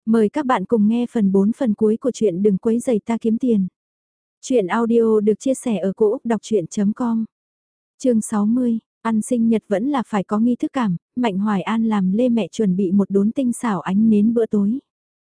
Mời các bạn cùng nghe phần 4 phần cuối của truyện Đừng quấy rầy ta kiếm tiền. Chuyện audio được chia sẻ ở cỗ đọc chuyện.com. Chương 60, ăn sinh nhật vẫn là phải có nghi thức cảm, Mạnh Hoài An làm Lê mẹ chuẩn bị một đốn tinh xảo ánh nến bữa tối.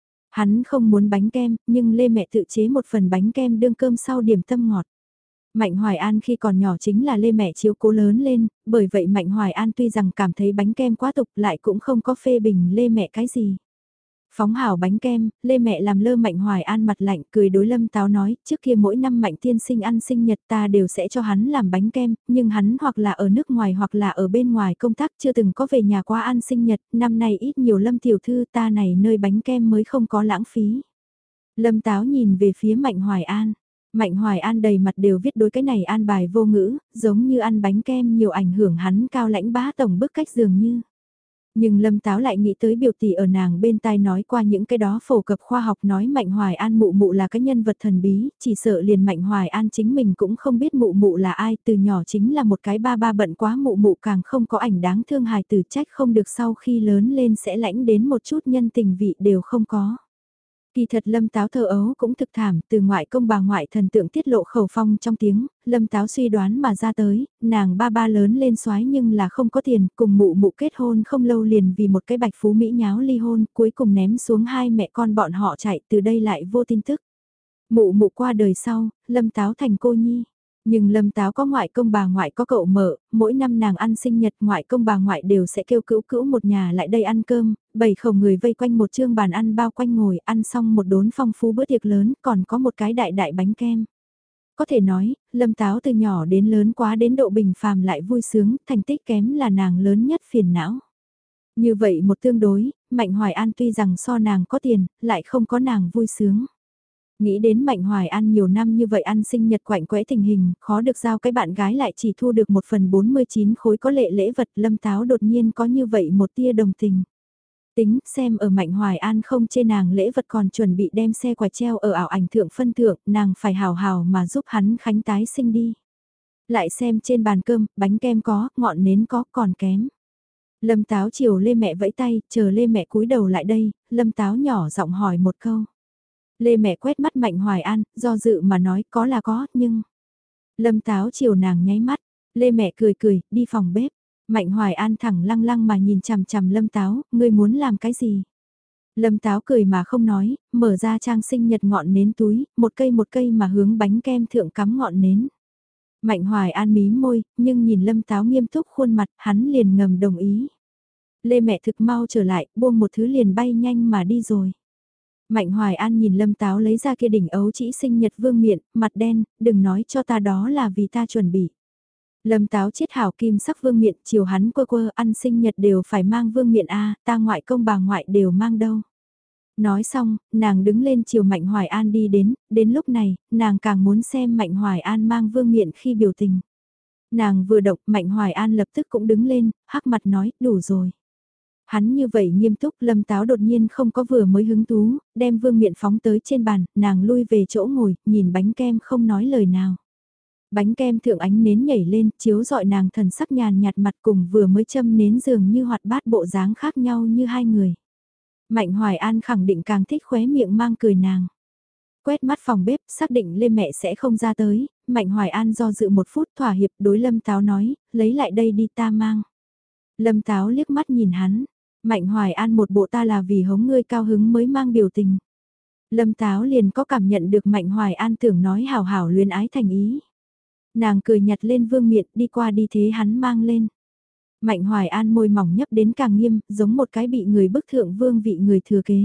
Hắn không muốn bánh kem, nhưng Lê mẹ tự chế một phần bánh kem đương cơm sau điểm tâm ngọt. Mạnh Hoài An khi còn nhỏ chính là Lê mẹ chiếu cố lớn lên, bởi vậy Mạnh Hoài An tuy rằng cảm thấy bánh kem quá tục lại cũng không có phê bình Lê mẹ cái gì. Phóng hảo bánh kem, Lê mẹ làm lơ Mạnh Hoài An mặt lạnh cười đối Lâm Táo nói, trước kia mỗi năm Mạnh tiên sinh ăn sinh nhật ta đều sẽ cho hắn làm bánh kem, nhưng hắn hoặc là ở nước ngoài hoặc là ở bên ngoài công tác chưa từng có về nhà qua ăn sinh nhật, năm nay ít nhiều Lâm tiểu thư ta này nơi bánh kem mới không có lãng phí. Lâm Táo nhìn về phía Mạnh Hoài An. Mạnh Hoài An đầy mặt đều viết đối cái này an bài vô ngữ, giống như ăn bánh kem nhiều ảnh hưởng hắn cao lãnh bá tổng bức cách dường như. Nhưng Lâm Táo lại nghĩ tới biểu tỷ ở nàng bên tai nói qua những cái đó phổ cập khoa học nói Mạnh Hoài An mụ mụ là cái nhân vật thần bí, chỉ sợ liền Mạnh Hoài An chính mình cũng không biết mụ mụ là ai, từ nhỏ chính là một cái ba ba bận quá mụ mụ càng không có ảnh đáng thương hài từ trách không được sau khi lớn lên sẽ lãnh đến một chút nhân tình vị đều không có. Kỳ thật Lâm Táo thơ ấu cũng thực thảm, từ ngoại công bà ngoại thần tượng tiết lộ khẩu phong trong tiếng, Lâm Táo suy đoán mà ra tới, nàng ba ba lớn lên soái nhưng là không có tiền, cùng mụ mụ kết hôn không lâu liền vì một cái bạch phú mỹ nháo ly hôn, cuối cùng ném xuống hai mẹ con bọn họ chạy, từ đây lại vô tin tức. Mụ mụ qua đời sau, Lâm Táo thành cô nhi. Nhưng Lâm Táo có ngoại công bà ngoại có cậu mở, mỗi năm nàng ăn sinh nhật ngoại công bà ngoại đều sẽ kêu cữu cữu một nhà lại đây ăn cơm, 7 khẩu người vây quanh một chương bàn ăn bao quanh ngồi ăn xong một đốn phong phú bữa tiệc lớn còn có một cái đại đại bánh kem. Có thể nói, Lâm Táo từ nhỏ đến lớn quá đến độ bình phàm lại vui sướng, thành tích kém là nàng lớn nhất phiền não. Như vậy một tương đối, Mạnh Hoài An tuy rằng so nàng có tiền, lại không có nàng vui sướng. Nghĩ đến Mạnh Hoài An nhiều năm như vậy ăn sinh nhật quạnh quẽ tình hình, khó được giao cái bạn gái lại chỉ thu được 1/49 khối có lễ vật Lâm Táo đột nhiên có như vậy một tia đồng tình. Tính xem ở Mạnh Hoài An không chê nàng lễ vật còn chuẩn bị đem xe quài treo ở ảo ảnh thượng phân thượng, nàng phải hào hào mà giúp hắn khánh tái sinh đi. Lại xem trên bàn cơm, bánh kem có, ngọn nến có, còn kém. Lâm Táo chiều Lê mẹ vẫy tay, chờ Lê mẹ cúi đầu lại đây, Lâm Táo nhỏ giọng hỏi một câu. Lê mẹ quét mắt Mạnh Hoài An, do dự mà nói có là có, nhưng... Lâm Táo chiều nàng nháy mắt, Lê mẹ cười cười, đi phòng bếp. Mạnh Hoài An thẳng lăng lăng mà nhìn chằm chằm Lâm Táo, ngươi muốn làm cái gì? Lâm Táo cười mà không nói, mở ra trang sinh nhật ngọn nến túi, một cây mà hướng bánh kem thượng cắm ngọn nến. Mạnh Hoài An mí môi, nhưng nhìn Lâm Táo nghiêm túc khuôn mặt, hắn liền ngầm đồng ý. Lê mẹ thực mau trở lại, buông một thứ liền bay nhanh mà đi rồi. Mạnh Hoài An nhìn Lâm Táo lấy ra kia đỉnh ấu chỉ sinh nhật vương miện, mặt đen, đừng nói cho ta đó là vì ta chuẩn bị. Lâm Táo chiết hảo kim sắc vương miện, chiều hắn quơ quơ ăn sinh nhật đều phải mang vương miện a, ta ngoại công bà ngoại đều mang đâu. Nói xong, nàng đứng lên chiều Mạnh Hoài An đi đến lúc này, nàng càng muốn xem Mạnh Hoài An mang vương miện khi biểu tình. Nàng vừa động, Mạnh Hoài An lập tức cũng đứng lên, hắc mặt nói, đủ rồi. Hắn như vậy nghiêm túc Lâm Táo đột nhiên không có vừa mới hứng thú, đem vương miện phóng tới trên bàn, nàng lui về chỗ ngồi, nhìn bánh kem không nói lời nào. Bánh kem thượng ánh nến nhảy lên, chiếu dọi nàng thần sắc nhàn nhạt mặt cùng vừa mới châm nến dường như hoạt bát bộ dáng khác nhau như hai người. Mạnh Hoài An khẳng định càng thích khóe miệng mang cười nàng. Quét mắt phòng bếp, xác định Lê mẹ sẽ không ra tới, Mạnh Hoài An do dự một phút thỏa hiệp đối Lâm Táo nói, lấy lại đây đi ta mang. Lâm Táo liếc mắt nhìn hắn, Mạnh Hoài An một bộ ta là vì hống ngươi cao hứng mới mang biểu tình. Lâm Táo liền có cảm nhận được Mạnh Hoài An tưởng nói hảo hảo luyến ái thành ý. Nàng cười nhặt lên vương miện đi qua đi thế hắn mang lên. Mạnh Hoài An môi mỏng nhấp đến càng nghiêm, giống một cái bị người bức thượng vương vị người thừa kế.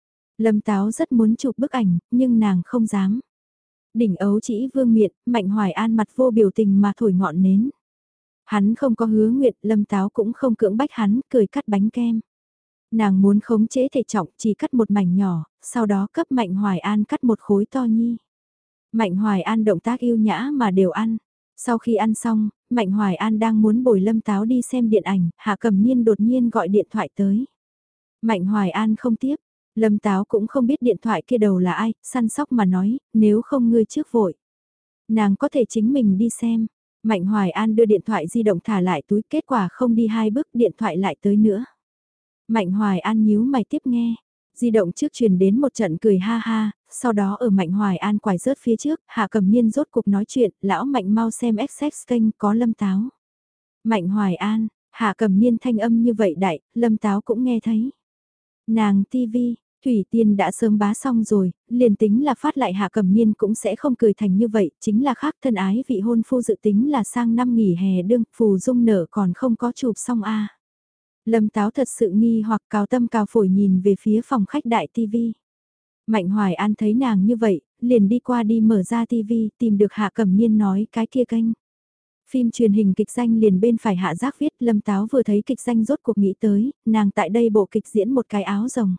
Lâm Táo rất muốn chụp bức ảnh, nhưng nàng không dám. Đỉnh ấu chỉ vương miện, Mạnh Hoài An mặt vô biểu tình mà thổi ngọn nến. Hắn không có hứa nguyện, Lâm Táo cũng không cưỡng bách hắn, cười cắt bánh kem. Nàng muốn khống chế thể trọng chỉ cắt một mảnh nhỏ, sau đó cấp Mạnh Hoài An cắt một khối to nhi. Mạnh Hoài An động tác yêu nhã mà đều ăn. Sau khi ăn xong, Mạnh Hoài An đang muốn bồi Lâm Táo đi xem điện ảnh, Hạ Cẩm Niên đột nhiên gọi điện thoại tới. Mạnh Hoài An không tiếp, Lâm Táo cũng không biết điện thoại kia đầu là ai, săn sóc mà nói, nếu không ngươi trước vội. Nàng có thể chính mình đi xem. Mạnh Hoài An đưa điện thoại di động thả lại túi, kết quả không đi 2 bước điện thoại lại tới nữa. Mạnh Hoài An nhíu mày tiếp nghe. Di động trước truyền đến một trận cười ha ha, sau đó ở Mạnh Hoài An quải rớt phía trước, Hạ Cẩm Niên rốt cuộc nói chuyện, lão Mạnh mau xem XX kênh có Lâm Táo. Mạnh Hoài An, Hạ Cẩm Niên thanh âm như vậy đại, Lâm Táo cũng nghe thấy. Nàng TV, Thủy Tiên đã sớm bá xong rồi, liền tính là phát lại Hạ Cẩm Niên cũng sẽ không cười thành như vậy, chính là khác thân ái vị hôn phu dự tính là sang năm nghỉ hè đương, phù dung nở còn không có chụp xong a. Lâm Táo thật sự nghi hoặc cào tâm cào phổi nhìn về phía phòng khách đại TV. Mạnh Hoài An thấy nàng như vậy, liền đi qua đi mở ra TV, tìm được Hạ Cẩm Niên nói cái kia kênh. Phim truyền hình kịch danh liền bên phải Hạ Giác viết, Lâm Táo vừa thấy kịch danh rốt cuộc nghĩ tới, nàng tại đây bộ kịch diễn một cái áo rồng.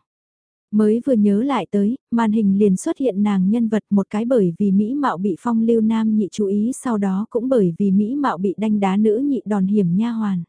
Mới vừa nhớ lại tới, màn hình liền xuất hiện nàng nhân vật một cái bởi vì Mỹ Mạo bị phong lưu nam nhị chú ý, sau đó cũng bởi vì Mỹ Mạo bị đanh đá nữ nhị đòn hiểm nha hoàn.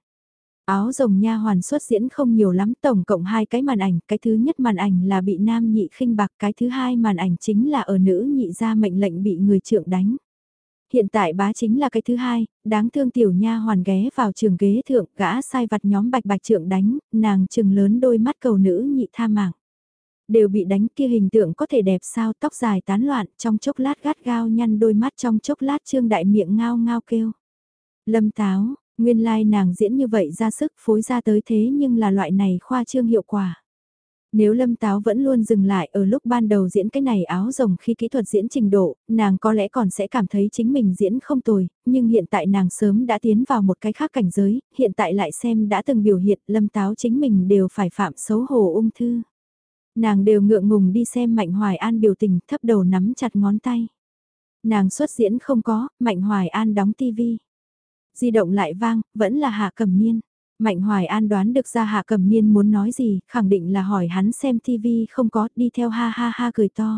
Áo rồng nha hoàn xuất diễn không nhiều lắm, tổng cộng 2 cái màn ảnh, cái thứ nhất màn ảnh là bị nam nhị khinh bạc, cái thứ hai màn ảnh chính là ở nữ nhị ra mệnh lệnh bị người trượng đánh. Hiện tại bá chính là cái thứ hai, đáng thương tiểu nha hoàn ghé vào trường ghế thượng, gã sai vặt nhóm bạch bạch trượng đánh, nàng trừng lớn đôi mắt cầu nữ nhị tha mạng. Đều bị đánh kia hình tượng có thể đẹp sao, tóc dài tán loạn, trong chốc lát gắt gao nhăn đôi mắt, trong chốc lát trương đại miệng ngao ngao kêu. Lâm Táo, nguyên lai nàng diễn như vậy ra sức phối ra tới thế nhưng là loại này khoa trương hiệu quả. Nếu Lâm Táo vẫn luôn dừng lại ở lúc ban đầu diễn cái này áo rồng khi kỹ thuật diễn trình độ, nàng có lẽ còn sẽ cảm thấy chính mình diễn không tồi, nhưng hiện tại nàng sớm đã tiến vào một cái khác cảnh giới, hiện tại lại xem đã từng biểu hiện Lâm Táo chính mình đều phải phạm xấu hổ ung thư. Nàng đều ngượng ngùng đi xem Mạnh Hoài An biểu tình thấp đầu nắm chặt ngón tay. Nàng xuất diễn không có, Mạnh Hoài An đóng tivi. Di động lại vang, vẫn là Hạ Cẩm Niên. Mạnh Hoài An đoán được ra Hạ Cẩm Niên muốn nói gì, khẳng định là hỏi hắn xem tivi không có, đi theo ha ha ha cười to.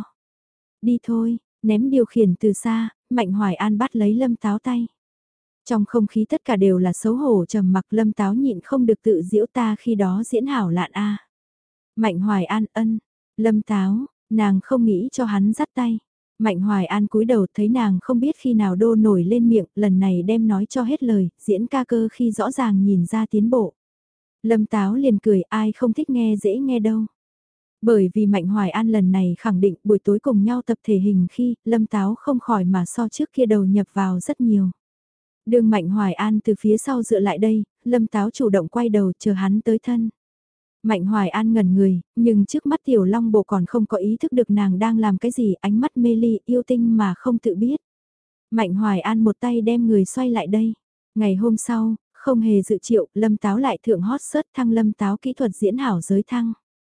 Đi thôi, ném điều khiển từ xa, Mạnh Hoài An bắt lấy Lâm Táo tay. Trong không khí tất cả đều là xấu hổ trầm mặc, Lâm Táo nhịn không được tự giễu ta khi đó diễn hảo lạn a. Mạnh Hoài An ân, Lâm Táo, nàng không nghĩ cho hắn dắt tay. Mạnh Hoài An cúi đầu thấy nàng không biết khi nào đô nổi lên miệng, lần này đem nói cho hết lời, diễn ca cơ khi rõ ràng nhìn ra tiến bộ. Lâm Táo liền cười, ai không thích nghe dễ nghe đâu. Bởi vì Mạnh Hoài An lần này khẳng định buổi tối cùng nhau tập thể hình khi Lâm Táo không khỏi mà so trước kia đầu nhập vào rất nhiều. Đường Mạnh Hoài An từ phía sau dựa lại đây, Lâm Táo chủ động quay đầu chờ hắn tới thân. Mạnh Hoài An ngẩn người, nhưng trước mắt Tiểu Long Bộ còn không có ý thức được nàng đang làm cái gì, ánh mắt mê ly yêu tinh mà không tự biết. Mạnh Hoài An một tay đem người xoay lại đây. Ngày hôm sau, không hề dự triệu, Lâm Táo lại thượng hot search thăng Lâm Táo kỹ thuật diễn hảo giới thăng.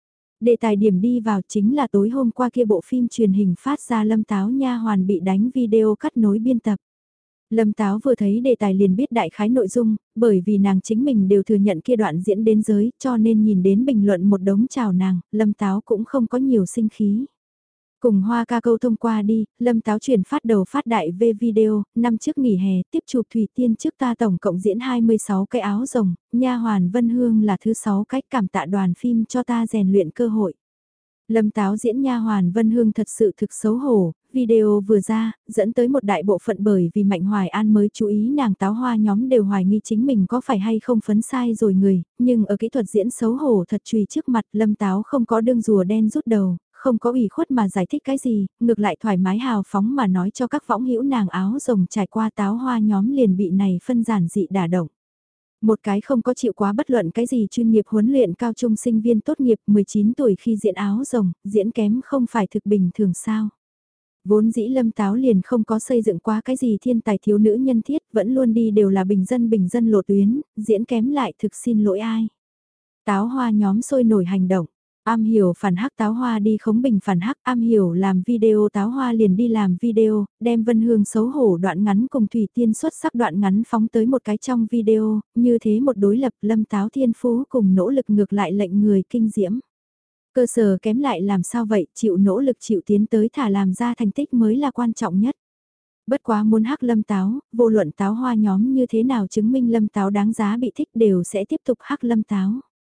Đề tài điểm đi vào chính là tối hôm qua kia bộ phim truyền hình phát ra Lâm Táo nha hoàn bị đánh video cắt nối biên tập. Lâm Táo vừa thấy đề tài liền biết đại khái nội dung, bởi vì nàng chính mình đều thừa nhận kia đoạn diễn đến giới, cho nên nhìn đến bình luận một đống chào nàng, Lâm Táo cũng không có nhiều sinh khí. Cùng Hoa ca câu thông qua đi, Lâm Táo chuyển phát đầu phát đại về video, năm trước nghỉ hè, tiếp chụp Thủy Tiên trước ta tổng cộng diễn 26 cái áo rồng, nha hoàn Vân Hương là thứ 6 cách, cảm tạ đoàn phim cho ta rèn luyện cơ hội. Lâm Táo diễn nha hoàn Vân Hương thật sự thực xấu hổ, video vừa ra, dẫn tới một đại bộ phận bởi vì Mạnh Hoài An mới chú ý nàng Táo Hoa nhóm đều hoài nghi chính mình có phải hay không phấn sai rồi người, nhưng ở kỹ thuật diễn xấu hổ thật chùy trước mặt Lâm Táo không có đương rùa đen rút đầu, không có ủy khuất mà giải thích cái gì, ngược lại thoải mái hào phóng mà nói cho các võng hữu nàng áo rồng trải qua Táo Hoa nhóm liền bị này phân giản dị đả động. Một cái không có chịu quá bất luận cái gì chuyên nghiệp huấn luyện cao trung sinh viên tốt nghiệp 19 tuổi khi diễn áo rồng, diễn kém không phải thực bình thường sao. Vốn dĩ Lâm Táo liền không có xây dựng quá cái gì thiên tài thiếu nữ nhân thiết, vẫn luôn đi đều là bình dân lộ tuyến, diễn kém lại thực xin lỗi ai. Táo Hoa nhóm sôi nổi hành động. Am hiểu phản hắc Táo Hoa đi khống bình phản hắc, am hiểu làm video Táo Hoa liền đi làm video, đem Vân Hương xấu hổ đoạn ngắn cùng Thủy Tiên xuất sắc đoạn ngắn phóng tới một cái trong video, như thế một đối lập Lâm Táo thiên phú cùng nỗ lực ngược lại lệnh người kinh diễm. Cơ sở kém lại làm sao vậy, chịu nỗ lực chịu tiến tới thả làm ra thành tích mới là quan trọng nhất. Bất quá muốn hắc Lâm Táo, vô luận Táo Hoa nhóm như thế nào chứng minh Lâm Táo đáng giá bị thích đều sẽ tiếp tục hắc Lâm Táo.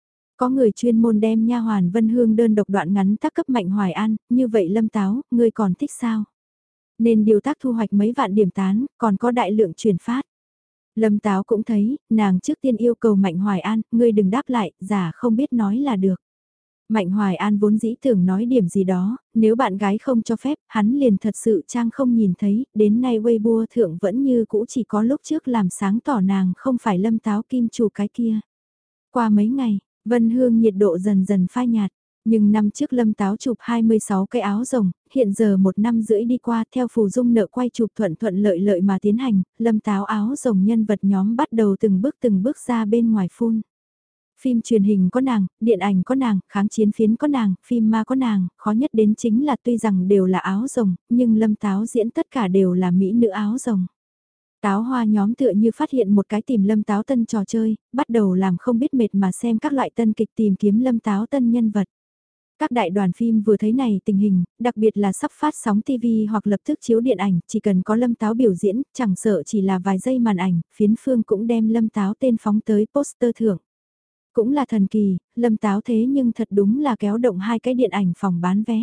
Có người chuyên môn đem nha hoàn Vân Hương đơn độc đoạn ngắn tác cấp Mạnh Hoài An, như vậy Lâm Táo, ngươi còn thích sao? Nên điều tác thu hoạch mấy vạn điểm tán, còn có đại lượng truyền phát. Lâm Táo cũng thấy, nàng trước tiên yêu cầu Mạnh Hoài An, ngươi đừng đáp lại, giả không biết nói là được. Mạnh Hoài An vốn dĩ tưởng nói điểm gì đó, nếu bạn gái không cho phép, hắn liền thật sự trang không nhìn thấy, đến nay Weibo thượng vẫn như cũ chỉ có lúc trước làm sáng tỏ nàng không phải Lâm Táo kim chủ cái kia. Qua mấy ngày, Vân Hương nhiệt độ dần dần phai nhạt, nhưng năm trước Lâm Táo chụp 26 cái áo rồng, hiện giờ 1 năm rưỡi đi qua theo phù dung nợ quay chụp thuận thuận lợi lợi mà tiến hành, Lâm Táo áo rồng nhân vật nhóm bắt đầu từng bước ra bên ngoài phun. Phim truyền hình có nàng, điện ảnh có nàng, kháng chiến phiến có nàng, phim ma có nàng, khó nhất đến chính là tuy rằng đều là áo rồng, nhưng Lâm Táo diễn tất cả đều là mỹ nữ áo rồng. Táo hoa nhóm tựa như phát hiện một cái tìm Lâm Táo tân trò chơi, bắt đầu làm không biết mệt mà xem các loại tân kịch tìm kiếm Lâm Táo tân nhân vật. Các đại đoàn phim vừa thấy này tình hình, đặc biệt là sắp phát sóng TV hoặc lập tức chiếu điện ảnh, chỉ cần có Lâm Táo biểu diễn, chẳng sợ chỉ là vài giây màn ảnh, phiến phương cũng đem Lâm Táo tên phóng tới poster thưởng. Cũng là thần kỳ, Lâm Táo thế nhưng thật đúng là kéo động hai cái điện ảnh phòng bán vé.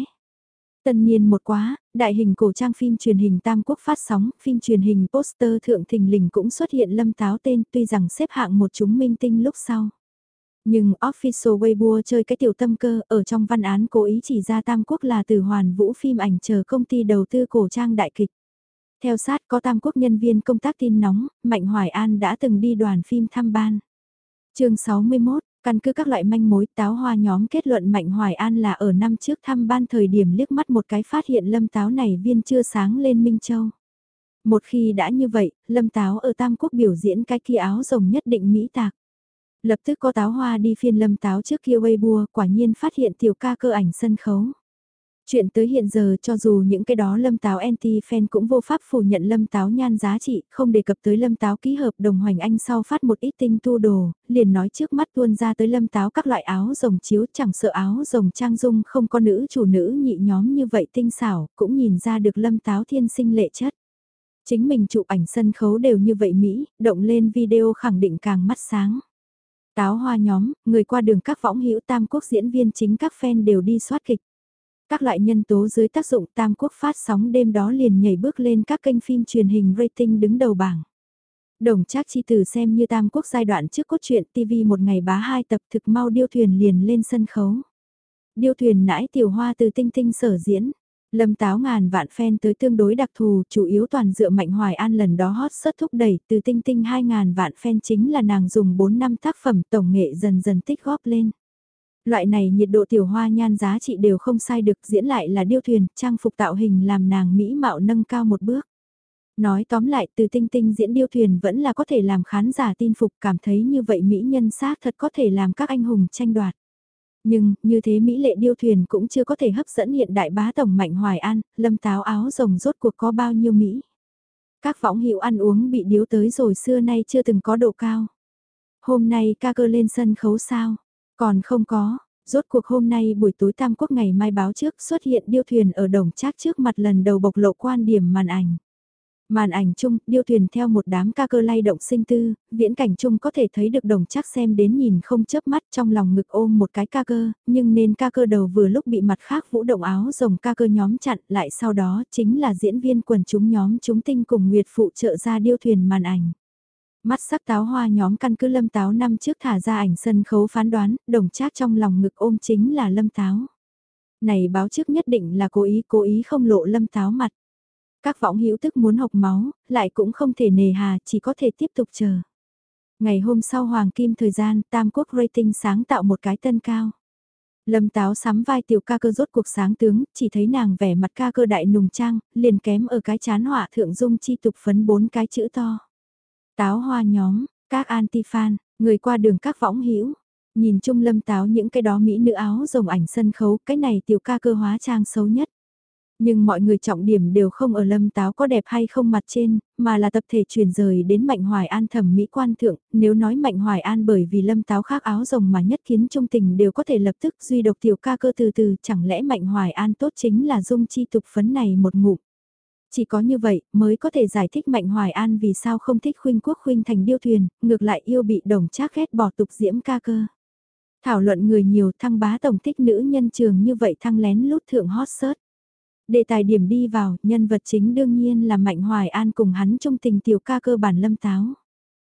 Tân niên một quá, đại hình cổ trang phim truyền hình Tam Quốc phát sóng, phim truyền hình poster thượng thình lình cũng xuất hiện Lâm Táo tên tuy rằng xếp hạng một chúng minh tinh lúc sau. Nhưng Official Weibo chơi cái tiểu tâm cơ ở trong văn án cố ý chỉ ra Tam Quốc là từ Hoàn Vũ phim ảnh chờ công ty đầu tư cổ trang đại kịch. Theo sát có Tam Quốc nhân viên công tác tin nóng, Mạnh Hoài An đã từng đi đoàn phim thăm ban. Chương 61, căn cứ các loại manh mối táo hoa nhóm kết luận Mạnh Hoài An là ở năm trước thăm ban thời điểm liếc mắt một cái phát hiện Lâm Táo này viên chưa sáng lên Minh Châu. Một khi đã như vậy, Lâm Táo ở Tam Quốc biểu diễn cái kia áo rồng nhất định Mỹ tạc. Lập tức có táo hoa đi phiên Lâm Táo trước kia Weibo quả nhiên phát hiện tiểu ca cơ ảnh sân khấu. Chuyện tới hiện giờ cho dù những cái đó Lâm Táo anti-fan cũng vô pháp phủ nhận Lâm Táo nhan giá trị, không đề cập tới Lâm Táo ký hợp đồng Hoành Anh sau phát một ít tinh tu đồ, liền nói trước mắt tuôn ra tới Lâm Táo các loại áo rồng chiếu chẳng sợ áo rồng trang dung không có nữ chủ nữ nhị nhóm như vậy tinh xảo, cũng nhìn ra được Lâm Táo thiên sinh lệ chất. Chính mình chụp ảnh sân khấu đều như vậy Mỹ, động lên video khẳng định càng mắt sáng. Táo hoa nhóm, người qua đường các võng hữu Tam Quốc diễn viên chính các fan đều đi soát kịch. Các loại nhân tố dưới tác dụng Tam Quốc phát sóng đêm đó liền nhảy bước lên các kênh phim truyền hình rating đứng đầu bảng. Đồng Trác chi tử xem như Tam Quốc giai đoạn trước cốt truyện TV một ngày bá 2 tập thực mau điêu thuyền liền lên sân khấu. Điêu thuyền nãi tiểu hoa từ tinh tinh sở diễn. Lâm Táo ngàn vạn fan tới tương đối đặc thù, chủ yếu toàn dựa Mạnh Hoài An lần đó hot search thúc đẩy từ tinh tinh 2.000 vạn fan chính là nàng dùng 4 năm tác phẩm tổng nghệ dần dần tích góp lên. Loại này nhiệt độ tiểu hoa nhan giá trị đều không sai được diễn lại là điêu thuyền, trang phục tạo hình làm nàng mỹ mạo nâng cao một bước. Nói tóm lại từ tinh tinh diễn điêu thuyền vẫn là có thể làm khán giả tin phục cảm thấy như vậy mỹ nhân xác thật có thể làm các anh hùng tranh đoạt. Nhưng, như thế Mỹ lệ điêu thuyền cũng chưa có thể hấp dẫn hiện đại bá tổng Mạnh Hoài An, Lâm Táo áo rồng rốt cuộc có bao nhiêu Mỹ. Các võng hiệu ăn uống bị điếu tới rồi xưa nay chưa từng có độ cao. Hôm nay ca cơ lên sân khấu sao? Còn không có, rốt cuộc hôm nay buổi tối Tam Quốc ngày mai báo trước xuất hiện điêu thuyền ở Đồng Trác trước mặt lần đầu bộc lộ quan điểm màn ảnh. Màn ảnh chung, điêu thuyền theo một đám ca cơ lay động sinh tư, viễn cảnh chung có thể thấy được Đồng Trác xem đến nhìn không chớp mắt trong lòng ngực ôm một cái ca cơ, nhưng nên ca cơ đầu vừa lúc bị mặt khác vũ động áo rồng ca cơ nhóm chặn lại sau đó chính là diễn viên quần chúng nhóm chúng tinh cùng Nguyệt phụ trợ ra điêu thuyền màn ảnh. Mắt sắc táo hoa nhóm căn cứ Lâm Táo năm trước thả ra ảnh sân khấu phán đoán, Đồng Trác trong lòng ngực ôm chính là Lâm Táo. Này báo trước nhất định là cố ý không lộ Lâm Táo mặt. Các võng hữu tức muốn học máu, lại cũng không thể nề hà, chỉ có thể tiếp tục chờ. Ngày hôm sau Hoàng Kim thời gian, Tam Quốc rating sáng tạo một cái tân cao. Lâm Táo sắm vai tiểu ca cơ rốt cuộc sáng tướng, chỉ thấy nàng vẻ mặt ca cơ đại nùng trang, liền kém ở cái chán họa thượng dung chi tục phấn 4 cái chữ to. Táo hoa nhóm, các anti-fan, người qua đường các võng hữu nhìn chung Lâm Táo những cái đó mỹ nữ áo rồng ảnh sân khấu, cái này tiểu ca cơ hóa trang xấu nhất. Nhưng mọi người trọng điểm đều không ở Lâm Táo có đẹp hay không mặt trên, mà là tập thể chuyển rời đến Mạnh Hoài An thẩm mỹ quan thượng, nếu nói Mạnh Hoài An bởi vì Lâm Táo khác áo rồng mà nhất kiến trung tình đều có thể lập tức duy độc tiểu ca cơ từ từ, chẳng lẽ Mạnh Hoài An tốt chính là dung chi tục phấn này một ngụm. Chỉ có như vậy mới có thể giải thích Mạnh Hoài An vì sao không thích Khuynh Quốc Khuynh thành điêu thuyền, ngược lại yêu bị Đồng Trác ghét bỏ tục diễm ca cơ. Thảo luận người nhiều thăng bá tổng thích nữ nhân trường như vậy thăng lén lút thượng hot search. Đề tài điểm đi vào, nhân vật chính đương nhiên là Mạnh Hoài An cùng hắn trong tình tiểu ca cơ bản Lâm Táo.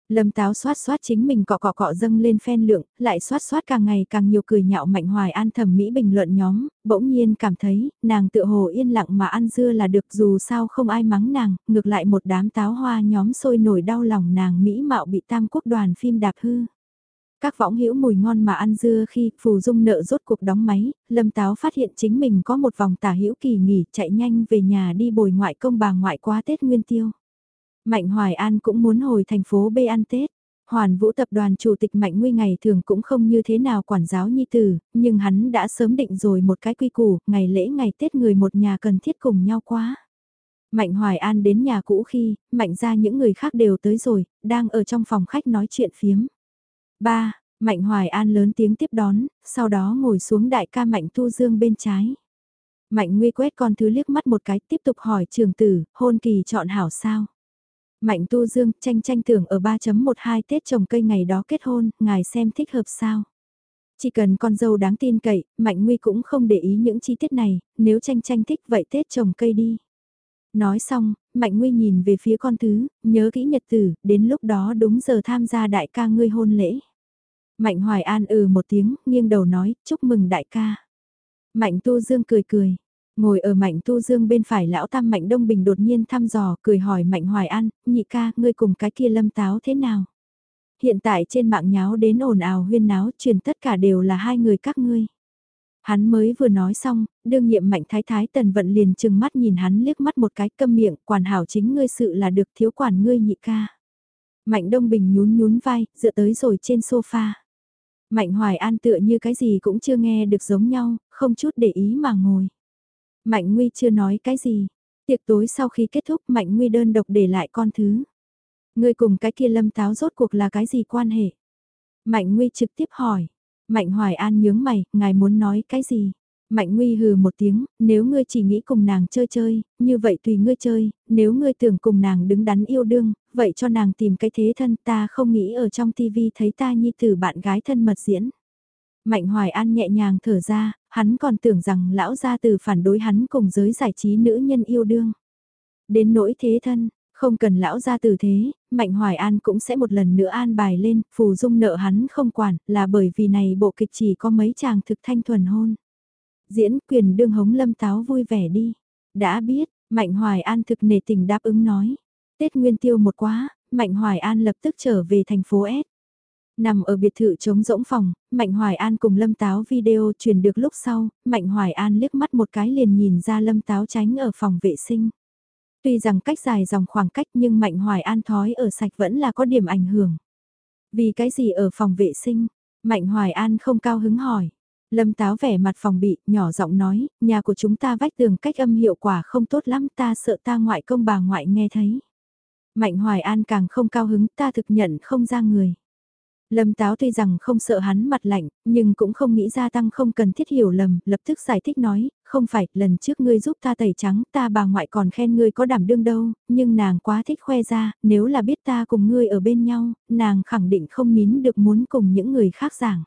Lâm Táo xoát xoát chính mình cọ cọ cọ dâng lên phen lượng, lại xoát xoát càng ngày càng nhiều cười nhạo Mạnh Hoài An thẩm mỹ bình luận nhóm, bỗng nhiên cảm thấy, nàng tựa hồ yên lặng mà ăn dưa là được dù sao không ai mắng nàng, ngược lại một đám táo hoa nhóm sôi nổi đau lòng nàng mỹ mạo bị Tam Quốc đoàn phim đạp hư. Các võng hữu mùi ngon mà ăn dưa khi Phù Dung nợ rốt cuộc đóng máy, Lâm Táo phát hiện chính mình có một vòng tả hữu kỳ nghỉ chạy nhanh về nhà đi bồi ngoại công bà ngoại qua Tết Nguyên Tiêu. Mạnh Hoài An cũng muốn hồi thành phố B ăn Tết. Hoàn Vũ tập đoàn chủ tịch Mạnh Nguy ngày thường cũng không như thế nào quản giáo nhi tử, nhưng hắn đã sớm định rồi một cái quy củ, ngày lễ ngày Tết người một nhà cần thiết cùng nhau quá. Mạnh Hoài An đến nhà cũ khi, Mạnh ra những người khác đều tới rồi, đang ở trong phòng khách nói chuyện phiếm. Ba, Mạnh Hoài An lớn tiếng tiếp đón, sau đó ngồi xuống đại ca Mạnh Tu Dương bên trái. Mạnh Nguy quét con thứ liếc mắt một cái tiếp tục hỏi trường tử, hôn kỳ chọn hảo sao? Mạnh Tu Dương, tranh tưởng ở 3.12 Tết trồng cây ngày đó kết hôn, ngài xem thích hợp sao? Chỉ cần con dâu đáng tin cậy, Mạnh Nguy cũng không để ý những chi tiết này, nếu tranh thích vậy Tết trồng cây đi. Nói xong, Mạnh Nguy nhìn về phía con thứ, nhớ kỹ nhật tử, đến lúc đó đúng giờ tham gia đại ca ngươi hôn lễ. Mạnh Hoài An một tiếng, nghiêng đầu nói, chúc mừng đại ca. Mạnh Tu Dương cười cười. Ngồi ở Mạnh Tu Dương bên phải lão tam Mạnh Đông Bình đột nhiên thăm dò, cười hỏi Mạnh Hoài An, nhị ca, ngươi cùng cái kia Lâm Táo thế nào? Hiện tại trên mạng nháo đến ồn ào huyên náo, truyền tất cả đều là hai người các ngươi. Hắn mới vừa nói xong, đương nhiệm Mạnh Thái Thái Tần Vận liền chừng mắt nhìn hắn liếc mắt một cái câm miệng, quản hảo chính ngươi sự là được thiếu quản ngươi nhị ca. Mạnh Đông Bình nhún vai, dựa tới rồi trên sofa. Mạnh Hoài An tựa như cái gì cũng chưa nghe được giống nhau, không chút để ý mà ngồi. Mạnh Nguy chưa nói cái gì. Tiệc tối sau khi kết thúc Mạnh Nguy đơn độc để lại con thứ. Ngươi cùng cái kia Lâm Táo rốt cuộc là cái gì quan hệ? Mạnh Nguy trực tiếp hỏi. Mạnh Hoài An nhướng mày, ngài muốn nói cái gì? Mạnh Nguy hừ một tiếng, nếu ngươi chỉ nghĩ cùng nàng chơi, như vậy tùy ngươi chơi, nếu ngươi tưởng cùng nàng đứng đắn yêu đương, vậy cho nàng tìm cái thế thân, ta không nghĩ ở trong tivi thấy ta nhi tử bạn gái thân mật diễn. Mạnh Hoài An nhẹ nhàng thở ra, hắn còn tưởng rằng lão gia tử phản đối hắn cùng giới giải trí nữ nhân yêu đương. Đến nỗi thế thân, không cần lão gia tử thế, Mạnh Hoài An cũng sẽ một lần nữa an bài lên, Phù Dung nợ hắn không quản, là bởi vì này bộ kịch chỉ có mấy chàng thực thanh thuần hôn. Diễn quyền đương hống Lâm Táo vui vẻ đi. Đã biết, Mạnh Hoài An thực nể tình đáp ứng nói. Tết Nguyên Tiêu một quá, Mạnh Hoài An lập tức trở về thành phố S. Nằm ở biệt thự trống rỗng phòng, Mạnh Hoài An cùng Lâm Táo video truyền được lúc sau, Mạnh Hoài An liếc mắt một cái liền nhìn ra Lâm Táo tránh ở phòng vệ sinh. Tuy rằng cách dài dòng khoảng cách nhưng Mạnh Hoài An thói ở sạch vẫn là có điểm ảnh hưởng. Vì cái gì ở phòng vệ sinh? Mạnh Hoài An không cao hứng hỏi. Lâm Táo vẻ mặt phòng bị, nhỏ giọng nói, nhà của chúng ta vách tường cách âm hiệu quả không tốt lắm, ta sợ ta ngoại công bà ngoại nghe thấy. Mạnh Hoài An càng không cao hứng, ta thực nhận không ra người. Lâm Táo tuy rằng không sợ hắn mặt lạnh, nhưng cũng không nghĩ gia tăng không cần thiết hiểu lầm, lập tức giải thích nói, không phải, lần trước ngươi giúp ta tẩy trắng, ta bà ngoại còn khen ngươi có đảm đương đâu, nhưng nàng quá thích khoe ra, nếu là biết ta cùng ngươi ở bên nhau, nàng khẳng định không nín được muốn cùng những người khác giảng.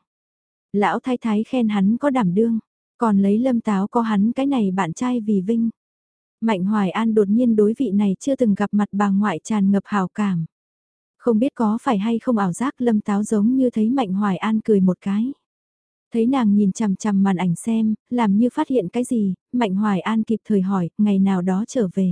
Lão thái thái khen hắn có đảm đương, còn lấy Lâm Táo có hắn cái này bạn trai vì vinh. Mạnh Hoài An đột nhiên đối vị này chưa từng gặp mặt bà ngoại tràn ngập hào cảm. Không biết có phải hay không ảo giác Lâm Táo giống như thấy Mạnh Hoài An cười một cái. Thấy nàng nhìn chằm chằm màn ảnh xem, làm như phát hiện cái gì, Mạnh Hoài An kịp thời hỏi, ngày nào đó trở về.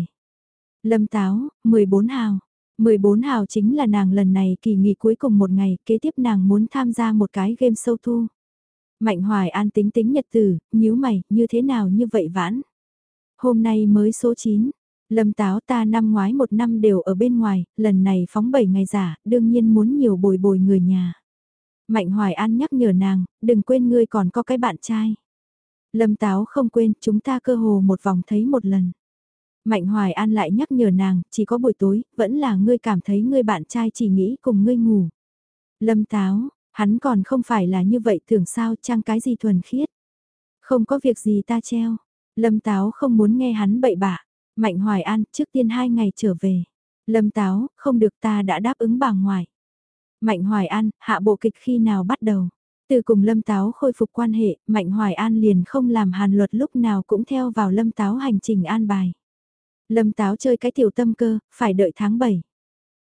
Lâm Táo, 14 hào. 14 hào chính là nàng lần này kỳ nghỉ cuối cùng một ngày, kế tiếp nàng muốn tham gia một cái game show thu. Mạnh Hoài An tính nhật tử, nhíu mày, như thế nào như vậy vãn. Hôm nay mới số 9, Lâm Táo ta năm ngoái một năm đều ở bên ngoài, lần này phóng 7 ngày giả, đương nhiên muốn nhiều bồi bồi người nhà. Mạnh Hoài An nhắc nhở nàng, đừng quên ngươi còn có cái bạn trai. Lâm Táo không quên, chúng ta cơ hồ một vòng thấy một lần. Mạnh Hoài An lại nhắc nhở nàng, chỉ có buổi tối, vẫn là ngươi cảm thấy ngươi bạn trai chỉ nghĩ cùng ngươi ngủ. Lâm Táo, hắn còn không phải là như vậy tưởng sao trang cái gì thuần khiết. Không có việc gì ta treo. Lâm Táo không muốn nghe hắn bậy bạ. Mạnh Hoài An trước tiên 2 ngày trở về. Lâm Táo, không được ta đã đáp ứng bà ngoại. Mạnh Hoài An, hạ bộ kịch khi nào bắt đầu? Từ cùng Lâm Táo khôi phục quan hệ, Mạnh Hoài An liền không làm hàn luật lúc nào cũng theo vào Lâm Táo hành trình an bài. Lâm Táo chơi cái tiểu tâm cơ, phải đợi tháng 7.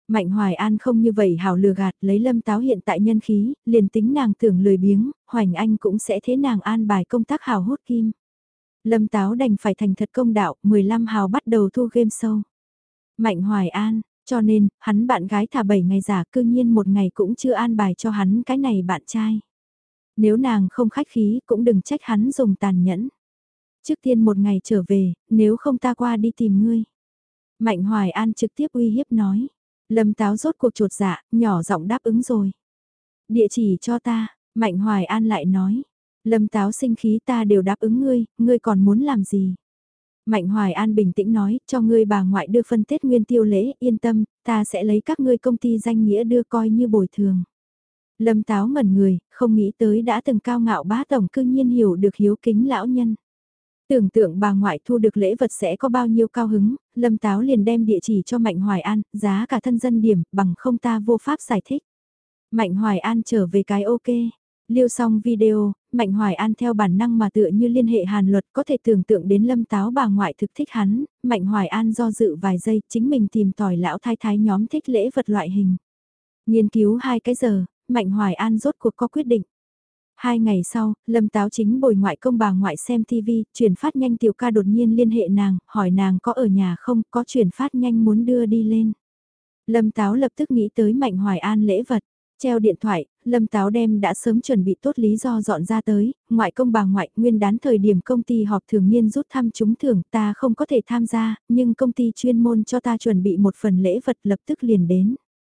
Mạnh Hoài An không như vậy hảo lừa gạt, lấy Lâm Táo hiện tại nhân khí, liền tính nàng tưởng lười biếng, Hoành Anh cũng sẽ thế nàng an bài công tác hảo hút kim. Lâm Táo đành phải thành thật công đạo, 15 hào bắt đầu thu game show. Mạnh Hoài An, cho nên, hắn bạn gái thả 7 ngày giả cư nhiên một ngày cũng chưa an bài cho hắn cái này bạn trai. Nếu nàng không khách khí cũng đừng trách hắn dùng tàn nhẫn. Trước tiên một ngày trở về, nếu không ta qua đi tìm ngươi. Mạnh Hoài An trực tiếp uy hiếp nói. Lâm Táo rốt cuộc chột dạ, nhỏ giọng đáp ứng rồi. Địa chỉ cho ta, Mạnh Hoài An lại nói. Lâm Táo sinh khí ta đều đáp ứng ngươi, ngươi còn muốn làm gì? Mạnh Hoài An bình tĩnh nói, cho ngươi bà ngoại đưa phân Tết nguyên tiêu lễ, yên tâm, ta sẽ lấy các ngươi công ty danh nghĩa đưa coi như bồi thường. Lâm Táo ngẩn người, không nghĩ tới đã từng cao ngạo bá tổng cư nhiên hiểu được hiếu kính lão nhân. Tưởng tượng bà ngoại thu được lễ vật sẽ có bao nhiêu cao hứng, Lâm Táo liền đem địa chỉ cho Mạnh Hoài An, giá cả thân dân điểm, bằng không ta vô pháp giải thích. Mạnh Hoài An trở về cái ok. Lưu xong video, Mạnh Hoài An theo bản năng mà tựa như liên hệ Hàn Luật có thể tưởng tượng đến Lâm Táo bà ngoại thực thích hắn, Mạnh Hoài An do dự vài giây chính mình tìm tòi lão thái thái nhóm thích lễ vật loại hình. Nghiên cứu 2 cái giờ, Mạnh Hoài An rốt cuộc có quyết định. 2 ngày sau, Lâm Táo chính bồi ngoại công bà ngoại xem TV, chuyển phát nhanh tiểu ca đột nhiên liên hệ nàng, hỏi nàng có ở nhà không, có chuyển phát nhanh muốn đưa đi lên. Lâm Táo lập tức nghĩ tới Mạnh Hoài An lễ vật. Treo điện thoại, Lâm Táo đem đã sớm chuẩn bị tốt lý do dọn ra tới, ngoại công bà ngoại nguyên đán thời điểm công ty họp thường niên rút thăm trúng thưởng ta không có thể tham gia, nhưng công ty chuyên môn cho ta chuẩn bị một phần lễ vật lập tức liền đến.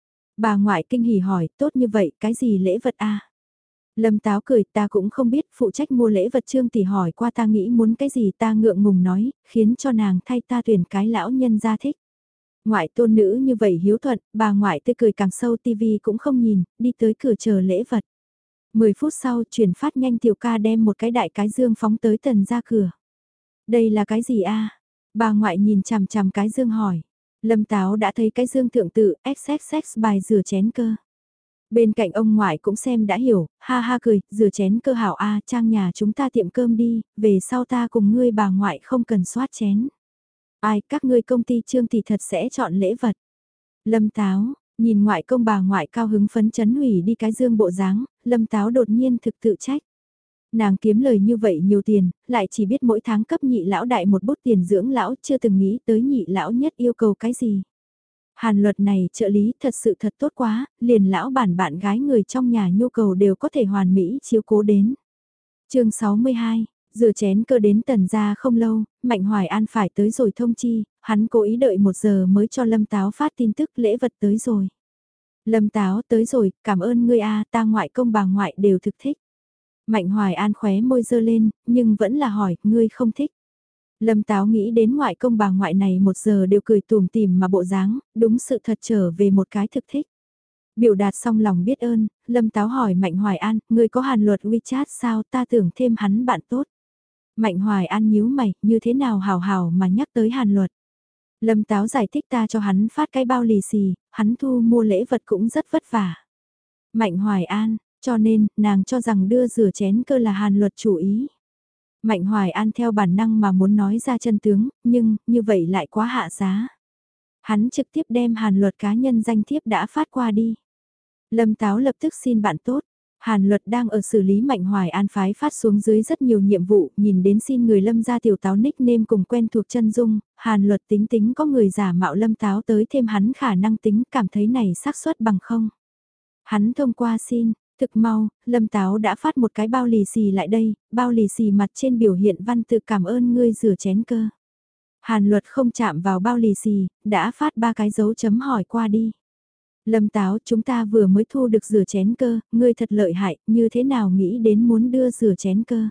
Bà ngoại kinh hỉ hỏi, tốt như vậy, cái gì lễ vật a? Lâm Táo cười, ta cũng không biết, phụ trách mua lễ vật Trương tỷ hỏi qua ta nghĩ muốn cái gì ta ngượng ngùng nói, khiến cho nàng thay ta tuyển cái lão nhân gia thích. Ngoại tôn nữ như vậy hiếu thuận, bà ngoại tươi cười càng sâu tivi cũng không nhìn, đi tới cửa chờ lễ vật. 10 phút sau chuyển phát nhanh tiểu ca đem một cái đại cái dương phóng tới tần ra cửa. Đây là cái gì a? Bà ngoại nhìn chằm chằm cái dương hỏi. Lâm Táo đã thấy cái dương thượng tự XXX bài rửa chén cơ. Bên cạnh ông ngoại cũng xem đã hiểu, ha ha cười, rửa chén cơ hảo a, trang nhà chúng ta tiệm cơm đi, về sau ta cùng ngươi bà ngoại không cần soát chén. Ai, các ngươi công ty Trương thì thật sẽ chọn lễ vật. Lâm Táo, nhìn ngoại công bà ngoại cao hứng phấn chấn hủy đi cái dương bộ dáng, Lâm Táo đột nhiên thực tự trách. Nàng kiếm lời như vậy nhiều tiền, lại chỉ biết mỗi tháng cấp nhị lão đại một bút tiền dưỡng lão, chưa từng nghĩ tới nhị lão nhất yêu cầu cái gì. Hàn Luật này trợ lý thật sự thật tốt quá, liền lão bản bạn gái người trong nhà nhu cầu đều có thể hoàn mỹ chiếu cố đến. Chương 62, rửa chén cơ đến tần gia không lâu, Mạnh Hoài An phải tới rồi thông chi, hắn cố ý đợi 1 giờ mới cho Lâm Táo phát tin tức lễ vật tới rồi. Lâm Táo tới rồi, cảm ơn ngươi a, ta ngoại công bà ngoại đều thực thích. Mạnh Hoài An khóe môi dơ lên, nhưng vẫn là hỏi, ngươi không thích. Lâm Táo nghĩ đến ngoại công bà ngoại này 1 giờ đều cười tùm tìm mà bộ dáng, đúng sự thật trở về một cái thực thích. Biểu đạt xong lòng biết ơn, Lâm Táo hỏi Mạnh Hoài An, ngươi có Hàn Luật WeChat sao, ta tưởng thêm hắn bạn tốt. Mạnh Hoài An nhíu mày, như thế nào hào hào mà nhắc tới Hàn Luật. Lâm Táo giải thích ta cho hắn phát cái bao lì xì, hắn thu mua lễ vật cũng rất vất vả. Mạnh Hoài An, cho nên, nàng cho rằng đưa rửa chén cơ là Hàn Luật chủ ý. Mạnh Hoài An theo bản năng mà muốn nói ra chân tướng, nhưng, như vậy lại quá hạ giá. Hắn trực tiếp đem Hàn Luật cá nhân danh thiếp đã phát qua đi. Lâm Táo lập tức xin bạn tốt. Hàn Luật đang ở xử lý Mạnh Hoài An phái phát xuống dưới rất nhiều nhiệm vụ, nhìn đến xin người Lâm ra tiểu táo nickname cùng quen thuộc chân dung, Hàn Luật tính tính có người giả mạo Lâm Táo tới thêm hắn khả năng tính cảm thấy này xác suất bằng không. Hắn thông qua xin, thực mau, Lâm Táo đã phát một cái bao lì xì lại đây, bao lì xì mặt trên biểu hiện văn tự cảm ơn ngươi rửa chén cơ. Hàn Luật không chạm vào bao lì xì, đã phát 3 cái dấu chấm hỏi qua đi. Lâm Táo, chúng ta vừa mới thu được rửa chén cơ, ngươi thật lợi hại, như thế nào nghĩ đến muốn đưa rửa chén cơ.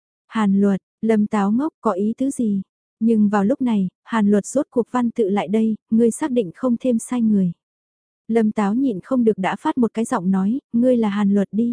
Hàn Luật, Lâm Táo ngốc có ý tứ gì? Nhưng vào lúc này, Hàn Luật rốt cuộc văn tự lại đây, ngươi xác định không thêm sai người. Lâm Táo nhịn không được đã phát một cái giọng nói, ngươi là Hàn Luật đi.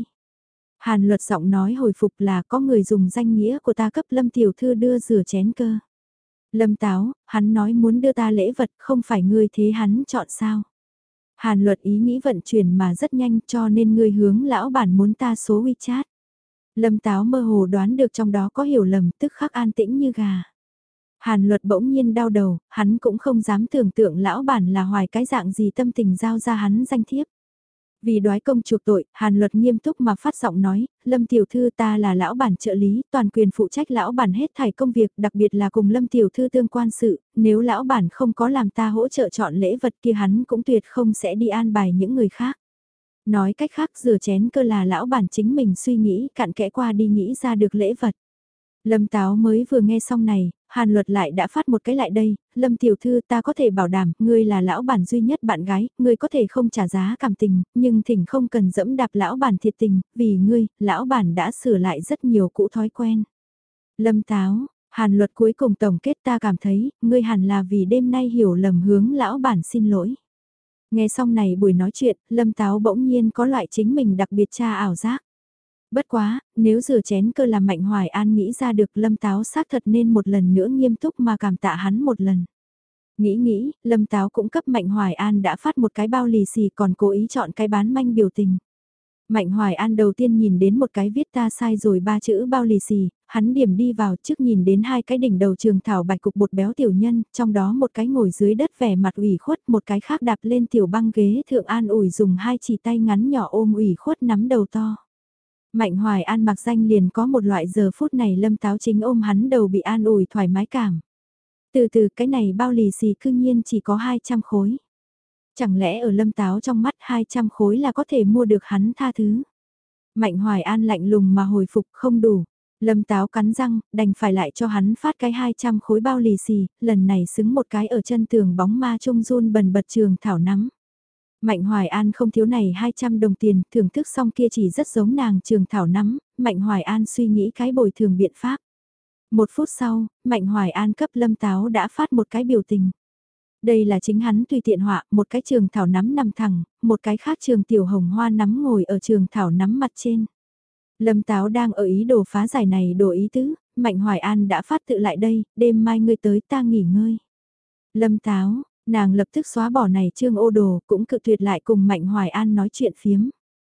Hàn Luật giọng nói hồi phục là có người dùng danh nghĩa của ta cấp Lâm Tiểu Thư đưa rửa chén cơ. Lâm Táo, hắn nói muốn đưa ta lễ vật không phải ngươi thế hắn chọn sao. Hàn Luật ý nghĩ vận chuyển mà rất nhanh cho nên ngươi hướng lão bản muốn ta số WeChat. Lâm Táo mơ hồ đoán được trong đó có hiểu lầm tức khắc an tĩnh như gà. Hàn Luật bỗng nhiên đau đầu, hắn cũng không dám tưởng tượng lão bản là hoài cái dạng gì tâm tình giao ra hắn danh thiếp. Vì đoái công chuộc tội, Hàn Luật nghiêm túc mà phát giọng nói, Lâm Tiểu Thư ta là lão bản trợ lý, toàn quyền phụ trách lão bản hết thảy công việc, đặc biệt là cùng Lâm Tiểu Thư tương quan sự, nếu lão bản không có làm ta hỗ trợ chọn lễ vật kia hắn cũng tuyệt không sẽ đi an bài những người khác. Nói cách khác rửa chén cơ là lão bản chính mình suy nghĩ cặn kẽ qua đi nghĩ ra được lễ vật. Lâm Táo mới vừa nghe xong này, Hàn Luật lại đã phát một cái lại đây, Lâm Tiểu Thư ta có thể bảo đảm, ngươi là lão bản duy nhất bạn gái, ngươi có thể không trả giá cảm tình, nhưng thỉnh không cần dẫm đạp lão bản thiệt tình, vì ngươi, lão bản đã sửa lại rất nhiều cũ thói quen. Lâm Táo, Hàn Luật cuối cùng tổng kết ta cảm thấy, ngươi hẳn là vì đêm nay hiểu lầm hướng lão bản xin lỗi. Nghe xong này buổi nói chuyện, Lâm Táo bỗng nhiên có loại chính mình đặc biệt tra ảo giác. Bất quá, nếu rửa chén cơ làm Mạnh Hoài An nghĩ ra được Lâm Táo xác thật nên một lần nữa nghiêm túc mà cảm tạ hắn một lần. Nghĩ, Lâm Táo cũng cấp Mạnh Hoài An đã phát một cái bao lì xì còn cố ý chọn cái bán manh biểu tình. Mạnh Hoài An đầu tiên nhìn đến một cái viết ta sai rồi 3 chữ bao lì xì, hắn điểm đi vào trước nhìn đến 2 cái đỉnh đầu trường thảo bạch cục bột béo tiểu nhân, trong đó một cái ngồi dưới đất vẻ mặt ủy khuất, một cái khác đạp lên tiểu băng ghế thượng an ủi dùng 2 chỉ tay ngắn nhỏ ôm ủy khuất nắm đầu to. Mạnh Hoài An mặc danh liền có một loại giờ phút này Lâm Táo chính ôm hắn đầu bị an ủi thoải mái cảm. Từ từ cái này bao lì xì cư nhiên chỉ có 200 khối. Chẳng lẽ ở Lâm Táo trong mắt 200 khối là có thể mua được hắn tha thứ. Mạnh Hoài An lạnh lùng mà hồi phục không đủ. Lâm Táo cắn răng, đành phải lại cho hắn phát cái 200 khối bao lì xì, lần này xứng một cái ở chân tường bóng ma trung run bần bật trường thảo nắm. Mạnh Hoài An không thiếu này 200 đồng tiền, thưởng thức xong kia chỉ rất giống nàng trường thảo nắm, Mạnh Hoài An suy nghĩ cái bồi thường biện pháp. 1 phút sau, Mạnh Hoài An cấp Lâm Táo đã phát một cái biểu tình. Đây là chính hắn tùy tiện họa, một cái trường thảo nắm nằm thẳng, một cái khác trường tiểu hồng hoa nắm ngồi ở trường thảo nắm mặt trên. Lâm Táo đang ở ý đồ phá giải này đồ ý tứ, Mạnh Hoài An đã phát tự lại đây, đêm mai ngươi tới ta nghỉ ngơi. Lâm Táo, nàng lập tức xóa bỏ này trương ô đồ, cũng cự tuyệt lại cùng Mạnh Hoài An nói chuyện phiếm.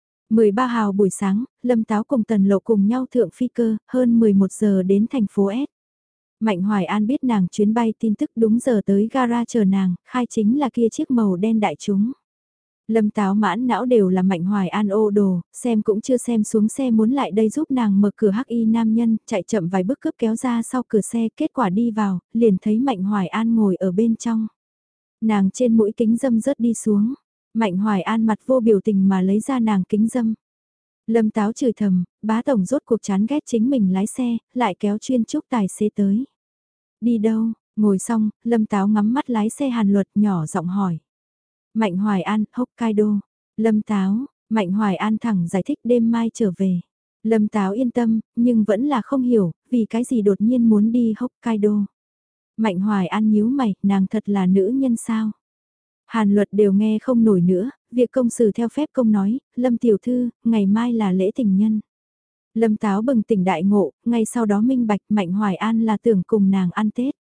13 hào buổi sáng, Lâm Táo cùng Tần Lộ cùng nhau thượng phi cơ, hơn 11 giờ đến thành phố S. Mạnh Hoài An biết nàng chuyến bay tin tức đúng giờ tới gara chờ nàng, khai chính là kia chiếc màu đen đại chúng. Lâm Táo mãn não đều là Mạnh Hoài An ô đồ, xem cũng chưa xem xuống xe muốn lại đây giúp nàng mở cửa hắc y nam nhân, chạy chậm vài bước cướp kéo ra sau cửa xe, kết quả đi vào, liền thấy Mạnh Hoài An ngồi ở bên trong. Nàng trên mũi kính dâm rớt đi xuống, Mạnh Hoài An mặt vô biểu tình mà lấy ra nàng kính dâm. Lâm Táo chửi thầm, bá tổng rốt cuộc chán ghét chính mình lái xe, lại kéo chuyên trúc tài xế tới. Đi đâu, ngồi xong, Lâm Táo ngắm mắt lái xe Hàn Luật nhỏ giọng hỏi. Mạnh Hoài An, Hokkaido. Lâm Táo, Mạnh Hoài An thẳng giải thích đêm mai trở về. Lâm Táo yên tâm, nhưng vẫn là không hiểu, vì cái gì đột nhiên muốn đi Hokkaido. Mạnh Hoài An nhíu mày, nàng thật là nữ nhân sao? Hàn Luật đều nghe không nổi nữa, việc công xử theo phép công nói, Lâm Tiểu Thư, ngày mai là lễ tình nhân. Lâm Táo bừng tỉnh đại ngộ, ngay sau đó minh bạch Mạnh Hoài An là tưởng cùng nàng ăn Tết.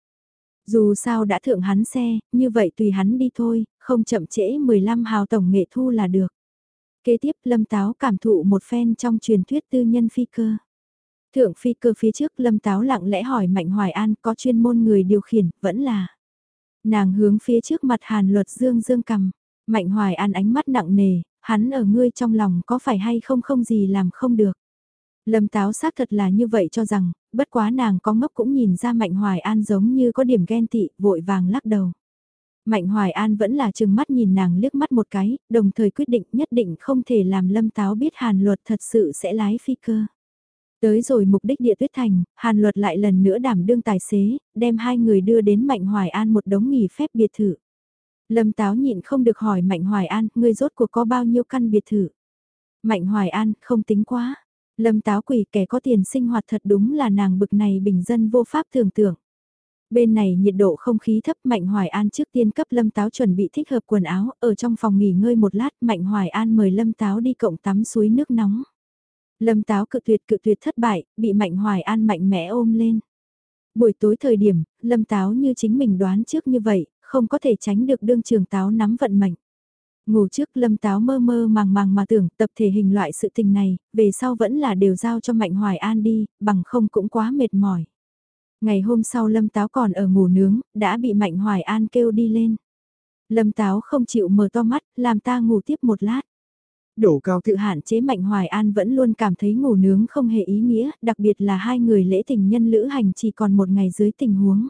Dù sao đã thượng hắn xe, như vậy tùy hắn đi thôi, không chậm trễ 15 hào tổng nghệ thu là được. Kế tiếp Lâm Táo cảm thụ một phen trong truyền thuyết tư nhân phi cơ. Thượng phi cơ phía trước Lâm Táo lặng lẽ hỏi Mạnh Hoài An có chuyên môn người điều khiển, vẫn là. Nàng hướng phía trước mặt Hàn Luật dương dương cầm. Mạnh Hoài An ánh mắt nặng nề, hắn ở ngươi trong lòng có phải hay không không gì làm không được. Lâm Táo xác thật là như vậy cho rằng, bất quá nàng có ngốc cũng nhìn ra Mạnh Hoài An giống như có điểm ghen tị, vội vàng lắc đầu. Mạnh Hoài An vẫn là chừng mắt nhìn nàng liếc mắt một cái, đồng thời quyết định nhất định không thể làm Lâm Táo biết Hàn Luật thật sự sẽ lái phi cơ. Tới rồi mục đích địa tuyết thành, Hàn Luật lại lần nữa đảm đương tài xế, đem hai người đưa đến Mạnh Hoài An một đống nghỉ phép biệt thự. Lâm Táo nhịn không được hỏi Mạnh Hoài An, ngươi rốt cuộc có bao nhiêu căn biệt thự? Mạnh Hoài An, không tính quá. Lâm Táo quỷ kẻ có tiền sinh hoạt thật đúng là nàng bực này bình dân vô pháp tưởng tượng. Bên này nhiệt độ không khí thấp Mạnh Hoài An trước tiên cấp Lâm Táo chuẩn bị thích hợp quần áo, ở trong phòng nghỉ ngơi một lát Mạnh Hoài An mời Lâm Táo đi cộng tắm suối nước nóng. Lâm Táo cự tuyệt thất bại, bị Mạnh Hoài An mạnh mẽ ôm lên. Buổi tối thời điểm, Lâm Táo như chính mình đoán trước như vậy, không có thể tránh được đương trường Táo nắm vận mệnh. Ngủ trước Lâm Táo mơ mơ màng màng mà tưởng tập thể hình loại sự tình này, về sau vẫn là đều giao cho Mạnh Hoài An đi, bằng không cũng quá mệt mỏi. Ngày hôm sau Lâm Táo còn ở ngủ nướng, đã bị Mạnh Hoài An kêu đi lên. Lâm Táo không chịu mở to mắt, làm ta ngủ tiếp một lát. Đổ cao tự hạn chế Mạnh Hoài An vẫn luôn cảm thấy ngủ nướng không hề ý nghĩa, đặc biệt là hai người lễ tình nhân lữ hành chỉ còn một ngày dưới tình huống.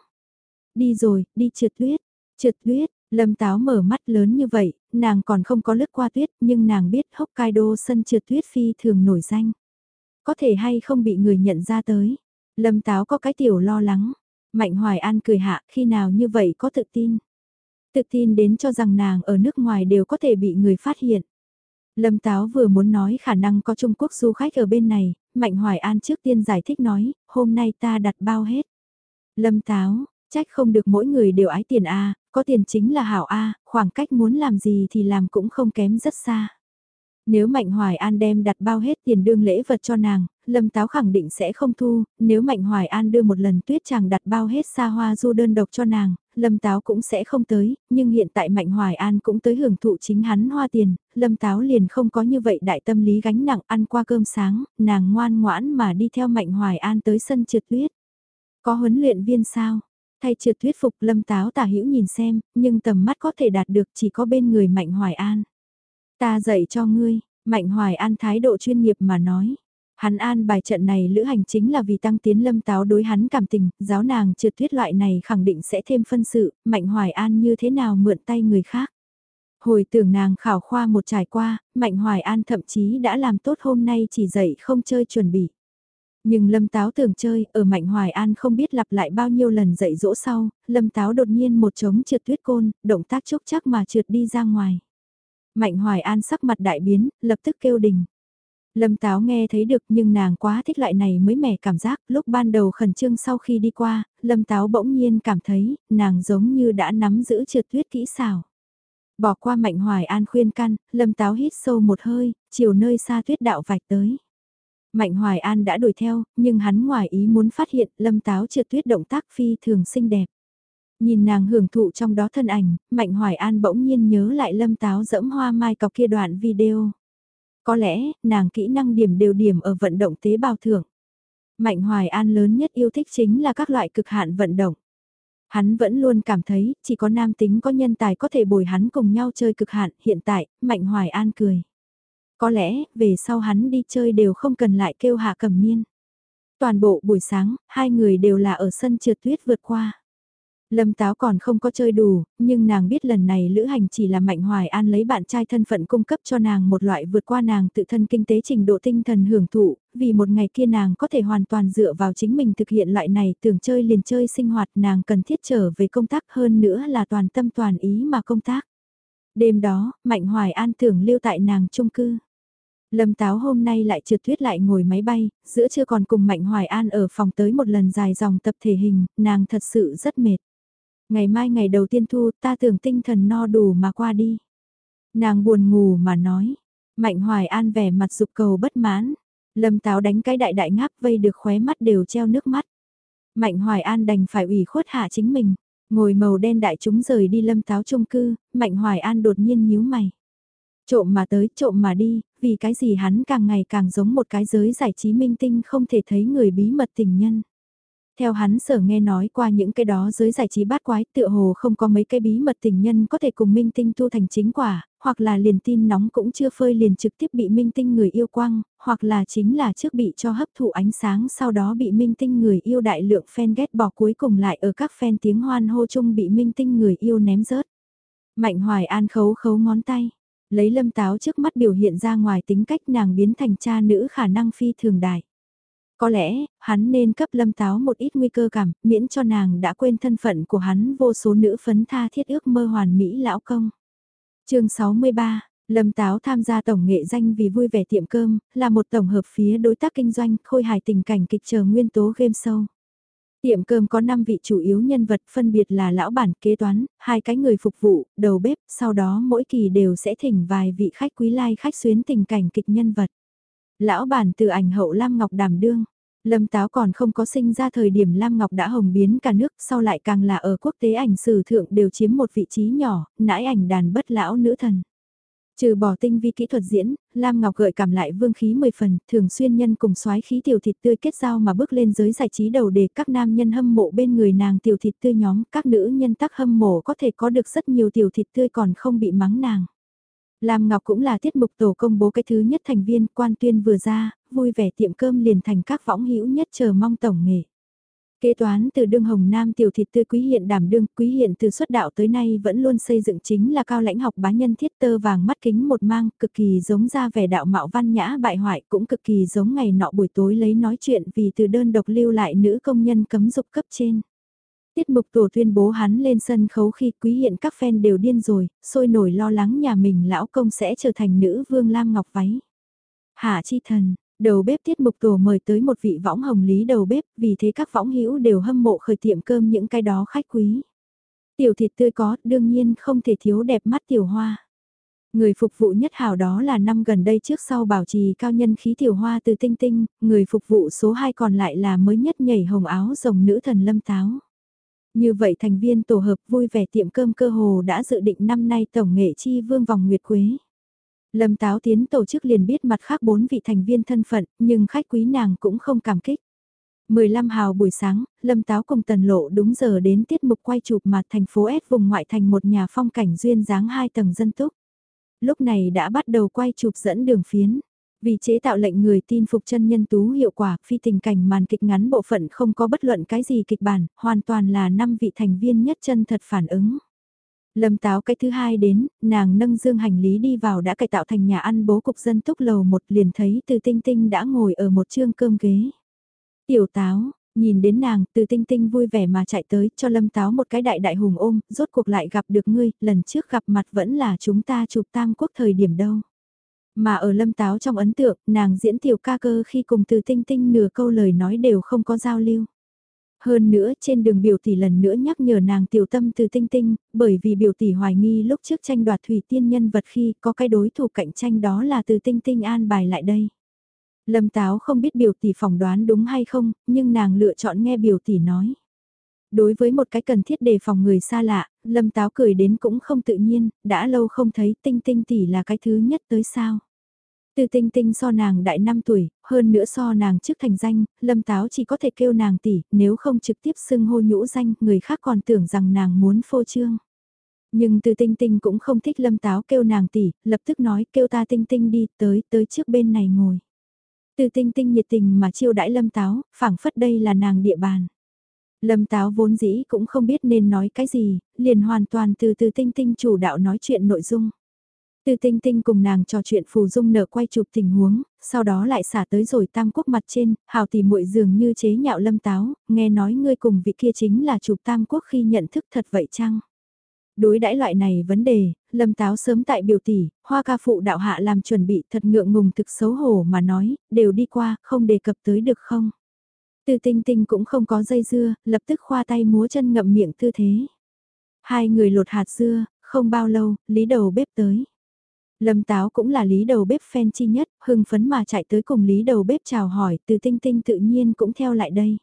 Đi rồi, đi trượt tuyết. Trượt tuyết, Lâm Táo mở mắt lớn như vậy, nàng còn không có lướt qua tuyết, nhưng nàng biết Hokkaido sân trượt tuyết phi thường nổi danh. Có thể hay không bị người nhận ra tới. Lâm Táo có cái tiểu lo lắng. Mạnh Hoài An cười hạ, khi nào như vậy có tự tin. Tự tin đến cho rằng nàng ở nước ngoài đều có thể bị người phát hiện. Lâm Táo vừa muốn nói khả năng có Trung Quốc du khách ở bên này, Mạnh Hoài An trước tiên giải thích nói, hôm nay ta đặt bao hết. Lâm Táo, trách không được mỗi người đều ái tiền A, có tiền chính là hảo A, khoảng cách muốn làm gì thì làm cũng không kém rất xa. Nếu Mạnh Hoài An đem đặt bao hết tiền đương lễ vật cho nàng, Lâm Táo khẳng định sẽ không thu, nếu Mạnh Hoài An đưa một lần tuyết chàng đặt bao hết xa hoa du đơn độc cho nàng, Lâm Táo cũng sẽ không tới, nhưng hiện tại Mạnh Hoài An cũng tới hưởng thụ chính hắn hoa tiền, Lâm Táo liền không có như vậy đại tâm lý gánh nặng ăn qua cơm sáng, nàng ngoan ngoãn mà đi theo Mạnh Hoài An tới sân trượt tuyết. Có huấn luyện viên sao? Thay trượt tuyết phục Lâm Táo tả hữu nhìn xem, nhưng tầm mắt có thể đạt được chỉ có bên người Mạnh Hoài An. Ta dạy cho ngươi, Mạnh Hoài An thái độ chuyên nghiệp mà nói. Hắn an bài trận này lữ hành chính là vì tăng tiến Lâm Táo đối hắn cảm tình, giáo nàng trượt tuyết loại này khẳng định sẽ thêm phân sự, Mạnh Hoài An như thế nào mượn tay người khác. Hồi tưởng nàng khảo khoa một trải qua, Mạnh Hoài An thậm chí đã làm tốt hôm nay chỉ dạy không chơi chuẩn bị. Nhưng Lâm Táo tưởng chơi, ở Mạnh Hoài An không biết lặp lại bao nhiêu lần dạy dỗ sau, Lâm Táo đột nhiên một trống trượt tuyết côn, động tác chốc chắc mà trượt đi ra ngoài. Mạnh Hoài An sắc mặt đại biến, lập tức kêu đình. Lâm Táo nghe thấy được nhưng nàng quá thích loại này mới mẻ cảm giác, lúc ban đầu khẩn trương sau khi đi qua, Lâm Táo bỗng nhiên cảm thấy, nàng giống như đã nắm giữ trượt tuyết kỹ xảo. Bỏ qua Mạnh Hoài An khuyên can, Lâm Táo hít sâu một hơi, chiều nơi xa tuyết đạo vạch tới. Mạnh Hoài An đã đuổi theo, nhưng hắn ngoài ý muốn phát hiện Lâm Táo trượt tuyết động tác phi thường xinh đẹp. Nhìn nàng hưởng thụ trong đó thân ảnh, Mạnh Hoài An bỗng nhiên nhớ lại Lâm Táo dẫm hoa mai cọc kia đoạn video. Có lẽ, nàng kỹ năng điểm đều điểm ở vận động tế bào thưởng. Mạnh Hoài An lớn nhất yêu thích chính là các loại cực hạn vận động. Hắn vẫn luôn cảm thấy, chỉ có nam tính có nhân tài có thể bồi hắn cùng nhau chơi cực hạn, hiện tại, Mạnh Hoài An cười. Có lẽ, về sau hắn đi chơi đều không cần lại kêu Hạ Cẩm Niên. Toàn bộ buổi sáng, hai người đều là ở sân trượt tuyết vượt qua. Lâm Táo còn không có chơi đủ, nhưng nàng biết lần này lữ hành chỉ là Mạnh Hoài An lấy bạn trai thân phận cung cấp cho nàng một loại vượt qua nàng tự thân kinh tế trình độ tinh thần hưởng thụ, vì một ngày kia nàng có thể hoàn toàn dựa vào chính mình thực hiện loại này tưởng chơi liền chơi sinh hoạt nàng cần thiết trở về công tác hơn nữa là toàn tâm toàn ý mà công tác. Đêm đó, Mạnh Hoài An tưởng lưu tại nàng chung cư. Lâm Táo hôm nay lại trượt tuyết lại ngồi máy bay, giữa trưa còn cùng Mạnh Hoài An ở phòng tới một lần dài dòng tập thể hình, nàng thật sự rất mệt. Ngày mai ngày đầu tiên thu ta tưởng tinh thần no đủ mà qua đi. Nàng buồn ngủ mà nói. Mạnh Hoài An vẻ mặt dục cầu bất mãn. Lâm Táo đánh cái đại đại ngáp vây được khóe mắt đều treo nước mắt. Mạnh Hoài An đành phải ủy khuất hạ chính mình. Ngồi màu đen đại chúng rời đi Lâm Táo chung cư, Mạnh Hoài An đột nhiên nhíu mày. Trộm mà tới, trộm mà đi, vì cái gì hắn càng ngày càng giống một cái giới giải trí minh tinh không thể thấy người bí mật tình nhân. Theo hắn sở nghe nói qua những cái đó giới giải trí bát quái tựa hồ không có mấy cái bí mật tình nhân có thể cùng minh tinh tu thành chính quả, hoặc là liền tin nóng cũng chưa phơi liền trực tiếp bị minh tinh người yêu quăng, hoặc là chính là trước bị cho hấp thụ ánh sáng sau đó bị minh tinh người yêu đại lượng fan ghét bỏ cuối cùng lại ở các fan tiếng hoan hô chung bị minh tinh người yêu ném rớt. Mạnh Hoài An khấu khấu ngón tay, lấy Lâm Táo trước mắt biểu hiện ra ngoài tính cách nàng biến thành cha nữ khả năng phi thường đại. Có lẽ, hắn nên cấp Lâm Táo một ít nguy cơ cảm, miễn cho nàng đã quên thân phận của hắn vô số nữ phấn tha thiết ước mơ hoàn mỹ lão công. Chương 63, Lâm Táo tham gia tổng nghệ danh vì vui vẻ tiệm cơm, là một tổng hợp phía đối tác kinh doanh, khôi hài tình cảnh kịch chờ nguyên tố game show. Tiệm cơm có 5 vị chủ yếu nhân vật phân biệt là lão bản, kế toán, 2 cái người phục vụ, đầu bếp, sau đó mỗi kỳ đều sẽ thỉnh vài vị khách quý lai khách xuyến tình cảnh kịch nhân vật. Lão bản từ ảnh hậu Lam Ngọc đảm đương. Lâm Táo còn không có sinh ra thời điểm Lam Ngọc đã hồng biến cả nước, sau lại càng là ở quốc tế ảnh sử thượng đều chiếm một vị trí nhỏ, nãi ảnh đàn bất lão nữ thần. Trừ bỏ tinh vi kỹ thuật diễn, Lam Ngọc gợi cảm lại vương khí 10 phần, thường xuyên nhân cùng soái khí tiểu thịt tươi kết giao mà bước lên giới giải trí đầu đề, các nam nhân hâm mộ bên người nàng tiểu thịt tươi nhóm, các nữ nhân tắc hâm mộ có thể có được rất nhiều tiểu thịt tươi còn không bị mắng nàng. Lam Ngọc cũng là tiết mục tổ công bố cái thứ nhất thành viên, quan tuyên vừa ra, vui vẻ tiệm cơm liền thành các võng hữu nhất chờ mong tổng nghệ. Kế toán từ đương Hồng Nam tiểu thịt tươi Quý Hiện đảm đương, Quý Hiện từ xuất đạo tới nay vẫn luôn xây dựng chính là cao lãnh học bá nhân thiết, tơ vàng mắt kính một mang, cực kỳ giống ra vẻ đạo mạo văn nhã bại hoại, cũng cực kỳ giống ngày nọ buổi tối lấy nói chuyện vì từ đơn độc lưu lại nữ công nhân cấm dục cấp trên. Tiết mục tổ tuyên bố hắn lên sân khấu khi Quý Hiện các fan đều điên rồi, sôi nổi lo lắng nhà mình lão công sẽ trở thành nữ vương Lam Ngọc váy. Hạ chi thần, đầu bếp tiết mục tổ mời tới một vị võng hồng lý đầu bếp, vì thế các võng hữu đều hâm mộ khởi tiệm cơm những cái đó khách quý. Tiểu thịt tươi có, đương nhiên không thể thiếu đẹp mắt tiểu hoa. Người phục vụ nhất hảo đó là năm gần đây trước sau bảo trì cao nhân khí tiểu hoa từ Tinh Tinh, người phục vụ số 2 còn lại là mới nhất nhảy hồng áo rồng nữ thần Lâm Táo. Như vậy thành viên tổ hợp vui vẻ tiệm cơm cơ hồ đã dự định năm nay tổng nghệ chi vương vòng nguyệt quế. Lâm Táo tiến tổ chức liền biết mặt khác 4 vị thành viên thân phận, nhưng khách quý nàng cũng không cảm kích. 15 hào buổi sáng, Lâm Táo cùng Tần Lộ đúng giờ đến tiết mục quay chụp mà thành phố S vùng ngoại thành một nhà phong cảnh duyên dáng 2 tầng dân túc. Lúc này đã bắt đầu quay chụp dẫn đường phiến. Vì chế tạo lệnh người tin phục chân nhân tú hiệu quả, phi tình cảnh màn kịch ngắn bộ phận không có bất luận cái gì kịch bản, hoàn toàn là 5 vị thành viên nhất chân thật phản ứng. Lâm Táo cái thứ hai đến, nàng nâng dương hành lý đi vào đã cải tạo thành nhà ăn bố cục dân túc lầu một, liền thấy Từ Tinh Tinh đã ngồi ở một chương cơm ghế. Tiểu Táo, nhìn đến nàng, Từ Tinh Tinh vui vẻ mà chạy tới cho Lâm Táo một cái đại đại hùng ôm, rốt cuộc lại gặp được ngươi, lần trước gặp mặt vẫn là chúng ta chụp Tam Quốc thời điểm đâu. Mà ở Lâm Táo trong ấn tượng, nàng diễn tiểu ca cơ khi cùng Từ Tinh Tinh nửa câu lời nói đều không có giao lưu. Hơn nữa trên đường biểu tỷ lần nữa nhắc nhở nàng tiểu tâm Từ Tinh Tinh, bởi vì biểu tỷ hoài nghi lúc trước tranh đoạt thủy tiên nhân vật khi có cái đối thủ cạnh tranh đó là Từ Tinh Tinh an bài lại đây. Lâm Táo không biết biểu tỷ phỏng đoán đúng hay không, nhưng nàng lựa chọn nghe biểu tỷ nói. Đối với một cái cần thiết đề phòng người xa lạ, Lâm Táo cười đến cũng không tự nhiên, đã lâu không thấy Tinh Tinh tỷ là cái thứ nhất tới sao. Từ Tinh Tinh so nàng đại 5 tuổi, hơn nữa so nàng trước thành danh, Lâm Táo chỉ có thể kêu nàng tỷ, nếu không trực tiếp xưng hô nhũ danh, người khác còn tưởng rằng nàng muốn phô trương. Nhưng Từ Tinh Tinh cũng không thích Lâm Táo kêu nàng tỷ, lập tức nói kêu ta Tinh Tinh đi, tới trước bên này ngồi. Từ Tinh Tinh nhiệt tình mà chiêu đãi Lâm Táo, phảng phất đây là nàng địa bàn. Lâm Táo vốn dĩ cũng không biết nên nói cái gì, liền hoàn toàn từ Tinh Tinh chủ đạo nói chuyện nội dung. Từ Tinh Tinh cùng nàng trò chuyện phù dung nở quay chụp tình huống, sau đó lại xả tới rồi Tam Quốc mặt trên, hào tỷ muội dường như chế nhạo Lâm Táo, nghe nói ngươi cùng vị kia chính là chụp Tam Quốc khi nhận thức thật vậy chăng? Đối đãi loại này vấn đề, Lâm Táo sớm tại biểu tỷ, hoa ca phụ đạo hạ làm chuẩn bị thật ngượng ngùng thực xấu hổ mà nói, đều đi qua, không đề cập tới được không? Từ Tinh Tinh cũng không có dây dưa, lập tức khoa tay múa chân ngậm miệng tư thế. Hai người lột hạt dưa, không bao lâu, Lý đầu bếp tới. Lâm Táo cũng là Lý đầu bếp fan chi nhất, hưng phấn mà chạy tới cùng Lý đầu bếp chào hỏi, Từ Tinh Tinh tự nhiên cũng theo lại đây.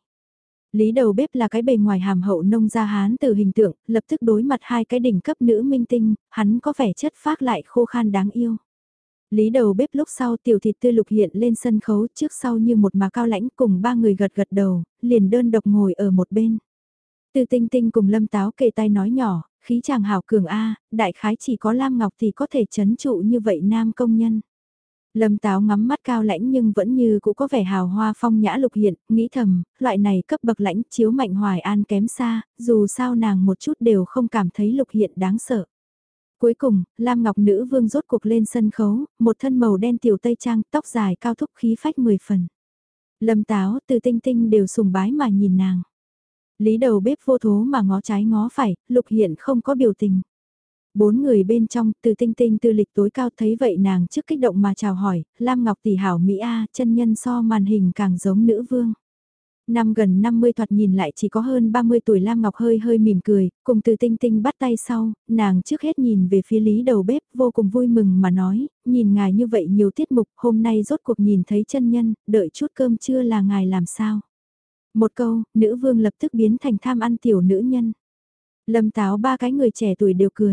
Lý đầu bếp là cái bề ngoài hàm hậu nông gia Hán từ hình tượng, lập tức đối mặt hai cái đỉnh cấp nữ minh tinh, hắn có vẻ chất phác lại khô khan đáng yêu. Lý đầu bếp lúc sau tiểu thịt tươi lục hiện lên sân khấu trước sau như một mà cao lãnh cùng ba người gật gật đầu, liền đơn độc ngồi ở một bên. Từ Tinh Tinh cùng Lâm Táo kề tay nói nhỏ, khí chàng hảo cường A, đại khái chỉ có Lam Ngọc thì có thể chấn trụ như vậy nam công nhân. Lâm Táo ngắm mắt cao lãnh nhưng vẫn như cũng có vẻ hào hoa phong nhã lục hiện, nghĩ thầm, loại này cấp bậc lãnh chiếu mạnh hoài an kém xa, dù sao nàng một chút đều không cảm thấy lục hiện đáng sợ. Cuối cùng, Lam Ngọc nữ vương rốt cuộc lên sân khấu, một thân màu đen tiểu tây trang, tóc dài cao thúc khí phách 10 phần. Lâm Táo, Từ Tinh Tinh đều sùng bái mà nhìn nàng. Lý đầu bếp vô thố mà ngó trái ngó phải, lục hiện không có biểu tình. Bốn người bên trong, Từ Tinh Tinh tư lịch tối cao thấy vậy nàng trước kích động mà chào hỏi, Lam Ngọc tỷ hảo Mỹ A, chân nhân so màn hình càng giống nữ vương. Năm gần 50 thoạt nhìn lại chỉ có hơn 30 tuổi Lam Ngọc hơi hơi mỉm cười, cùng Từ Tinh Tinh bắt tay sau, nàng trước hết nhìn về phía Lý đầu bếp vô cùng vui mừng mà nói, nhìn ngài như vậy nhiều tiết mục, hôm nay rốt cuộc nhìn thấy chân nhân, đợi chút cơm trưa là ngài làm sao. Một câu, nữ vương lập tức biến thành tham ăn tiểu nữ nhân. Lâm Táo ba cái người trẻ tuổi đều cười.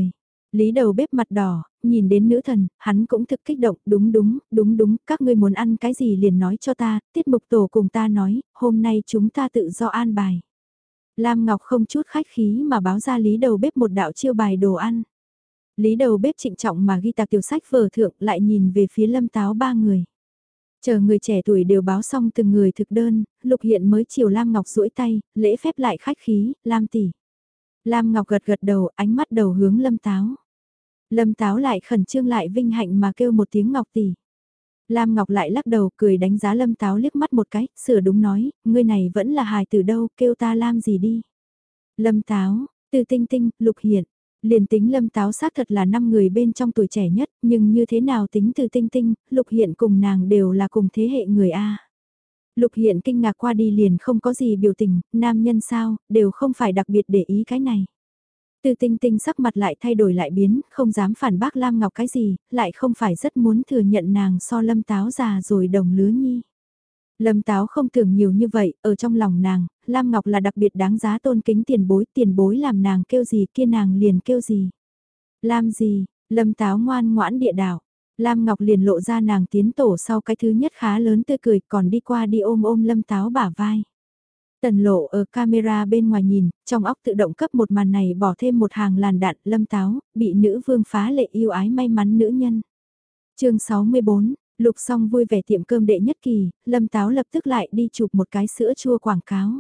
Lý đầu bếp mặt đỏ, nhìn đến nữ thần, hắn cũng thực kích động, đúng, các ngươi muốn ăn cái gì liền nói cho ta, tiết mục tổ cùng ta nói, hôm nay chúng ta tự do an bài. Lam Ngọc không chút khách khí mà báo ra Lý đầu bếp một đạo chiêu bài đồ ăn. Lý đầu bếp trịnh trọng mà ghi tạc tiểu sách vở thượng lại nhìn về phía Lâm Táo ba người. Chờ người trẻ tuổi đều báo xong từng người thực đơn, Lục Hiện mới chiều Lam Ngọc duỗi tay, lễ phép lại khách khí, Lam tỷ. Lam Ngọc gật gật đầu, ánh mắt đầu hướng Lâm Táo. Lâm Táo lại khẩn trương lại vinh hạnh mà kêu một tiếng Ngọc tỷ. Lam Ngọc lại lắc đầu cười đánh giá Lâm Táo liếc mắt một cái, sửa đúng nói, ngươi này vẫn là hài từ đâu, kêu ta Lam gì đi. Lâm Táo, Từ Tinh Tinh, Lục Hiện. Liền tính Lâm Táo xác thật là 5 người bên trong tuổi trẻ nhất, nhưng như thế nào tính Từ Tinh Tinh, Lục Hiện cùng nàng đều là cùng thế hệ người A. Lục Hiện kinh ngạc qua đi liền không có gì biểu tình, nam nhân sao, đều không phải đặc biệt để ý cái này. Từ Tinh Tinh sắc mặt lại thay đổi lại biến, không dám phản bác Lam Ngọc cái gì, lại không phải rất muốn thừa nhận nàng so Lâm Táo già rồi đồng lứa nhi. Lâm Táo không tưởng nhiều như vậy, ở trong lòng nàng, Lam Ngọc là đặc biệt đáng giá tôn kính tiền bối làm nàng kêu gì kia nàng liền kêu gì. Lam gì, Lâm Táo ngoan ngoãn địa đạo. Lam Ngọc liền lộ ra nàng tiến tổ sau cái thứ nhất khá lớn tươi cười còn đi qua đi ôm Lâm Táo bả vai. Tần lộ ở camera bên ngoài nhìn, trong óc tự động cấp một màn này bỏ thêm một hàng làn đạn Lâm Táo, bị nữ vương phá lệ yêu ái may mắn nữ nhân. Chương 64, Lục Song vui vẻ tiệm cơm đệ nhất kỳ, Lâm Táo lập tức lại đi chụp một cái sữa chua quảng cáo.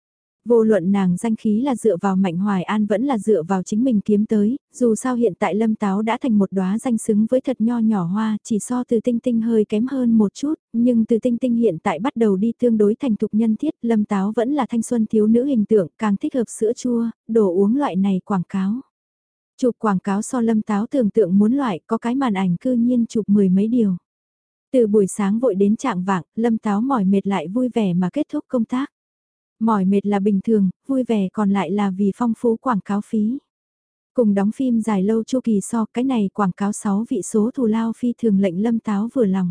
Vô luận nàng danh khí là dựa vào Mạnh Hoài An vẫn là dựa vào chính mình kiếm tới, dù sao hiện tại Lâm Táo đã thành một đóa danh xứng với thật nho nhỏ hoa, chỉ so Từ Tinh Tinh hơi kém hơn một chút, nhưng Từ Tinh Tinh hiện tại bắt đầu đi tương đối thành thục nhân thiết, Lâm Táo vẫn là thanh xuân thiếu nữ hình tượng, càng thích hợp sữa chua, đồ uống loại này quảng cáo. Chụp quảng cáo so Lâm Táo tưởng tượng muốn loại có cái màn ảnh cư nhiên chụp mười mấy điều. Từ buổi sáng vội đến trạng vạng, Lâm Táo mỏi mệt lại vui vẻ mà kết thúc công tác. Mỏi mệt là bình thường, vui vẻ còn lại là vì phong phú quảng cáo phí. Cùng đóng phim dài lâu chu kỳ so cái này quảng cáo 6 vị số thù lao phi thường lệnh Lâm Táo vừa lòng.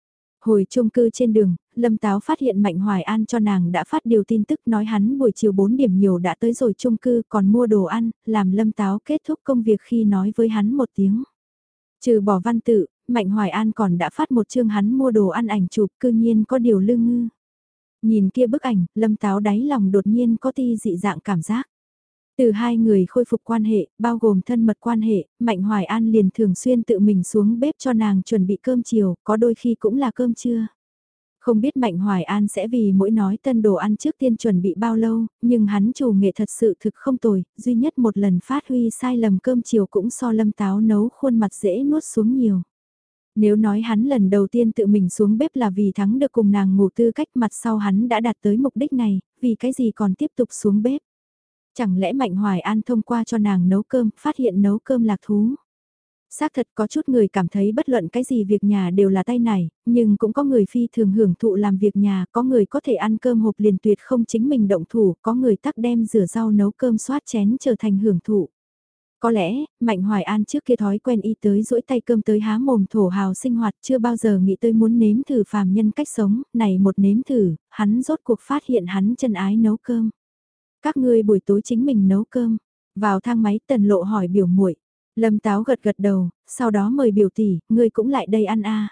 Hồi chung cư trên đường, Lâm Táo phát hiện Mạnh Hoài An cho nàng đã phát điều tin tức nói hắn buổi chiều 4 điểm nhiều đã tới rồi chung cư còn mua đồ ăn, làm Lâm Táo kết thúc công việc khi nói với hắn một tiếng. Trừ bỏ văn tự, Mạnh Hoài An còn đã phát một chương hắn mua đồ ăn ảnh chụp cư nhiên có điều lương ngư. Nhìn kia bức ảnh, Lâm Táo đáy lòng đột nhiên có ti dị dạng cảm giác. Từ hai người khôi phục quan hệ, bao gồm thân mật quan hệ, Mạnh Hoài An liền thường xuyên tự mình xuống bếp cho nàng chuẩn bị cơm chiều, có đôi khi cũng là cơm trưa. Không biết Mạnh Hoài An sẽ vì mỗi nói tân đồ ăn trước tiên chuẩn bị bao lâu, nhưng hắn chủ nghệ thật sự thực không tồi, duy nhất một lần phát huy sai lầm cơm chiều cũng so Lâm Táo nấu khuôn mặt dễ nuốt xuống nhiều. Nếu nói hắn lần đầu tiên tự mình xuống bếp là vì thắng được cùng nàng ngủ tư cách mặt sau hắn đã đạt tới mục đích này, vì cái gì còn tiếp tục xuống bếp. Chẳng lẽ Mạnh Hoài An thông qua cho nàng nấu cơm, phát hiện nấu cơm lạc thú. Xác thật có chút người cảm thấy bất luận cái gì việc nhà đều là tay nải, nhưng cũng có người phi thường hưởng thụ làm việc nhà, có người có thể ăn cơm hộp liền tuyệt không chính mình động thủ, có người tắc đem rửa rau nấu cơm xoát chén trở thành hưởng thụ. Có lẽ, Mạnh Hoài An trước kia thói quen y tới duỗi tay cơm tới há mồm thổ hào sinh hoạt chưa bao giờ nghĩ tới muốn nếm thử phàm nhân cách sống, này một nếm thử, hắn rốt cuộc phát hiện hắn chân ái nấu cơm. Các ngươi buổi tối chính mình nấu cơm, vào thang máy Tần Lộ hỏi biểu muội. Lâm Táo gật gật đầu, sau đó mời biểu tỷ, ngươi cũng lại đây ăn a.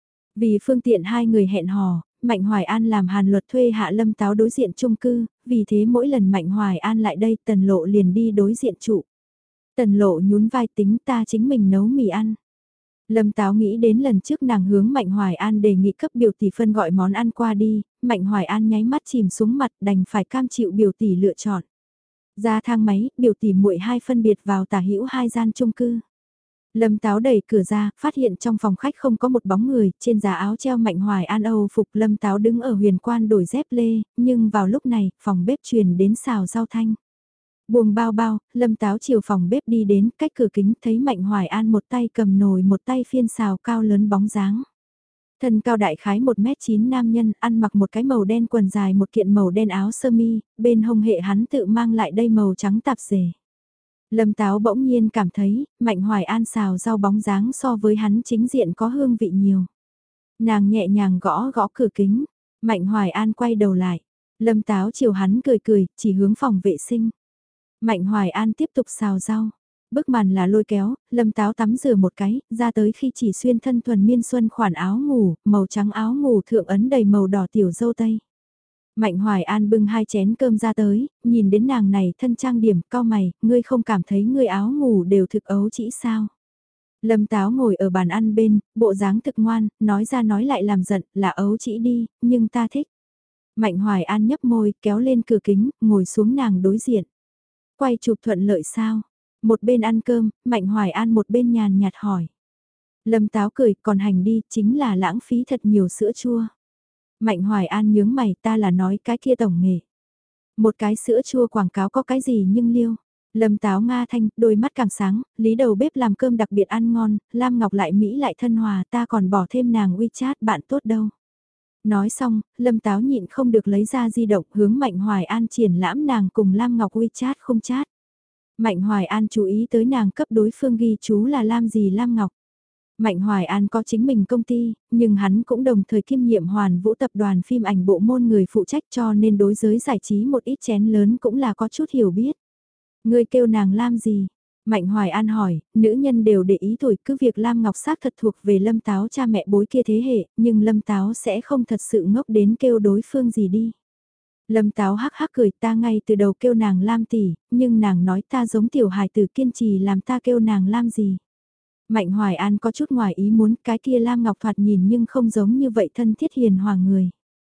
Vì phương tiện hai người hẹn hò, Mạnh Hoài An làm Hàn Luật thuê hạ Lâm Táo đối diện chung cư, vì thế mỗi lần Mạnh Hoài An lại đây Tần Lộ liền đi đối diện trụ. Tần Lộ nhún vai tính ta chính mình nấu mì ăn. Lâm Táo nghĩ đến lần trước nàng hướng Mạnh Hoài An đề nghị cấp biểu tỷ phân gọi món ăn qua đi, Mạnh Hoài An nháy mắt chìm xuống mặt đành phải cam chịu biểu tỷ lựa chọn. Ra thang máy, biểu tỷ muội hai phân biệt vào tả hữu hai gian chung cư. Lâm Táo đẩy cửa ra, phát hiện trong phòng khách không có một bóng người, trên giá áo treo Mạnh Hoài An Âu phục Lâm Táo đứng ở huyền quan đổi dép lê, nhưng vào lúc này, phòng bếp truyền đến xào rau thanh. Buông bao bao, Lâm Táo chiều phòng bếp đi đến, cách cửa kính thấy Mạnh Hoài An một tay cầm nồi một tay phiên xào cao lớn bóng dáng. Thân cao đại khái 1m9 nam nhân, ăn mặc một cái màu đen quần dài một kiện màu đen áo sơ mi, bên hông hệ hắn tự mang lại đây màu trắng tạp dề. Lâm Táo bỗng nhiên cảm thấy, Mạnh Hoài An xào rau bóng dáng so với hắn chính diện có hương vị nhiều. Nàng nhẹ nhàng gõ gõ cửa kính, Mạnh Hoài An quay đầu lại. Lâm Táo chiều hắn cười cười, chỉ hướng phòng vệ sinh. Mạnh Hoài An tiếp tục xào rau. Bức màn là lôi kéo, Lâm Táo tắm rửa một cái, ra tới khi chỉ xuyên thân thuần miên xuân khoản áo ngủ, màu trắng áo ngủ thượng ấn đầy màu đỏ tiểu dâu tây. Mạnh Hoài An bưng 2 chén cơm ra tới, nhìn đến nàng này thân trang điểm, cau mày, ngươi không cảm thấy ngươi áo ngủ đều thực ấu chỉ sao? Lâm Táo ngồi ở bàn ăn bên, bộ dáng thực ngoan, nói ra nói lại làm giận, là ấu chỉ đi, nhưng ta thích. Mạnh Hoài An nhấp môi, kéo lên cửa kính, ngồi xuống nàng đối diện. Quay chụp thuận lợi sao? Một bên ăn cơm, Mạnh Hoài An một bên nhàn nhạt hỏi. Lâm Táo cười, còn hành đi, chính là lãng phí thật nhiều sữa chua. Mạnh Hoài An nhướng mày, ta là nói cái kia tổng nghề. Một cái sữa chua quảng cáo có cái gì nhưng liêu. Lâm Táo Nga thanh, đôi mắt càng sáng, lý đầu bếp làm cơm đặc biệt ăn ngon, Lam Ngọc lại Mỹ lại thân hòa, ta còn bỏ thêm nàng WeChat bạn tốt đâu. Nói xong, Lâm Táo nhịn không được lấy ra di động hướng Mạnh Hoài An triển lãm nàng cùng Lam Ngọc WeChat không chat. Mạnh Hoài An chú ý tới nàng cấp đối phương ghi chú là Lam gì Lam Ngọc. Mạnh Hoài An có chính mình công ty, nhưng hắn cũng đồng thời kiêm nhiệm Hoàn Vũ tập đoàn phim ảnh bộ môn người phụ trách cho nên đối giới giải trí một ít chén lớn cũng là có chút hiểu biết. Người kêu nàng Lam gì? Mạnh Hoài An hỏi, nữ nhân đều để ý tuổi cứ việc Lam Ngọc xác thật thuộc về Lâm Táo cha mẹ bối kia thế hệ, nhưng Lâm Táo sẽ không thật sự ngốc đến kêu đối phương gì đi. Lâm Táo hắc hắc cười ta ngay từ đầu kêu nàng Lam tỷ, nhưng nàng nói ta giống tiểu hài tử kiên trì làm ta kêu nàng Lam gì. Mạnh Hoài An có chút ngoài ý muốn cái kia Lam Ngọc thoạt nhìn nhưng không giống như vậy thân thiết hiền hòa người.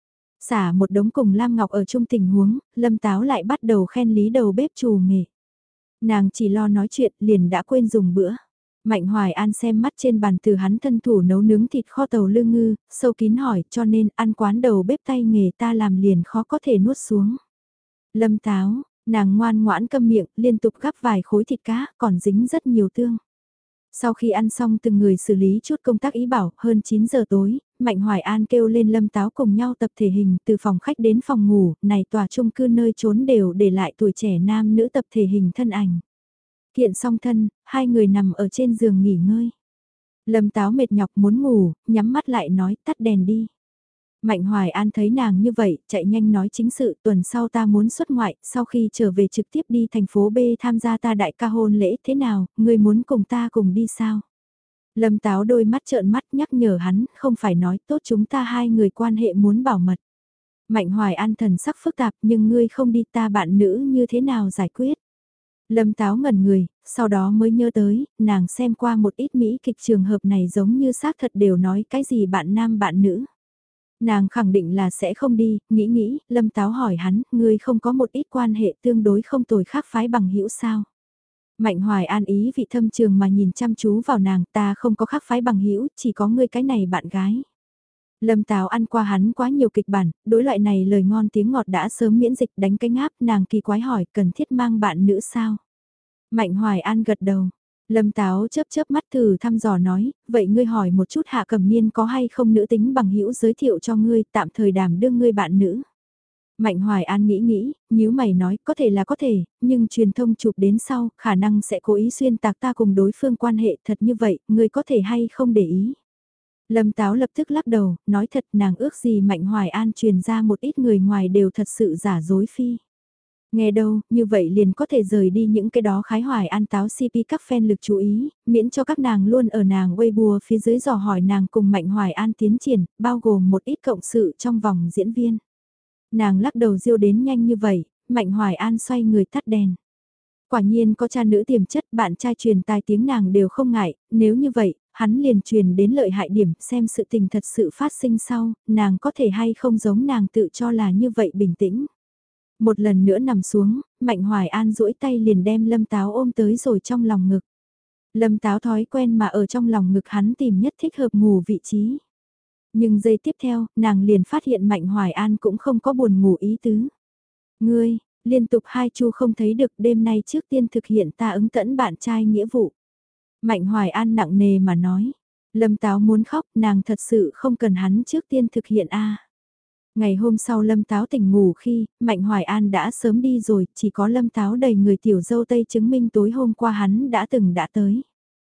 Xả một đống cùng Lam Ngọc ở chung tình huống, Lâm Táo lại bắt đầu khen lý đầu bếp chủ nghề. Nàng chỉ lo nói chuyện liền đã quên dùng bữa. Mạnh Hoài An xem mắt trên bàn từ hắn thân thủ nấu nướng thịt kho tàu lương ngư, sâu kín hỏi cho nên ăn quán đầu bếp tay nghề ta làm liền khó có thể nuốt xuống. Lâm Táo, nàng ngoan ngoãn câm miệng liên tục gắp vài khối thịt cá còn dính rất nhiều tương. Sau khi ăn xong từng người xử lý chút công tác ý bảo, hơn 9 giờ tối, Mạnh Hoài An kêu lên Lâm Táo cùng nhau tập thể hình từ phòng khách đến phòng ngủ, này tòa chung cư nơi trốn đều để lại tuổi trẻ nam nữ tập thể hình thân ảnh. Kiện xong thân, hai người nằm ở trên giường nghỉ ngơi. Lâm Táo mệt nhọc muốn ngủ, nhắm mắt lại nói tắt đèn đi. Mạnh Hoài An thấy nàng như vậy, chạy nhanh nói chính sự tuần sau ta muốn xuất ngoại, sau khi trở về trực tiếp đi thành phố B tham gia ta đại ca hôn lễ thế nào, ngươi muốn cùng ta cùng đi sao? Lâm Táo đôi mắt trợn mắt nhắc nhở hắn, không phải nói tốt chúng ta hai người quan hệ muốn bảo mật. Mạnh Hoài An thần sắc phức tạp nhưng ngươi không đi ta bạn nữ như thế nào giải quyết? Lâm Táo ngẩn người, sau đó mới nhớ tới, nàng xem qua một ít Mỹ kịch trường hợp này giống như xác thật đều nói cái gì bạn nam bạn nữ. Nàng khẳng định là sẽ không đi, nghĩ, Lâm Táo hỏi hắn, ngươi không có một ít quan hệ tương đối không tồi khác phái bằng hữu sao. Mạnh Hoài An ý vị thâm trường mà nhìn chăm chú vào nàng, ta không có khác phái bằng hữu chỉ có ngươi cái này bạn gái. Lâm Táo ăn qua hắn quá nhiều kịch bản, đối loại này lời ngon tiếng ngọt đã sớm miễn dịch đánh cái ngáp, nàng kỳ quái hỏi cần thiết mang bạn nữ sao. Mạnh Hoài An gật đầu. Lâm Táo chớp chớp mắt thử thăm dò nói, vậy ngươi hỏi một chút Hạ Cẩm Niên có hay không nữ tính bằng hữu giới thiệu cho ngươi tạm thời đảm đương ngươi bạn nữ. Mạnh Hoài An nghĩ, nhíu mày nói có thể là có thể, nhưng truyền thông chụp đến sau khả năng sẽ cố ý xuyên tạc ta cùng đối phương quan hệ thật như vậy, ngươi có thể hay không để ý. Lâm Táo lập tức lắc đầu, nói thật nàng ước gì Mạnh Hoài An truyền ra một ít người ngoài đều thật sự giả dối phi. Nghe đâu, như vậy liền có thể rời đi những cái đó khái Hoài An táo CP các fan lực chú ý, miễn cho các nàng luôn ở nàng Weibo phía dưới dò hỏi nàng cùng Mạnh Hoài An tiến triển, bao gồm một ít cộng sự trong vòng diễn viên. Nàng lắc đầu diêu đến nhanh như vậy, Mạnh Hoài An xoay người tắt đèn. Quả nhiên có cha nữ tiềm chất, bạn trai truyền tai tiếng nàng đều không ngại, nếu như vậy, hắn liền truyền đến lợi hại điểm xem sự tình thật sự phát sinh sau, nàng có thể hay không giống nàng tự cho là như vậy bình tĩnh. Một lần nữa nằm xuống, Mạnh Hoài An duỗi tay liền đem Lâm Táo ôm tới rồi trong lòng ngực. Lâm Táo thói quen mà ở trong lòng ngực hắn tìm nhất thích hợp ngủ vị trí. Nhưng giây tiếp theo, nàng liền phát hiện Mạnh Hoài An cũng không có buồn ngủ ý tứ. Ngươi, liên tục hai chu không thấy được đêm nay trước tiên thực hiện ta ứng tẫn bạn trai nghĩa vụ. Mạnh Hoài An nặng nề mà nói. Lâm Táo muốn khóc, nàng thật sự không cần hắn trước tiên thực hiện a. Ngày hôm sau Lâm Táo tỉnh ngủ khi, Mạnh Hoài An đã sớm đi rồi, chỉ có Lâm Táo đầy người tiểu dâu tây chứng minh tối hôm qua hắn đã tới.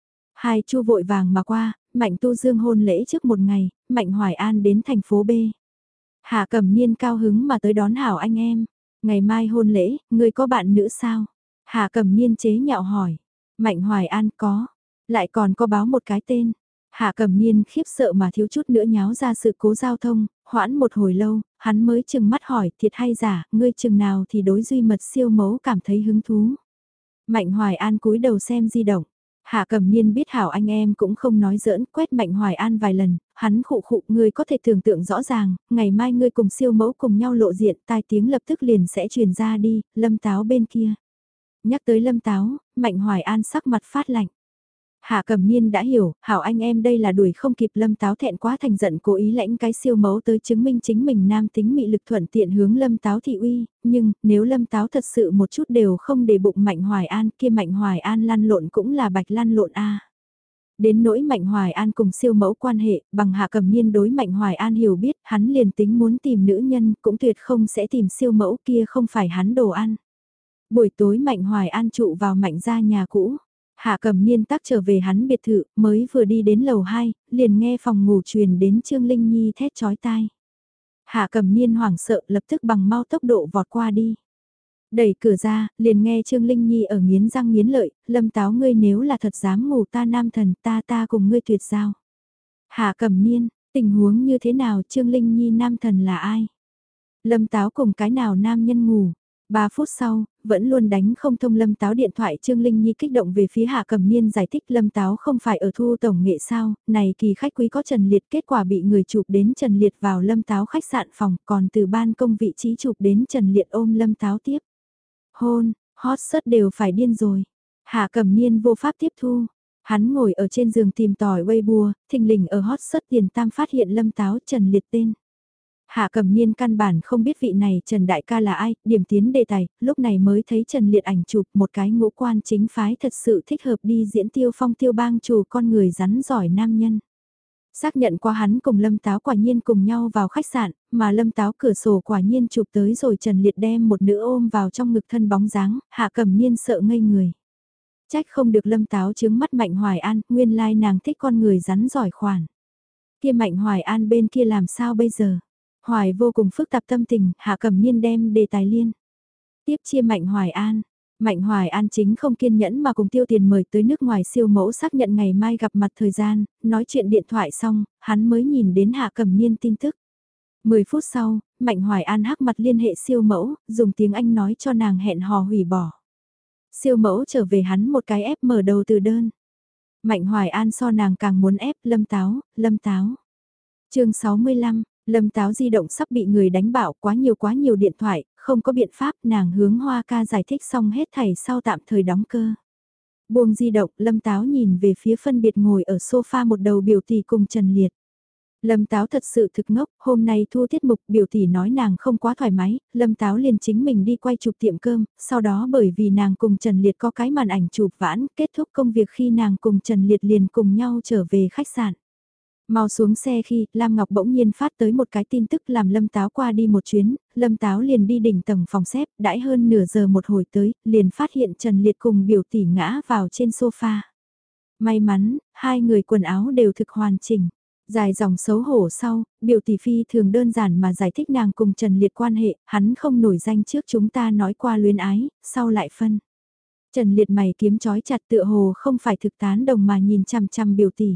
Hai chu vội vàng mà qua, Mạnh Tu Dương hôn lễ trước một ngày, Mạnh Hoài An đến thành phố B. Hạ Cẩm Niên cao hứng mà tới đón hảo anh em. Ngày mai hôn lễ, người có bạn nữ sao? Hạ Cẩm Niên chế nhạo hỏi. Mạnh Hoài An có, lại còn có báo một cái tên. Hạ Cẩm Niên khiếp sợ mà thiếu chút nữa nháo ra sự cố giao thông, hoãn một hồi lâu, hắn mới chừng mắt hỏi thiệt hay giả, ngươi chừng nào thì đối duy mật siêu mẫu cảm thấy hứng thú. Mạnh Hoài An cúi đầu xem di động. Hạ Cẩm Niên biết hảo anh em cũng không nói giỡn, quét Mạnh Hoài An vài lần, hắn khụ khụ, ngươi có thể tưởng tượng rõ ràng, ngày mai ngươi cùng siêu mẫu cùng nhau lộ diện, tai tiếng lập tức liền sẽ truyền ra đi, Lâm Táo bên kia. Nhắc tới Lâm Táo, Mạnh Hoài An sắc mặt phát lạnh. Hạ Cẩm Niên đã hiểu, hảo anh em đây là đuổi không kịp Lâm Táo thẹn quá thành giận cố ý lãnh cái siêu mẫu tới chứng minh chính mình nam tính mị lực thuận tiện hướng Lâm Táo thị uy, nhưng nếu Lâm Táo thật sự một chút đều không để bụng Mạnh Hoài An kia Mạnh Hoài An lăn lộn cũng là bạch lăn lộn a. Đến nỗi Mạnh Hoài An cùng siêu mẫu quan hệ, bằng Hạ Cẩm Niên đối Mạnh Hoài An hiểu biết, hắn liền tính muốn tìm nữ nhân cũng tuyệt không sẽ tìm siêu mẫu kia không phải hắn đồ ăn. Buổi tối Mạnh Hoài An trụ vào Mạnh gia nhà cũ. Hạ Cẩm Niên tác trở về hắn biệt thự, mới vừa đi đến lầu 2, liền nghe phòng ngủ truyền đến Trương Linh Nhi thét chói tai. Hạ Cẩm Niên hoảng sợ lập tức bằng mau tốc độ vọt qua đi. Đẩy cửa ra, liền nghe Trương Linh Nhi ở nghiến răng nghiến lợi, Lâm Táo ngươi nếu là thật dám ngủ ta nam thần ta cùng ngươi tuyệt giao. Hạ Cẩm Niên, tình huống như thế nào Trương Linh Nhi nam thần là ai? Lâm Táo cùng cái nào nam nhân ngủ? 3 phút sau, vẫn luôn đánh không thông Lâm Táo điện thoại Trương Linh Nhi kích động về phía Hạ Cẩm Niên giải thích Lâm Táo không phải ở thu tổng nghệ sao, này kỳ khách quý có Trần Liệt kết quả bị người chụp đến Trần Liệt vào Lâm Táo khách sạn phòng còn từ ban công vị trí chụp đến Trần Liệt ôm Lâm Táo tiếp. Hôn, hot search đều phải điên rồi. Hạ Cẩm Niên vô pháp tiếp thu. Hắn ngồi ở trên giường tìm tòi Weibo, thình lình ở hot search tiền tam phát hiện Lâm Táo Trần Liệt tên. Hạ Cẩm Niên căn bản không biết vị này Trần Đại ca là ai, điểm tiến đề tài, lúc này mới thấy Trần Liệt ảnh chụp một cái ngũ quan chính phái thật sự thích hợp đi diễn Tiêu Phong Tiêu Bang chủ con người rắn giỏi nam nhân. Xác nhận qua hắn cùng Lâm Táo quả nhiên cùng nhau vào khách sạn, mà Lâm Táo cửa sổ quả nhiên chụp tới rồi Trần Liệt đem một nữ ôm vào trong ngực thân bóng dáng, Hạ Cẩm Niên sợ ngây người. Trách không được Lâm Táo chướng mắt Mạnh Hoài An, nguyên lai nàng thích con người rắn giỏi khoản. Kia Mạnh Hoài An bên kia làm sao bây giờ? Hoài vô cùng phức tạp tâm tình, Hạ Cẩm Niên đem đề tài liên. Tiếp chia Mạnh Hoài An. Mạnh Hoài An chính không kiên nhẫn mà cùng Tiêu Tiền mời tới nước ngoài siêu mẫu xác nhận ngày mai gặp mặt thời gian, nói chuyện điện thoại xong, hắn mới nhìn đến Hạ Cẩm Niên tin tức. 10 phút sau, Mạnh Hoài An hắc mặt liên hệ siêu mẫu, dùng tiếng Anh nói cho nàng hẹn hò hủy bỏ. Siêu mẫu trở về hắn một cái ép mở đầu từ đơn. Mạnh Hoài An so nàng càng muốn ép Lâm Táo, Lâm Táo. Chương 65 Lâm Táo di động sắp bị người đánh bảo quá nhiều điện thoại, không có biện pháp nàng hướng Hoa ca giải thích xong hết thảy sau tạm thời đóng cơ. Buông di động, Lâm Táo nhìn về phía phân biệt ngồi ở sofa một đầu biểu tỷ cùng Trần Liệt. Lâm Táo thật sự thực ngốc, hôm nay thu tiết mục biểu tỷ nói nàng không quá thoải mái, Lâm Táo liền chính mình đi quay chụp tiệm cơm, sau đó bởi vì nàng cùng Trần Liệt có cái màn ảnh chụp vãn, kết thúc công việc khi nàng cùng Trần Liệt liền cùng nhau trở về khách sạn. Mau xuống xe khi, Lam Ngọc bỗng nhiên phát tới một cái tin tức làm Lâm Táo qua đi một chuyến, Lâm Táo liền đi đỉnh tầng phòng xếp, đãi hơn nửa giờ một hồi tới, liền phát hiện Trần Liệt cùng biểu tỷ ngã vào trên sofa. May mắn, hai người quần áo đều thực hoàn chỉnh. Dài dòng xấu hổ sau, biểu tỷ phi thường đơn giản mà giải thích nàng cùng Trần Liệt quan hệ, hắn không nổi danh trước chúng ta nói qua luyến ái, sau lại phân. Trần Liệt mày kiếm chói chặt tựa hồ không phải thực tán đồng mà nhìn chằm chằm biểu tỷ.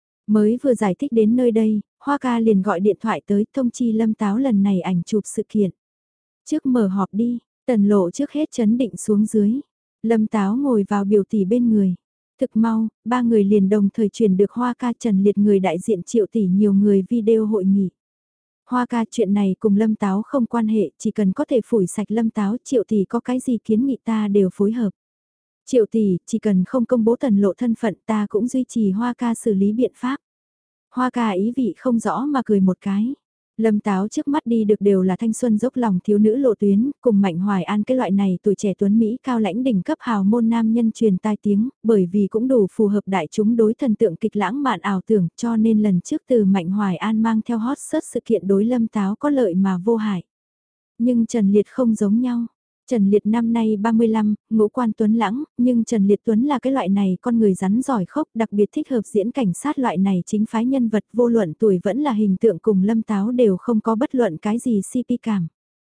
Mới vừa giải thích đến nơi đây, Hoa ca liền gọi điện thoại tới thông chi Lâm Táo lần này ảnh chụp sự kiện. Trước mở họp đi, Tần Lộ trước hết chấn định xuống dưới. Lâm Táo ngồi vào biểu tỷ bên người. Thực mau, ba người liền đồng thời truyền được Hoa ca Trần Liệt người đại diện Triệu tỷ nhiều người video hội nghị. Hoa ca chuyện này cùng Lâm Táo không quan hệ, chỉ cần có thể phủi sạch Lâm Táo Triệu tỷ có cái gì kiến nghị ta đều phối hợp. Triệu tỷ, chỉ cần không công bố Tần Lộ thân phận ta cũng duy trì Hoa ca xử lý biện pháp. Hoa ca ý vị không rõ mà cười một cái. Lâm Táo trước mắt đi được đều là thanh xuân dốc lòng thiếu nữ lộ tuyến, cùng Mạnh Hoài An cái loại này tuổi trẻ tuấn Mỹ cao lãnh đỉnh cấp hào môn nam nhân truyền tai tiếng, bởi vì cũng đủ phù hợp đại chúng đối thần tượng kịch lãng mạn ảo tưởng cho nên lần trước từ Mạnh Hoài An mang theo hot search sự kiện đối Lâm Táo có lợi mà vô hại. Nhưng Trần Liệt không giống nhau. Trần Liệt năm nay 35, ngũ quan tuấn lãng, nhưng Trần Liệt Tuấn là cái loại này con người rắn giỏi khốc đặc biệt thích hợp diễn cảnh sát loại này chính phái nhân vật vô luận tuổi vẫn là hình tượng cùng Lâm Táo đều không có bất luận cái gì CP cảm.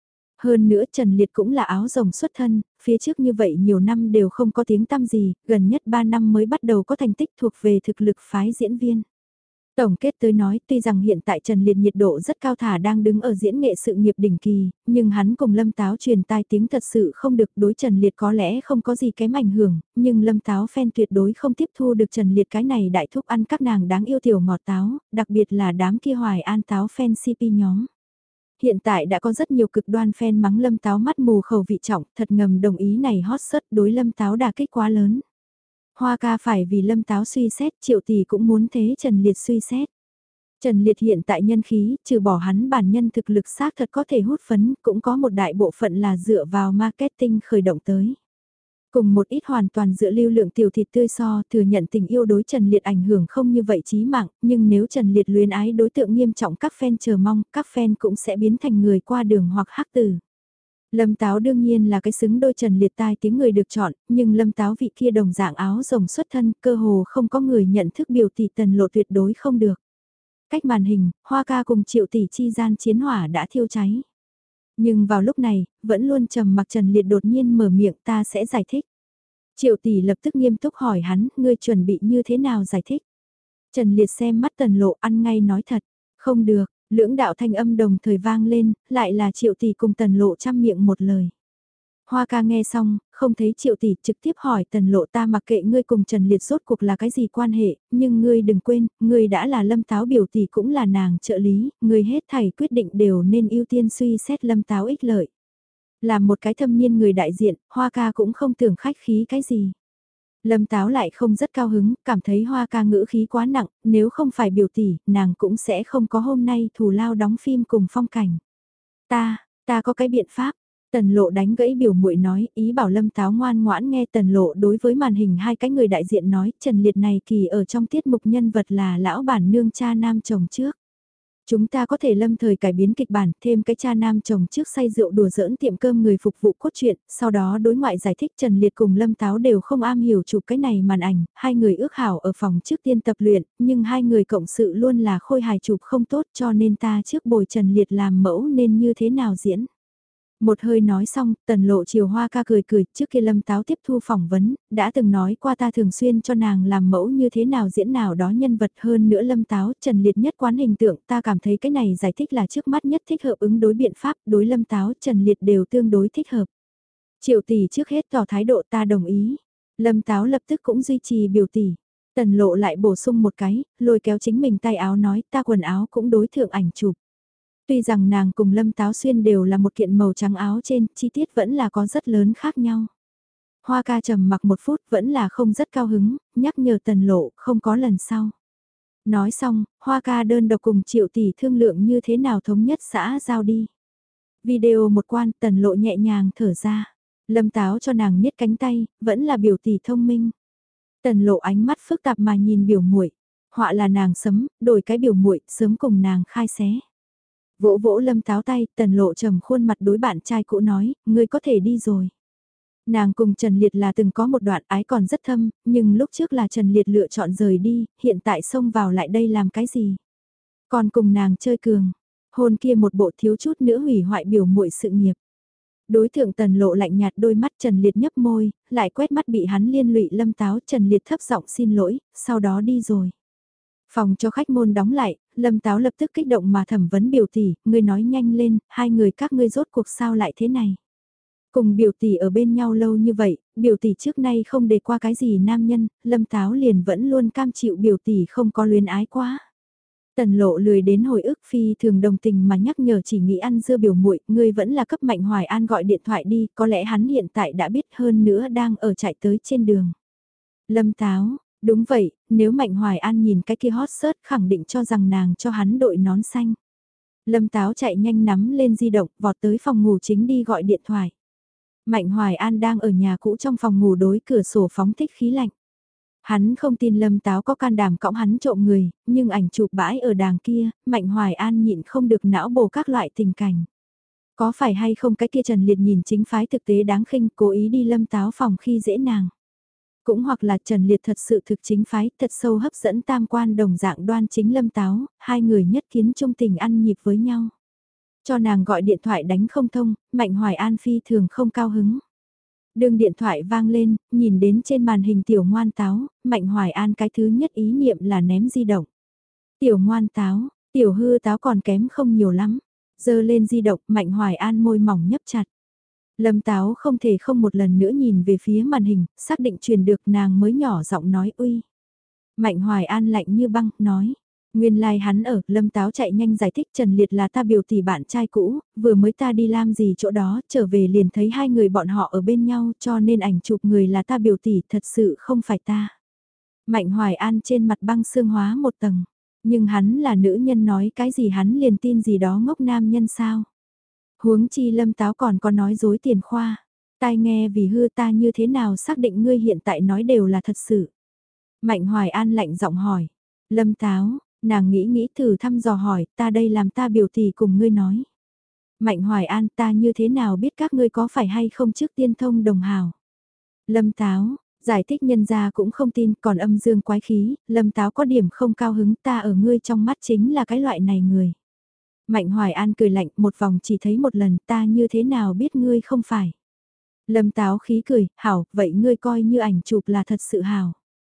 Hơn nữa Trần Liệt cũng là áo rồng xuất thân, phía trước như vậy nhiều năm đều không có tiếng tăm gì, gần nhất 3 năm mới bắt đầu có thành tích thuộc về thực lực phái diễn viên. Tổng kết tới nói, tuy rằng hiện tại Trần Liệt nhiệt độ rất cao thả đang đứng ở diễn nghệ sự nghiệp đỉnh kỳ, nhưng hắn cùng Lâm Táo truyền tai tiếng thật sự không được, đối Trần Liệt có lẽ không có gì kém ảnh hưởng, nhưng Lâm Táo fan tuyệt đối không tiếp thu được Trần Liệt cái này đại thúc ăn các nàng đáng yêu tiểu ngọt táo, đặc biệt là đám kia Hoài An táo fan CP nhóm. Hiện tại đã có rất nhiều cực đoan fan mắng Lâm Táo mắt mù khẩu vị trọng, thật ngầm đồng ý này hot search đối Lâm Táo đả kích quá lớn. Hoa ca phải vì Lâm Táo suy xét, Triệu Tỷ cũng muốn thế Trần Liệt suy xét. Trần Liệt hiện tại nhân khí, trừ bỏ hắn bản nhân thực lực xác thật có thể hút phấn, cũng có một đại bộ phận là dựa vào marketing khởi động tới. Cùng một ít hoàn toàn dựa lưu lượng tiểu thịt tươi so, thừa nhận tình yêu đối Trần Liệt ảnh hưởng không như vậy chí mạng, nhưng nếu Trần Liệt luyến ái đối tượng nghiêm trọng các fan chờ mong, các fan cũng sẽ biến thành người qua đường hoặc hắc tử. Lâm Táo đương nhiên là cái xứng đôi Trần Liệt tai tiếng người được chọn, nhưng Lâm Táo vị kia đồng dạng áo rồng xuất thân, cơ hồ không có người nhận thức biểu tỷ Tần Lộ tuyệt đối không được. Cách màn hình, Hoa ca cùng Triệu Tỷ chi gian chiến hỏa đã thiêu cháy. Nhưng vào lúc này, vẫn luôn trầm mặc Trần Liệt đột nhiên mở miệng ta sẽ giải thích. Triệu Tỷ lập tức nghiêm túc hỏi hắn, ngươi chuẩn bị như thế nào giải thích? Trần Liệt xem mắt Tần Lộ ăn ngay nói thật, không được, lưỡng đạo thanh âm đồng thời vang lên, lại là Triệu Tỷ cùng Tần Lộ chăm miệng một lời. Hoa ca nghe xong, không thấy Triệu Tỷ trực tiếp hỏi Tần Lộ ta mặc kệ ngươi cùng Trần Liệt rốt cuộc là cái gì quan hệ, nhưng ngươi đừng quên, ngươi đã là Lâm Táo biểu tỷ cũng là nàng trợ lý, ngươi hết thảy quyết định đều nên ưu tiên suy xét Lâm Táo ích lợi. Làm một cái thâm niên người đại diện, Hoa ca cũng không tưởng khách khí cái gì. Lâm Táo lại không rất cao hứng, cảm thấy Hoa ca ngữ khí quá nặng, nếu không phải biểu tỷ, nàng cũng sẽ không có hôm nay thù lao đóng phim cùng phong cảnh. Ta có cái biện pháp. Tần Lộ đánh gãy biểu muội nói, ý bảo Lâm Táo ngoan ngoãn nghe Tần Lộ đối với màn hình hai cái người đại diện nói, Trần Liệt này kỳ ở trong tiết mục nhân vật là lão bản nương cha nam chồng trước. Chúng ta có thể lâm thời cải biến kịch bản, thêm cái cha nam chồng trước say rượu đùa giỡn tiệm cơm người phục vụ cốt truyện, sau đó đối ngoại giải thích Trần Liệt cùng Lâm Táo đều không am hiểu chụp cái này màn ảnh, hai người ước hảo ở phòng trước tiên tập luyện, nhưng hai người cộng sự luôn là khôi hài chụp không tốt cho nên ta trước bồi Trần Liệt làm mẫu nên như thế nào diễn. Một hơi nói xong, Tần Lộ chiều Hoa ca cười cười, trước kia Lâm Táo tiếp thu phỏng vấn, đã từng nói qua ta thường xuyên cho nàng làm mẫu như thế nào diễn nào đó nhân vật hơn nữa Lâm Táo, Trần Liệt nhất quán hình tượng, ta cảm thấy cái này giải thích là trước mắt nhất thích hợp ứng đối biện pháp, đối Lâm Táo, Trần Liệt đều tương đối thích hợp. Triệu Tỷ trước hết tỏ thái độ ta đồng ý. Lâm Táo lập tức cũng duy trì biểu tỷ. Tần Lộ lại bổ sung một cái, lôi kéo chính mình tay áo nói ta quần áo cũng đối thượng ảnh chụp. Tuy rằng nàng cùng Lâm Táo Xuyên đều là một kiện màu trắng áo trên, chi tiết vẫn là có rất lớn khác nhau. Hoa ca trầm mặc một phút vẫn là không rất cao hứng, nhắc nhở Tần Lộ không có lần sau. Nói xong, Hoa ca đơn độc cùng Triệu Tỷ thương lượng như thế nào thống nhất xã giao đi. Video một quan Tần Lộ nhẹ nhàng thở ra. Lâm Táo cho nàng niết cánh tay, vẫn là biểu tỷ thông minh. Tần Lộ ánh mắt phức tạp mà nhìn biểu muội, họa là nàng sấm, đổi cái biểu muội sớm cùng nàng khai xé. Vỗ vỗ Lâm Táo tay, Tần Lộ trầm khuôn mặt đối bạn trai cũ nói, ngươi có thể đi rồi. Nàng cùng Trần Liệt là từng có một đoạn ái còn rất thâm, nhưng lúc trước là Trần Liệt lựa chọn rời đi, hiện tại xông vào lại đây làm cái gì? Còn cùng nàng chơi cường, hôn kia một bộ thiếu chút nữa hủy hoại biểu muội sự nghiệp. Đối thượng Tần Lộ lạnh nhạt đôi mắt Trần Liệt nhấp môi, lại quét mắt bị hắn liên lụy Lâm Táo, Trần Liệt thấp giọng xin lỗi, sau đó đi rồi. Phòng cho khách môn đóng lại, Lâm Táo lập tức kích động mà thẩm vấn biểu tỷ, ngươi nói nhanh lên, hai người các ngươi rốt cuộc sao lại thế này. Cùng biểu tỷ ở bên nhau lâu như vậy, biểu tỷ trước nay không đề qua cái gì nam nhân, Lâm Táo liền vẫn luôn cam chịu biểu tỷ không có luyến ái quá. Tần Lộ lười đến hồi ức phi thường đồng tình mà nhắc nhở chỉ nghĩ ăn dưa biểu muội, ngươi vẫn là cấp Mạnh Hoài An gọi điện thoại đi, có lẽ hắn hiện tại đã biết hơn nữa đang ở chạy tới trên đường. Lâm Táo, đúng vậy, nếu Mạnh Hoài An nhìn cái kia hot search khẳng định cho rằng nàng cho hắn đội nón xanh. Lâm Táo chạy nhanh nắm lên di động, vọt tới phòng ngủ chính đi gọi điện thoại. Mạnh Hoài An đang ở nhà cũ trong phòng ngủ đối cửa sổ phóng thích khí lạnh. Hắn không tin Lâm Táo có can đảm cõng hắn trộm người, nhưng ảnh chụp bãi ở đàng kia, Mạnh Hoài An nhịn không được não bổ các loại tình cảnh. Có phải hay không cái kia Trần Liệt nhìn chính phái thực tế đáng khinh cố ý đi Lâm Táo phòng khi dễ nàng. Cũng hoặc là Trần Liệt thật sự thực chính phái, thật sâu hấp dẫn tam quan đồng dạng đoan chính Lâm Táo, hai người nhất kiến trung tình ăn nhịp với nhau. Cho nàng gọi điện thoại đánh không thông, Mạnh Hoài An phi thường không cao hứng. Đường điện thoại vang lên, nhìn đến trên màn hình tiểu ngoan táo, Mạnh Hoài An cái thứ nhất ý niệm là ném di động. Tiểu ngoan táo, tiểu hư táo còn kém không nhiều lắm. Giơ lên di động, Mạnh Hoài An môi mỏng nhấp chặt. Lâm Táo không thể không một lần nữa nhìn về phía màn hình, xác định truyền được nàng mới nhỏ giọng nói uy. Mạnh Hoài An lạnh như băng, nói. Nguyên lai like hắn ở, Lâm Táo chạy nhanh giải thích Trần Liệt là ta biểu tỷ bạn trai cũ, vừa mới ta đi làm gì chỗ đó, trở về liền thấy hai người bọn họ ở bên nhau cho nên ảnh chụp người là ta biểu tỷ, thật sự không phải ta. Mạnh Hoài An trên mặt băng xương hóa một tầng, nhưng hắn là nữ nhân nói cái gì hắn liền tin gì đó ngốc nam nhân sao. Huống chi Lâm Táo còn có nói dối tiền khoa, tai nghe vì hư ta như thế nào xác định ngươi hiện tại nói đều là thật sự. Mạnh Hoài An lạnh giọng hỏi, Lâm Táo, nàng nghĩ thử thăm dò hỏi, ta đây làm ta biểu tỷ cùng ngươi nói. Mạnh Hoài An ta như thế nào biết các ngươi có phải hay không trước tiên thông đồng hào. Lâm Táo, giải thích nhân gia cũng không tin còn âm dương quái khí, Lâm Táo có điểm không cao hứng ta ở ngươi trong mắt chính là cái loại này người. Mạnh Hoài An cười lạnh một vòng chỉ thấy một lần ta như thế nào biết ngươi không phải. Lâm Táo khí cười, hảo, vậy ngươi coi như ảnh chụp là thật sự hảo.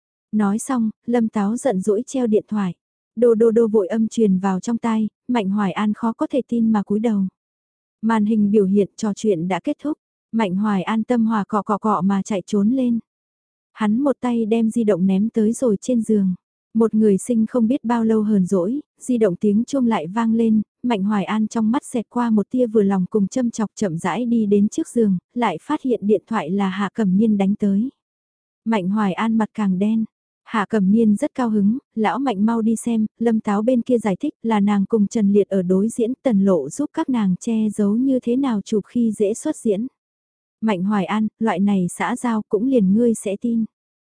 Nói xong, Lâm Táo giận dỗi treo điện thoại. Đô đô đô vội âm truyền vào trong tai, Mạnh Hoài An khó có thể tin mà cúi đầu. Màn hình biểu hiện trò chuyện đã kết thúc, Mạnh Hoài An tâm hòa cọ cọ cọ mà chạy trốn lên. Hắn một tay đem di động ném tới rồi trên giường. Một người sinh không biết bao lâu hờn dỗi, di động tiếng chuông lại vang lên, Mạnh Hoài An trong mắt xẹt qua một tia vừa lòng cùng châm chọc chậm rãi đi đến trước giường, lại phát hiện điện thoại là Hạ Cẩm Niên đánh tới. Mạnh Hoài An mặt càng đen. Hạ Cẩm Niên rất cao hứng, lão Mạnh mau đi xem, Lâm Táo bên kia giải thích là nàng cùng Trần Liệt ở đối diễn Tần Lộ giúp các nàng che giấu như thế nào chụp khi dễ xuất diễn. Mạnh Hoài An, loại này xã giao cũng liền ngươi sẽ tin.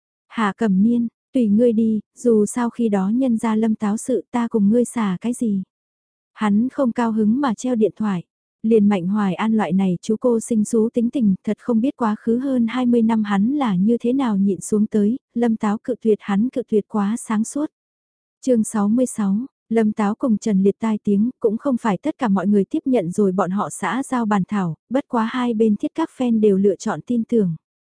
Hạ Cẩm Niên, tùy ngươi đi, dù sao khi đó nhân ra Lâm Táo sự ta cùng ngươi xả cái gì. Hắn không cao hứng mà treo điện thoại. Liền Mạnh Hoài An loại này chú cô sinh xú tính tình thật không biết quá khứ hơn 20 năm hắn là như thế nào nhịn xuống tới, Lâm Táo cự tuyệt hắn cự tuyệt quá sáng suốt. Chương 66, Lâm Táo cùng Trần Liệt tai tiếng cũng không phải tất cả mọi người tiếp nhận rồi bọn họ xã giao bàn thảo, bất quá hai bên thiết các fan đều lựa chọn tin tưởng.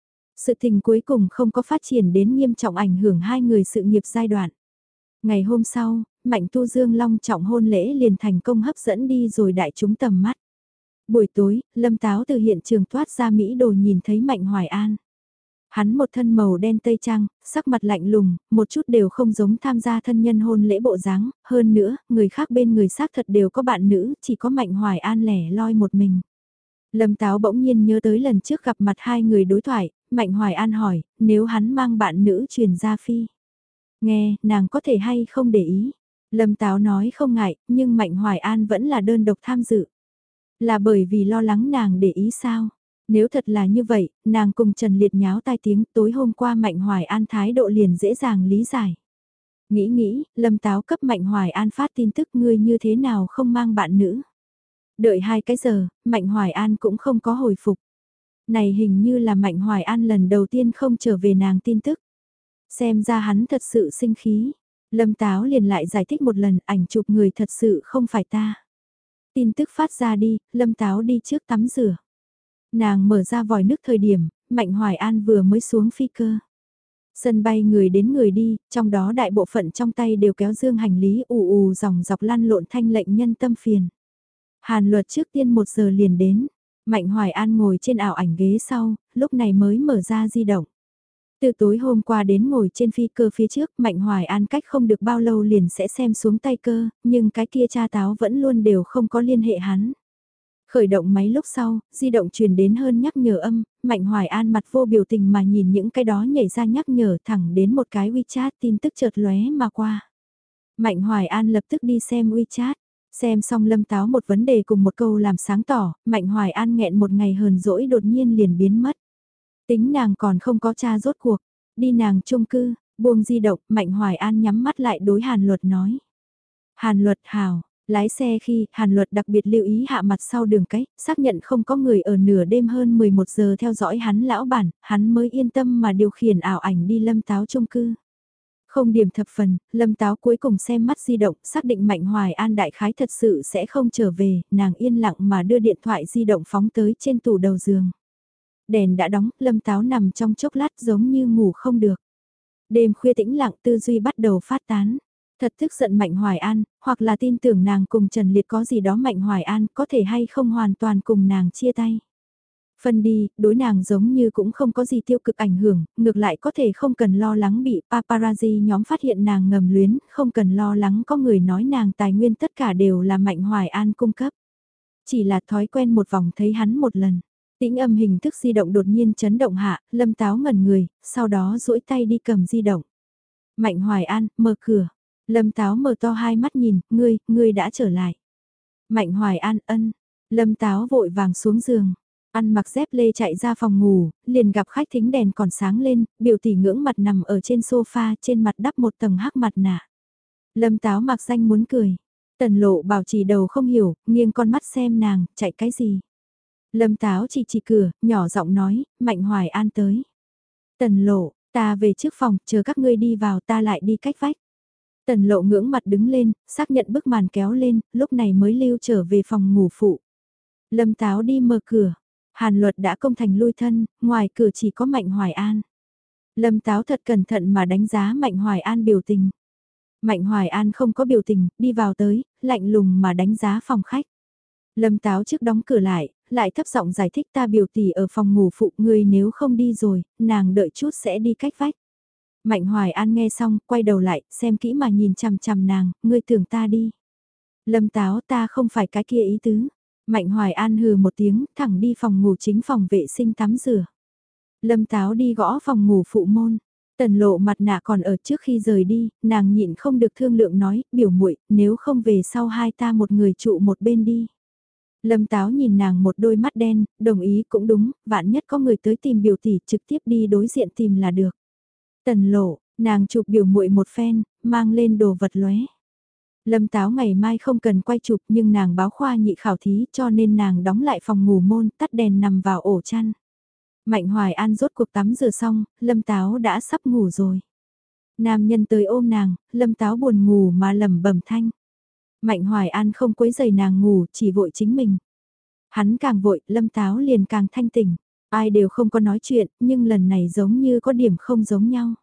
Sự tình cuối cùng không có phát triển đến nghiêm trọng ảnh hưởng hai người sự nghiệp giai đoạn. Ngày hôm sau, Mạnh Tu Dương long trọng hôn lễ liền thành công hấp dẫn đi rồi đại chúng tầm mắt. Buổi tối, Lâm Táo từ hiện trường toát ra Mỹ đồ nhìn thấy Mạnh Hoài An. Hắn một thân màu đen tây trang, sắc mặt lạnh lùng, một chút đều không giống tham gia thân nhân hôn lễ bộ dáng, hơn nữa, người khác bên người xác thật đều có bạn nữ, chỉ có Mạnh Hoài An lẻ loi một mình. Lâm Táo bỗng nhiên nhớ tới lần trước gặp mặt hai người đối thoại, Mạnh Hoài An hỏi, nếu hắn mang bạn nữ truyền ra phi. Nghe, nàng có thể hay không để ý. Lâm Táo nói không ngại, nhưng Mạnh Hoài An vẫn là đơn độc tham dự. Là bởi vì lo lắng nàng để ý sao? Nếu thật là như vậy, nàng cùng Trần Liệt nháo tai tiếng tối hôm qua Mạnh Hoài An thái độ liền dễ dàng lý giải. Nghĩ, Lâm Táo cấp Mạnh Hoài An phát tin tức ngươi như thế nào không mang bạn nữ. Đợi 2 cái giờ, Mạnh Hoài An cũng không có hồi phục. Này hình như là Mạnh Hoài An lần đầu tiên không trở về nàng tin tức. Xem ra hắn thật sự sinh khí. Lâm Táo liền lại giải thích một lần ảnh chụp người thật sự không phải ta. Tin tức phát ra đi, Lâm Táo đi trước tắm rửa. Nàng mở ra vòi nước thời điểm, Mạnh Hoài An vừa mới xuống phi cơ. Sân bay người đến người đi, trong đó đại bộ phận trong tay đều kéo dương hành lý ù dòng dọc lăn lộn thanh lệnh nhân tâm phiền. Hàn Luật trước tiên 1 giờ liền đến. Mạnh Hoài An ngồi trên ảo ảnh ghế sau, lúc này mới mở ra di động. Từ tối hôm qua đến ngồi trên phi cơ phía trước, Mạnh Hoài An cách không được bao lâu liền sẽ xem xuống tay cơ, nhưng cái kia cha táo vẫn luôn đều không có liên hệ hắn. Khởi động máy lúc sau, di động truyền đến hơn nhắc nhở âm, Mạnh Hoài An mặt vô biểu tình mà nhìn những cái đó nhảy ra nhắc nhở thẳng đến một cái WeChat tin tức chợt lóe mà qua. Mạnh Hoài An lập tức đi xem WeChat, xem xong Lâm Táo một vấn đề cùng một câu làm sáng tỏ, Mạnh Hoài An nghẹn một ngày hờn dỗi đột nhiên liền biến mất. Tính nàng còn không có tra rốt cuộc, đi nàng chung cư, buông di động, Mạnh Hoài An nhắm mắt lại đối Hàn Luật nói. Hàn Luật hào, lái xe khi Hàn Luật đặc biệt lưu ý hạ mặt sau đường cách, xác nhận không có người ở nửa đêm hơn 11 giờ theo dõi hắn lão bản, hắn mới yên tâm mà điều khiển ảo ảnh đi Lâm Táo chung cư. Không điểm thập phần, Lâm Táo cuối cùng xem mắt di động, xác định Mạnh Hoài An đại khái thật sự sẽ không trở về, nàng yên lặng mà đưa điện thoại di động phóng tới trên tủ đầu giường. Đèn đã đóng, Lâm Táo nằm trong chốc lát giống như ngủ không được. Đêm khuya tĩnh lặng, tư duy bắt đầu phát tán. Thật tức giận Mạnh Hoài An, hoặc là tin tưởng nàng cùng Trần Liệt có gì đó Mạnh Hoài An có thể hay không hoàn toàn cùng nàng chia tay. Phân đi, đối nàng giống như cũng không có gì tiêu cực ảnh hưởng, ngược lại có thể không cần lo lắng bị paparazzi nhóm phát hiện nàng ngầm luyến, không cần lo lắng có người nói nàng tài nguyên tất cả đều là Mạnh Hoài An cung cấp. Chỉ là thói quen một vòng thấy hắn một lần. Tĩnh âm hình thức di động đột nhiên chấn động hạ, Lâm Táo ngẩn người, sau đó duỗi tay đi cầm di động. Mạnh Hoài An, mở cửa. Lâm Táo mở to hai mắt nhìn, ngươi đã trở lại. Mạnh Hoài An ân. Lâm Táo vội vàng xuống giường. Ăn mặc dép lê chạy ra phòng ngủ, liền gặp khách thính đèn còn sáng lên, biểu tỷ ngưỡng mặt nằm ở trên sofa, trên mặt đắp một tầng hắc mặt nạ. Lâm Táo mặc danh muốn cười. Tần Lộ bảo trì đầu không hiểu, nghiêng con mắt xem nàng, chạy cái gì. Lâm Táo chỉ cửa, nhỏ giọng nói, Mạnh Hoài An tới. Tần Lộ, ta về trước phòng, chờ các ngươi đi vào ta lại đi cách vách. Tần Lộ ngưỡng mặt đứng lên, xác nhận bức màn kéo lên, lúc này mới lưu trở về phòng ngủ phụ. Lâm Táo đi mở cửa. Hàn Luật đã công thành lui thân, ngoài cửa chỉ có Mạnh Hoài An. Lâm Táo thật cẩn thận mà đánh giá Mạnh Hoài An biểu tình. Mạnh Hoài An không có biểu tình, đi vào tới, lạnh lùng mà đánh giá phòng khách. Lâm Táo trước đóng cửa lại thấp giọng giải thích ta biểu tỷ ở phòng ngủ phụ ngươi nếu không đi rồi, nàng đợi chút sẽ đi cách vách. Mạnh Hoài An nghe xong, quay đầu lại, xem kỹ mà nhìn chằm chằm nàng, ngươi tưởng ta đi. Lâm Táo ta không phải cái kia ý tứ. Mạnh Hoài An hừ một tiếng, thẳng đi phòng ngủ chính phòng vệ sinh tắm rửa. Lâm Táo đi gõ phòng ngủ phụ môn. Tần Lộ mặt nạ còn ở trước khi rời đi, nàng nhịn không được thương lượng nói, biểu muội nếu không về sau hai ta một người trụ một bên đi. Lâm Táo nhìn nàng một đôi mắt đen, đồng ý cũng đúng, vạn nhất có người tới tìm biểu tỷ trực tiếp đi đối diện tìm là được. Tần Lộ, nàng chụp biểu muội một phen, mang lên đồ vật lóe. Lâm Táo ngày mai không cần quay chụp nhưng nàng báo khoa nhị khảo thí cho nên nàng đóng lại phòng ngủ môn tắt đèn nằm vào ổ chăn. Mạnh Hoài An rốt cuộc tắm rửa xong, Lâm Táo đã sắp ngủ rồi. Nam nhân tới ôm nàng, Lâm Táo buồn ngủ mà lẩm bẩm thanh. Mạnh Hoài An không quấy giày nàng ngủ, chỉ vội chính mình. Hắn càng vội, Lâm Táo liền càng thanh tỉnh. Ai đều không có nói chuyện, nhưng lần này giống như có điểm không giống nhau.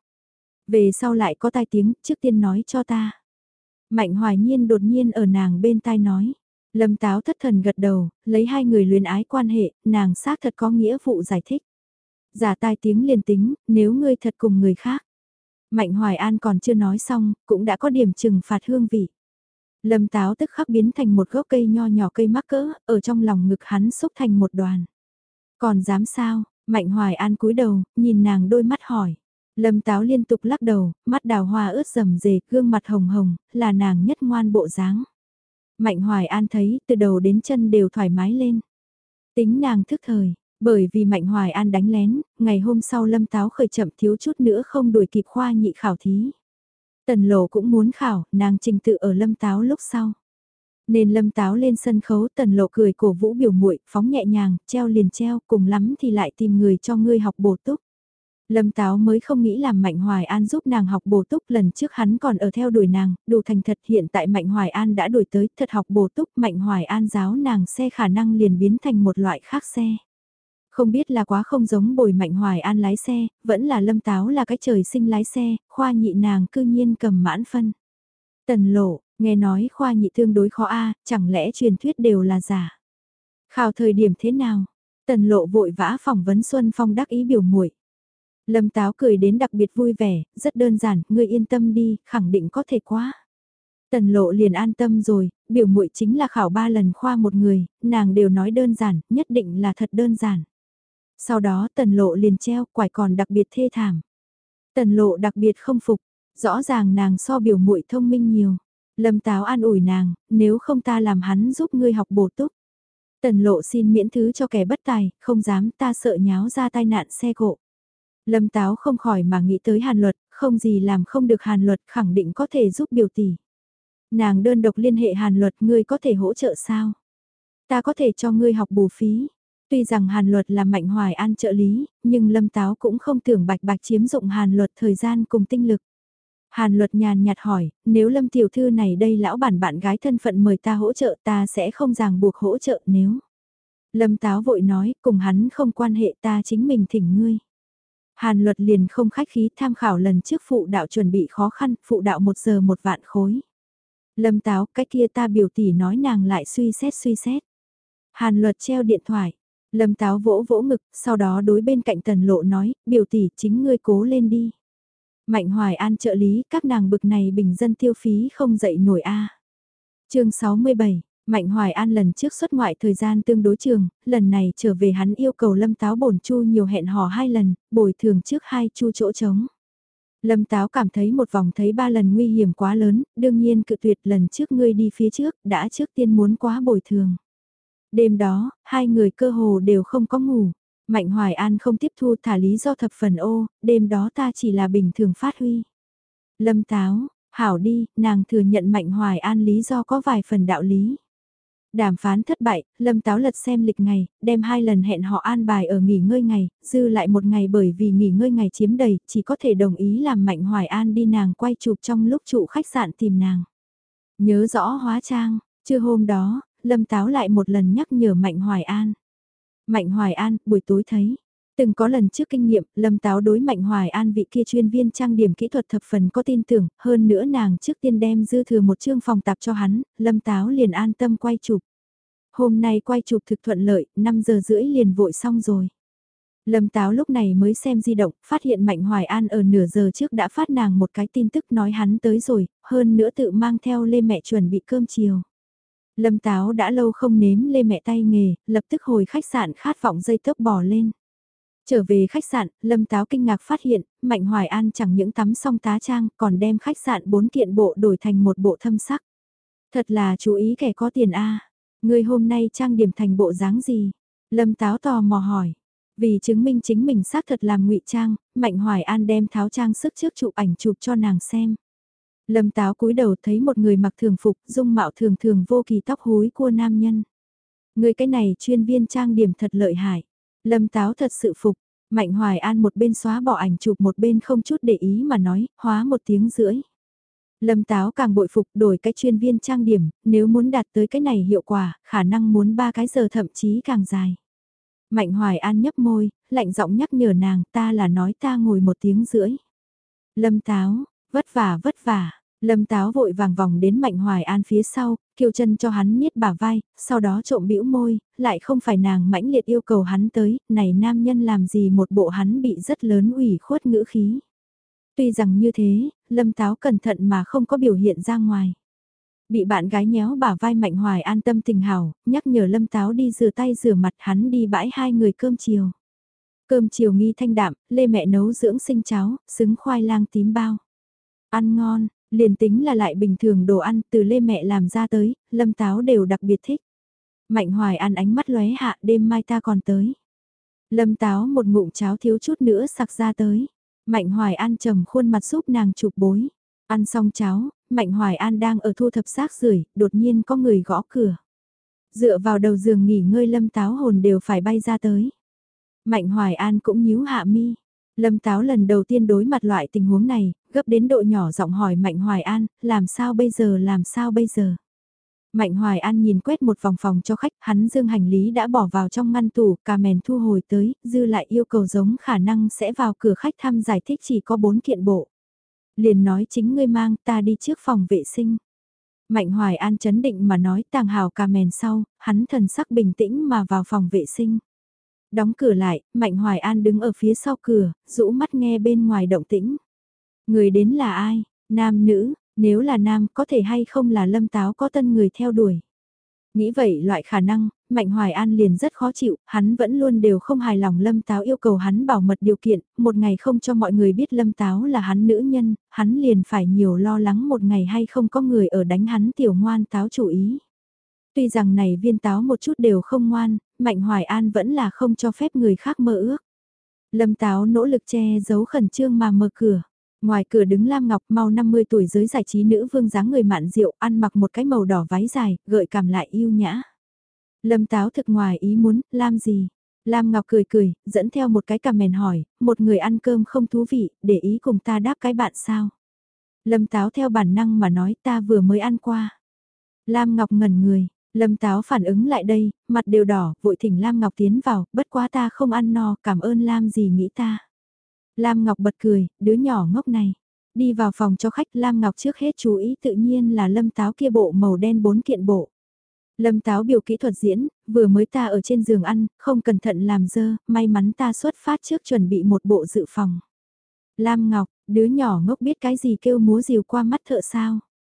Về sau lại có tai tiếng, trước tiên nói cho ta. Mạnh Hoài Nhiên đột nhiên ở nàng bên tai nói. Lâm Táo thất thần gật đầu, lấy hai người luyến ái quan hệ, nàng xác thật có nghĩa vụ giải thích. Giả tai tiếng liền tính, nếu ngươi thật cùng người khác. Mạnh Hoài An còn chưa nói xong, cũng đã có điểm trừng phạt hương vị. Lâm Táo tức khắc biến thành một gốc cây nho nhỏ cây mắc cỡ, ở trong lòng ngực hắn xúc thành một đoàn. Còn dám sao, Mạnh Hoài An cúi đầu, nhìn nàng đôi mắt hỏi. Lâm Táo liên tục lắc đầu, mắt đào hoa ướt rầm rề, gương mặt hồng hồng, là nàng nhất ngoan bộ dáng. Mạnh Hoài An thấy, từ đầu đến chân đều thoải mái lên. Tính nàng thức thời, bởi vì Mạnh Hoài An đánh lén, ngày hôm sau Lâm Táo khởi chậm thiếu chút nữa không đuổi kịp khoa nhị khảo thí. Tần Lộ cũng muốn khảo, nàng trình tự ở Lâm Táo lúc sau. Nên Lâm Táo lên sân khấu, Tần Lộ cười cổ vũ biểu muội, phóng nhẹ nhàng, treo liền treo, cùng lắm thì lại tìm người cho ngươi học bổ túc. Lâm Táo mới không nghĩ làm Mạnh Hoài An giúp nàng học bổ túc, lần trước hắn còn ở theo đuổi nàng, đủ thành thật, hiện tại Mạnh Hoài An đã đuổi tới, thật học bổ túc, Mạnh Hoài An giáo nàng xe khả năng liền biến thành một loại khác xe. Không biết là quá không giống bồi Mạnh Hoài An lái xe, vẫn là Lâm Táo là cái trời sinh lái xe, khoa nhị nàng cư nhiên cầm mãn phân. Tần Lộ, nghe nói khoa nhị tương đối khó chẳng lẽ truyền thuyết đều là giả. Khảo thời điểm thế nào? Tần Lộ vội vã phỏng vấn Xuân Phong đắc ý biểu muội. Lâm Táo cười đến đặc biệt vui vẻ, rất đơn giản, ngươi yên tâm đi, khẳng định có thể quá. Tần Lộ liền an tâm rồi, biểu muội chính là khảo 3 lần khoa một người, nàng đều nói đơn giản, nhất định là thật đơn giản. Sau đó Tần Lộ liền treo, quải còn đặc biệt thê thảm. Tần Lộ đặc biệt không phục, rõ ràng nàng so biểu muội thông minh nhiều. Lâm Táo an ủi nàng, nếu không ta làm hắn giúp ngươi học bổ túc. Tần Lộ xin miễn thứ cho kẻ bất tài, không dám, ta sợ nháo ra tai nạn xe cộ. Lâm Táo không khỏi mà nghĩ tới Hàn Luật, không gì làm không được Hàn Luật, khẳng định có thể giúp biểu tỷ. Nàng đơn độc liên hệ Hàn Luật, ngươi có thể hỗ trợ sao? Ta có thể cho ngươi học bù phí. Tuy rằng Hàn Luật là Mạnh Hoài An trợ lý, nhưng Lâm Táo cũng không tưởng bạch bạch chiếm dụng Hàn Luật thời gian cùng tinh lực. Hàn Luật nhàn nhạt hỏi, nếu Lâm tiểu thư này đây lão bản bạn gái thân phận mời ta hỗ trợ ta sẽ không ràng buộc hỗ trợ nếu. Lâm Táo vội nói, cùng hắn không quan hệ ta chính mình thỉnh ngươi. Hàn Luật liền không khách khí tham khảo lần trước phụ đạo chuẩn bị khó khăn, phụ đạo 1 giờ 1 vạn khối. Lâm Táo, cái kia ta biểu tỷ nói nàng lại suy xét. Hàn Luật treo điện thoại. Lâm Táo vỗ vỗ ngực, sau đó đối bên cạnh Tần Lộ nói, biểu tỷ chính ngươi cố lên đi. Mạnh Hoài An trợ lý, các nàng bực này bình dân tiêu phí không dậy nổi a. Chương 67, Mạnh Hoài An lần trước xuất ngoại thời gian tương đối trường, lần này trở về hắn yêu cầu Lâm Táo bổn chu nhiều hẹn hò 2 lần, bồi thường trước 2 chu chỗ trống. Lâm Táo cảm thấy một vòng thấy 3 lần nguy hiểm quá lớn, đương nhiên cự tuyệt lần trước ngươi đi phía trước, đã trước tiên muốn quá bồi thường. Đêm đó, hai người cơ hồ đều không có ngủ. Mạnh Hoài An không tiếp thu thả lý do thập phần ô, đêm đó ta chỉ là bình thường phát huy. Lâm Táo, hảo đi, nàng thừa nhận Mạnh Hoài An lý do có vài phần đạo lý. Đàm phán thất bại, Lâm Táo lật xem lịch ngày, đem 2 lần hẹn họ an bài ở nghỉ ngơi ngày, dư lại 1 ngày bởi vì nghỉ ngơi ngày chiếm đầy, chỉ có thể đồng ý làm Mạnh Hoài An đi nàng quay chụp trong lúc trụ khách sạn tìm nàng. Nhớ rõ hóa trang, trưa hôm đó, Lâm Táo lại một lần nhắc nhở Mạnh Hoài An. Mạnh Hoài An, buổi tối thấy. Từng có lần trước kinh nghiệm, Lâm Táo đối Mạnh Hoài An vị kia chuyên viên trang điểm kỹ thuật thập phần có tin tưởng, hơn nữa nàng trước tiên đem dư thừa một chương phòng tạp cho hắn, Lâm Táo liền an tâm quay chụp. Hôm nay quay chụp thực thuận lợi, 5 giờ rưỡi liền vội xong rồi. Lâm Táo lúc này mới xem di động, phát hiện Mạnh Hoài An ở nửa giờ trước đã phát nàng một cái tin tức nói hắn tới rồi, hơn nữa tự mang theo Lê mẹ chuẩn bị cơm chiều. Lâm Táo đã lâu không nếm Lê mẹ tay nghề, lập tức hồi khách sạn khát vọng dây tốc bò lên. Trở về khách sạn, Lâm Táo kinh ngạc phát hiện, Mạnh Hoài An chẳng những tắm xong tá trang còn đem khách sạn 4 kiện bộ đổi thành một bộ thâm sắc. Thật là chú ý kẻ có tiền a. Người hôm nay trang điểm thành bộ dáng gì? Lâm Táo tò mò hỏi. Vì chứng minh chính mình xác thật làm ngụy trang, Mạnh Hoài An đem tháo trang sức trước chụp ảnh chụp cho nàng xem. Lâm Táo cúi đầu thấy một người mặc thường phục, dung mạo thường thường vô kỳ tóc húi của nam nhân. Người cái này chuyên viên trang điểm thật lợi hại. Lâm Táo thật sự phục. Mạnh Hoài An một bên xóa bỏ ảnh chụp một bên không chút để ý mà nói, hóa 1 tiếng rưỡi. Lâm Táo càng bội phục đổi cái chuyên viên trang điểm, nếu muốn đạt tới cái này hiệu quả, khả năng muốn 3 cái giờ thậm chí càng dài. Mạnh Hoài An nhấp môi, lạnh giọng nhắc nhở nàng, ta là nói ta ngồi 1 tiếng rưỡi. Lâm Táo, vất vả. Lâm Táo vội vàng vòng đến Mạnh Hoài An phía sau, kiêu chân cho hắn niết bả vai, sau đó trộm bĩu môi, lại không phải nàng mãnh liệt yêu cầu hắn tới, này nam nhân làm gì một bộ hắn bị rất lớn ủy khuất ngữ khí. Tuy rằng như thế, Lâm Táo cẩn thận mà không có biểu hiện ra ngoài. Bị bạn gái nhéo bả vai Mạnh Hoài An tâm tình hảo, nhắc nhở Lâm Táo đi rửa tay rửa mặt hắn đi bãi 2 người cơm chiều. Cơm chiều nghi thanh đạm, Lê mẹ nấu dưỡng sinh cháo, xứng khoai lang tím bao. Ăn ngon, liền tính là lại bình thường đồ ăn từ Lê mẹ làm ra tới, Lâm Táo đều đặc biệt thích. Mạnh Hoài An ánh mắt lóe hạ đêm mai ta còn tới. Lâm Táo một ngụm cháo thiếu chút nữa sặc ra tới. Mạnh Hoài An trầm khuôn mặt giúp nàng chụp bối. Ăn xong cháo, Mạnh Hoài An đang ở thu thập rác rưởi, đột nhiên có người gõ cửa. Dựa vào đầu giường nghỉ ngơi Lâm Táo hồn đều phải bay ra tới. Mạnh Hoài An cũng nhíu hạ mi. Lâm Táo lần đầu tiên đối mặt loại tình huống này, gấp đến độ nhỏ giọng hỏi Mạnh Hoài An, làm sao bây giờ? Mạnh Hoài An nhìn quét một vòng phòng cho khách, hắn dương hành lý đã bỏ vào trong ngăn tủ, cà mèn thu hồi tới, dư lại yêu cầu giống khả năng sẽ vào cửa khách thăm giải thích chỉ có 4 kiện bộ. Liền nói chính ngươi mang ta đi trước phòng vệ sinh. Mạnh Hoài An chấn định mà nói tàng hào cà mèn sau, hắn thần sắc bình tĩnh mà vào phòng vệ sinh. Đóng cửa lại, Mạnh Hoài An đứng ở phía sau cửa, rũ mắt nghe bên ngoài động tĩnh. Người đến là ai? Nam nữ, nếu là nam có thể hay không là Lâm Táo có tân người theo đuổi. Nghĩ vậy loại khả năng, Mạnh Hoài An liền rất khó chịu, hắn vẫn luôn đều không hài lòng Lâm Táo yêu cầu hắn bảo mật điều kiện, một ngày không cho mọi người biết Lâm Táo là hắn nữ nhân, hắn liền phải nhiều lo lắng một ngày hay không có người ở đánh hắn tiểu ngoan táo chủ ý. Tuy rằng này viên táo một chút đều không ngoan, Mạnh Hoài An vẫn là không cho phép người khác mơ ước. Lâm Táo nỗ lực che giấu khẩn trương mà mở cửa. Ngoài cửa đứng Lam Ngọc mau 50 tuổi giới giải trí nữ vương dáng người mạn rượu ăn mặc một cái màu đỏ váy dài, gợi cảm lại yêu nhã. Lâm Táo thực ngoài ý muốn, Lam gì? Lam Ngọc cười cười, dẫn theo một cái cà mèn hỏi, một người ăn cơm không thú vị, để ý cùng ta đáp cái bạn sao? Lâm Táo theo bản năng mà nói ta vừa mới ăn qua. Lam Ngọc ngẩn người, Lâm Táo phản ứng lại đây, mặt đều đỏ, vội thỉnh Lam Ngọc tiến vào, bất quá ta không ăn no, cảm ơn Lam gì nghĩ ta. Lam Ngọc bật cười, đứa nhỏ ngốc này. Đi vào phòng cho khách Lam Ngọc trước hết chú ý tự nhiên là Lâm Táo kia bộ màu đen 4 kiện bộ. Lâm Táo biểu kỹ thuật diễn, vừa mới ta ở trên giường ăn, không cẩn thận làm dơ, may mắn ta xuất phát trước chuẩn bị một bộ dự phòng. Lam Ngọc, đứa nhỏ ngốc biết cái gì kêu múa rìu qua mắt thợ sao.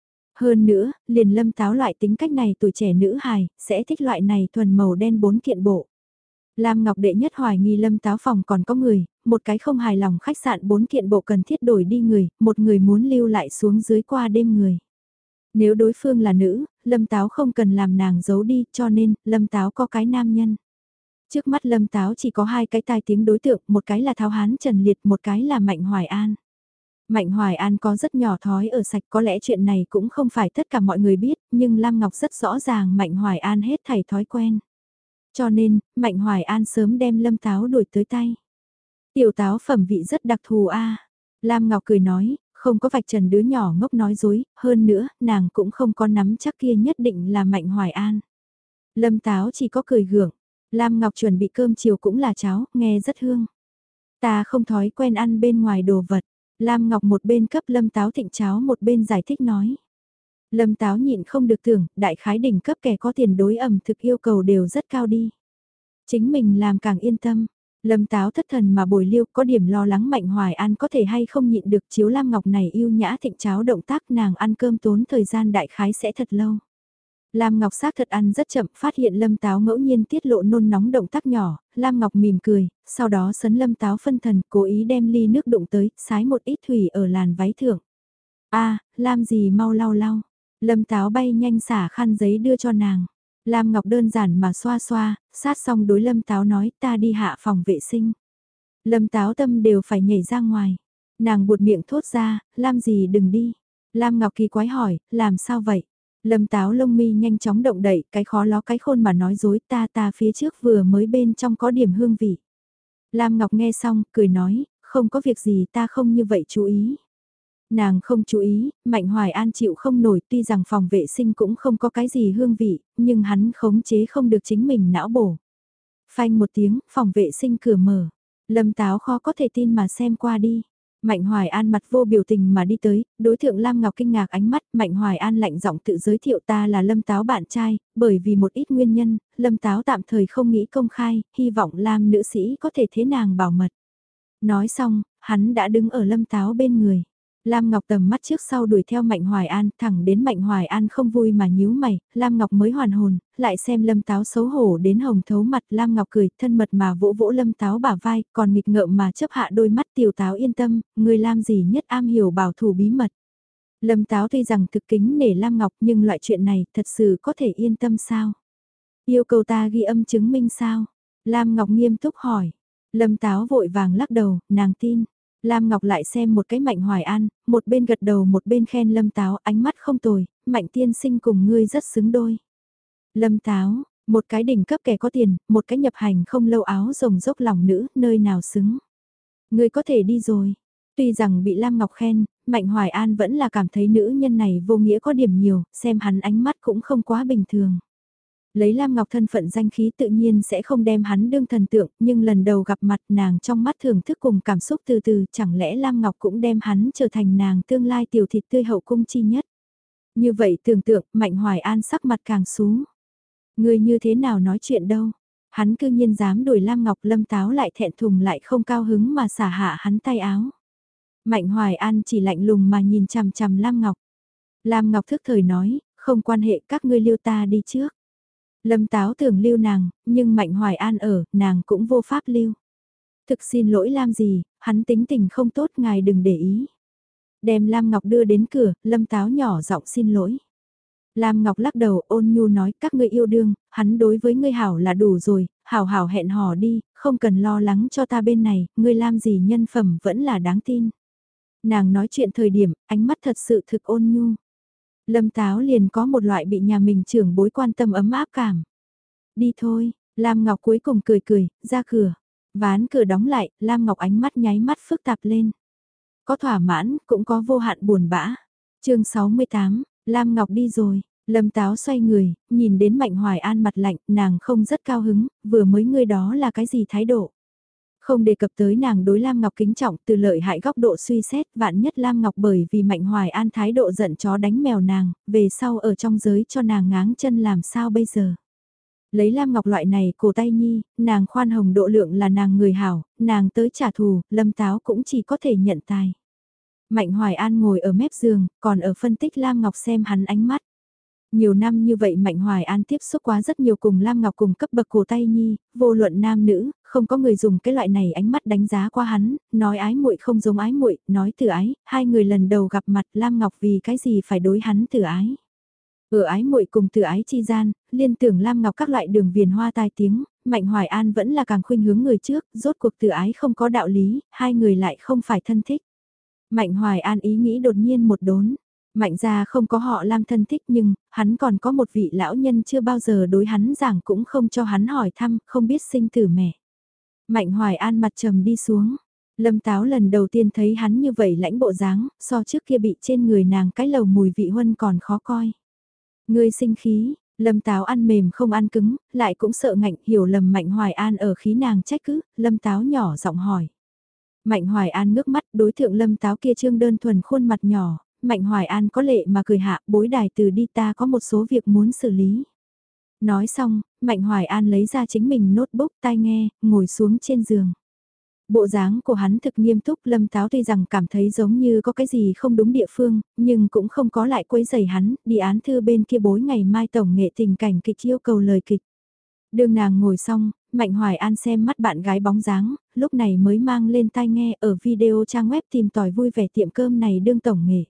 Hơn nữa, liền Lâm Táo loại tính cách này tuổi trẻ nữ hài, sẽ thích loại này thuần màu đen 4 kiện bộ. Lam Ngọc đệ nhất hoài nghi Lâm Táo phòng còn có người, một cái không hài lòng khách sạn 4 kiện bộ cần thiết đổi đi người, một người muốn lưu lại xuống dưới qua đêm người. Nếu đối phương là nữ, Lâm Táo không cần làm nàng giấu đi, cho nên, Lâm Táo có cái nam nhân. Trước mắt Lâm Táo chỉ có 2 cái tai tiếng đối tượng, một cái là Tháo Hán Trần Liệt, một cái là Mạnh Hoài An. Mạnh Hoài An có rất nhỏ thói ở sạch, có lẽ chuyện này cũng không phải tất cả mọi người biết, nhưng Lam Ngọc rất rõ ràng Mạnh Hoài An hết thảy thói quen. Cho nên, Mạnh Hoài An sớm đem Lâm Táo đuổi tới tay. Tiểu táo phẩm vị rất đặc thù a. Lam Ngọc cười nói, không có vạch trần đứa nhỏ ngốc nói dối, hơn nữa, nàng cũng không có nắm chắc kia nhất định là Mạnh Hoài An. Lâm Táo chỉ có cười gượng. Lam Ngọc chuẩn bị cơm chiều cũng là cháo, nghe rất hương. Ta không thói quen ăn bên ngoài đồ vật. Lam Ngọc một bên cấp Lâm Táo thịnh cháo một bên giải thích nói. Lâm Táo nhịn không được tưởng, đại khái đỉnh cấp kẻ có tiền đối ẩm thực yêu cầu đều rất cao đi. Chính mình làm càng yên tâm. Lâm Táo thất thần mà bồi liêu có điểm lo lắng Mạnh Hoài An có thể hay không nhịn được chiếu Lam Ngọc này yêu nhã thịnh cháo động tác nàng ăn cơm tốn thời gian đại khái sẽ thật lâu. Lam Ngọc xác thật ăn rất chậm, phát hiện Lâm Táo ngẫu nhiên tiết lộ nôn nóng động tác nhỏ, Lam Ngọc mỉm cười, sau đó sấn Lâm Táo phân thần, cố ý đem ly nước đụng tới, sái một ít thủy ở làn váy thượng. A, Lam gì mau lau lau. Lâm Táo bay nhanh xả khăn giấy đưa cho nàng. Lam Ngọc đơn giản mà xoa xoa, sát xong đối Lâm Táo nói ta đi hạ phòng vệ sinh. Lâm Táo tâm đều phải nhảy ra ngoài. Nàng buột miệng thốt ra, Lam gì đừng đi. Lam Ngọc kỳ quái hỏi, làm sao vậy? Lâm Táo lông mi nhanh chóng động đậy, cái khó ló cái khôn mà nói dối ta phía trước vừa mới bên trong có điểm hương vị. Lam Ngọc nghe xong, cười nói, không có việc gì ta không như vậy chú ý. Nàng không chú ý, Mạnh Hoài An chịu không nổi tuy rằng phòng vệ sinh cũng không có cái gì hương vị, nhưng hắn khống chế không được chính mình não bổ. Phanh một tiếng, phòng vệ sinh cửa mở. Lâm Táo khó có thể tin mà xem qua đi. Mạnh Hoài An mặt vô biểu tình mà đi tới, đối thượng Lam Ngọc kinh ngạc ánh mắt, Mạnh Hoài An lạnh giọng tự giới thiệu ta là Lâm Táo bạn trai, bởi vì một ít nguyên nhân, Lâm Táo tạm thời không nghĩ công khai, hy vọng Lam nữ sĩ có thể thế nàng bảo mật. Nói xong, hắn đã đứng ở Lâm Táo bên người. Lam Ngọc tầm mắt trước sau đuổi theo Mạnh Hoài An, thẳng đến Mạnh Hoài An không vui mà nhíu mày, Lam Ngọc mới hoàn hồn, lại xem Lâm Táo xấu hổ đến hồng thấu mặt, Lam Ngọc cười, thân mật mà vỗ vỗ Lâm Táo bả vai, còn nghịch ngợm mà chấp hạ đôi mắt Tiểu Táo yên tâm, người làm gì nhất am hiểu bảo thủ bí mật. Lâm Táo tuy rằng thực kính nể Lam Ngọc nhưng loại chuyện này thật sự có thể yên tâm sao? Yêu cầu ta ghi âm chứng minh sao? Lam Ngọc nghiêm túc hỏi. Lâm Táo vội vàng lắc đầu, nàng tin. Lam Ngọc lại xem một cái Mạnh Hoài An, một bên gật đầu một bên khen Lâm Táo, ánh mắt không tồi, Mạnh tiên sinh cùng ngươi rất xứng đôi. Lâm Táo, một cái đỉnh cấp kẻ có tiền, một cái nhập hành không lâu áo rồng dốc lòng nữ, nơi nào xứng. Ngươi có thể đi rồi. Tuy rằng bị Lam Ngọc khen, Mạnh Hoài An vẫn là cảm thấy nữ nhân này vô nghĩa có điểm nhiều, xem hắn ánh mắt cũng không quá bình thường. Lấy Lam Ngọc thân phận danh khí tự nhiên sẽ không đem hắn đương thần tượng, nhưng lần đầu gặp mặt nàng trong mắt thưởng thức cùng cảm xúc từ từ, chẳng lẽ Lam Ngọc cũng đem hắn trở thành nàng tương lai tiểu thịt tươi hậu cung chi nhất. Như vậy tưởng tượng, Mạnh Hoài An sắc mặt càng xuống. Người như thế nào nói chuyện đâu. Hắn cư nhiên dám đuổi Lam Ngọc, Lâm Táo lại thẹn thùng lại không cao hứng mà xả hạ hắn tay áo. Mạnh Hoài An chỉ lạnh lùng mà nhìn chằm chằm Lam Ngọc. Lam Ngọc thức thời nói, không quan hệ các ngươi lưu ta đi trước. Lâm Táo tưởng lưu nàng, nhưng Mạnh Hoài An ở, nàng cũng vô pháp lưu. Thực xin lỗi Lam gì, hắn tính tình không tốt ngài đừng để ý. Đem Lam Ngọc đưa đến cửa, Lâm Táo nhỏ giọng xin lỗi. Lam Ngọc lắc đầu ôn nhu nói các ngươi yêu đương, hắn đối với ngươi hảo là đủ rồi, hảo hảo hẹn hò đi, không cần lo lắng cho ta bên này, ngươi làm gì nhân phẩm vẫn là đáng tin. Nàng nói chuyện thời điểm, ánh mắt thật sự thực ôn nhu. Lâm Táo liền có một loại bị nhà mình trưởng bối quan tâm ấm áp cảm. Đi thôi, Lam Ngọc cuối cùng cười cười, ra cửa. Ván cửa đóng lại, Lam Ngọc ánh mắt nháy mắt phức tạp lên. Có thỏa mãn, cũng có vô hạn buồn bã. Chương 68, Lam Ngọc đi rồi. Lâm Táo xoay người, nhìn đến Mạnh Hoài An mặt lạnh, nàng không rất cao hứng, vừa mới ngươi đó là cái gì thái độ. Không đề cập tới nàng đối Lam Ngọc kính trọng từ lợi hại góc độ suy xét, vạn nhất Lam Ngọc bởi vì Mạnh Hoài An thái độ giận chó đánh mèo nàng, về sau ở trong giới cho nàng ngáng chân làm sao bây giờ. Lấy Lam Ngọc loại này cổ tay nhi, nàng khoan hồng độ lượng là nàng người hảo, nàng tới trả thù, Lâm Táo cũng chỉ có thể nhận tài. Mạnh Hoài An ngồi ở mép giường, còn ở phân tích Lam Ngọc xem hắn ánh mắt. Nhiều năm như vậy Mạnh Hoài An tiếp xúc quá rất nhiều cùng Lam Ngọc cùng cấp bậc cổ tay nhi, vô luận nam nữ, không có người dùng cái loại này ánh mắt đánh giá qua hắn, nói ái muội không giống ái muội, nói từ ái, hai người lần đầu gặp mặt Lam Ngọc vì cái gì phải đối hắn từ ái. Ở ái muội cùng từ ái chi gian, liên tưởng Lam Ngọc các loại đường viền hoa tai tiếng, Mạnh Hoài An vẫn là càng khuynh hướng người trước, rốt cuộc từ ái không có đạo lý, hai người lại không phải thân thích. Mạnh Hoài An ý nghĩ đột nhiên một đốn. Mạnh gia không có họ Lam thân thích nhưng, hắn còn có một vị lão nhân chưa bao giờ đối hắn giảng cũng không cho hắn hỏi thăm, không biết sinh tử mẹ. Mạnh Hoài An mặt trầm đi xuống. Lâm Táo lần đầu tiên thấy hắn như vậy lãnh bộ dáng, so trước kia bị trên người nàng cái lầu mùi vị huân còn khó coi. Ngươi sinh khí, Lâm Táo ăn mềm không ăn cứng, lại cũng sợ ngạnh hiểu lầm Mạnh Hoài An ở khí nàng trách cứ, Lâm Táo nhỏ giọng hỏi. Mạnh Hoài An ngước mắt đối thượng Lâm Táo kia trương đơn thuần khuôn mặt nhỏ, Mạnh Hoài An có lệ mà cười hạ bối đài từ đi ta có một số việc muốn xử lý. Nói xong, Mạnh Hoài An lấy ra chính mình notebook tai nghe, ngồi xuống trên giường. Bộ dáng của hắn thực nghiêm túc Lâm Táo tuy rằng cảm thấy giống như có cái gì không đúng địa phương, nhưng cũng không có lại quấy rầy hắn, đi án thư bên kia bối ngày mai tổng nghệ tình cảnh kịch yêu cầu lời kịch. Đường nàng ngồi xong, Mạnh Hoài An xem mắt bạn gái bóng dáng, lúc này mới mang lên tai nghe ở video trang web tìm tòi vui vẻ tiệm cơm này đương tổng nghệ.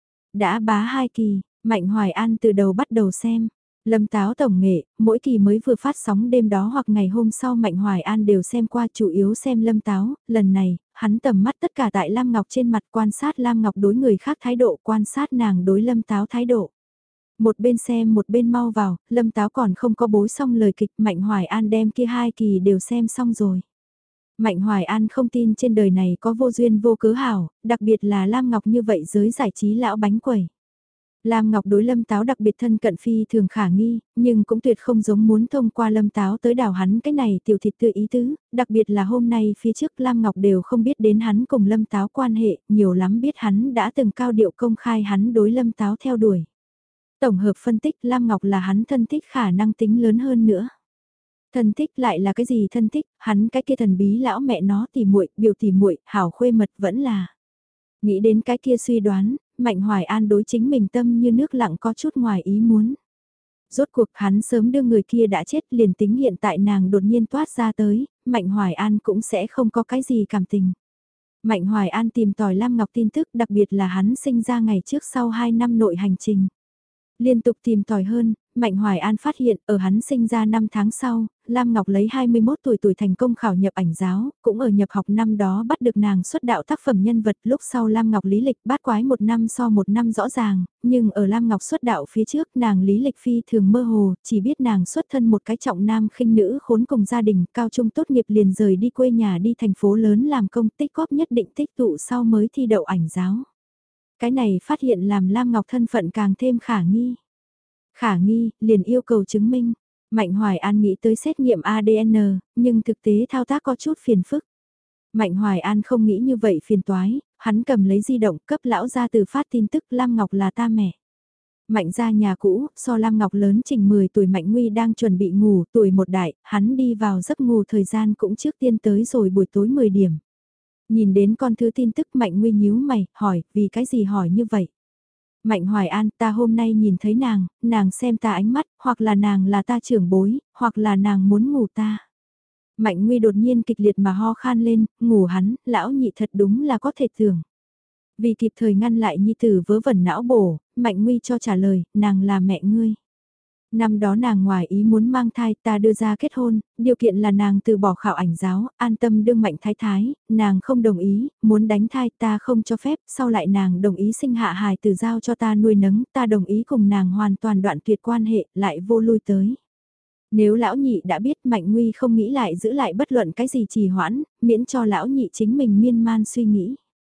Đã bá 2 kỳ, Mạnh Hoài An từ đầu bắt đầu xem. Lâm Táo tổng nghệ, mỗi kỳ mới vừa phát sóng đêm đó hoặc ngày hôm sau Mạnh Hoài An đều xem qua chủ yếu xem Lâm Táo, lần này, hắn tầm mắt tất cả tại Lam Ngọc trên mặt quan sát Lam Ngọc đối người khác thái độ quan sát nàng đối Lâm Táo thái độ. Một bên xem một bên mau vào, Lâm Táo còn không có bối xong lời kịch Mạnh Hoài An đem kia 2 kỳ đều xem xong rồi. Mạnh Hoài An không tin trên đời này có vô duyên vô cớ hảo, đặc biệt là Lam Ngọc như vậy giới giải trí lão bánh quẩy. Lam Ngọc đối Lâm Táo đặc biệt thân cận phi thường khả nghi, nhưng cũng tuyệt không giống muốn thông qua Lâm Táo tới đảo hắn cái này tiểu thịt tươi ý tứ, đặc biệt là hôm nay phía trước Lam Ngọc đều không biết đến hắn cùng Lâm Táo quan hệ, nhiều lắm biết hắn đã từng cao điệu công khai hắn đối Lâm Táo theo đuổi. Tổng hợp phân tích Lam Ngọc là hắn thân thích khả năng tính lớn hơn nữa. Thân thích lại là cái gì thân thích, hắn cái kia thần bí lão mẹ nó tỉ muội, biểu tỉ muội, hảo khuê mật vẫn là. Nghĩ đến cái kia suy đoán, Mạnh Hoài An đối chính mình tâm như nước lặng có chút ngoài ý muốn. Rốt cuộc hắn sớm đưa người kia đã chết liền tính hiện tại nàng đột nhiên toát ra tới, Mạnh Hoài An cũng sẽ không có cái gì cảm tình. Mạnh Hoài An tìm tòi Lam Ngọc tin tức đặc biệt là hắn sinh ra ngày trước sau 2 năm nội hành trình. Liên tục tìm tòi hơn, Mạnh Hoài An phát hiện ở hắn sinh ra 5 tháng sau, Lam Ngọc lấy 21 tuổi thành công khảo nhập ảnh giáo, cũng ở nhập học năm đó bắt được nàng xuất đạo tác phẩm nhân vật lúc sau Lam Ngọc lý lịch bát quái một năm so một năm rõ ràng, nhưng ở Lam Ngọc xuất đạo phía trước nàng lý lịch phi thường mơ hồ, chỉ biết nàng xuất thân một cái trọng nam khinh nữ khốn cùng gia đình, cao trung tốt nghiệp liền rời đi quê nhà đi thành phố lớn làm công tích góp nhất định tích tụ sau mới thi đậu ảnh giáo. Cái này phát hiện làm Lam Ngọc thân phận càng thêm khả nghi. Khả nghi, liền yêu cầu chứng minh. Mạnh Hoài An nghĩ tới xét nghiệm ADN, nhưng thực tế thao tác có chút phiền phức. Mạnh Hoài An không nghĩ như vậy phiền toái, hắn cầm lấy di động cấp lão ra từ phát tin tức Lam Ngọc là ta mẹ. Mạnh ra nhà cũ, so Lam Ngọc lớn chừng 10 tuổi Mạnh Nguy đang chuẩn bị ngủ, tuổi một đại, hắn đi vào giấc ngủ thời gian cũng trước tiên tới rồi buổi tối 10 điểm. Nhìn đến con thứ tin tức Mạnh Nguy nhíu mày, hỏi, vì cái gì hỏi như vậy? Mạnh Hoài An, ta hôm nay nhìn thấy nàng xem ta ánh mắt, hoặc là nàng là ta trưởng bối, hoặc là nàng muốn ngủ ta. Mạnh Nguy đột nhiên kịch liệt mà ho khan lên, ngủ hắn, lão nhị thật đúng là có thể tưởng. Vì kịp thời ngăn lại nhi tử vớ vẩn não bổ, Mạnh Nguy cho trả lời, nàng là mẹ ngươi. Năm đó nàng ngoài ý muốn mang thai ta đưa ra kết hôn, điều kiện là nàng từ bỏ khảo ảnh giáo, an tâm đương Mạnh thái thái, nàng không đồng ý, muốn đánh thai ta không cho phép, sau lại nàng đồng ý sinh hạ hài từ giao cho ta nuôi nấng, ta đồng ý cùng nàng hoàn toàn đoạn tuyệt quan hệ, lại vô lui tới. Nếu lão nhị đã biết Mạnh Nguy không nghĩ lại giữ lại bất luận cái gì trì hoãn, miễn cho lão nhị chính mình miên man suy nghĩ.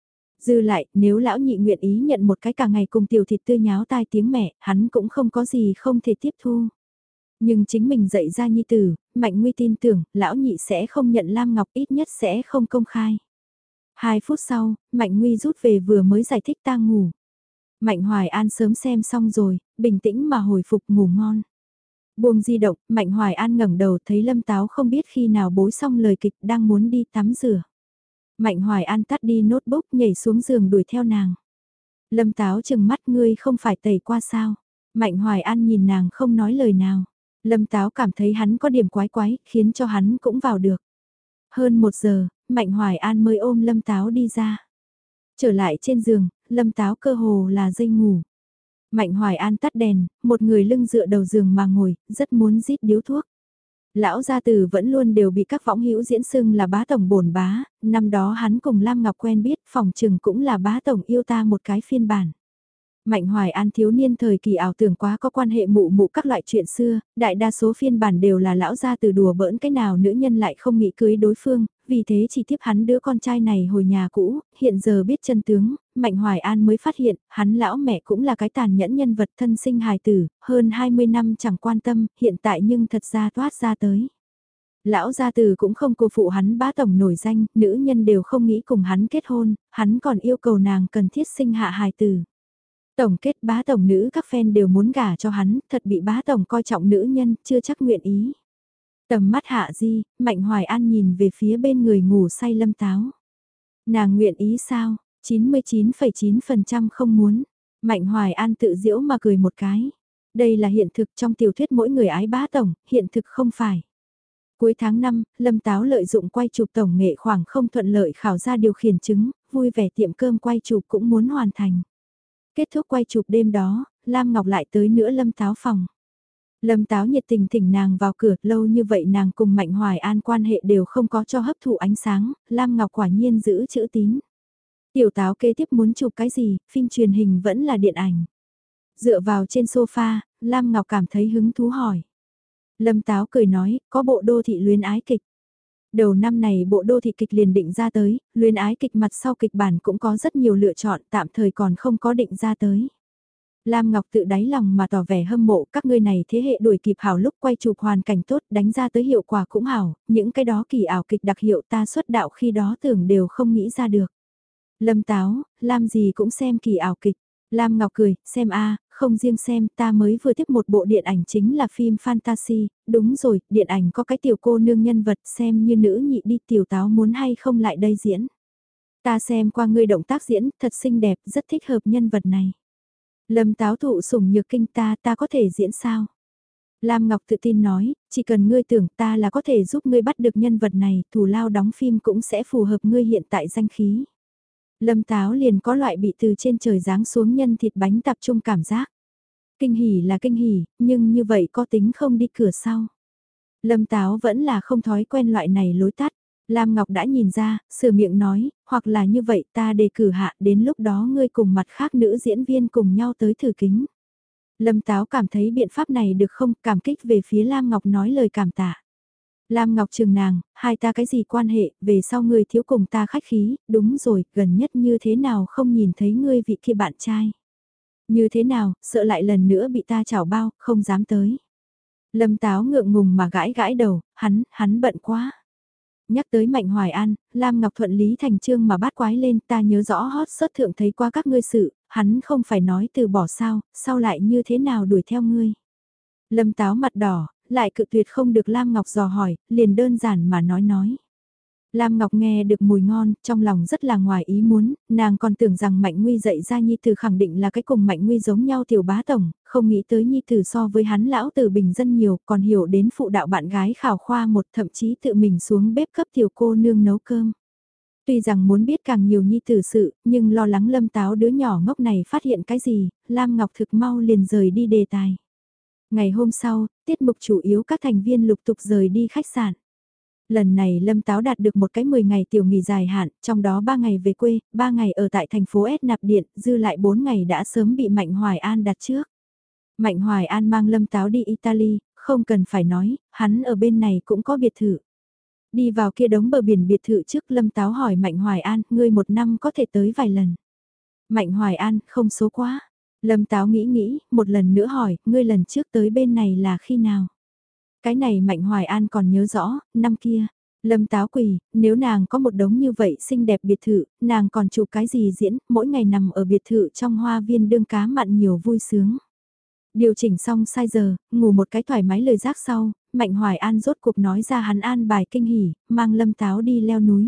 Dư lại, nếu lão nhị nguyện ý nhận một cái cả ngày cùng tiểu thịt tươi nháo tai tiếng mẹ, hắn cũng không có gì không thể tiếp thu. Nhưng chính mình dạy ra nhi tử, Mạnh Nguy tin tưởng, lão nhị sẽ không nhận Lam Ngọc, ít nhất sẽ không công khai. 2 phút sau, Mạnh Nguy rút về vừa mới giải thích ta ngủ. Mạnh Hoài An sớm xem xong rồi, bình tĩnh mà hồi phục ngủ ngon. Buông di động, Mạnh Hoài An ngẩng đầu thấy Lâm Táo không biết khi nào bối xong lời kịch đang muốn đi tắm rửa. Mạnh Hoài An tắt đi notebook nhảy xuống giường đuổi theo nàng. Lâm Táo chừng mắt, ngươi không phải tẩy qua sao. Mạnh Hoài An nhìn nàng không nói lời nào. Lâm Táo cảm thấy hắn có điểm quái quái, khiến cho hắn cũng vào được. Hơn 1 giờ, Mạnh Hoài An mới ôm Lâm Táo đi ra. Trở lại trên giường, Lâm Táo cơ hồ là dây ngủ. Mạnh Hoài An tắt đèn, một người lưng dựa đầu giường mà ngồi, rất muốn rít điếu thuốc. Lão gia tử vẫn luôn đều bị các võng hữu diễn xưng là bá tổng bổn bá, năm đó hắn cùng Lam Ngọc quen biết, phòng trừng cũng là bá tổng yêu ta một cái phiên bản. Mạnh Hoài An thiếu niên thời kỳ ảo tưởng quá có quan hệ mụ mụ các loại chuyện xưa, đại đa số phiên bản đều là lão gia từ đùa bỡn cái nào nữ nhân lại không nghĩ cưới đối phương, vì thế chỉ tiếp hắn đứa con trai này hồi nhà cũ, hiện giờ biết chân tướng, Mạnh Hoài An mới phát hiện, hắn lão mẹ cũng là cái tàn nhẫn nhân vật thân sinh hài tử, hơn 20 năm chẳng quan tâm, hiện tại nhưng thật ra toát ra tới. Lão gia từ cũng không cô phụ hắn bá tổng nổi danh, nữ nhân đều không nghĩ cùng hắn kết hôn, hắn còn yêu cầu nàng cần thiết sinh hạ hài tử. Tổng kết bá tổng nữ các fan đều muốn gả cho hắn, thật bị bá tổng coi trọng nữ nhân, chưa chắc nguyện ý. Tầm mắt hạ di, Mạnh Hoài An nhìn về phía bên người ngủ say Lâm Táo. Nàng nguyện ý sao? 99,9% không muốn. Mạnh Hoài An tự giễu mà cười một cái. Đây là hiện thực trong tiểu thuyết mỗi người ái bá tổng, hiện thực không phải. Cuối tháng 5, Lâm Táo lợi dụng quay chụp tổng nghệ khoảng không thuận lợi khảo ra điều khiển chứng, vui vẻ tiệm cơm quay chụp cũng muốn hoàn thành. Kết thúc quay chụp đêm đó, Lam Ngọc lại tới nữa Lâm Táo phòng. Lâm Táo nhiệt tình thỉnh nàng vào cửa, lâu như vậy nàng cùng Mạnh Hoài An quan hệ đều không có cho hấp thụ ánh sáng, Lam Ngọc quả nhiên giữ chữ tín. Tiểu Táo kế tiếp muốn chụp cái gì, phim truyền hình vẫn là điện ảnh. Dựa vào trên sofa, Lam Ngọc cảm thấy hứng thú hỏi. Lâm Táo cười nói, có bộ đô thị luyến ái kịch. Đầu năm này bộ đô thị kịch liền định ra tới, luyến ái kịch mặt sau kịch bản cũng có rất nhiều lựa chọn, tạm thời còn không có định ra tới. Lam Ngọc tự đáy lòng mà tỏ vẻ hâm mộ các ngươi này thế hệ đuổi kịp hảo lúc quay chụp hoàn cảnh tốt đánh ra tới hiệu quả cũng hảo, những cái đó kỳ ảo kịch đặc hiệu ta xuất đạo khi đó tưởng đều không nghĩ ra được. Lâm Táo, Lam gì cũng xem kỳ ảo kịch. Lam Ngọc cười, xem a, không riêng xem, ta mới vừa tiếp một bộ điện ảnh chính là phim fantasy, đúng rồi, điện ảnh có cái tiểu cô nương nhân vật xem như nữ nhị đi Tiểu Táo muốn hay không lại đây diễn. Ta xem qua ngươi động tác diễn, thật xinh đẹp, rất thích hợp nhân vật này. Lâm Táo thụ sủng nhược kinh ta có thể diễn sao? Lam Ngọc tự tin nói, chỉ cần ngươi tưởng ta là có thể giúp ngươi bắt được nhân vật này, thù lao đóng phim cũng sẽ phù hợp ngươi hiện tại danh khí. Lâm Táo liền có loại bị từ trên trời giáng xuống nhân thịt bánh tập trung cảm giác. Kinh hỉ là kinh hỉ, nhưng như vậy có tính không đi cửa sau. Lâm Táo vẫn là không thói quen loại này lối tắt. Lam Ngọc đã nhìn ra, sửa miệng nói, hoặc là như vậy ta đề cử hạ đến lúc đó ngươi cùng mặt khác nữ diễn viên cùng nhau tới thử kính. Lâm Táo cảm thấy biện pháp này được không, cảm kích về phía Lam Ngọc nói lời cảm tạ. Lam Ngọc chừng nàng, hai ta cái gì quan hệ, về sau ngươi thiếu cùng ta khách khí, đúng rồi, gần nhất như thế nào không nhìn thấy ngươi vị kia bạn trai. Như thế nào, sợ lại lần nữa bị ta chảo bao, không dám tới. Lâm Táo ngượng ngùng mà gãi gãi đầu, hắn bận quá. Nhắc tới Mạnh Hoài An, Lam Ngọc Thuận lý thành chương mà bắt quái lên, ta nhớ rõ hot sớt thượng thấy qua các ngươi sự, hắn không phải nói từ bỏ sao, sao lại như thế nào đuổi theo ngươi. Lâm Táo mặt đỏ, lại cự tuyệt không được Lam Ngọc dò hỏi, liền đơn giản mà nói. Lam Ngọc nghe được mùi ngon, trong lòng rất là ngoài ý muốn, nàng còn tưởng rằng Mạnh Nguy dạy ra Nhi Tử khẳng định là cái cùng Mạnh Nguy giống nhau tiểu bá tổng, không nghĩ tới Nhi Tử so với hắn lão tử bình dân nhiều, còn hiểu đến phụ đạo bạn gái khảo khoa một thậm chí tự mình xuống bếp cấp tiểu cô nương nấu cơm. Tuy rằng muốn biết càng nhiều Nhi Tử sự, nhưng lo lắng Lâm Táo đứa nhỏ ngốc này phát hiện cái gì, Lam Ngọc thực mau liền rời đi đề tài. Ngày hôm sau, tiết mục chủ yếu các thành viên lục tục rời đi khách sạn. Lần này Lâm Táo đạt được một cái 10 ngày tiểu nghỉ dài hạn, trong đó 3 ngày về quê, 3 ngày ở tại thành phố S nạp điện, dư lại 4 ngày đã sớm bị Mạnh Hoài An đặt trước. Mạnh Hoài An mang Lâm Táo đi Italy, không cần phải nói, hắn ở bên này cũng có biệt thự. Đi vào kia đống bờ biển biệt thự trước Lâm Táo hỏi Mạnh Hoài An, ngươi một năm có thể tới vài lần. Mạnh Hoài An, không số quá. Lâm Táo nghĩ, một lần nữa hỏi, ngươi lần trước tới bên này là khi nào? Cái này Mạnh Hoài An còn nhớ rõ, năm kia. Lâm Táo quỳ, nếu nàng có một đống như vậy xinh đẹp biệt thự, nàng còn chụp cái gì diễn, mỗi ngày nằm ở biệt thự trong hoa viên đương cá mặn nhiều vui sướng. Điều chỉnh xong sai giờ, ngủ một cái thoải mái lời giác sau, Mạnh Hoài An rốt cuộc nói ra hắn an bài kinh hỉ, mang Lâm Táo đi leo núi.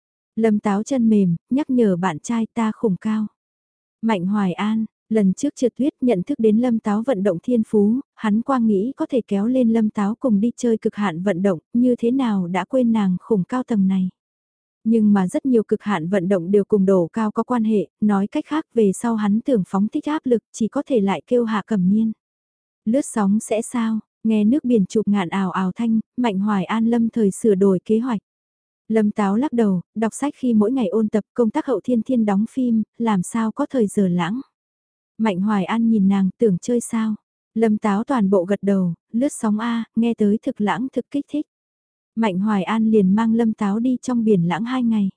Lâm Táo chân mềm, nhắc nhở bạn trai ta khủng cao. Mạnh Hoài An, lần trước trượt tuyết nhận thức đến Lâm Táo vận động thiên phú, hắn qua nghĩ có thể kéo lên Lâm Táo cùng đi chơi cực hạn vận động, như thế nào đã quên nàng khủng cao tầng này. Nhưng mà rất nhiều cực hạn vận động đều cùng đổ cao có quan hệ, nói cách khác về sau hắn tưởng phóng thích áp lực chỉ có thể lại kêu Hạ Cẩm Niên. Lướt sóng sẽ sao, nghe nước biển chụp ngạn ảo ảo thanh, Mạnh Hoài An lâm thời sửa đổi kế hoạch. Lâm Táo lắc đầu, đọc sách khi mỗi ngày ôn tập công tác hậu thiên thiên đóng phim, làm sao có thời giờ lãng. Mạnh Hoài An nhìn nàng tưởng chơi sao. Lâm Táo toàn bộ gật đầu, lướt sóng A, nghe tới thực lãng thực kích thích. Mạnh Hoài An liền mang Lâm Táo đi trong biển lãng 2 ngày.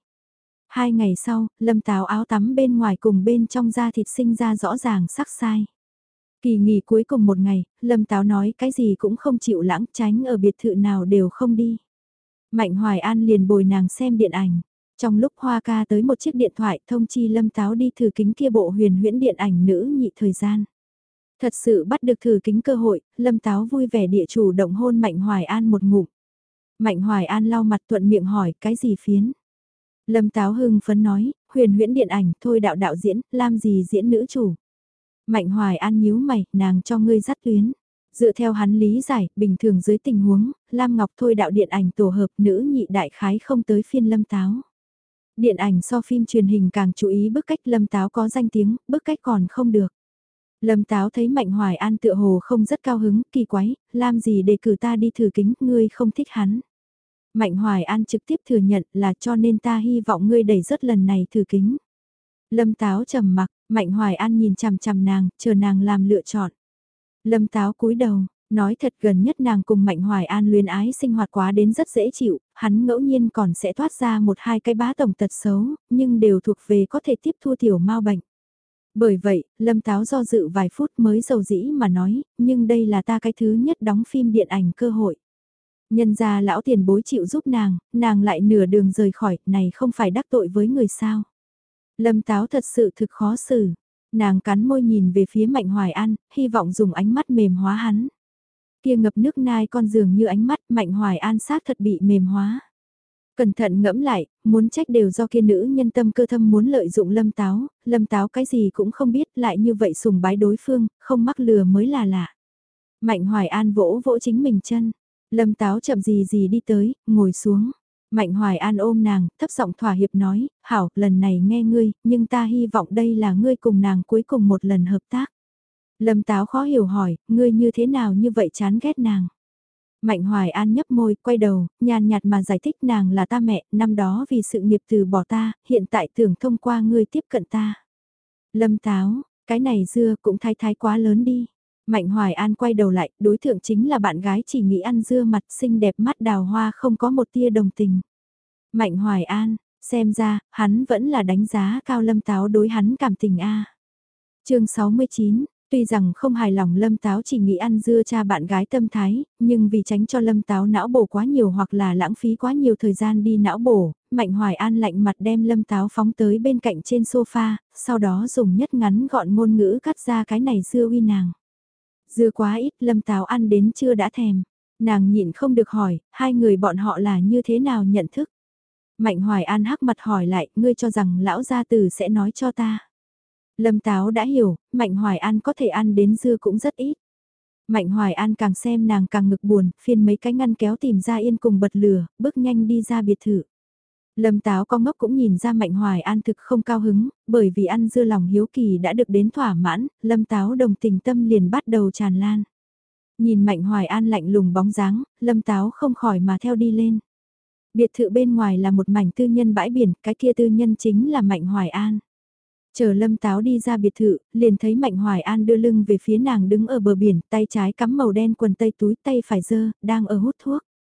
2 ngày sau, Lâm Táo áo tắm bên ngoài cùng bên trong da thịt sinh ra rõ ràng sắc sai. Kỳ nghỉ cuối cùng một ngày, Lâm Táo nói cái gì cũng không chịu lãng tránh ở biệt thự nào đều không đi. Mạnh Hoài An liền bồi nàng xem điện ảnh. Trong lúc Hoa ca tới một chiếc điện thoại thông chi Lâm Táo đi thử kính kia bộ huyền huyễn điện ảnh nữ nhị thời gian. Thật sự bắt được thử kính cơ hội, Lâm Táo vui vẻ địa chủ động hôn Mạnh Hoài An một ngụm. Mạnh Hoài An lau mặt thuận miệng hỏi cái gì phiến. Lâm Táo hưng phấn nói, huyền huyễn điện ảnh thôi đạo đạo diễn, làm gì diễn nữ chủ. Mạnh Hoài An nhíu mày, nàng cho ngươi dắt tuyến. Dựa theo hắn lý giải, bình thường dưới tình huống, Lam Ngọc thôi đạo điện ảnh tổ hợp nữ nhị đại khái không tới phiên Lâm Táo. Điện ảnh so phim truyền hình càng chú ý bức cách Lâm Táo có danh tiếng, bức cách còn không được. Lâm Táo thấy Mạnh Hoài An tựa hồ không rất cao hứng, kỳ quái, làm gì để cử ta đi thử kính, ngươi không thích hắn. Mạnh Hoài An trực tiếp thừa nhận là cho nên ta hy vọng ngươi đẩy rớt lần này thử kính. Lâm Táo trầm mặc, Mạnh Hoài An nhìn chằm chằm nàng, chờ nàng làm lựa chọn. Lâm Táo cúi đầu, nói thật gần nhất nàng cùng Mạnh Hoài An luyến ái sinh hoạt quá đến rất dễ chịu, hắn ngẫu nhiên còn sẽ thoát ra một hai cái bá tổng tật xấu, nhưng đều thuộc về có thể tiếp thu tiểu mau bệnh. Bởi vậy, Lâm Táo do dự vài phút mới dầu dĩ mà nói, nhưng đây là ta cái thứ nhất đóng phim điện ảnh cơ hội. Nhân ra lão tiền bối chịu giúp nàng lại nửa đường rời khỏi, này không phải đắc tội với người sao. Lâm Táo thật sự thực khó xử. Nàng cắn môi nhìn về phía Mạnh Hoài An, hy vọng dùng ánh mắt mềm hóa hắn. Kia ngập nước nai con giường như ánh mắt Mạnh Hoài An sát thật bị mềm hóa. Cẩn thận ngẫm lại, muốn trách đều do kia nữ nhân tâm cơ thâm muốn lợi dụng Lâm Táo cái gì cũng không biết lại như vậy sùng bái đối phương, không mắc lừa mới là lạ. Mạnh Hoài An vỗ vỗ chính mình chân, Lâm Táo chậm gì gì đi tới, ngồi xuống. Mạnh Hoài An ôm nàng, thấp giọng thỏa hiệp nói, hảo, lần này nghe ngươi, nhưng ta hy vọng đây là ngươi cùng nàng cuối cùng một lần hợp tác. Lâm Táo khó hiểu hỏi, ngươi như thế nào như vậy chán ghét nàng. Mạnh Hoài An nhấp môi, quay đầu, nhàn nhạt mà giải thích nàng là ta mẹ, năm đó vì sự nghiệp từ bỏ ta, hiện tại tưởng thông qua ngươi tiếp cận ta. Lâm Táo, cái này dưa cũng thái thái quá lớn đi. Mạnh Hoài An quay đầu lại, đối tượng chính là bạn gái chỉ nghĩ ăn dưa mặt xinh đẹp mắt đào hoa không có một tia đồng tình. Mạnh Hoài An, xem ra, hắn vẫn là đánh giá cao Lâm Táo đối hắn cảm tình a. Chương 69, tuy rằng không hài lòng Lâm Táo chỉ nghĩ ăn dưa cha bạn gái tâm thái, nhưng vì tránh cho Lâm Táo não bổ quá nhiều hoặc là lãng phí quá nhiều thời gian đi não bổ, Mạnh Hoài An lạnh mặt đem Lâm Táo phóng tới bên cạnh trên sofa, sau đó dùng nhất ngắn gọn ngôn ngữ cắt ra cái này dưa uy nàng. Dưa quá ít Lâm Táo ăn đến chưa đã thèm, nàng nhịn không được hỏi, hai người bọn họ là như thế nào nhận thức. Mạnh Hoài An hắc mặt hỏi lại, ngươi cho rằng lão gia tử sẽ nói cho ta. Lâm Táo đã hiểu, Mạnh Hoài An có thể ăn đến dưa cũng rất ít. Mạnh Hoài An càng xem nàng càng ngực buồn, phiên mấy cái ngăn kéo tìm ra yên cùng bật lửa, bước nhanh đi ra biệt thự. Lâm Táo con ngốc cũng nhìn ra Mạnh Hoài An thực không cao hứng, bởi vì ăn dưa lòng hiếu kỳ đã được đến thỏa mãn, Lâm Táo đồng tình tâm liền bắt đầu tràn lan. Nhìn Mạnh Hoài An lạnh lùng bóng dáng, Lâm Táo không khỏi mà theo đi lên. Biệt thự bên ngoài là một mảnh tư nhân bãi biển, cái kia tư nhân chính là Mạnh Hoài An. Chờ Lâm Táo đi ra biệt thự, liền thấy Mạnh Hoài An đưa lưng về phía nàng đứng ở bờ biển, tay trái cắm màu đen quần tây túi tay phải dơ, đang ở hút thuốc.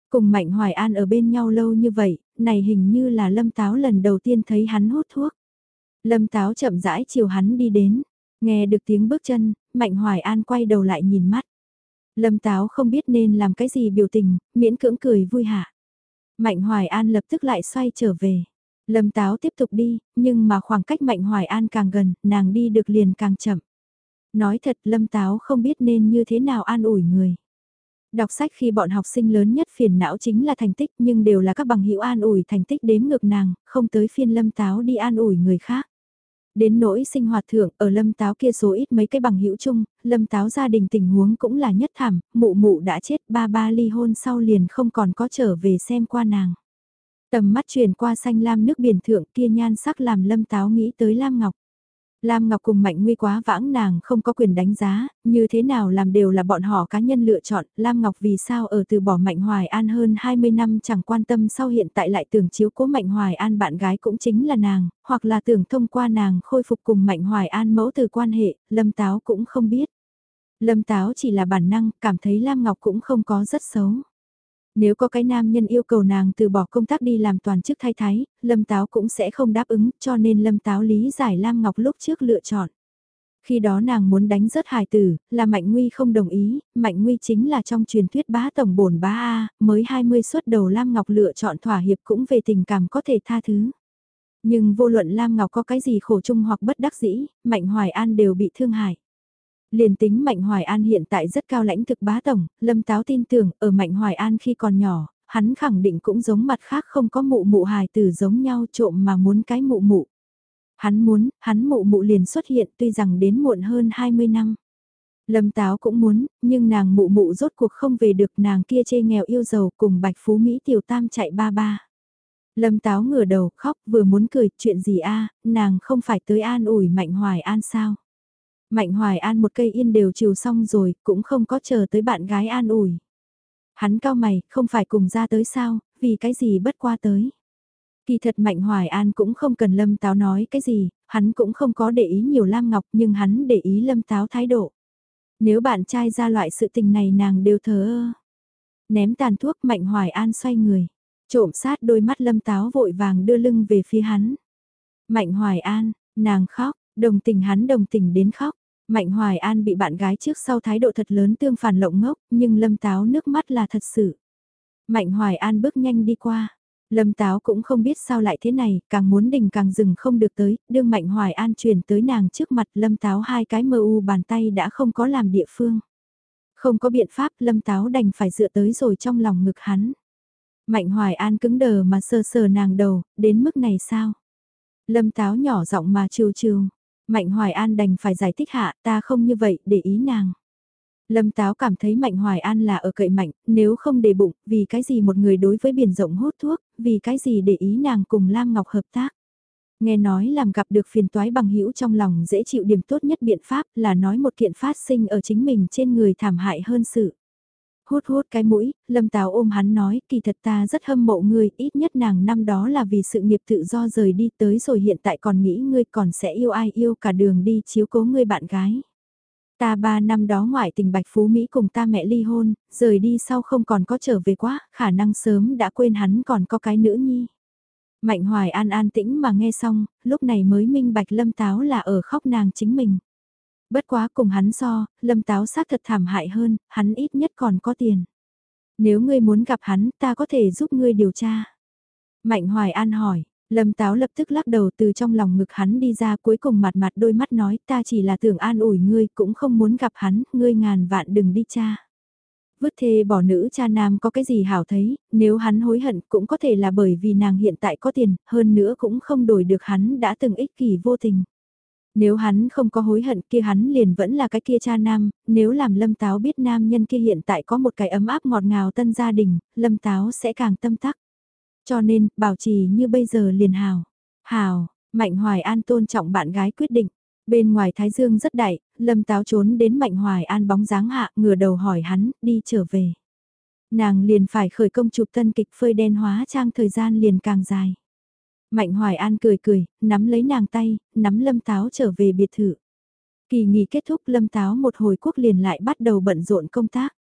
Cùng Mạnh Hoài An ở bên nhau lâu như vậy, này hình như là Lâm Táo lần đầu tiên thấy hắn hút thuốc. Lâm Táo chậm rãi chiều hắn đi đến, nghe được tiếng bước chân, Mạnh Hoài An quay đầu lại nhìn mắt. Lâm Táo không biết nên làm cái gì biểu tình, miễn cưỡng cười vui hạ. Mạnh Hoài An lập tức lại xoay trở về. Lâm Táo tiếp tục đi, nhưng mà khoảng cách Mạnh Hoài An càng gần, nàng đi được liền càng chậm. Nói thật Lâm Táo không biết nên như thế nào an ủi người. Đọc sách khi bọn học sinh lớn nhất phiền não chính là thành tích nhưng đều là các bằng hữu an ủi thành tích đếm ngược nàng, không tới phiên Lâm Táo đi an ủi người khác. Đến nỗi sinh hoạt thượng, ở Lâm Táo kia số ít mấy cái bằng hữu chung, Lâm Táo gia đình tình huống cũng là nhất thảm, mụ mụ đã chết, ba ba ly hôn sau liền không còn có trở về xem qua nàng. Tầm mắt truyền qua xanh lam nước biển thượng kia nhan sắc làm Lâm Táo nghĩ tới Lam Ngọc. Lam Ngọc cùng Mạnh Nguy quá vãng nàng không có quyền đánh giá, như thế nào làm đều là bọn họ cá nhân lựa chọn, Lam Ngọc vì sao ở từ bỏ Mạnh Hoài An hơn 20 năm chẳng quan tâm sau hiện tại lại tưởng chiếu cố Mạnh Hoài An bạn gái cũng chính là nàng, hoặc là tưởng thông qua nàng khôi phục cùng Mạnh Hoài An mẫu từ quan hệ, Lâm Táo cũng không biết. Lâm Táo chỉ là bản năng, cảm thấy Lam Ngọc cũng không có rất xấu. Nếu có cái nam nhân yêu cầu nàng từ bỏ công tác đi làm toàn chức thay thái, Lâm Táo cũng sẽ không đáp ứng, cho nên Lâm Táo lý giải Lam Ngọc lúc trước lựa chọn. Khi đó nàng muốn đánh rớt hài tử, là Mạnh Nguy không đồng ý, Mạnh Nguy chính là trong truyền thuyết bá tổng bổn bá A, mới 20 xuất đầu Lam Ngọc lựa chọn thỏa hiệp cũng về tình cảm có thể tha thứ. Nhưng vô luận Lam Ngọc có cái gì khổ chung hoặc bất đắc dĩ, Mạnh Hoài An đều bị thương hại. Liền tính Mạnh Hoài An hiện tại rất cao lãnh thực bá tổng, Lâm Táo tin tưởng ở Mạnh Hoài An khi còn nhỏ, hắn khẳng định cũng giống mặt khác không có mụ mụ hài tử giống nhau trộm mà muốn cái mụ mụ. Hắn muốn, hắn mụ mụ liền xuất hiện tuy rằng đến muộn hơn 20 năm. Lâm Táo cũng muốn, nhưng nàng mụ mụ rốt cuộc không về được nàng kia chê nghèo yêu giàu cùng Bạch Phú Mỹ Tiểu Tam chạy ba ba. Lâm Táo ngửa đầu khóc vừa muốn cười chuyện gì a nàng không phải tới an ủi Mạnh Hoài An sao. Mạnh Hoài An một cây yên đều chiều xong rồi, cũng không có chờ tới bạn gái an ủi. Hắn cao mày, không phải cùng ra tới sao, vì cái gì bất qua tới. Kỳ thật Mạnh Hoài An cũng không cần Lâm Táo nói cái gì, hắn cũng không có để ý nhiều Lam Ngọc nhưng hắn để ý Lâm Táo thái độ. Nếu bạn trai ra loại sự tình này nàng đều thờ ơ. Ném tàn thuốc Mạnh Hoài An xoay người, trộm sát đôi mắt Lâm Táo vội vàng đưa lưng về phía hắn. Mạnh Hoài An, nàng khóc, đồng tình hắn đồng tình đến khóc. Mạnh Hoài An bị bạn gái trước sau thái độ thật lớn tương phản lộng ngốc, nhưng Lâm Táo nước mắt là thật sự. Mạnh Hoài An bước nhanh đi qua. Lâm Táo cũng không biết sao lại thế này, càng muốn đình càng dừng không được tới, đương Mạnh Hoài An truyền tới nàng trước mặt Lâm Táo hai cái mơ u bàn tay đã không có làm địa phương. Không có biện pháp Lâm Táo đành phải dựa tới rồi trong lòng ngực hắn. Mạnh Hoài An cứng đờ mà sờ sờ nàng đầu, đến mức này sao? Lâm Táo nhỏ giọng mà trêu trêu. Mạnh Hoài An đành phải giải thích hạ ta không như vậy để ý nàng. Lâm Táo cảm thấy Mạnh Hoài An là ở cậy mạnh, nếu không để bụng, vì cái gì một người đối với biển rộng hút thuốc, vì cái gì để ý nàng cùng Lam Ngọc hợp tác. Nghe nói làm gặp được phiền toái bằng hữu trong lòng dễ chịu điểm tốt nhất biện pháp là nói một kiện phát sinh ở chính mình trên người thảm hại hơn sự. Hút hút cái mũi, Lâm Táo ôm hắn nói, kỳ thật ta rất hâm mộ ngươi, ít nhất nàng năm đó là vì sự nghiệp tự do rời đi tới rồi hiện tại còn nghĩ ngươi còn sẽ yêu ai yêu cả đường đi chiếu cố ngươi bạn gái. Ta 3 năm đó ngoại tình Bạch Phú Mỹ cùng ta mẹ ly hôn, rời đi sau không còn có trở về quá, khả năng sớm đã quên hắn còn có cái nữ nhi. Mạnh Hoài An an tĩnh mà nghe xong, lúc này mới minh bạch Lâm Táo là ở khóc nàng chính mình. Bất quá cùng hắn so, Lâm Táo xác thật thảm hại hơn, hắn ít nhất còn có tiền. Nếu ngươi muốn gặp hắn, ta có thể giúp ngươi điều tra. Mạnh Hoài An hỏi, Lâm Táo lập tức lắc đầu từ trong lòng ngực hắn đi ra cuối cùng mặt mặt đôi mắt nói ta chỉ là tưởng an ủi ngươi cũng không muốn gặp hắn, ngươi ngàn vạn đừng đi cha. Vứt thê bỏ nữ cha nam có cái gì hảo thấy, nếu hắn hối hận cũng có thể là bởi vì nàng hiện tại có tiền, hơn nữa cũng không đổi được hắn đã từng ích kỷ vô tình. Nếu hắn không có hối hận kia hắn liền vẫn là cái kia cha nam, nếu làm Lâm Táo biết nam nhân kia hiện tại có một cái ấm áp ngọt ngào tân gia đình, Lâm Táo sẽ càng tâm tắc. Cho nên, bảo trì như bây giờ liền hào. Hào, Mạnh Hoài An tôn trọng bạn gái quyết định. Bên ngoài Thái Dương rất đại, Lâm Táo trốn đến Mạnh Hoài An bóng dáng hạ, ngửa đầu hỏi hắn, đi trở về. Nàng liền phải khởi công chụp tân kịch phơi đen hóa trang thời gian liền càng dài. Mạnh Hoài An cười cười, nắm lấy nàng tay, nắm Lâm Táo trở về biệt thự. Kỳ nghỉ kết thúc Lâm Táo một hồi quốc liền lại bắt đầu bận rộn công tác.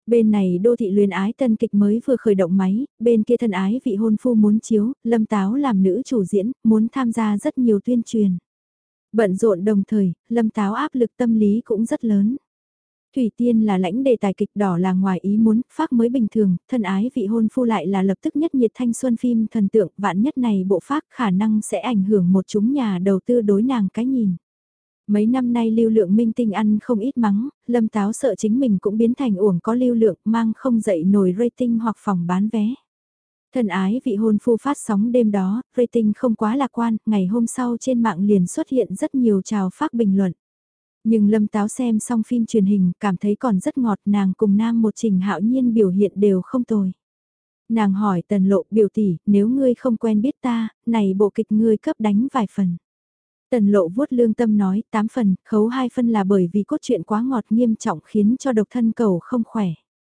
Bên này đô thị luyến ái tân kịch mới vừa khởi động máy, bên kia thân ái vị hôn phu muốn chiếu, Lâm Táo làm nữ chủ diễn, muốn tham gia rất nhiều tuyên truyền. Bận rộn đồng thời, Lâm Táo áp lực tâm lý cũng rất lớn. Thủy Tiên là lãnh đề tài kịch, đỏ là ngoài ý muốn, phác mới bình thường, thân ái vị hôn phu lại là lập tức nhất nhiệt thanh xuân phim thần tượng, vạn nhất này bộ phác khả năng sẽ ảnh hưởng một chúng nhà đầu tư đối nàng cái nhìn. Mấy năm nay lưu lượng minh tinh ăn không ít mắng, Lâm Táo sợ chính mình cũng biến thành uổng có lưu lượng mang không dậy nổi rating hoặc phòng bán vé. Thân ái vị hôn phu phát sóng đêm đó, rating không quá lạc quan, ngày hôm sau trên mạng liền xuất hiện rất nhiều trào phác bình luận. Nhưng Lâm Táo xem xong phim truyền hình, cảm thấy còn rất ngọt, nàng cùng nam một Trình Hạo Nhiên biểu hiện đều không tồi. Nàng hỏi Tần Lộ, biểu tỷ, nếu ngươi không quen biết ta, này bộ kịch ngươi cấp đánh vài phần. Tần Lộ vuốt lương tâm nói, 8 phần, khấu 2 phân là bởi vì cốt truyện quá ngọt nghiêm trọng khiến cho độc thân cầu không khỏe.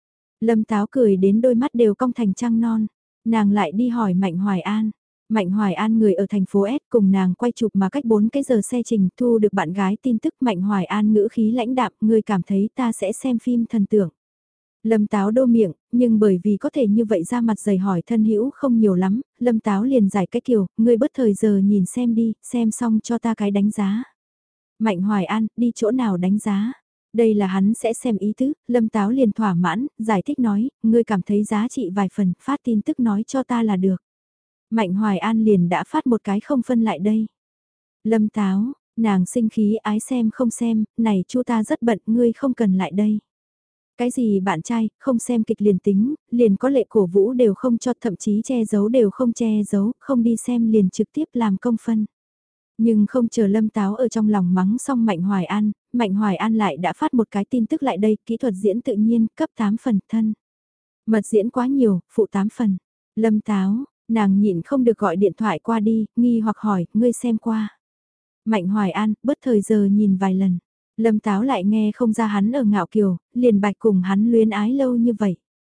Lâm Táo cười đến đôi mắt đều cong thành trăng non, nàng lại đi hỏi Mạnh Hoài An. Mạnh Hoài An người ở thành phố S cùng nàng quay chụp mà cách 4 cái giờ xe trình, thu được bạn gái tin tức. Mạnh Hoài An ngữ khí lãnh đạm, ngươi cảm thấy ta sẽ xem phim thần tượng. Lâm Táo đô miệng, nhưng bởi vì có thể như vậy ra mặt dày hỏi thân hữu không nhiều lắm, Lâm Táo liền giải cái kiểu, ngươi bất thời giờ nhìn xem đi, xem xong cho ta cái đánh giá. Mạnh Hoài An, đi chỗ nào đánh giá? Đây là hắn sẽ xem ý tứ, Lâm Táo liền thỏa mãn, giải thích nói, ngươi cảm thấy giá trị vài phần, phát tin tức nói cho ta là được. Mạnh Hoài An liền đã phát một cái không phân lại đây. Lâm Táo, nàng sinh khí ái xem không xem, này chu ta rất bận, ngươi không cần lại đây. Cái gì bạn trai, không xem kịch liền tính, liền có lệ cổ vũ đều không cho, thậm chí che giấu đều không che giấu, không đi xem liền trực tiếp làm công phân. Nhưng không chờ Lâm Táo ở trong lòng mắng xong Mạnh Hoài An lại đã phát một cái tin tức lại đây, kỹ thuật diễn tự nhiên, cấp 8 phần, thân. Mật diễn quá nhiều, phụ 8 phần. Lâm Táo, nàng nhịn không được gọi điện thoại qua đi, nghi hoặc hỏi, ngươi xem qua. Mạnh Hoài An, bất thời giờ nhìn vài lần. Lâm Táo lại nghe không ra hắn ở ngạo kiều, liền bạch cùng hắn luyến ái lâu như vậy.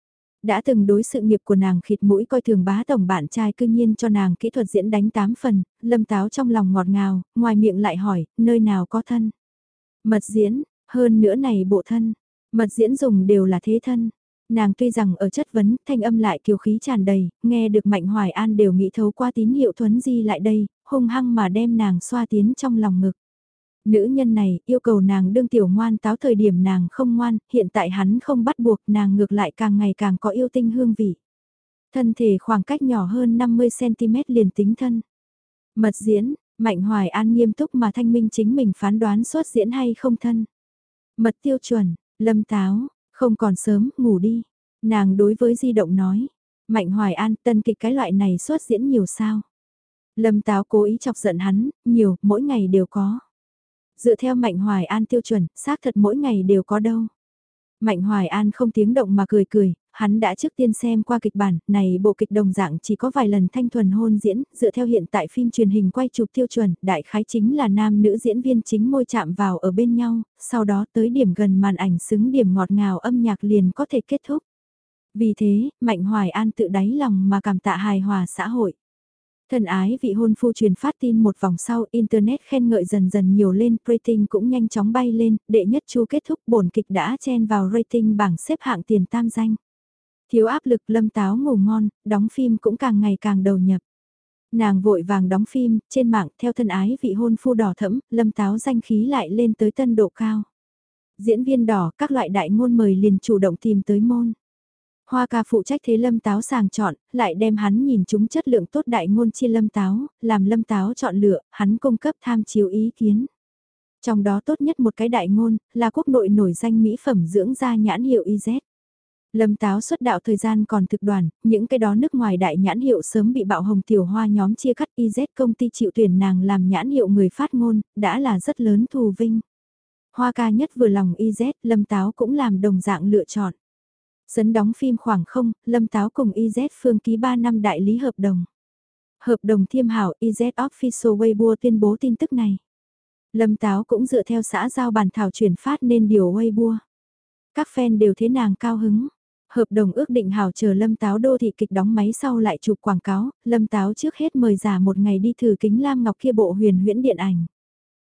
Đã từng đối sự nghiệp của nàng khịt mũi coi thường bá tổng bạn trai cư nhiên cho nàng kỹ thuật diễn đánh 8 phần, Lâm Táo trong lòng ngọt ngào, ngoài miệng lại hỏi, nơi nào có thân. Mật diễn, hơn nữa này bộ thân, mật diễn dùng đều là thế thân. Nàng tuy rằng ở chất vấn, thanh âm lại kiều khí tràn đầy, nghe được Mạnh Hoài An đều nghĩ thấu qua tín hiệu thuấn di lại đây, hung hăng mà đem nàng xoa tiến trong lòng ngực. Nữ nhân này yêu cầu nàng đương tiểu ngoan táo thời điểm nàng không ngoan, hiện tại hắn không bắt buộc nàng ngược lại càng ngày càng có yêu tinh hương vị. Thân thể khoảng cách nhỏ hơn 50cm liền tính thân. Mật diễn, Mạnh Hoài An nghiêm túc mà thanh minh chính mình phán đoán xuất diễn hay không thân. Mật tiêu chuẩn, Lâm Táo, không còn sớm, ngủ đi. Nàng đối với di động nói. Mạnh Hoài An, tân kịch cái loại này xuất diễn nhiều sao. Lâm Táo cố ý chọc giận hắn, nhiều, mỗi ngày đều có. Dựa theo Mạnh Hoài An tiêu chuẩn, xác thật mỗi ngày đều có đâu. Mạnh Hoài An không tiếng động mà cười cười, hắn đã trước tiên xem qua kịch bản, này bộ kịch đồng dạng chỉ có vài lần thanh thuần hôn diễn, dựa theo hiện tại phim truyền hình quay chụp tiêu chuẩn, đại khái chính là nam nữ diễn viên chính môi chạm vào ở bên nhau, sau đó tới điểm gần màn ảnh xứng điểm ngọt ngào âm nhạc liền có thể kết thúc. Vì thế, Mạnh Hoài An tự đáy lòng mà cảm tạ hài hòa xã hội. Thân ái vị hôn phu truyền phát tin một vòng sau, Internet khen ngợi dần dần nhiều lên, rating cũng nhanh chóng bay lên, đệ nhất chu kết thúc bổn kịch đã chen vào rating bảng xếp hạng tiền tam danh. Thiếu áp lực Lâm Táo ngủ ngon, đóng phim cũng càng ngày càng đầu nhập. Nàng vội vàng đóng phim, trên mạng theo thân ái vị hôn phu đỏ thẫm, Lâm Táo danh khí lại lên tới tân độ cao. Diễn viên đỏ, các loại đại ngôn mời liền chủ động tìm tới môn. Hoa ca phụ trách thế Lâm Táo sàng chọn, lại đem hắn nhìn chúng chất lượng tốt đại ngôn chia Lâm Táo, làm Lâm Táo chọn lựa, hắn cung cấp tham chiếu ý kiến. Trong đó tốt nhất một cái đại ngôn, là quốc nội nổi danh mỹ phẩm dưỡng da nhãn hiệu IZ. Lâm Táo xuất đạo thời gian còn thực đoàn, những cái đó nước ngoài đại nhãn hiệu sớm bị bạo hồng tiểu hoa nhóm chia cắt IZ công ty chịu tuyển nàng làm nhãn hiệu người phát ngôn, đã là rất lớn thù vinh. Hoa ca nhất vừa lòng IZ, Lâm Táo cũng làm đồng dạng lựa chọn. Sấn đóng phim khoảng không, Lâm Táo cùng IZ Phương ký 3 năm đại lý hợp đồng. Hợp đồng thiêm hảo IZ Official Weibo tuyên bố tin tức này. Lâm Táo cũng dựa theo xã giao bàn thảo chuyển phát nên điều Weibo. Các fan đều thế nàng cao hứng. Hợp đồng ước định hảo chờ Lâm Táo đô thị kịch đóng máy sau lại chụp quảng cáo, Lâm Táo trước hết mời giả một ngày đi thử kính lam ngọc kia bộ huyền huyễn điện ảnh.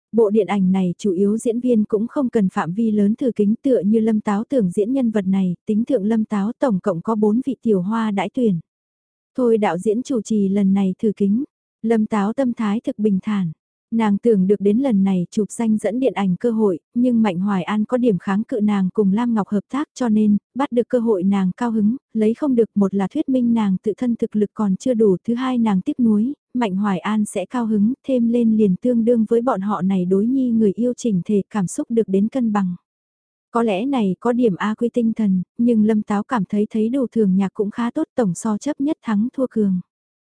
Bộ điện ảnh này chủ yếu diễn viên cũng không cần phạm vi lớn thử kính tựa như Lâm Táo tưởng diễn nhân vật này, tính thượng Lâm Táo tổng cộng có 4 vị tiểu hoa đãi tuyển. Thôi đạo diễn chủ trì lần này thử kính, Lâm Táo tâm thái thực bình thản. Nàng tưởng được đến lần này chụp danh dẫn điện ảnh cơ hội, nhưng Mạnh Hoài An có điểm kháng cự nàng cùng Lam Ngọc hợp tác cho nên, bắt được cơ hội nàng cao hứng, lấy không được một là thuyết minh nàng tự thân thực lực còn chưa đủ, thứ hai nàng tiếc nuối, Mạnh Hoài An sẽ cao hứng, thêm lên liền tương đương với bọn họ này đối nhi người yêu chỉnh thể cảm xúc được đến cân bằng. Có lẽ này có điểm A quy tinh thần, nhưng Lâm Táo cảm thấy đủ thường nhạc cũng khá tốt, tổng so chấp nhất thắng thua cường.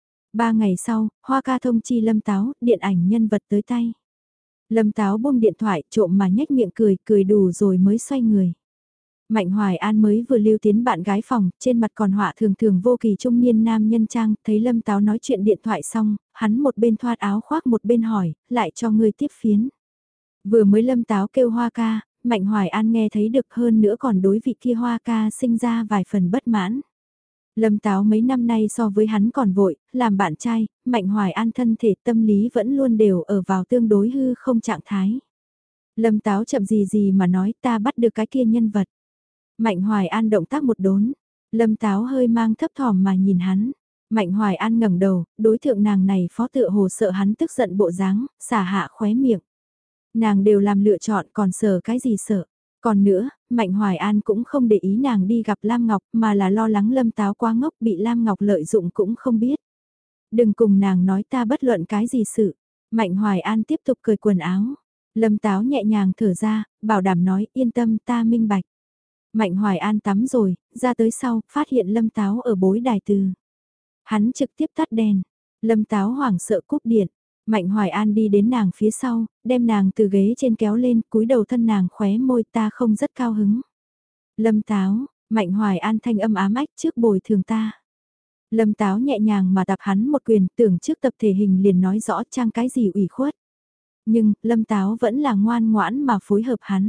3 ngày sau, Hoa ca thông chi Lâm Táo, điện ảnh nhân vật tới tay. Lâm Táo buông điện thoại trộm mà nhếch miệng cười đủ rồi mới xoay người. Mạnh Hoài An mới vừa lưu tiến bạn gái phòng, trên mặt còn họa thường thường vô kỳ trung niên nam nhân trang, thấy Lâm Táo nói chuyện điện thoại xong, hắn một bên thoát áo khoác một bên hỏi, lại cho ngươi tiếp phiến. Vừa mới Lâm Táo kêu Hoa ca, Mạnh Hoài An nghe thấy được hơn nữa còn đối vị kia Hoa ca sinh ra vài phần bất mãn. Lâm Táo mấy năm nay so với hắn còn vội, làm bạn trai, Mạnh Hoài An thân thể tâm lý vẫn luôn đều ở vào tương đối hư không trạng thái. Lâm Táo chậm gì mà nói ta bắt được cái kia nhân vật. Mạnh Hoài An động tác một đốn, Lâm Táo hơi mang thấp thỏm mà nhìn hắn. Mạnh Hoài An ngẩng đầu, đối tượng nàng này phó tựa hồ sợ hắn tức giận bộ dáng, xả hạ khóe miệng. Nàng đều làm lựa chọn còn sợ cái gì sợ. Còn nữa, Mạnh Hoài An cũng không để ý nàng đi gặp Lam Ngọc mà là lo lắng Lâm Táo quá ngốc bị Lam Ngọc lợi dụng cũng không biết. Đừng cùng nàng nói ta bất luận cái gì sự. Mạnh Hoài An tiếp tục cởi quần áo. Lâm Táo nhẹ nhàng thở ra, bảo đảm nói yên tâm ta minh bạch. Mạnh Hoài An tắm rồi, ra tới sau, phát hiện Lâm Táo ở bối đài từ. Hắn trực tiếp tắt đèn. Lâm Táo hoảng sợ cúp điện. Mạnh Hoài An đi đến nàng phía sau, đem nàng từ ghế trên kéo lên, cúi đầu thân nàng khóe môi ta không rất cao hứng. Lâm Táo, Mạnh Hoài An thanh âm ám ách trước bồi thường ta. Lâm Táo nhẹ nhàng mà tập hắn một quyền, tưởng trước tập thể hình liền nói rõ trang cái gì ủy khuất. Nhưng, Lâm Táo vẫn là ngoan ngoãn mà phối hợp hắn.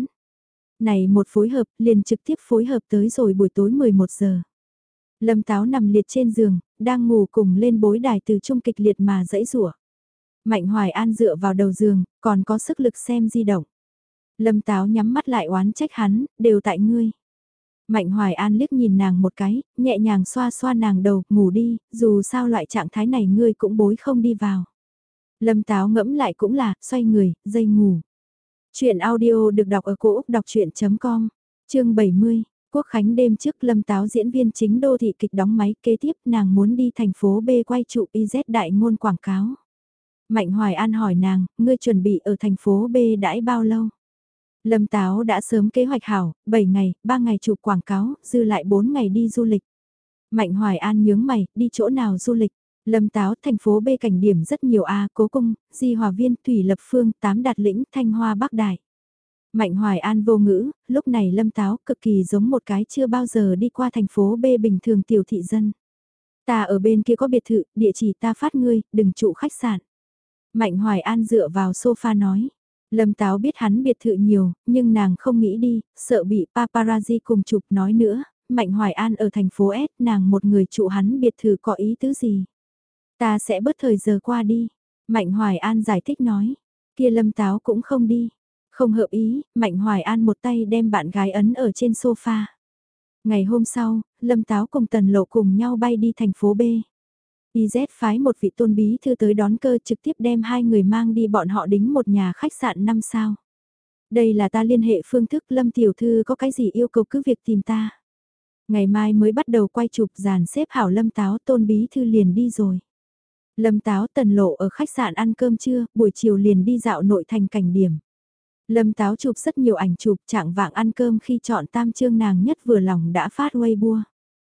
Này một phối hợp, liền trực tiếp phối hợp tới rồi buổi tối 11 giờ. Lâm Táo nằm liệt trên giường, đang ngủ cùng lên bối đài từ trung kịch liệt mà dãy rủa. Mạnh Hoài An dựa vào đầu giường, còn có sức lực xem di động. Lâm Táo nhắm mắt lại oán trách hắn, đều tại ngươi. Mạnh Hoài An liếc nhìn nàng một cái, nhẹ nhàng xoa xoa nàng đầu, ngủ đi, dù sao loại trạng thái này ngươi cũng bối không đi vào. Lâm Táo ngẫm lại cũng là, xoay người, dây ngủ. Chuyện audio được đọc ở cổ Úc đọc chuyện.com, chương 70, Quốc Khánh đêm trước Lâm Táo diễn viên chính đô thị kịch đóng máy kế tiếp nàng muốn đi thành phố B quay chụp IZ đại ngôn quảng cáo. Mạnh Hoài An hỏi nàng, ngươi chuẩn bị ở thành phố B đãi bao lâu? Lâm Táo đã sớm kế hoạch hảo, 7 ngày, 3 ngày chụp quảng cáo, dư lại 4 ngày đi du lịch. Mạnh Hoài An nhướng mày, đi chỗ nào du lịch? Lâm Táo, thành phố B cảnh điểm rất nhiều Cố Cung, Di Hòa Viên, Thủy Lập Phương, Tám Đạt Lĩnh, Thanh Hoa Bắc Đại. Mạnh Hoài An vô ngữ, lúc này Lâm Táo cực kỳ giống một cái chưa bao giờ đi qua thành phố B bình thường tiểu thị dân. Ta ở bên kia có biệt thự, địa chỉ ta phát ngươi, đừng trụ khách sạn. Mạnh Hoài An dựa vào sofa nói. Lâm Táo biết hắn biệt thự nhiều, nhưng nàng không nghĩ đi, sợ bị paparazzi cùng chụp nói nữa. Mạnh Hoài An ở thành phố S, nàng một người trụ hắn biệt thự có ý tứ gì? Ta sẽ bớt thời giờ qua đi. Mạnh Hoài An giải thích nói. Kia Lâm Táo cũng không đi. Không hợp ý, Mạnh Hoài An một tay đem bạn gái ấn ở trên sofa. Ngày hôm sau, Lâm Táo cùng Tần Lộ cùng nhau bay đi thành phố B. IZ phái một vị tôn bí thư tới đón cơ trực tiếp đem hai người mang đi bọn họ đính một nhà khách sạn 5 sao. Đây là ta liên hệ phương thức Lâm Tiểu Thư có cái gì yêu cầu cứ việc tìm ta. Ngày mai mới bắt đầu quay chụp dàn xếp hảo Lâm Táo tôn bí thư liền đi rồi. Lâm Táo Tần Lộ ở khách sạn ăn cơm trưa, buổi chiều liền đi dạo nội thành cảnh điểm. Lâm Táo chụp rất nhiều ảnh chụp trạng vạng ăn cơm khi chọn tam chương nàng nhất vừa lòng đã phát Weibo.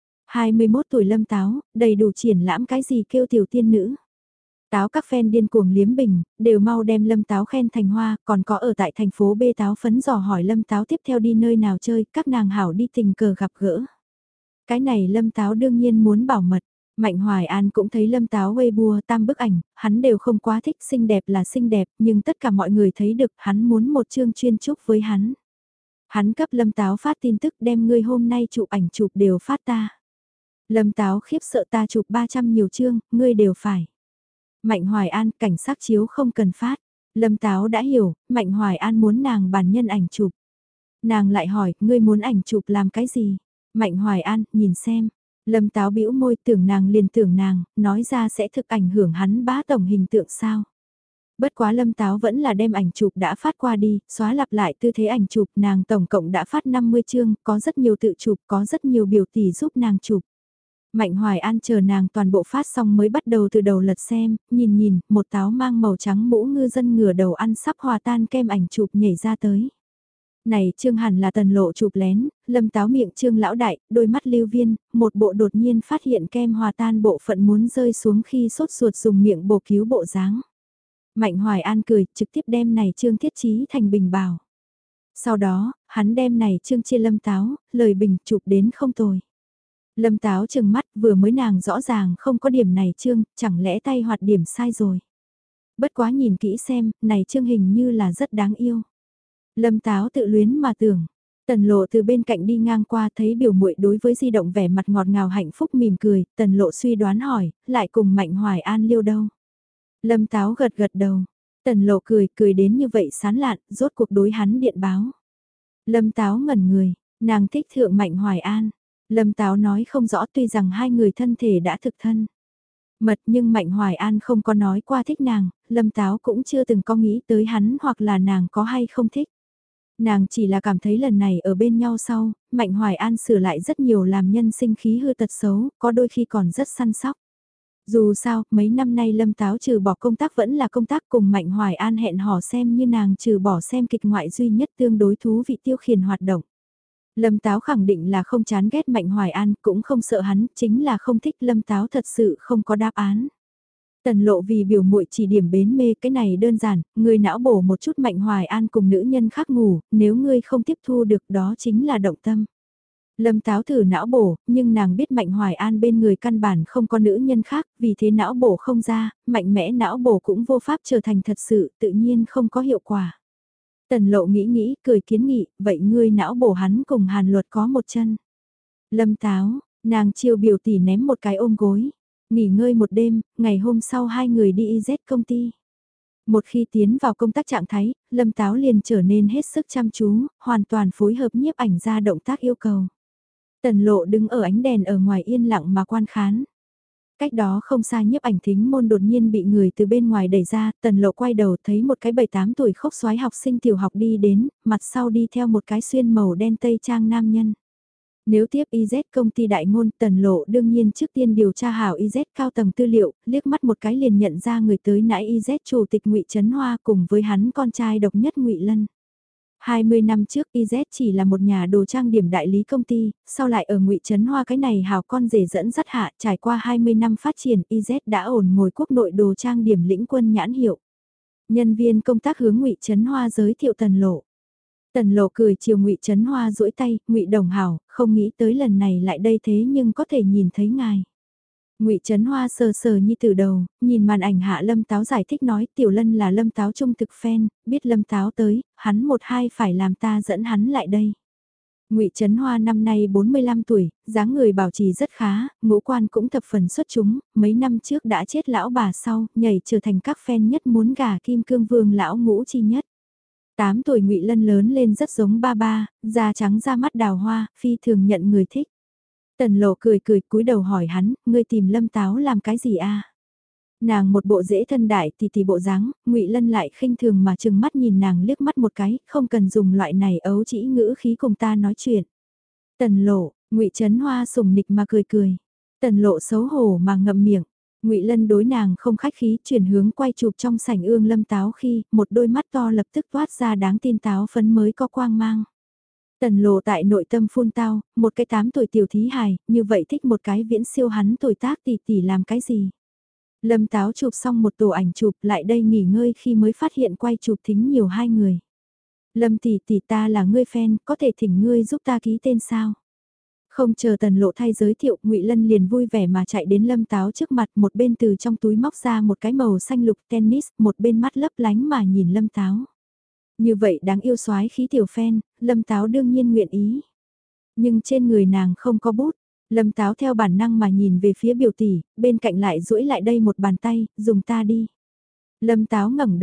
21 tuổi Lâm Táo, đầy đủ triển lãm cái gì kêu tiểu tiên nữ. Táo các fan điên cuồng liếm bình, đều mau đem Lâm Táo khen thành hoa, còn có ở tại thành phố B Táo phấn dò hỏi Lâm Táo tiếp theo đi nơi nào chơi, các nàng hảo đi tình cờ gặp gỡ. Cái này Lâm Táo đương nhiên muốn bảo mật. Mạnh Hoài An cũng thấy Lâm Táo Weibo tam bức ảnh, hắn đều không quá thích, xinh đẹp là xinh đẹp, nhưng tất cả mọi người thấy được hắn muốn một chương chuyên chúc với hắn. Hắn cấp Lâm Táo phát tin tức đem ngươi hôm nay chụp ảnh chụp đều phát ta. Lâm Táo khiếp sợ ta chụp 300 nhiều chương, ngươi đều phải. Mạnh Hoài An, cảnh sát chiếu không cần phát. Lâm Táo đã hiểu, Mạnh Hoài An muốn nàng bản nhân ảnh chụp. Nàng lại hỏi, ngươi muốn ảnh chụp làm cái gì? Mạnh Hoài An, nhìn xem. Lâm Táo bĩu môi tưởng nàng liền tưởng nàng, nói ra sẽ thực ảnh hưởng hắn bá tổng hình tượng sao. Bất quá Lâm Táo vẫn là đem ảnh chụp đã phát qua đi, xóa lặp lại tư thế ảnh chụp, nàng tổng cộng đã phát 50 chương, có rất nhiều tự chụp, có rất nhiều biểu tỷ giúp nàng chụp. Mạnh Hoài An chờ nàng toàn bộ phát xong mới bắt đầu từ đầu lật xem, nhìn, một táo mang màu trắng mũ ngư dân ngửa đầu ăn sắp hòa tan kem ảnh chụp nhảy ra tới. Này Trương hẳn là Tần Lộ chụp lén, Lâm Táo miệng Trương lão đại, đôi mắt lưu viên, một bộ đột nhiên phát hiện kem hòa tan bộ phận muốn rơi xuống khi sốt ruột dùng miệng bổ cứu bộ dáng. Mạnh Hoài An cười, trực tiếp đem này Trương thiết trí thành bình bảo. Sau đó, hắn đem này Trương chia Lâm Táo, lời bình chụp đến không tồi. Lâm Táo chừng mắt vừa mới nàng rõ ràng không có điểm này Trương, chẳng lẽ tay hoạt điểm sai rồi. Bất quá nhìn kỹ xem, này Trương hình như là rất đáng yêu. Lâm Táo tự luyến mà tưởng. Tần Lộ từ bên cạnh đi ngang qua thấy biểu muội đối với di động vẻ mặt ngọt ngào hạnh phúc mỉm cười, Tần Lộ suy đoán hỏi, lại cùng Mạnh Hoài An liêu đâu. Lâm Táo gật gật đầu. Tần Lộ cười đến như vậy sán lạn, rốt cuộc đối hắn điện báo. Lâm Táo ngẩn người, nàng thích thượng Mạnh Hoài An. Lâm Táo nói không rõ tuy rằng hai người thân thể đã thực thân. Mật nhưng Mạnh Hoài An không có nói qua thích nàng, Lâm Táo cũng chưa từng có nghĩ tới hắn hoặc là nàng có hay không thích. Nàng chỉ là cảm thấy lần này ở bên nhau sau, Mạnh Hoài An sửa lại rất nhiều làm nhân sinh khí hư tật xấu, có đôi khi còn rất săn sóc. Dù sao, mấy năm nay Lâm Táo trừ bỏ công tác vẫn là công tác cùng Mạnh Hoài An hẹn hò xem như nàng trừ bỏ xem kịch ngoại duy nhất tương đối thú vị tiêu khiển hoạt động. Lâm Táo khẳng định là không chán ghét Mạnh Hoài An, cũng không sợ hắn, chính là không thích Lâm Táo thật sự không có đáp án. Tần Lộ vì biểu muội chỉ điểm bến mê cái này đơn giản, ngươi não bổ một chút Mạnh Hoài An cùng nữ nhân khác ngủ, nếu ngươi không tiếp thu được đó chính là động tâm. Lâm Táo thử não bổ, nhưng nàng biết Mạnh Hoài An bên người căn bản không có nữ nhân khác, vì thế não bổ không ra, mạnh mẽ não bổ cũng vô pháp trở thành thật sự, tự nhiên không có hiệu quả. Tần Lộ nghĩ, cười kiến nghị, vậy ngươi não bổ hắn cùng Hàn Luật có một chân. Lâm Táo, nàng chiều biểu tỷ ném một cái ôm gối. Nghỉ ngơi một đêm, ngày hôm sau hai người đi IZ công ty. Một khi tiến vào công tác trạng thái, Lâm Táo liền trở nên hết sức chăm chú, hoàn toàn phối hợp nhiếp ảnh ra động tác yêu cầu. Tần Lộ đứng ở ánh đèn ở ngoài yên lặng mà quan khán. Cách đó không xa nhiếp ảnh thính môn đột nhiên bị người từ bên ngoài đẩy ra, Tần Lộ quay đầu thấy một cái 7-8 tuổi khốc xoái học sinh tiểu học đi đến, mặt sau đi theo một cái xuyên màu đen tây trang nam nhân. Nếu tiếp IZ công ty đại ngôn, Tần Lộ đương nhiên trước tiên điều tra hảo IZ cao tầng tư liệu, liếc mắt một cái liền nhận ra người tới nãy IZ chủ tịch Ngụy Trấn Hoa cùng với hắn con trai độc nhất Ngụy Lân. 20 năm trước IZ chỉ là một nhà đồ trang điểm đại lý công ty, sau lại ở Ngụy Trấn Hoa cái này hào con rể dẫn dắt hạ, trải qua 20 năm phát triển IZ đã ổn ngồi quốc nội đồ trang điểm lĩnh quân nhãn hiệu. Nhân viên công tác hướng Ngụy Trấn Hoa giới thiệu Tần Lộ. Tần Lộ cười chiều Ngụy Trấn Hoa duỗi tay, Ngụy đồng hảo, không nghĩ tới lần này lại đây thế nhưng có thể nhìn thấy ngài. Ngụy Trấn Hoa sờ sờ nhi từ đầu, nhìn màn ảnh hạ Lâm Táo giải thích nói Tiểu Lân là Lâm Táo trung thực fan, biết Lâm Táo tới, hắn một hai phải làm ta dẫn hắn lại đây. Ngụy Trấn Hoa năm nay 45 tuổi, dáng người bảo trì rất khá, ngũ quan cũng thập phần xuất chúng, mấy năm trước đã chết lão bà sau, nhảy trở thành các fan nhất muốn gả Kim Cương Vương lão ngũ chi nhất. 8 tuổi Ngụy Lân lớn lên rất giống ba ba, da trắng da mắt đào hoa, phi thường nhận người thích. Tần Lộ cười cúi đầu hỏi hắn, ngươi tìm Lâm Táo làm cái gì a? Nàng một bộ dễ thân đại tỷ bộ dáng, Ngụy Lân lại khinh thường mà chừng mắt nhìn nàng liếc mắt một cái, không cần dùng loại này ấu chỉ ngữ khí cùng ta nói chuyện. Tần Lộ, Ngụy Trấn Hoa sủng nịch mà cười. Tần Lộ xấu hổ mà ngậm miệng. Ngụy Lân đối nàng không khách khí, chuyển hướng quay chụp trong sảnh ương Lâm Táo khi, một đôi mắt to lập tức toát ra đáng tin táo phấn mới có quang mang. Tần Lộ tại nội tâm phun tao, một cái 8 tuổi tiểu thí hài, như vậy thích một cái viễn siêu hắn tuổi tác tỷ làm cái gì. Lâm Táo chụp xong một tổ ảnh chụp lại đây nghỉ ngơi khi mới phát hiện quay chụp thính nhiều hai người. Lâm tỷ ta là ngươi fan, có thể thỉnh ngươi giúp ta ký tên sao? Không chờ Tần Lộ thay giới thiệu, Ngụy Lân liền vui vẻ mà chạy đến Lâm Táo trước mặt, một bên từ trong túi móc ra một cái màu xanh lục tennis, một bên mắt lấp lánh mà nhìn Lâm Táo. Như vậy đáng yêu soái khí tiểu fan, Lâm Táo đương nhiên nguyện ý. Nhưng trên người nàng không có bút, Lâm Táo theo bản năng mà nhìn về phía biểu tỷ, bên cạnh lại duỗi lại đây một bàn tay, dùng ta đi. Lâm Táo ngẩng đầu,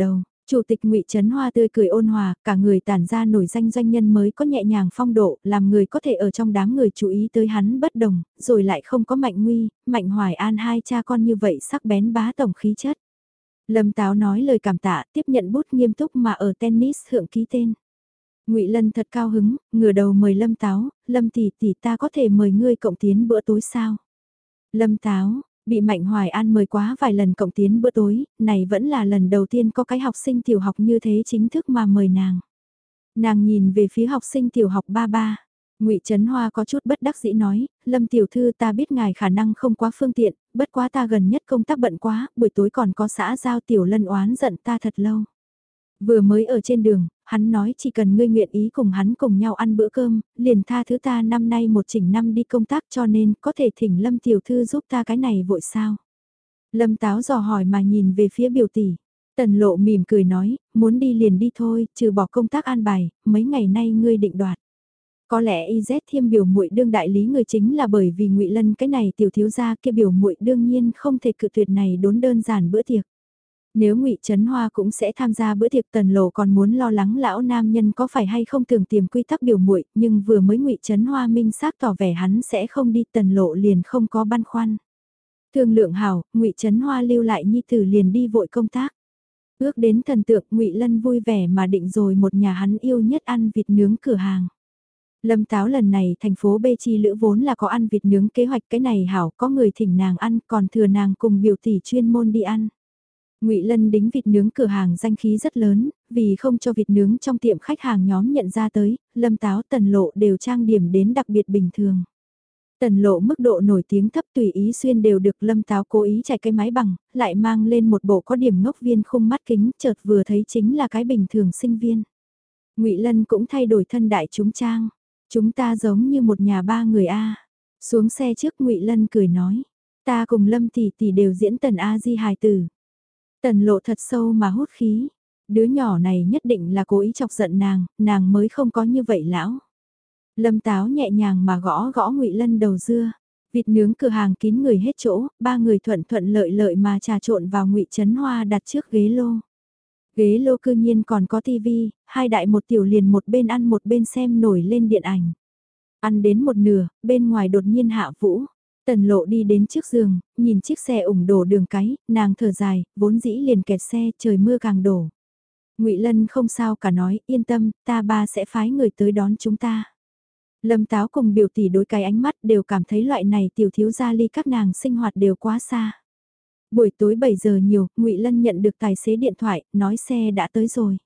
Chủ tịch Ngụy Trấn Hoa tươi cười ôn hòa, cả người tản ra nổi danh doanh nhân mới có nhẹ nhàng phong độ, làm người có thể ở trong đám người chú ý tới hắn bất đồng, rồi lại không có Mạnh Nguy, Mạnh Hoài An hai cha con như vậy sắc bén bá tổng khí chất. Lâm Táo nói lời cảm tạ, tiếp nhận bút nghiêm túc mà ở tennis thượng ký tên. Ngụy Lân thật cao hứng, ngửa đầu mời Lâm Táo, Lâm tỷ tỷ ta có thể mời ngươi cộng tiến bữa tối sao? Lâm Táo, bị Mạnh Hoài An mời quá vài lần cộng tiến bữa tối, này vẫn là lần đầu tiên có cái học sinh tiểu học như thế chính thức mà mời nàng. Nàng nhìn về phía học sinh tiểu học ba ba. Ngụy Trấn Hoa có chút bất đắc dĩ nói, Lâm tiểu thư ta biết ngài khả năng không quá phương tiện, bất quá ta gần nhất công tác bận quá, buổi tối còn có xã giao Tiểu Lân oán giận ta thật lâu. Vừa mới ở trên đường, hắn nói chỉ cần ngươi nguyện ý cùng hắn cùng nhau ăn bữa cơm, liền tha thứ ta năm nay một chỉnh năm đi công tác cho nên có thể thỉnh Lâm tiểu thư giúp ta cái này vội sao. Lâm Táo dò hỏi mà nhìn về phía biểu tỷ. Tần Lộ mỉm cười nói, muốn đi liền đi thôi, trừ bỏ công tác an bài, mấy ngày nay ngươi định đoạt. Có lẽ YZ Thiêm biểu muội đương đại lý người chính là bởi vì Ngụy Lân cái này tiểu thiếu gia kia biểu muội đương nhiên không thể cự tuyệt này đốn đơn giản bữa tiệc. Nếu Ngụy Trấn Hoa cũng sẽ tham gia bữa tiệc, Tần Lộ còn muốn lo lắng lão nam nhân có phải hay không tưởng tiềm quy tắc biểu muội, nhưng vừa mới Ngụy Trấn Hoa minh xác tỏ vẻ hắn sẽ không đi, Tần Lộ liền không có băn khoăn. Thương lượng hảo, Ngụy Trấn Hoa lưu lại nhi tử liền đi vội công tác. Ước đến thần tượng, Ngụy Lân vui vẻ mà định rồi một nhà hắn yêu nhất ăn vịt nướng cửa hàng. Lâm Táo lần này thành phố B chi lữ vốn là có ăn vịt nướng kế hoạch, cái này hảo có người thỉnh nàng ăn, còn thừa nàng cùng biểu tỷ chuyên môn đi ăn. Ngụy Lân đính vịt nướng cửa hàng danh khí rất lớn, vì không cho vịt nướng trong tiệm khách hàng nhóm nhận ra tới, Lâm Táo Tần Lộ đều trang điểm đến đặc biệt bình thường. Tần Lộ mức độ nổi tiếng thấp tùy ý xuyên đều được, Lâm Táo cố ý chạy cái máy bằng, lại mang lên một bộ có điểm ngốc viên khung mắt kính, chợt vừa thấy chính là cái bình thường sinh viên. Ngụy Lân cũng thay đổi thân đại chúng trang, chúng ta giống như một nhà ba người a. Xuống xe trước Ngụy Lân cười nói, ta cùng Lâm tỷ tỷ đều diễn Tần A Di hài tử. Tần Lộ thật sâu mà hút khí, đứa nhỏ này nhất định là cố ý chọc giận nàng mới không có như vậy lão. Lâm Táo nhẹ nhàng mà gõ gõ Ngụy Lân đầu dưa, vịt nướng cửa hàng kín người hết chỗ, ba người thuận thuận lợi lợi mà trà trộn vào Ngụy Trấn Hoa đặt trước ghế lô. Ghế lô cư nhiên còn có tivi, hai đại một tiểu liền một bên ăn một bên xem nổi lên điện ảnh. Ăn đến một nửa, bên ngoài đột nhiên hạ vũ. Tần Lộ đi đến trước giường, nhìn chiếc xe ủng đổ đường cái, nàng thở dài, vốn dĩ liền kẹt xe, trời mưa càng đổ. Ngụy Lân không sao cả nói, yên tâm, ta ba sẽ phái người tới đón chúng ta. Lâm Táo cùng biểu tỷ đối cái ánh mắt đều cảm thấy loại này tiểu thiếu gia ly các nàng sinh hoạt đều quá xa. Buổi tối 7 giờ nhiều, Ngụy Lân nhận được tài xế điện thoại, nói xe đã tới rồi.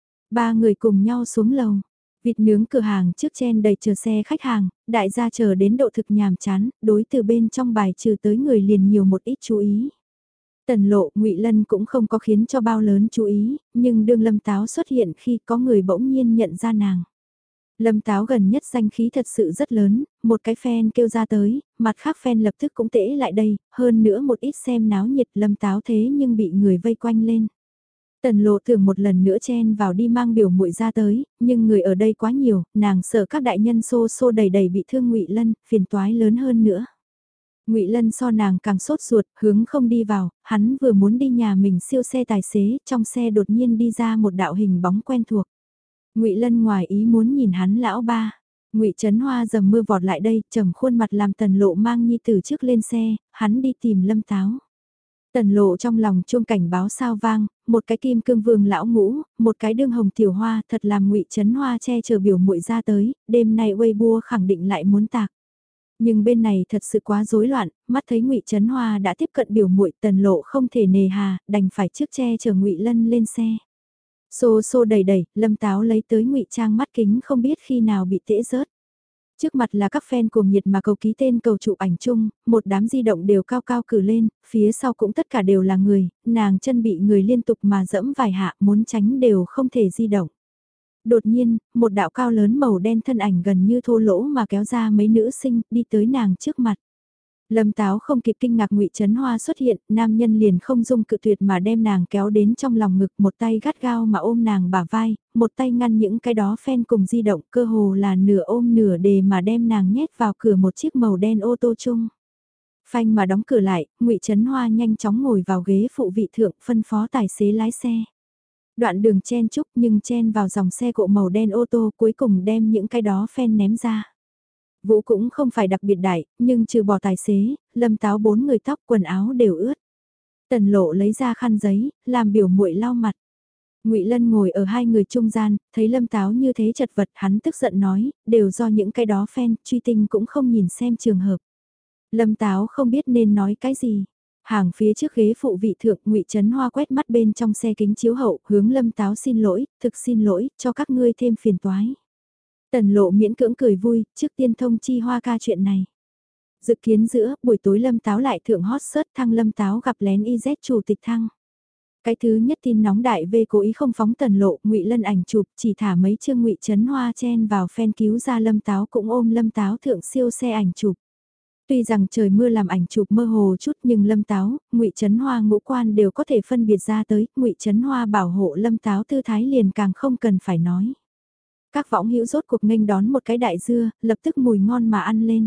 Ba người cùng nhau xuống lầu. Vịt nướng cửa hàng trước chen đầy chờ xe khách hàng, đại gia chờ đến độ thực nhàm chán, đối từ bên trong bài trừ tới người liền nhiều một ít chú ý. Tần Lộ, Ngụy Lân cũng không có khiến cho bao lớn chú ý, nhưng đương Lâm Táo xuất hiện khi có người bỗng nhiên nhận ra nàng. Lâm Táo gần nhất danh khí thật sự rất lớn, một cái fan kêu ra tới, mặt khác fan lập tức cũng tễ lại đây, hơn nữa một ít xem náo nhiệt Lâm Táo thế nhưng bị người vây quanh lên. Tần Lộ tưởng một lần nữa chen vào đi mang biểu muội ra tới, nhưng người ở đây quá nhiều, nàng sợ các đại nhân xô xô đầy đầy bị thương Ngụy Lân, phiền toái lớn hơn nữa. Ngụy Lân so nàng càng sốt ruột, hướng không đi vào, hắn vừa muốn đi nhà mình siêu xe tài xế, trong xe đột nhiên đi ra một đạo hình bóng quen thuộc. Ngụy Lân ngoài ý muốn nhìn hắn lão ba. Ngụy Trấn Hoa dầm mưa vọt lại đây, trầm khuôn mặt làm Tần Lộ mang nhi tử trước lên xe, hắn đi tìm Lâm Táo. Tần Lộ trong lòng chuông cảnh báo sao vang, một cái kim cương vương lão ngũ, một cái đương hồng tiểu hoa, thật làm Ngụy Trấn Hoa che chở biểu muội ra tới, đêm nay Weibo khẳng định lại muốn tạc. Nhưng bên này thật sự quá rối loạn, mắt thấy Ngụy Trấn Hoa đã tiếp cận biểu muội, Tần Lộ không thể nề hà, đành phải trước che chở Ngụy Lân lên xe. Xô xô đầy đầy, Lâm Táo lấy tới Ngụy Trang mắt kính không biết khi nào bị tễ rớt. Trước mặt là các fan cuồng nhiệt mà cầu ký tên cầu chụp ảnh chung, một đám di động đều cao cao cử lên, phía sau cũng tất cả đều là người, nàng chân bị người liên tục mà dẫm vài hạ muốn tránh đều không thể di động. Đột nhiên, một đạo cao lớn màu đen thân ảnh gần như thô lỗ mà kéo ra mấy nữ sinh đi tới nàng trước mặt. Lâm Táo không kịp kinh ngạc Ngụy Trấn Hoa xuất hiện, nam nhân liền không dung cự tuyệt mà đem nàng kéo đến trong lòng ngực, một tay gắt gao mà ôm nàng bả vai, một tay ngăn những cái đó fan cùng di động, cơ hồ là nửa ôm nửa đề mà đem nàng nhét vào cửa một chiếc màu đen ô tô chung. Phanh mà đóng cửa lại, Ngụy Trấn Hoa nhanh chóng ngồi vào ghế phụ vị thượng, phân phó tài xế lái xe. Đoạn đường chen chúc nhưng chen vào dòng xe cộ màu đen ô tô cuối cùng đem những cái đó phen ném ra. Vũ cũng không phải đặc biệt đại, nhưng trừ bỏ tài xế, Lâm Táo 4 người tóc quần áo đều ướt. Tần Lộ lấy ra khăn giấy, làm biểu muội lau mặt. Ngụy Lân ngồi ở hai người trung gian, thấy Lâm Táo như thế chật vật, hắn tức giận nói, đều do những cái đó phen, truy tinh cũng không nhìn xem trường hợp. Lâm Táo không biết nên nói cái gì. Hàng phía trước ghế phụ vị thượng, Ngụy Trấn Hoa quét mắt bên trong xe kính chiếu hậu, hướng Lâm Táo xin lỗi, thực xin lỗi, cho các ngươi thêm phiền toái. Tần Lộ miễn cưỡng cười vui, trước tiên thông chi Hoa ca chuyện này. Dự kiến giữa, buổi tối Lâm Táo lại thượng hot search thăng Lâm Táo gặp lén IZ chủ tịch thăng. Cái thứ nhất tin nóng đại về cố ý không phóng Tần Lộ, Ngụy Lân ảnh chụp, chỉ thả mấy chương Ngụy Trấn Hoa chen vào fan cứu ra Lâm Táo cũng ôm Lâm Táo thượng siêu xe ảnh chụp. Tuy rằng trời mưa làm ảnh chụp mơ hồ chút nhưng Lâm Táo, Ngụy Trấn Hoa ngũ quan đều có thể phân biệt ra tới, Ngụy Trấn Hoa bảo hộ Lâm Táo tư thái liền càng không cần phải nói. Các võng hữu rốt cuộc nghênh đón một cái đại dưa, lập tức mùi ngon mà ăn lên.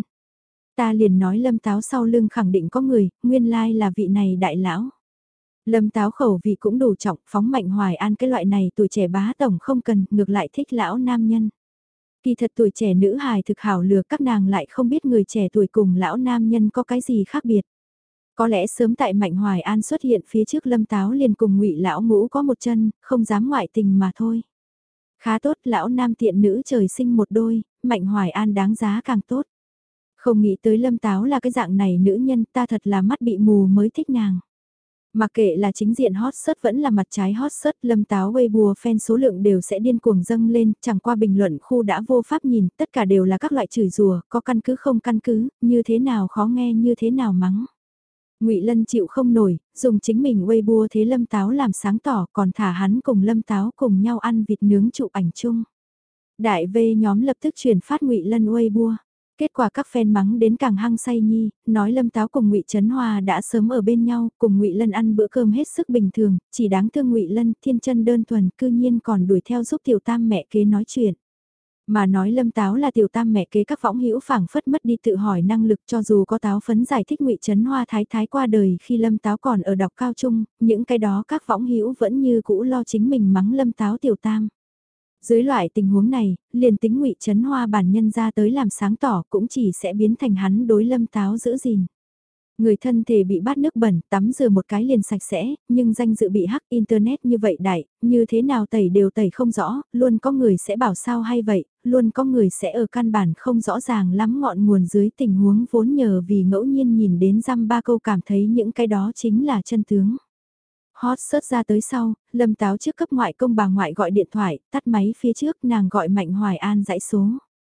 Ta liền nói Lâm Táo sau lưng khẳng định có người, nguyên lai là vị này đại lão. Lâm Táo khẩu vị cũng đủ trọng, phóng Mạnh Hoài An cái loại này tuổi trẻ bá tổng không cần, ngược lại thích lão nam nhân. Kỳ thật tuổi trẻ nữ hài thực hảo lừa, các nàng lại không biết người trẻ tuổi cùng lão nam nhân có cái gì khác biệt. Có lẽ sớm tại Mạnh Hoài An xuất hiện phía trước Lâm Táo liền cùng Ngụy lão ngũ có một chân, không dám ngoại tình mà thôi. Khá tốt, lão nam tiện nữ trời sinh một đôi, Mạnh Hoài An đáng giá càng tốt. Không nghĩ tới Lâm Táo là cái dạng này nữ nhân, ta thật là mắt bị mù mới thích nàng. Mặc kệ là chính diện hot search vẫn là mặt trái hot search, Lâm Táo Weibo fan số lượng đều sẽ điên cuồng dâng lên, chẳng qua bình luận khu đã vô pháp nhìn, tất cả đều là các loại chửi rủa, có căn cứ không căn cứ, như thế nào khó nghe như thế nào mắng. Ngụy Lân chịu không nổi, dùng chính mình Weibo thế Lâm Táo làm sáng tỏ, còn thả hắn cùng Lâm Táo cùng nhau ăn vịt nướng chụp ảnh chung. Đại V nhóm lập tức chuyển phát Ngụy Lân Weibo. Kết quả các fan mắng đến càng hăng say nhi, nói Lâm Táo cùng Ngụy Trấn Hoa đã sớm ở bên nhau, cùng Ngụy Lân ăn bữa cơm hết sức bình thường, chỉ đáng thương Ngụy Lân thiên chân đơn thuần, cư nhiên còn đuổi theo giúp tiểu tam mẹ kế nói chuyện. Mà nói Lâm Táo là tiểu tam mẹ kế, các võng hữu phảng phất mất đi tự hỏi năng lực, cho dù có Táo phấn giải thích Ngụy Trấn Hoa thái thái qua đời khi Lâm Táo còn ở đọc cao trung, những cái đó các võng hữu vẫn như cũ lo chính mình mắng Lâm Táo tiểu tam. Dưới loại tình huống này, liền tính Ngụy Trấn Hoa bản nhân ra tới làm sáng tỏ cũng chỉ sẽ biến thành hắn đối Lâm Táo giữ gìn. Người thân thể bị bát nước bẩn, tắm rửa một cái liền sạch sẽ, nhưng danh dự bị hack internet như vậy đại, như thế nào tẩy đều tẩy không rõ, luôn có người sẽ bảo sao hay vậy, luôn có người sẽ ở căn bản không rõ ràng lắm ngọn nguồn dưới tình huống vốn nhờ vì ngẫu nhiên nhìn đến dăm ba câu cảm thấy những cái đó chính là chân tướng. Hot search ra tới sau, Lâm Táo trước cấp ngoại công bà ngoại gọi điện thoại, tắt máy phía trước nàng gọi Mạnh Hoài An dãy số.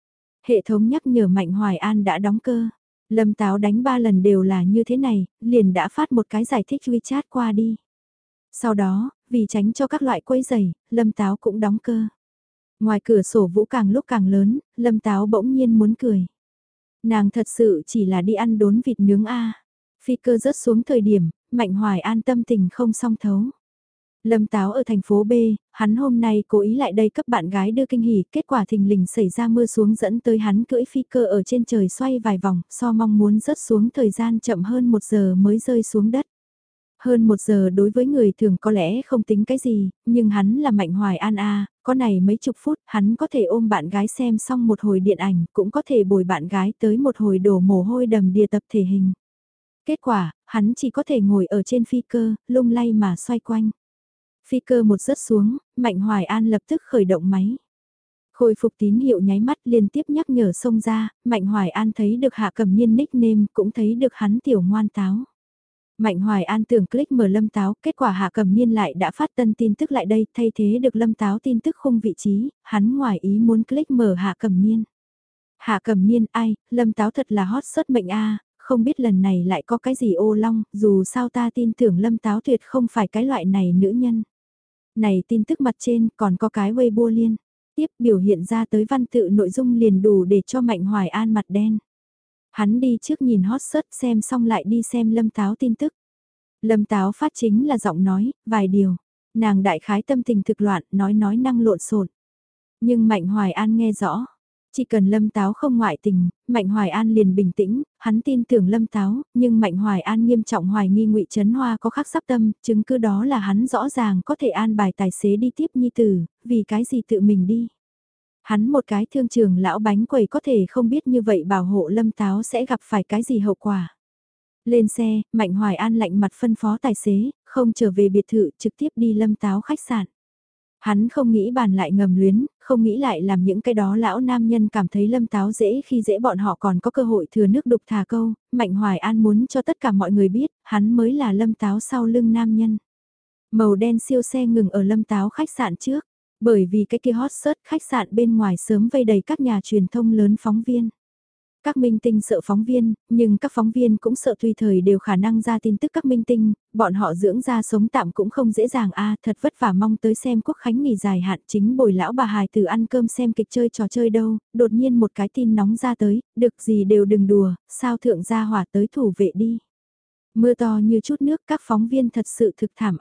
Hệ thống nhắc nhở Mạnh Hoài An đã đóng cơ. Lâm Táo đánh 3 lần đều là như thế này, liền đã phát một cái giải thích WeChat qua đi. Sau đó, vì tránh cho các loại quấy giày, Lâm Táo cũng đóng cơ. Ngoài cửa sổ vũ càng lúc càng lớn, Lâm Táo bỗng nhiên muốn cười. Nàng thật sự chỉ là đi ăn đốn vịt nướng A. Phi cơ rớt xuống thời điểm, Mạnh Hoài An tâm tình không song thấu. Lâm Táo ở thành phố B, hắn hôm nay cố ý lại đây cấp bạn gái đưa kinh hỉ, kết quả thình lình xảy ra mưa xuống dẫn tới hắn cưỡi phi cơ ở trên trời xoay vài vòng, so mong muốn rớt xuống thời gian chậm hơn 1 giờ mới rơi xuống đất. Hơn 1 giờ đối với người thường có lẽ không tính cái gì, nhưng hắn là Mạnh Hoài An A, có này mấy chục phút, hắn có thể ôm bạn gái xem xong một hồi điện ảnh, cũng có thể bồi bạn gái tới một hồi đổ mồ hôi đầm đìa tập thể hình. Kết quả, hắn chỉ có thể ngồi ở trên phi cơ, lung lay mà xoay quanh. Phi cơ một rớt xuống, Mạnh Hoài An lập tức khởi động máy. Khôi phục tín hiệu nháy mắt liên tiếp nhắc nhở xông ra, Mạnh Hoài An thấy được Hạ Cẩm Niên nickname, cũng thấy được hắn tiểu ngoan táo. Mạnh Hoài An tưởng click mở Lâm Táo, kết quả Hạ Cẩm Niên lại đã phát tân tin tức lại đây, thay thế được Lâm Táo tin tức khung vị trí, hắn ngoài ý muốn click mở Hạ Cẩm Niên. Hạ Cẩm Niên ai, Lâm Táo thật là hot search mệnh a, không biết lần này lại có cái gì ô long, dù sao ta tin tưởng Lâm Táo tuyệt không phải cái loại này nữ nhân. Này tin tức mặt trên còn có cái Weibo liên tiếp biểu hiện ra tới văn tự nội dung liền đủ để cho Mạnh Hoài An mặt đen. Hắn đi trước nhìn hot search xem xong lại đi xem Lâm Táo tin tức. Lâm Táo phát chính là giọng nói, vài điều. Nàng đại khái tâm tình thực loạn, nói năng lộn xộn. Nhưng Mạnh Hoài An nghe rõ. Chỉ cần Lâm Táo không ngoại tình, Mạnh Hoài An liền bình tĩnh, hắn tin tưởng Lâm Táo, nhưng Mạnh Hoài An nghiêm trọng hoài nghi Ngụy Trấn Hoa có khắc sắp tâm, chứng cứ đó là hắn rõ ràng có thể an bài tài xế đi tiếp nhi tử, vì cái gì tự mình đi. Hắn một cái thương trường lão bánh quẩy có thể không biết như vậy bảo hộ Lâm Táo sẽ gặp phải cái gì hậu quả. Lên xe, Mạnh Hoài An lạnh mặt phân phó tài xế, không trở về biệt thự trực tiếp đi Lâm Táo khách sạn. Hắn không nghĩ bàn lại ngầm luyến, không nghĩ lại làm những cái đó lão nam nhân cảm thấy Lâm Táo dễ khi dễ bọn họ còn có cơ hội thừa nước đục thả câu, Mạnh Hoài An muốn cho tất cả mọi người biết, hắn mới là Lâm Táo sau lưng nam nhân. Màu đen siêu xe ngừng ở Lâm Táo khách sạn trước, bởi vì cái kia hot search khách sạn bên ngoài sớm vây đầy các nhà truyền thông lớn phóng viên. Các minh tinh sợ phóng viên, nhưng các phóng viên cũng sợ tùy thời đều khả năng ra tin tức các minh tinh, bọn họ dưỡng ra sống tạm cũng không dễ dàng thật vất vả mong tới xem Quốc Khánh nghỉ dài hạn chính bồi lão bà hài từ ăn cơm xem kịch chơi trò chơi đâu, đột nhiên một cái tin nóng ra tới, được gì đều đừng đùa, sao thượng gia hỏa tới thủ vệ đi. Mưa to như chút nước các phóng viên thật sự thực thảm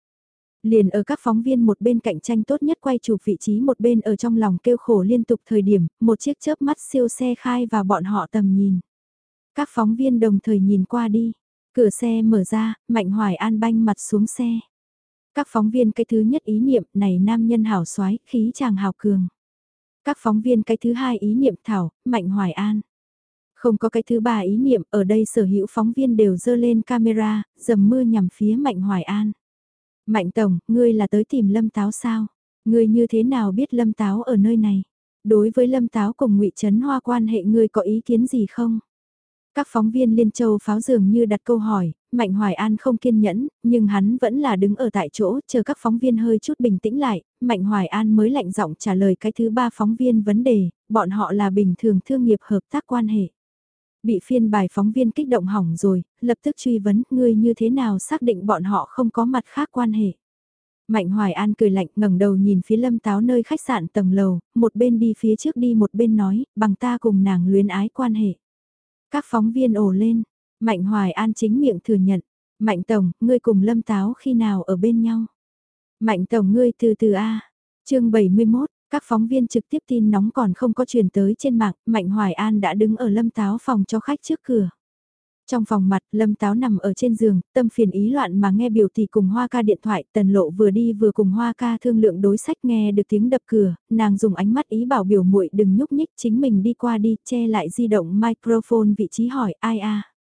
Liền ở các phóng viên một bên cạnh tranh tốt nhất quay chụp vị trí một bên ở trong lòng kêu khổ liên tục thời điểm, một chiếc chớp mắt siêu xe khai vào bọn họ tầm nhìn. Các phóng viên đồng thời nhìn qua đi, cửa xe mở ra, Mạnh Hoài An banh mặt xuống xe. Các phóng viên cái thứ nhất ý niệm này nam nhân hảo soái khí chàng hào cường. Các phóng viên cái thứ hai ý niệm thảo, Mạnh Hoài An. Không có cái thứ ba ý niệm ở đây sở hữu phóng viên đều dơ lên camera, dầm mưa nhằm phía Mạnh Hoài An. Mạnh Tổng, ngươi là tới tìm Lâm Táo sao? Ngươi như thế nào biết Lâm Táo ở nơi này? Đối với Lâm Táo cùng Ngụy Trấn Hoa quan hệ ngươi có ý kiến gì không? Các phóng viên Liên Châu pháo dường như đặt câu hỏi, Mạnh Hoài An không kiên nhẫn, nhưng hắn vẫn là đứng ở tại chỗ chờ các phóng viên hơi chút bình tĩnh lại, Mạnh Hoài An mới lạnh giọng trả lời cái thứ ba phóng viên vấn đề, bọn họ là bình thường thương nghiệp hợp tác quan hệ. Bị phiên bài phóng viên kích động hỏng rồi, lập tức truy vấn ngươi như thế nào xác định bọn họ không có mặt khác quan hệ. Mạnh Hoài An cười lạnh ngẩng đầu nhìn phía Lâm Táo nơi khách sạn tầng lầu, một bên đi phía trước đi một bên nói, bằng ta cùng nàng luyến ái quan hệ. Các phóng viên ồ lên, Mạnh Hoài An chính miệng thừa nhận, Mạnh Tổng, ngươi cùng Lâm Táo khi nào ở bên nhau. Mạnh Tổng ngươi từ từ chương 71, các phóng viên trực tiếp tin nóng còn không có truyền tới trên mạng, Mạnh Hoài An đã đứng ở Lâm Táo phòng cho khách trước cửa. Trong phòng mặt, Lâm Táo nằm ở trên giường, tâm phiền ý loạn mà nghe biểu tỷ cùng Hoa ca điện thoại, Tần Lộ vừa đi vừa cùng Hoa ca thương lượng đối sách nghe được tiếng đập cửa, nàng dùng ánh mắt ý bảo biểu muội đừng nhúc nhích chính mình đi qua đi, che lại di động microphone vị trí hỏi ai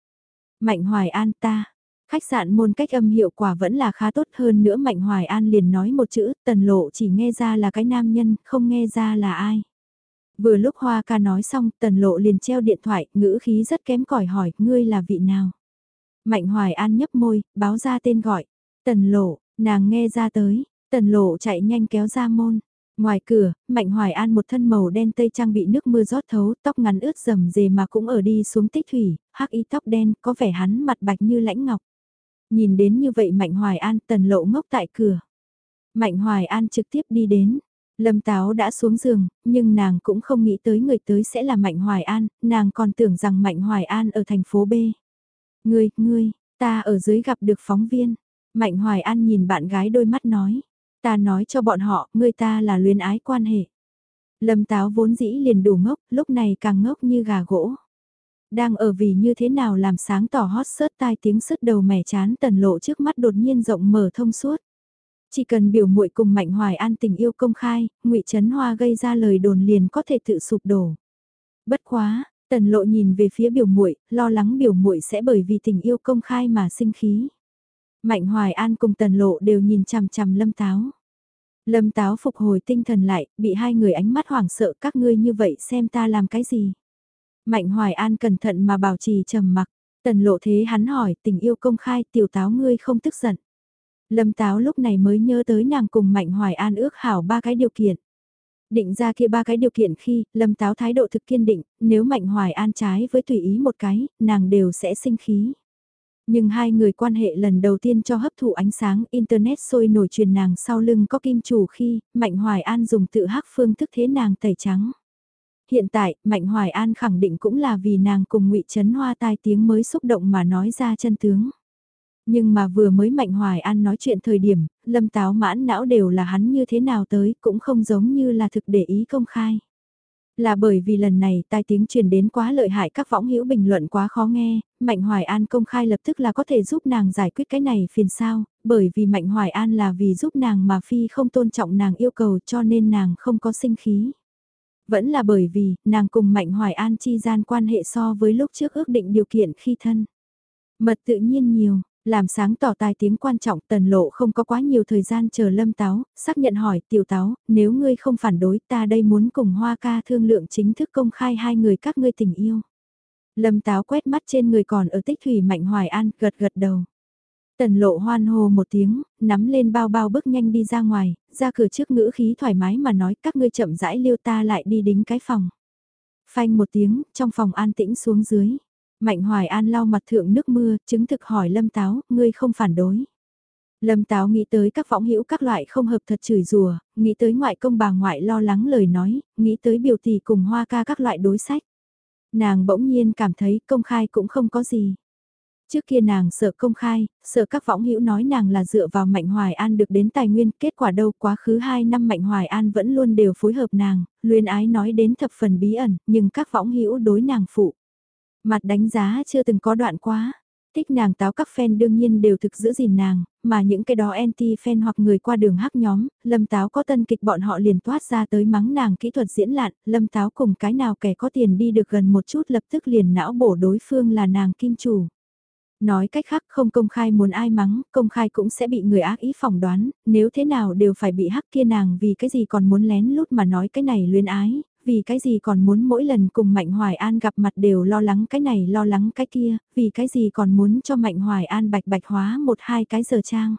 Mạnh Hoài An ta. Khách sạn môn cách âm hiệu quả vẫn là khá tốt hơn nữa Mạnh Hoài An liền nói một chữ, Tần Lộ chỉ nghe ra là cái nam nhân, không nghe ra là ai. Vừa lúc Hoa ca nói xong, Tần Lộ liền treo điện thoại, ngữ khí rất kém cỏi hỏi, ngươi là vị nào? Mạnh Hoài An nhấp môi, báo ra tên gọi. Tần Lộ, nàng nghe ra tới, Tần Lộ chạy nhanh kéo ra môn. Ngoài cửa, Mạnh Hoài An một thân màu đen tây trang bị nước mưa rót thấu, tóc ngắn ướt rầm rề mà cũng ở đi xuống tích thủy, hắc y tóc đen, có vẻ hắn mặt bạch như lãnh ngọc. Nhìn đến như vậy Mạnh Hoài An, Tần Lộ ngốc tại cửa. Mạnh Hoài An trực tiếp đi đến. Lâm Táo đã xuống giường, nhưng nàng cũng không nghĩ tới người tới sẽ là Mạnh Hoài An, nàng còn tưởng rằng Mạnh Hoài An ở thành phố B. Ngươi, ta ở dưới gặp được phóng viên. Mạnh Hoài An nhìn bạn gái đôi mắt nói. Ta nói cho bọn họ, ngươi ta là luyến ái quan hệ. Lâm Táo vốn dĩ liền đủ ngốc, lúc này càng ngốc như gà gỗ. Đang ở vì như thế nào làm sáng tỏ hot search tai tiếng sứt đầu mẻ chán Tần Lộ trước mắt đột nhiên rộng mở thông suốt. Chỉ cần biểu muội cùng Mạnh Hoài An tình yêu công khai, Ngụy Trấn Hoa gây ra lời đồn liền có thể tự sụp đổ. Bất quá, Tần Lộ nhìn về phía biểu muội, lo lắng biểu muội sẽ bởi vì tình yêu công khai mà sinh khí. Mạnh Hoài An cùng Tần Lộ đều nhìn chằm chằm Lâm Táo. Lâm Táo phục hồi tinh thần lại, bị hai người ánh mắt hoảng sợ các ngươi như vậy xem ta làm cái gì. Mạnh Hoài An cẩn thận mà bảo trì trầm mặc, Tần Lộ thế hắn hỏi tình yêu công khai tiểu Táo ngươi không tức giận. Lâm Táo lúc này mới nhớ tới nàng cùng Mạnh Hoài An ước hảo ba cái điều kiện. Định ra kia ba cái điều kiện khi, Lâm Táo thái độ thực kiên định, nếu Mạnh Hoài An trái với tùy ý một cái, nàng đều sẽ sinh khí. Nhưng hai người quan hệ lần đầu tiên cho hấp thụ ánh sáng Internet sôi nổi truyền nàng sau lưng có kim chủ khi, Mạnh Hoài An dùng tự hắc phương thức thế nàng tẩy trắng. Hiện tại, Mạnh Hoài An khẳng định cũng là vì nàng cùng Ngụy Trấn Hoa tai tiếng mới xúc động mà nói ra chân tướng. Nhưng mà vừa mới Mạnh Hoài An nói chuyện thời điểm, Lâm Táo mãn não đều là hắn như thế nào tới cũng không giống như là thực để ý công khai. Là bởi vì lần này tai tiếng truyền đến quá lợi hại, các võng hữu bình luận quá khó nghe, Mạnh Hoài An công khai lập tức là có thể giúp nàng giải quyết cái này phiền sao, bởi vì Mạnh Hoài An là vì giúp nàng mà Phi không tôn trọng nàng yêu cầu cho nên nàng không có sinh khí. Vẫn là bởi vì, nàng cùng Mạnh Hoài An chi gian quan hệ so với lúc trước ước định điều kiện khi thân. Mật tự nhiên nhiều, làm sáng tỏ tai tiếng quan trọng. Tần Lộ không có quá nhiều thời gian chờ Lâm Táo, xác nhận hỏi Tiểu Táo, nếu ngươi không phản đối ta đây muốn cùng Hoa ca thương lượng chính thức công khai hai người các ngươi tình yêu. Lâm Táo quét mắt trên người còn ở tích thủy Mạnh Hoài An, gật gật đầu. Tần Lộ hoan hô một tiếng, nắm lên bao bao bước nhanh đi ra ngoài, ra cửa trước ngữ khí thoải mái mà nói các ngươi chậm rãi liêu ta lại đi đính cái phòng. Phanh một tiếng, trong phòng an tĩnh xuống dưới. Mạnh Hoài An lau mặt thượng nước mưa, chứng thực hỏi Lâm Táo, ngươi không phản đối. Lâm Táo nghĩ tới các võng hữu các loại không hợp thật chửi rủa, nghĩ tới ngoại công bà ngoại lo lắng lời nói, nghĩ tới biểu tỷ cùng Hoa ca các loại đối sách. Nàng bỗng nhiên cảm thấy công khai cũng không có gì. Trước kia nàng sợ công khai, sợ các võng hữu nói nàng là dựa vào Mạnh Hoài An được đến tài nguyên, kết quả đâu quá khứ 2 năm Mạnh Hoài An vẫn luôn đều phối hợp nàng, luyến ái nói đến thập phần bí ẩn, nhưng các võng hữu đối nàng phụ. Mặt đánh giá chưa từng có đoạn quá. Thích nàng táo các fan đương nhiên đều thực giữ gìn nàng, mà những cái đó anti-fan hoặc người qua đường hắc nhóm, Lâm Táo có tân kịch bọn họ liền toát ra tới mắng nàng kỹ thuật diễn lạn, Lâm Táo cùng cái nào kẻ có tiền đi được gần một chút lập tức liền não bổ đối phương là nàng kim chủ. Nói cách khác không công khai muốn ai mắng, công khai cũng sẽ bị người ác ý phỏng đoán, nếu thế nào đều phải bị hắc kia nàng vì cái gì còn muốn lén lút mà nói cái này luyến ái, vì cái gì còn muốn mỗi lần cùng Mạnh Hoài An gặp mặt đều lo lắng cái này lo lắng cái kia, vì cái gì còn muốn cho Mạnh Hoài An bạch bạch hóa 1-2 cái giờ trang.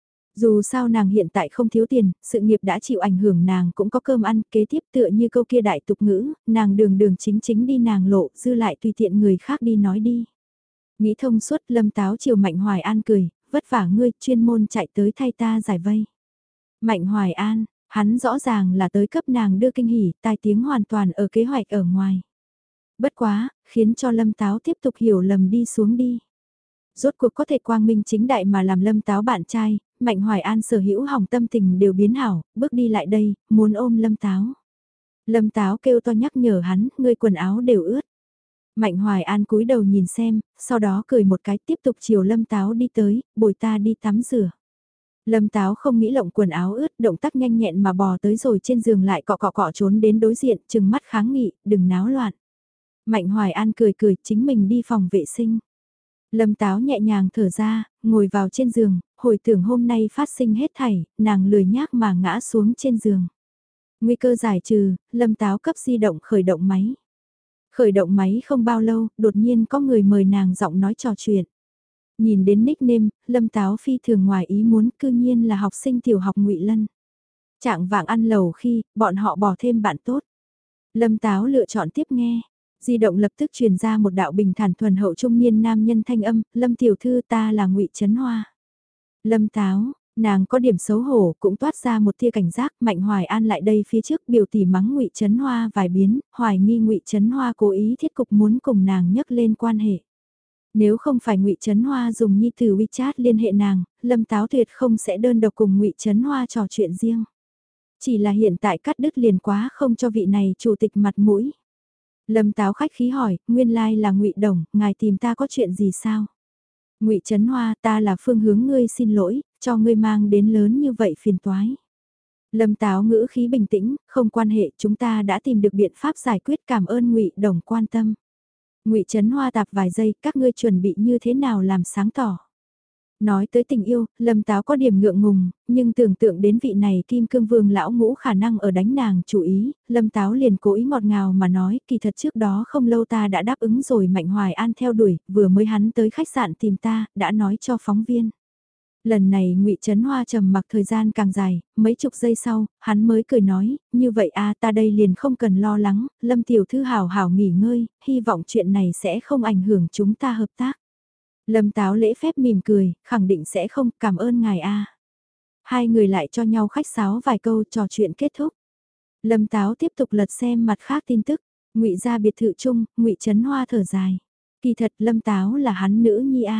Dù sao nàng hiện tại không thiếu tiền, sự nghiệp đã chịu ảnh hưởng nàng cũng có cơm ăn, kế tiếp tựa như câu kia đại tục ngữ, nàng đường đường chính chính đi nàng lộ, dư lại tùy tiện người khác đi nói đi. Nghĩ thông suốt Lâm Táo chiều Mạnh Hoài An cười, vất vả ngươi chuyên môn chạy tới thay ta giải vây. Mạnh Hoài An, hắn rõ ràng là tới cấp nàng đưa kinh hỉ, tai tiếng hoàn toàn ở kế hoạch ở ngoài. Bất quá, khiến cho Lâm Táo tiếp tục hiểu lầm đi xuống đi. Rốt cuộc có thể quang minh chính đại mà làm Lâm Táo bạn trai, Mạnh Hoài An sở hữu hỏng tâm tình đều biến hảo, bước đi lại đây, muốn ôm Lâm Táo. Lâm Táo kêu to nhắc nhở hắn, ngươi quần áo đều ướt. Mạnh Hoài An cúi đầu nhìn xem, sau đó cười một cái tiếp tục chiều Lâm Táo đi tới, bồi ta đi tắm rửa. Lâm Táo không nghĩ lộng quần áo ướt, động tác nhanh nhẹn mà bò tới rồi trên giường lại cọ cọ cọ trốn đến đối diện, chừng mắt kháng nghị, đừng náo loạn. Mạnh Hoài An cười cười, chính mình đi phòng vệ sinh. Lâm Táo nhẹ nhàng thở ra, ngồi vào trên giường, hồi tưởng hôm nay phát sinh hết thảy, nàng lười nhác mà ngã xuống trên giường. Nguy cơ giải trừ, Lâm Táo cấp di động khởi động máy. Khởi động máy không bao lâu, đột nhiên có người mời nàng giọng nói trò chuyện. Nhìn đến nickname, Lâm Táo phi thường ngoài ý muốn cư nhiên là học sinh tiểu học Ngụy Lân. Trạng vạng ăn lẩu khi, bọn họ bỏ thêm bạn tốt. Lâm Táo lựa chọn tiếp nghe. Di động lập tức truyền ra một đạo bình thản thuần hậu trung niên nam nhân thanh âm, Lâm tiểu thư ta là Ngụy Trấn Hoa. Lâm Táo, nàng có điểm xấu hổ cũng toát ra một tia cảnh giác, Mạnh Hoài An lại đây phía trước biểu tỉ mắng Ngụy Trấn Hoa vài biến, hoài nghi Ngụy Trấn Hoa cố ý thiết cục muốn cùng nàng nhấc lên quan hệ. Nếu không phải Ngụy Trấn Hoa dùng nhi từ WeChat liên hệ nàng, Lâm Táo tuyệt không sẽ đơn độc cùng Ngụy Trấn Hoa trò chuyện riêng. Chỉ là hiện tại cắt đứt liền quá không cho vị này chủ tịch mặt mũi. Lâm Táo khách khí hỏi, nguyên lai là Ngụy Đồng, ngài tìm ta có chuyện gì sao? Ngụy Trấn Hoa, ta là phương hướng ngươi xin lỗi, cho ngươi mang đến lớn như vậy phiền toái. Lâm Táo ngữ khí bình tĩnh, không quan hệ, chúng ta đã tìm được biện pháp giải quyết, cảm ơn Ngụy Đồng quan tâm. Ngụy Trấn Hoa tạp vài giây, các ngươi chuẩn bị như thế nào làm sáng tỏ. Nói tới tình yêu, Lâm Táo có điểm ngượng ngùng, nhưng tưởng tượng đến vị này Kim Cương Vương lão ngũ khả năng ở đánh nàng chủ ý, Lâm Táo liền cố ý ngọt ngào mà nói, kỳ thật trước đó không lâu ta đã đáp ứng rồi Mạnh Hoài An theo đuổi, vừa mới hắn tới khách sạn tìm ta, đã nói cho phóng viên. Lần này Ngụy Trấn Hoa trầm mặc thời gian càng dài, mấy chục giây sau, hắn mới cười nói, như vậy ta đây liền không cần lo lắng, Lâm tiểu thư hảo hảo nghỉ ngơi, hy vọng chuyện này sẽ không ảnh hưởng chúng ta hợp tác. Lâm Táo lễ phép mỉm cười, khẳng định sẽ không, cảm ơn ngài a. Hai người lại cho nhau khách sáo vài câu, trò chuyện kết thúc. Lâm Táo tiếp tục lật xem mặt khác tin tức, Ngụy gia biệt thự chung, Ngụy Trấn Hoa thở dài. Kỳ thật Lâm Táo là hắn nữ nhi a.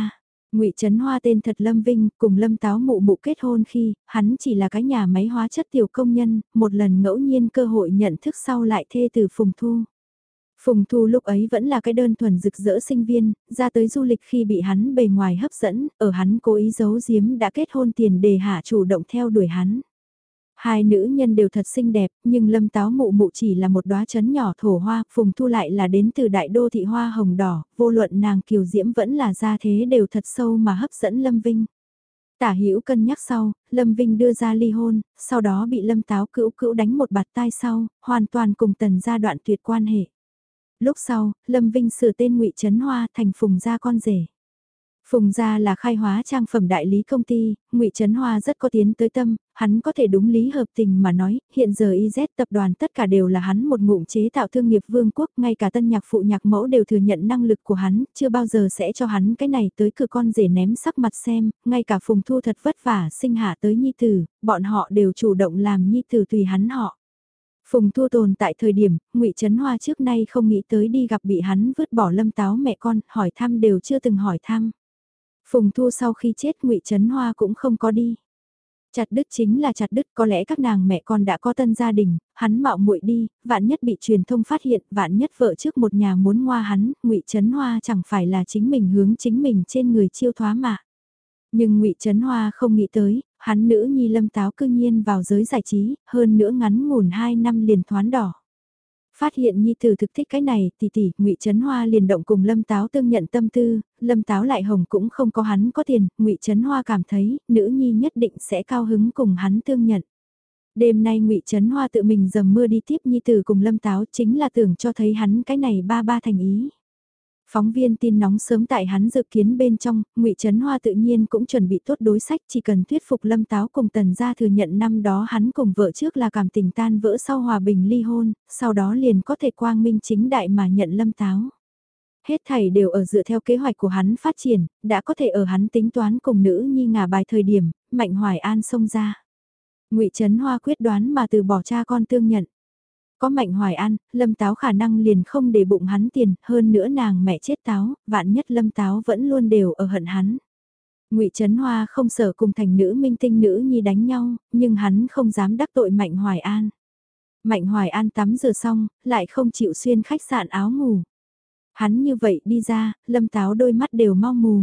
Ngụy Trấn Hoa tên thật Lâm Vinh, cùng Lâm Táo mụ mụ kết hôn khi, hắn chỉ là cái nhà máy hóa chất tiểu công nhân, một lần ngẫu nhiên cơ hội nhận thức sau lại thê từ Phùng Thu. Phùng Thu lúc ấy vẫn là cái đơn thuần rực rỡ sinh viên, ra tới du lịch khi bị hắn bề ngoài hấp dẫn, ở hắn cố ý giấu giếm đã kết hôn tiền đề hạ chủ động theo đuổi hắn. Hai nữ nhân đều thật xinh đẹp, nhưng Lâm Táo mụ mụ chỉ là một đóa chấn nhỏ thổ hoa, Phùng Thu lại là đến từ đại đô thị hoa hồng đỏ, vô luận nàng kiều diễm vẫn là gia thế đều thật sâu mà hấp dẫn Lâm Vinh. Tả Hữu cân nhắc sau, Lâm Vinh đưa ra ly hôn, sau đó bị Lâm Táo cữu cữu đánh một bạt tai sau, hoàn toàn cùng Tần gia đoạn tuyệt quan hệ. Lúc sau, Lâm Vinh sửa tên Ngụy Trấn Hoa thành Phùng gia con rể. Phùng gia là khai hóa trang phẩm đại lý công ty, Ngụy Trấn Hoa rất có tiến tới tâm, hắn có thể đúng lý hợp tình mà nói, hiện giờ IZ tập đoàn tất cả đều là hắn một ngụm chế tạo thương nghiệp vương quốc, ngay cả tân nhạc phụ nhạc mẫu đều thừa nhận năng lực của hắn, chưa bao giờ sẽ cho hắn cái này tới cửa con rể ném sắc mặt xem, ngay cả Phùng Thu thật vất vả sinh hạ tới nhi tử, bọn họ đều chủ động làm nhi tử tùy hắn họ. Phùng Thu tồn tại thời điểm, Ngụy Trấn Hoa trước nay không nghĩ tới đi gặp bị hắn vứt bỏ Lâm Táo mẹ con, hỏi thăm đều chưa từng hỏi thăm. Phùng Thu sau khi chết Ngụy Trấn Hoa cũng không có đi. Chặt đứt chính là chặt đứt, có lẽ các nàng mẹ con đã có tân gia đình, hắn mạo muội đi, vạn nhất bị truyền thông phát hiện, vạn nhất vợ trước một nhà muốn ngoa hắn, Ngụy Trấn Hoa chẳng phải là chính mình hướng chính mình trên người chiêu thoá mà. Nhưng Ngụy Trấn Hoa không nghĩ tới, hắn nữ nhi Lâm Táo cư nhiên vào giới giải trí, hơn nữa ngắn ngủn 2 năm liền thoán đỏ. Phát hiện nhi tử thực thích cái này, tỷ Ngụy Trấn Hoa liền động cùng Lâm Táo tương nhận tâm tư, Lâm Táo lại hồng cũng không có hắn có tiền, Ngụy Trấn Hoa cảm thấy, nữ nhi nhất định sẽ cao hứng cùng hắn tương nhận. Đêm nay Ngụy Trấn Hoa tự mình dầm mưa đi tiếp nhi tử cùng Lâm Táo chính là tưởng cho thấy hắn cái này ba ba thành ý. Phóng viên tin nóng sớm tại hắn dự kiến bên trong, Ngụy Trấn Hoa tự nhiên cũng chuẩn bị tốt đối sách, chỉ cần thuyết phục Lâm Táo cùng Tần gia thừa nhận năm đó hắn cùng vợ trước là cảm tình tan vỡ sau hòa bình ly hôn, sau đó liền có thể quang minh chính đại mà nhận Lâm Táo. Hết thảy đều ở dựa theo kế hoạch của hắn phát triển, đã có thể ở hắn tính toán cùng nữ nhi ngả bài thời điểm, Mạnh Hoài An xông ra. Ngụy Trấn Hoa quyết đoán mà từ bỏ cha con tương nhận. Có Mạnh Hoài An, Lâm Táo khả năng liền không để bụng hắn tiền, hơn nữa nàng mẹ chết Táo, vạn nhất Lâm Táo vẫn luôn đều ở hận hắn. Ngụy Trấn Hoa không sợ cùng thành nữ minh tinh nữ nhi đánh nhau, nhưng hắn không dám đắc tội Mạnh Hoài An. Mạnh Hoài An tắm rửa xong, lại không chịu xuyên khách sạn áo ngủ. Hắn như vậy đi ra, Lâm Táo đôi mắt đều mau mù.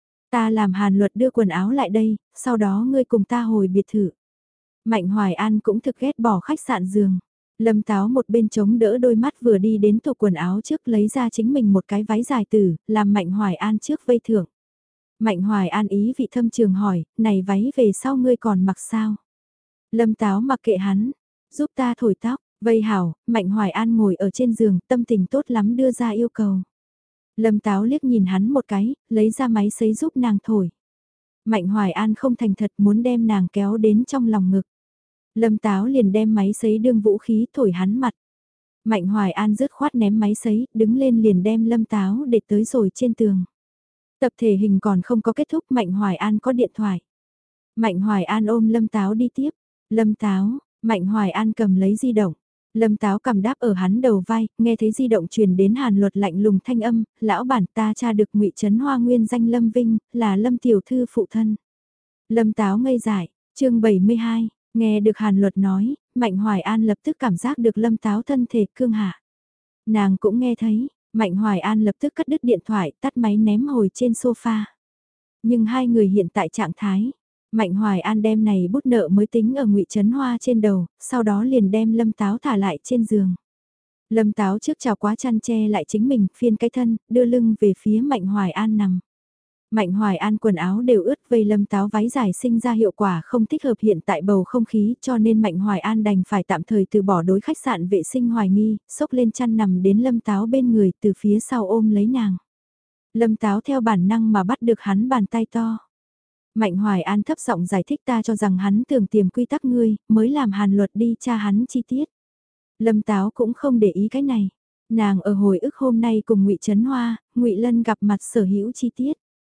Ta làm Hàn Luật đưa quần áo lại đây, sau đó ngươi cùng ta hồi biệt thự. Mạnh Hoài An cũng thực ghét bỏ khách sạn giường. Lâm Táo một bên chống đỡ đôi mắt vừa đi đến tủ quần áo trước lấy ra chính mình một cái váy dài tử, làm Mạnh Hoài An trước vây thưởng. Mạnh Hoài An ý vị thâm trường hỏi, này váy về sau ngươi còn mặc sao? Lâm Táo mặc kệ hắn, giúp ta thổi tóc, vây hảo, Mạnh Hoài An ngồi ở trên giường, tâm tình tốt lắm đưa ra yêu cầu. Lâm Táo liếc nhìn hắn một cái, lấy ra máy sấy giúp nàng thổi. Mạnh Hoài An không thành thật muốn đem nàng kéo đến trong lòng ngực. Lâm Táo liền đem máy sấy đương vũ khí thổi hắn mặt. Mạnh Hoài An rứt khoát ném máy sấy, đứng lên liền đem Lâm Táo để tới rồi trên tường. Tập thể hình còn không có kết thúc, Mạnh Hoài An có điện thoại. Mạnh Hoài An ôm Lâm Táo đi tiếp. Lâm Táo, Mạnh Hoài An cầm lấy di động. Lâm Táo cầm đáp ở hắn đầu vai, nghe thấy di động truyền đến Hàn Luật lạnh lùng thanh âm, lão bản ta tra được Ngụy Trấn Hoa nguyên danh Lâm Vinh, là Lâm tiểu thư phụ thân. Lâm Táo ngây dại, chương 72. Nghe được Hàn Luật nói, Mạnh Hoài An lập tức cảm giác được Lâm Táo thân thể cương hạ. Nàng cũng nghe thấy, Mạnh Hoài An lập tức cắt đứt điện thoại, tắt máy ném hồi trên sofa. Nhưng hai người hiện tại trạng thái, Mạnh Hoài An đem này bút nợ mới tính ở Ngụy Trấn Hoa trên đầu, sau đó liền đem Lâm Táo thả lại trên giường. Lâm Táo trước chào quá chăn che lại chính mình, phiên cái thân, đưa lưng về phía Mạnh Hoài An nằm. Mạnh Hoài An quần áo đều ướt vây Lâm Táo váy dài sinh ra hiệu quả không thích hợp hiện tại bầu không khí cho nên Mạnh Hoài An đành phải tạm thời từ bỏ đối khách sạn vệ sinh hoài nghi, xốc lên chăn nằm đến Lâm Táo bên người từ phía sau ôm lấy nàng. Lâm Táo theo bản năng mà bắt được hắn bàn tay to. Mạnh Hoài An thấp giọng giải thích ta cho rằng hắn tưởng tiềm quy tắc ngươi, mới làm Hàn Luật đi tra hắn chi tiết. Lâm Táo cũng không để ý cái này. Nàng ở hồi ức hôm nay cùng Ngụy Trấn Hoa, Ngụy Lân gặp mặt sở hữu chi tiết.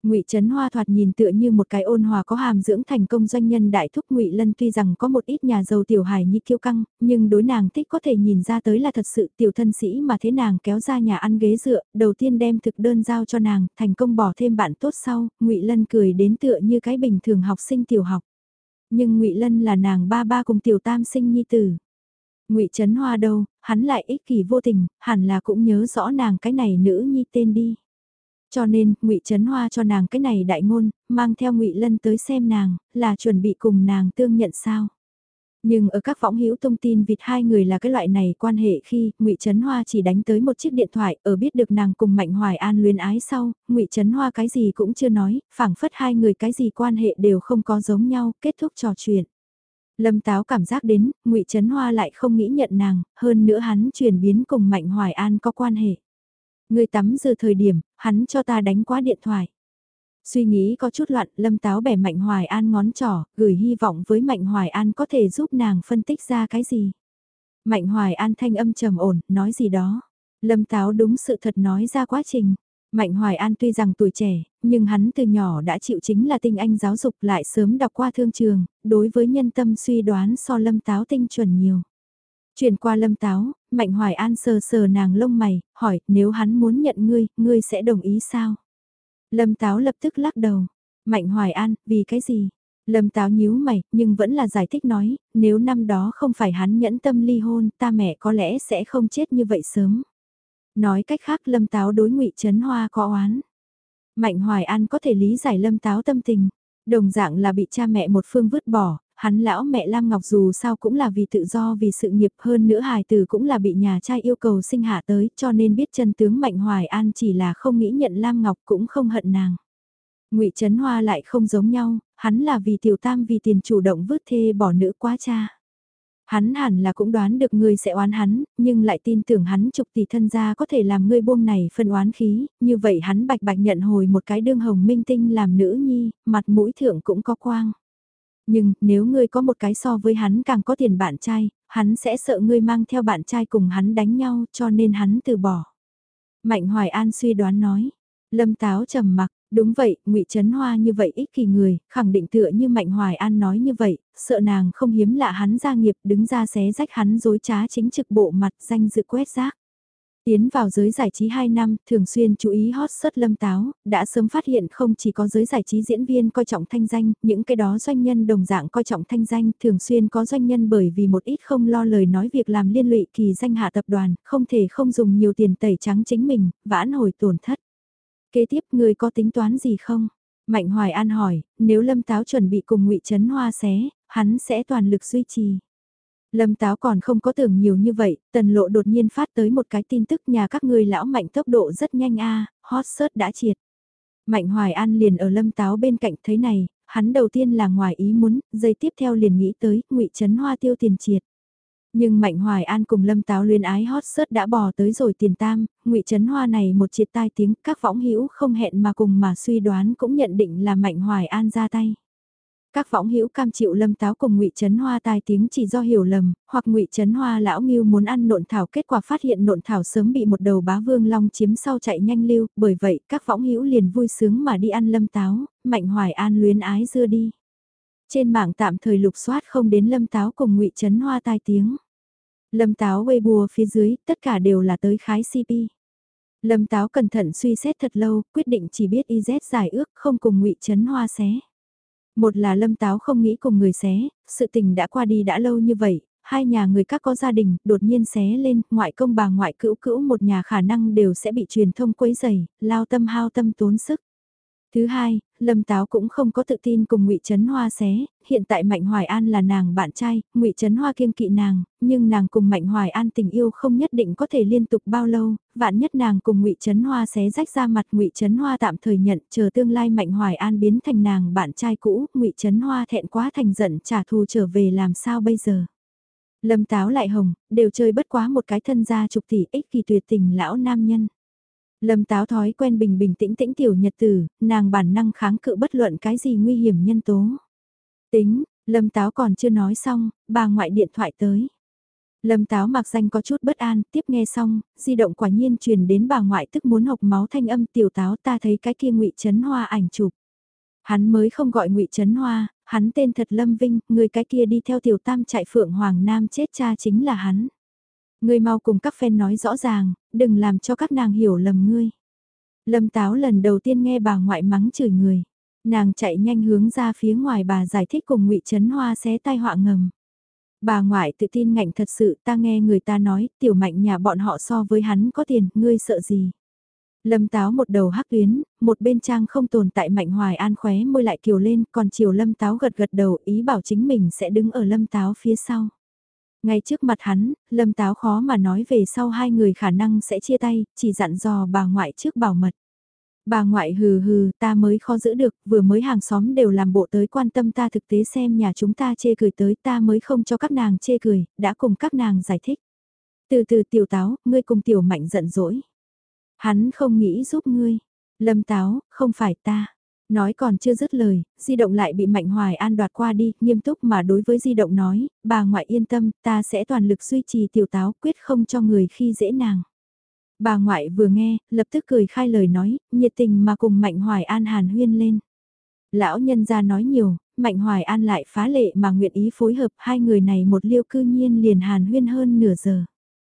Ngụy Trấn Hoa thoạt nhìn tựa như một cái ôn hòa có hàm dưỡng thành công doanh nhân đại thúc. Ngụy Lân tuy rằng có một ít nhà giàu tiểu hài nhi kiêu căng, nhưng đối nàng thích có thể nhìn ra tới là thật sự tiểu thân sĩ mà thế nàng kéo ra nhà ăn ghế dựa, đầu tiên đem thực đơn giao cho nàng, thành công bỏ thêm bạn tốt sau, Ngụy Lân cười đến tựa như cái bình thường học sinh tiểu học. Nhưng Ngụy Lân là nàng ba ba cùng tiểu tam sinh nhi tử. Ngụy Trấn Hoa đâu, hắn lại ích kỷ vô tình, hẳn là cũng nhớ rõ nàng cái này nữ nhi tên đi. Cho nên, Ngụy Trấn Hoa cho nàng cái này đại ngôn, mang theo Ngụy Lân tới xem nàng, là chuẩn bị cùng nàng tương nhận sao. Nhưng ở các võng hữu thông tin vịt hai người là cái loại này quan hệ khi Ngụy Trấn Hoa chỉ đánh tới một chiếc điện thoại, ở biết được nàng cùng Mạnh Hoài An luyến ái sau, Ngụy Trấn Hoa cái gì cũng chưa nói, phảng phất hai người cái gì quan hệ đều không có giống nhau, kết thúc trò chuyện. Lâm Táo cảm giác đến, Ngụy Trấn Hoa lại không nghĩ nhận nàng, hơn nữa hắn chuyển biến cùng Mạnh Hoài An có quan hệ. Người tắm giờ thời điểm, hắn cho ta đánh qua điện thoại. Suy nghĩ có chút loạn, Lâm Táo bẻ Mạnh Hoài An ngón trỏ, gửi hy vọng với Mạnh Hoài An có thể giúp nàng phân tích ra cái gì. Mạnh Hoài An thanh âm trầm ổn, nói gì đó. Lâm Táo đúng sự thật nói ra quá trình. Mạnh Hoài An tuy rằng tuổi trẻ, nhưng hắn từ nhỏ đã chịu chính là tinh anh giáo dục, lại sớm đọc qua thương trường, đối với nhân tâm suy đoán so Lâm Táo tinh chuẩn nhiều. Chuyển qua Lâm Táo, Mạnh Hoài An sờ sờ nàng lông mày, hỏi nếu hắn muốn nhận ngươi, ngươi sẽ đồng ý sao? Lâm Táo lập tức lắc đầu. Mạnh Hoài An, vì cái gì? Lâm Táo nhíu mày, nhưng vẫn là giải thích nói, nếu năm đó không phải hắn nhẫn tâm ly hôn, ta mẹ có lẽ sẽ không chết như vậy sớm. Nói cách khác Lâm Táo đối Ngụy Trấn Hoa có oán. Mạnh Hoài An có thể lý giải Lâm Táo tâm tình. Đồng dạng là bị cha mẹ một phương vứt bỏ, hắn lão mẹ Lam Ngọc dù sao cũng là vì tự do vì sự nghiệp, hơn nữa hài tử cũng là bị nhà trai yêu cầu sinh hạ tới, cho nên biết chân tướng Mạnh Hoài An chỉ là không nghĩ nhận Lam Ngọc cũng không hận nàng. Ngụy Trấn Hoa lại không giống nhau, hắn là vì tiểu tam vì tiền chủ động vứt thê bỏ nữ quá cha. Hắn hẳn là cũng đoán được ngươi sẽ oán hắn, nhưng lại tin tưởng hắn chục tỷ thân gia có thể làm ngươi buông này phân oán khí, như vậy hắn bạch bạch nhận hồi một cái đương hồng minh tinh làm nữ nhi, mặt mũi thượng cũng có quang. Nhưng, nếu ngươi có một cái so với hắn càng có tiền bạn trai, hắn sẽ sợ ngươi mang theo bạn trai cùng hắn đánh nhau cho nên hắn từ bỏ. Mạnh Hoài An suy đoán nói. Lâm Táo trầm mặc, đúng vậy, Ngụy Trấn Hoa như vậy ích kỷ người, khẳng định tựa như Mạnh Hoài An nói như vậy, sợ nàng không hiếm lạ hắn gia nghiệp đứng ra xé rách hắn dối trá chính trực bộ mặt danh dự quét rác. Tiến vào giới giải trí 2 năm, thường xuyên chú ý hot search Lâm Táo, đã sớm phát hiện không chỉ có giới giải trí diễn viên coi trọng thanh danh, những cái đó doanh nhân đồng dạng coi trọng thanh danh, thường xuyên có doanh nhân bởi vì một ít không lo lời nói việc làm liên lụy kỳ danh hạ tập đoàn, không thể không dùng nhiều tiền tẩy trắng chính mình, vãn hồi tổn thất. Kế tiếp người có tính toán gì không? Mạnh Hoài An hỏi, nếu Lâm Táo chuẩn bị cùng Ngụy Trấn Hoa xé, hắn sẽ toàn lực duy trì. Lâm Táo còn không có tưởng nhiều như vậy, Tần Lộ đột nhiên phát tới một cái tin tức nhà các ngươi lão Mạnh tốc độ rất nhanh hot search đã triệt. Mạnh Hoài An liền ở Lâm Táo bên cạnh thấy này, hắn đầu tiên là ngoài ý muốn, giây tiếp theo liền nghĩ tới Ngụy Trấn Hoa tiêu tiền triệt. Nhưng Mạnh Hoài An cùng Lâm Táo luyến ái hot search đã bò tới rồi tiền tam, Ngụy Trấn Hoa này một triệt tai tiếng, các võng hữu không hẹn mà cùng mà suy đoán cũng nhận định là Mạnh Hoài An ra tay. Các võng hữu cam chịu Lâm Táo cùng Ngụy Trấn Hoa tai tiếng chỉ do hiểu lầm, hoặc Ngụy Trấn Hoa lão Ngưu muốn ăn nộn thảo, kết quả phát hiện nộn thảo sớm bị một đầu bá vương long chiếm sau chạy nhanh lưu, bởi vậy các võng hữu liền vui sướng mà đi ăn Lâm Táo, Mạnh Hoài An luyến ái dưa đi. Trên mạng tạm thời lục soát không đến Lâm Táo cùng Ngụy Trấn Hoa tai tiếng. Lâm Táo Weibo phía dưới, tất cả đều là tới khái CP. Lâm Táo cẩn thận suy xét thật lâu, quyết định chỉ biết IZ giải ước không cùng Ngụy Trấn Hoa xé. Một là Lâm Táo không nghĩ cùng người xé, sự tình đã qua đi đã lâu như vậy, hai nhà người các có gia đình, đột nhiên xé lên, ngoại công bà ngoại cữu cữu một nhà khả năng đều sẽ bị truyền thông quấy rầy, lao tâm hao tâm tốn sức. Thứ hai, Lâm Táo cũng không có tự tin cùng Ngụy Trấn Hoa xé, hiện tại Mạnh Hoài An là nàng bạn trai, Ngụy Trấn Hoa kiêng kỵ nàng, nhưng nàng cùng Mạnh Hoài An tình yêu không nhất định có thể liên tục bao lâu, vạn nhất nàng cùng Ngụy Trấn Hoa xé rách ra mặt, Ngụy Trấn Hoa tạm thời nhận, chờ tương lai Mạnh Hoài An biến thành nàng bạn trai cũ, Ngụy Trấn Hoa thẹn quá thành giận trả thù trở về làm sao bây giờ. Lâm Táo lại hồng, đều chơi bất quá một cái thân gia chục tỷ ích kỳ tuyệt tình lão nam nhân. Lâm Táo thói quen bình bình tĩnh tĩnh tiểu nhật tử, nàng bản năng kháng cự bất luận cái gì nguy hiểm nhân tố. Tính, Lâm Táo còn chưa nói xong, bà ngoại điện thoại tới. Lâm Táo mặc danh có chút bất an, tiếp nghe xong, di động quả nhiên truyền đến bà ngoại tức muốn hộc máu thanh âm Tiểu Táo ta thấy cái kia Ngụy Trấn Hoa ảnh chụp. Hắn mới không gọi Ngụy Trấn Hoa, hắn tên thật Lâm Vinh, người cái kia đi theo Tiểu Tam chạy Phượng Hoàng Nam chết cha chính là hắn. Ngươi mau cùng các fan nói rõ ràng, đừng làm cho các nàng hiểu lầm ngươi. Lâm Táo lần đầu tiên nghe bà ngoại mắng chửi người. Nàng chạy nhanh hướng ra phía ngoài bà giải thích cùng Ngụy Trấn Hoa xé tai họa ngầm. Bà ngoại tự tin ngạnh thật sự ta nghe người ta nói tiểu mạnh nhà bọn họ so với hắn có tiền, ngươi sợ gì. Lâm Táo một đầu hắc tuyến, một bên trang không tồn tại Mạnh Hoài An khóe môi lại kiều lên, còn chiều Lâm Táo gật gật đầu ý bảo chính mình sẽ đứng ở Lâm Táo phía sau. Ngay trước mặt hắn, Lâm Táo khó mà nói về sau hai người khả năng sẽ chia tay, chỉ dặn dò bà ngoại trước bảo mật. Bà ngoại hừ hừ, ta mới khó giữ được, vừa mới hàng xóm đều làm bộ tới quan tâm ta thực tế xem nhà chúng ta chê cười tới ta mới không cho các nàng chê cười, đã cùng các nàng giải thích. Từ từ Tiểu Táo, ngươi cùng Tiểu Mạnh giận dỗi. Hắn không nghĩ giúp ngươi. Lâm Táo, không phải ta. Nói còn chưa dứt lời, di động lại bị Mạnh Hoài An đoạt qua đi, nghiêm túc mà đối với di động nói, bà ngoại yên tâm, ta sẽ toàn lực duy trì Tiểu Táo, quyết không cho người khi dễ nàng. Bà ngoại vừa nghe, lập tức cười khai lời nói, nhiệt tình mà cùng Mạnh Hoài An hàn huyên lên. Lão nhân gia nói nhiều, Mạnh Hoài An lại phá lệ mà nguyện ý phối hợp hai người này một liêu cư nhiên liền hàn huyên hơn nửa giờ.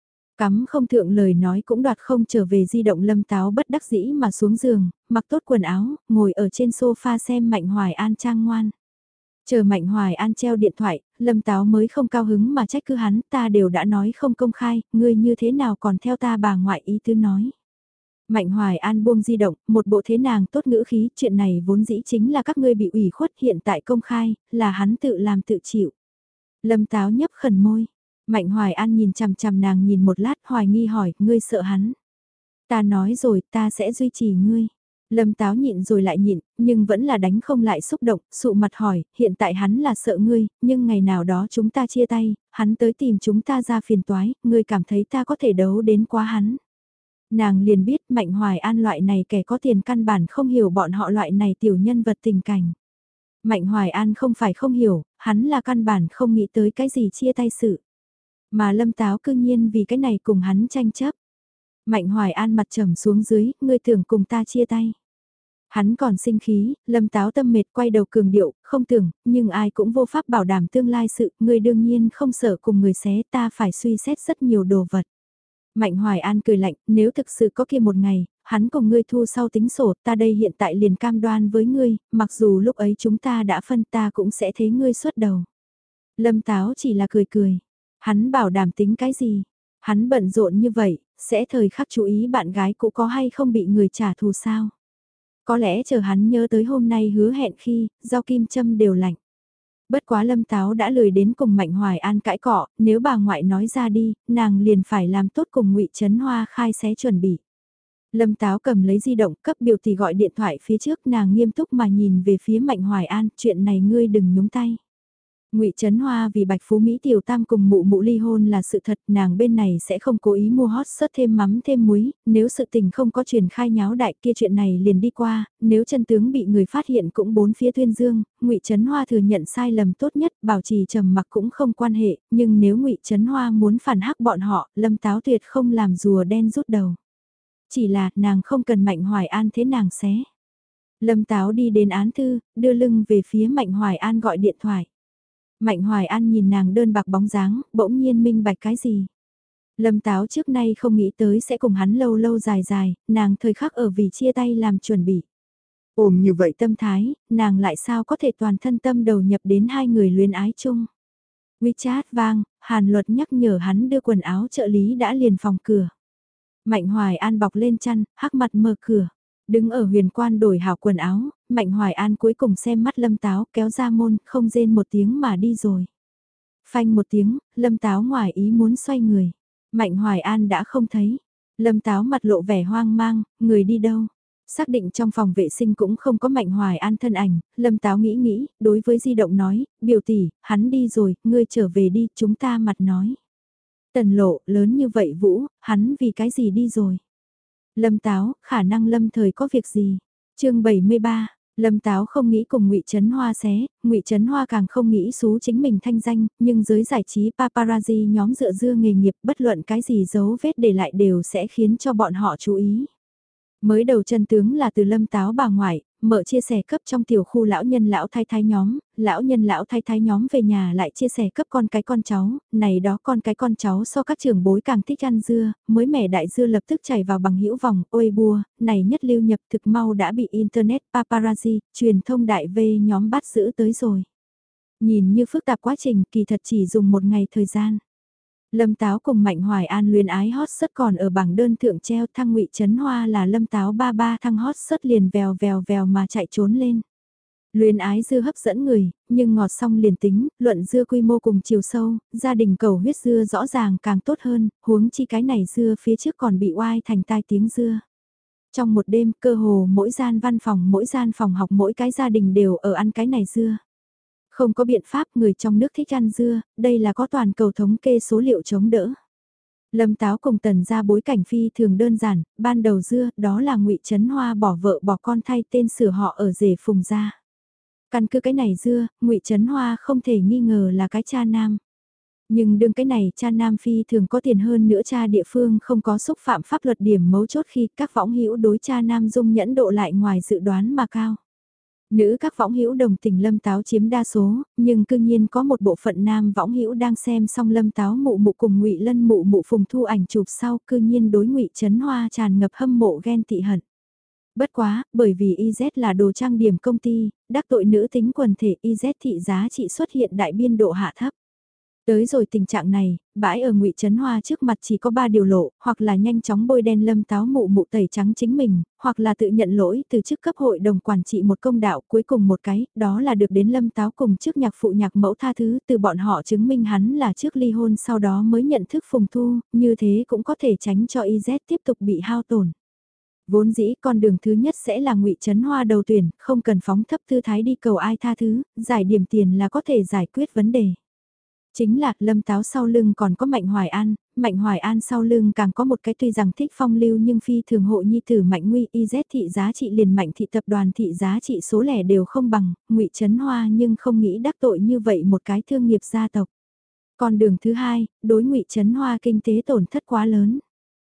Cắm không thượng lời nói cũng đoạt không trở về di động Lâm Táo bất đắc dĩ mà xuống giường, mặc tốt quần áo, ngồi ở trên sofa xem Mạnh Hoài An trang ngoan. Chờ Mạnh Hoài An treo điện thoại, Lâm Táo mới không cao hứng mà trách cứ hắn, ta đều đã nói không công khai, ngươi như thế nào còn theo ta bà ngoại ý tứ nói. Mạnh Hoài An buông di động, một bộ thế nàng tốt ngữ khí, chuyện này vốn dĩ chính là các ngươi bị ủy khuất hiện tại công khai, là hắn tự làm tự chịu. Lâm Táo nhấp khẩn môi, Mạnh Hoài An nhìn chằm chằm nàng nhìn một lát hoài nghi hỏi, ngươi sợ hắn. Ta nói rồi, ta sẽ duy trì ngươi. Lâm Táo nhịn rồi lại nhịn, nhưng vẫn là đánh không lại xúc động, sụ mặt hỏi, hiện tại hắn là sợ ngươi, nhưng ngày nào đó chúng ta chia tay, hắn tới tìm chúng ta ra phiền toái, ngươi cảm thấy ta có thể đấu đến quá hắn. Nàng liền biết Mạnh Hoài An loại này kẻ có tiền căn bản không hiểu bọn họ loại này tiểu nhân vật tình cảnh. Mạnh Hoài An không phải không hiểu, hắn là căn bản không nghĩ tới cái gì chia tay sự. Mà Lâm Táo cư nhiên vì cái này cùng hắn tranh chấp. Mạnh Hoài An mặt trầm xuống dưới, ngươi tưởng cùng ta chia tay. Hắn còn sinh khí, Lâm Táo tâm mệt quay đầu cường điệu, không tưởng, nhưng ai cũng vô pháp bảo đảm tương lai sự, ngươi đương nhiên không sợ cùng người xé ta phải suy xét rất nhiều đồ vật. Mạnh Hoài An cười lạnh, nếu thực sự có kia một ngày, hắn cùng ngươi thu sau tính sổ, ta đây hiện tại liền cam đoan với ngươi, mặc dù lúc ấy chúng ta đã phân ta cũng sẽ thế ngươi xuất đầu. Lâm Táo chỉ là cười cười, hắn bảo đảm tính cái gì, hắn bận rộn như vậy, sẽ thời khắc chú ý bạn gái cũ có hay không bị người trả thù sao. Có lẽ chờ hắn nhớ tới hôm nay hứa hẹn khi, rau kim châm đều lạnh. Bất quá Lâm Táo đã lười đến cùng Mạnh Hoài An cãi cọ, nếu bà ngoại nói ra đi, nàng liền phải làm tốt cùng Ngụy Trấn Hoa khai xé chuẩn bị. Lâm Táo cầm lấy di động cấp biểu tỷ gọi điện thoại phía trước nàng nghiêm túc mà nhìn về phía Mạnh Hoài An, chuyện này ngươi đừng nhúng tay. Ngụy Trấn Hoa vì Bạch Phú Mỹ tiểu tam cùng mụ mụ ly hôn là sự thật, nàng bên này sẽ không cố ý mua hot sớt thêm mắm thêm muối, nếu sự tình không có truyền khai nháo đại kia chuyện này liền đi qua, nếu chân tướng bị người phát hiện cũng bốn phía tuyên dương, Ngụy Trấn Hoa thừa nhận sai lầm tốt nhất, bảo trì trầm mặc cũng không quan hệ, nhưng nếu Ngụy Trấn Hoa muốn phản hắc bọn họ, Lâm Táo tuyệt không làm rùa đen rút đầu. Chỉ là nàng không cần Mạnh Hoài An thế nàng xé. Lâm Táo đi đến án thư, đưa lưng về phía Mạnh Hoài An gọi điện thoại. Mạnh Hoài An nhìn nàng đơn bạc bóng dáng, bỗng nhiên minh bạch cái gì. Lâm Táo trước nay không nghĩ tới sẽ cùng hắn lâu lâu dài dài, nàng thời khắc ở vì chia tay làm chuẩn bị. Ôm như vậy tâm thái, nàng lại sao có thể toàn thân tâm đầu nhập đến hai người luyến ái chung. WeChat vang, Hàn Luật nhắc nhở hắn đưa quần áo trợ lý đã liền phòng cửa. Mạnh Hoài An bọc lên chăn, hắc mặt mở cửa. Đứng ở huyền quan đổi hảo quần áo, Mạnh Hoài An cuối cùng xem mắt Lâm Táo kéo ra môn, không rên một tiếng mà đi rồi. Phanh một tiếng, Lâm Táo ngoài ý muốn xoay người. Mạnh Hoài An đã không thấy. Lâm Táo mặt lộ vẻ hoang mang, người đi đâu? Xác định trong phòng vệ sinh cũng không có Mạnh Hoài An thân ảnh, Lâm Táo nghĩ, đối với di động nói, biểu tỷ, hắn đi rồi, ngươi trở về đi, chúng ta mặt nói. Tần lộ, lớn như vậy Vũ, hắn vì cái gì đi rồi? Lâm Táo, khả năng Lâm thời có việc gì? Chương 73 Lâm Táo không nghĩ cùng Ngụy Trấn Hoa xé, Ngụy Trấn Hoa càng không nghĩ xú chính mình thanh danh, nhưng giới giải trí paparazzi nhóm dựa dưa nghề nghiệp bất luận cái gì dấu vết để lại đều sẽ khiến cho bọn họ chú ý. Mới đầu chân tướng là từ Lâm Táo bà ngoại, mở chia sẻ cấp trong tiểu khu lão nhân lão thái thái nhóm về nhà lại chia sẻ cấp con cái con cháu, này đó con cái con cháu so các trưởng bối càng thích ăn dưa, mới mẻ đại dưa lập tức chảy vào bằng hữu vòng, ôi bua, này nhất lưu nhập thực mau đã bị internet paparazzi, truyền thông đại V nhóm bắt giữ tới rồi. Nhìn như phức tạp quá trình kỳ thật chỉ dùng một ngày thời gian. Lâm Táo cùng Mạnh Hoài An luyến ái hot search còn ở bảng đơn thượng treo thăng Ngụy Trấn Hoa là Lâm Táo ba ba thăng hot search liền vèo vèo vèo mà chạy trốn lên. Luyến ái dưa hấp dẫn người, nhưng ngọt xong liền tính, luận dưa quy mô cùng chiều sâu, gia đình cầu huyết dưa rõ ràng càng tốt hơn, huống chi cái này dưa phía trước còn bị oai thành tai tiếng dưa. Trong một đêm, cơ hồ mỗi gian văn phòng mỗi gian phòng học mỗi cái gia đình đều ở ăn cái này dưa. Không có biện pháp người trong nước thích ăn dưa, đây là có toàn cầu thống kê số liệu chống đỡ. Lâm Táo cùng Tần ra bối cảnh phi thường đơn giản, ban đầu dưa, đó là Ngụy Trấn Hoa bỏ vợ bỏ con thay tên sửa họ ở rể Phùng gia. Căn cứ cái này dưa, Ngụy Trấn Hoa không thể nghi ngờ là cái cha nam. Nhưng đương cái này cha nam phi thường có tiền hơn nữa cha địa phương không có xúc phạm pháp luật điểm mấu chốt khi các võng hữu đối cha nam dung nhẫn độ lại ngoài dự đoán mà cao. Nữ các võng hữu đồng tình Lâm Táo chiếm đa số, nhưng cương nhiên có một bộ phận nam võng hữu đang xem xong Lâm Táo mụ mụ cùng Ngụy Lân mụ mụ phùng thu ảnh chụp sau cương nhiên đối Ngụy Trấn Hoa tràn ngập hâm mộ ghen tị hận. Bất quá, bởi vì YZ là đồ trang điểm công ty, đắc tội nữ tính quần thể YZ thị giá trị xuất hiện đại biên độ hạ thấp. Tới rồi tình trạng này, bãi ở Ngụy Trấn Hoa trước mặt chỉ có 3 điều lộ, hoặc là nhanh chóng bôi đen Lâm Táo mụ mụ tẩy trắng chính mình, hoặc là tự nhận lỗi từ chức cấp hội đồng quản trị một công đạo cuối cùng một cái, đó là được đến Lâm Táo cùng trước nhạc phụ nhạc mẫu tha thứ từ bọn họ chứng minh hắn là trước ly hôn sau đó mới nhận thức Phùng Thu, như thế cũng có thể tránh cho YZ tiếp tục bị hao tổn. Vốn dĩ con đường thứ nhất sẽ là Ngụy Trấn Hoa đầu tuyển, không cần phóng thấp tư thái đi cầu ai tha thứ, giải điểm tiền là có thể giải quyết vấn đề. Chính là Lâm Táo sau lưng còn có Mạnh Hoài An sau lưng càng có một cái tuy rằng thích phong lưu nhưng phi thường hộ nhi tử Mạnh Nguy YZ thị giá trị liền Mạnh thị tập đoàn thị giá trị số lẻ đều không bằng, Ngụy Trấn Hoa nhưng không nghĩ đắc tội như vậy một cái thương nghiệp gia tộc. Con đường thứ hai, đối Ngụy Trấn Hoa kinh tế tổn thất quá lớn.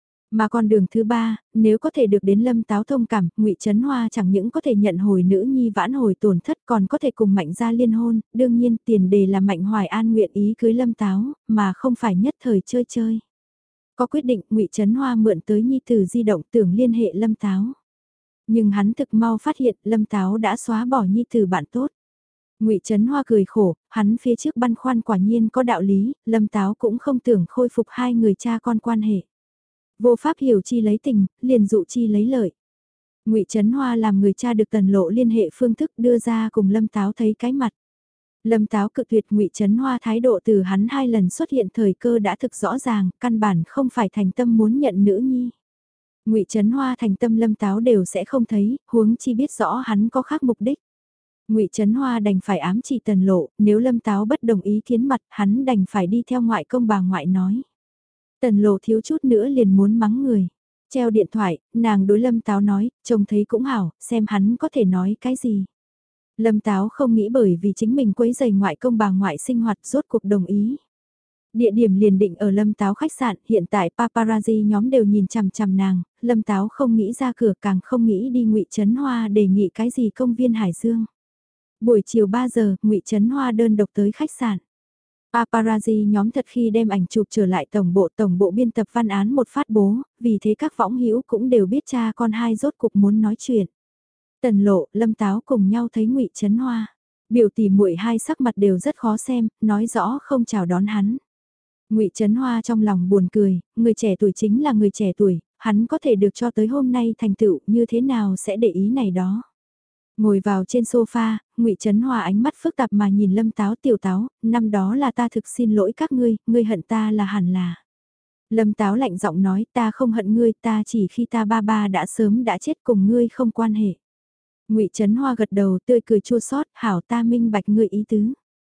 Mà con đường thứ ba, nếu có thể được đến Lâm Táo thông cảm, Ngụy Trấn Hoa chẳng những có thể nhận hồi nữ nhi vãn hồi tổn thất còn có thể cùng Mạnh gia liên hôn, đương nhiên tiền đề là Mạnh Hoài An nguyện ý cưới Lâm Táo, mà không phải nhất thời chơi chơi. Có quyết định Ngụy Trấn Hoa mượn tới nhi tử di động tưởng liên hệ Lâm Táo. Nhưng hắn thực mau phát hiện Lâm Táo đã xóa bỏ nhi tử bạn tốt. Ngụy Trấn Hoa cười khổ, hắn phía trước băn khoăn quả nhiên có đạo lý, Lâm Táo cũng không tưởng khôi phục hai người cha con quan hệ. Vô pháp hiểu chi lấy tình, liền dụ chi lấy lợi. Ngụy Trấn Hoa làm người cha được Tần Lộ liên hệ phương thức đưa ra cùng Lâm Táo thấy cái mặt. Lâm Táo cự tuyệt Ngụy Trấn Hoa thái độ từ hắn 2 lần xuất hiện thời cơ đã thực rõ ràng, căn bản không phải thành tâm muốn nhận nữ nhi. Ngụy Trấn Hoa thành tâm Lâm Táo đều sẽ không thấy, huống chi biết rõ hắn có khác mục đích. Ngụy Trấn Hoa đành phải ám chỉ Tần Lộ, nếu Lâm Táo bất đồng ý kiến mặt, hắn đành phải đi theo ngoại công bà ngoại nói. Tần Lộ thiếu chút nữa liền muốn mắng người. Treo điện thoại, nàng đối Lâm Táo nói, trông thấy cũng hảo, xem hắn có thể nói cái gì. Lâm Táo không nghĩ bởi vì chính mình quấy giày ngoại công bà ngoại sinh hoạt rốt cuộc đồng ý. Địa điểm liền định ở Lâm Táo khách sạn, hiện tại paparazzi nhóm đều nhìn chằm chằm nàng, Lâm Táo không nghĩ ra cửa càng không nghĩ đi Ngụy Trấn Hoa đề nghị cái gì công viên Hải Dương. Buổi chiều 3 giờ, Ngụy Trấn Hoa đơn độc tới khách sạn. Paparazzi nhóm thật khi đem ảnh chụp trở lại tổng bộ biên tập văn án một phát bố, vì thế các võng hữu cũng đều biết cha con hai rốt cục muốn nói chuyện. Tần Lộ, Lâm Táo cùng nhau thấy Ngụy Trấn Hoa. Biểu tỷ muội hai sắc mặt đều rất khó xem, nói rõ không chào đón hắn. Ngụy Trấn Hoa trong lòng buồn cười, người trẻ tuổi chính là người trẻ tuổi, hắn có thể được cho tới hôm nay thành tựu như thế nào sẽ để ý này đó. Ngồi vào trên sofa, Ngụy Trấn Hoa ánh mắt phức tạp mà nhìn Lâm Táo tiểu táo, năm đó là ta thực xin lỗi các ngươi hận ta là hẳn là. Lâm Táo lạnh giọng nói ta không hận ngươi, ta chỉ khi ta ba ba đã sớm đã chết cùng ngươi không quan hệ. Ngụy Trấn Hoa gật đầu tươi cười chua xót, hảo ta minh bạch ngươi ý tứ.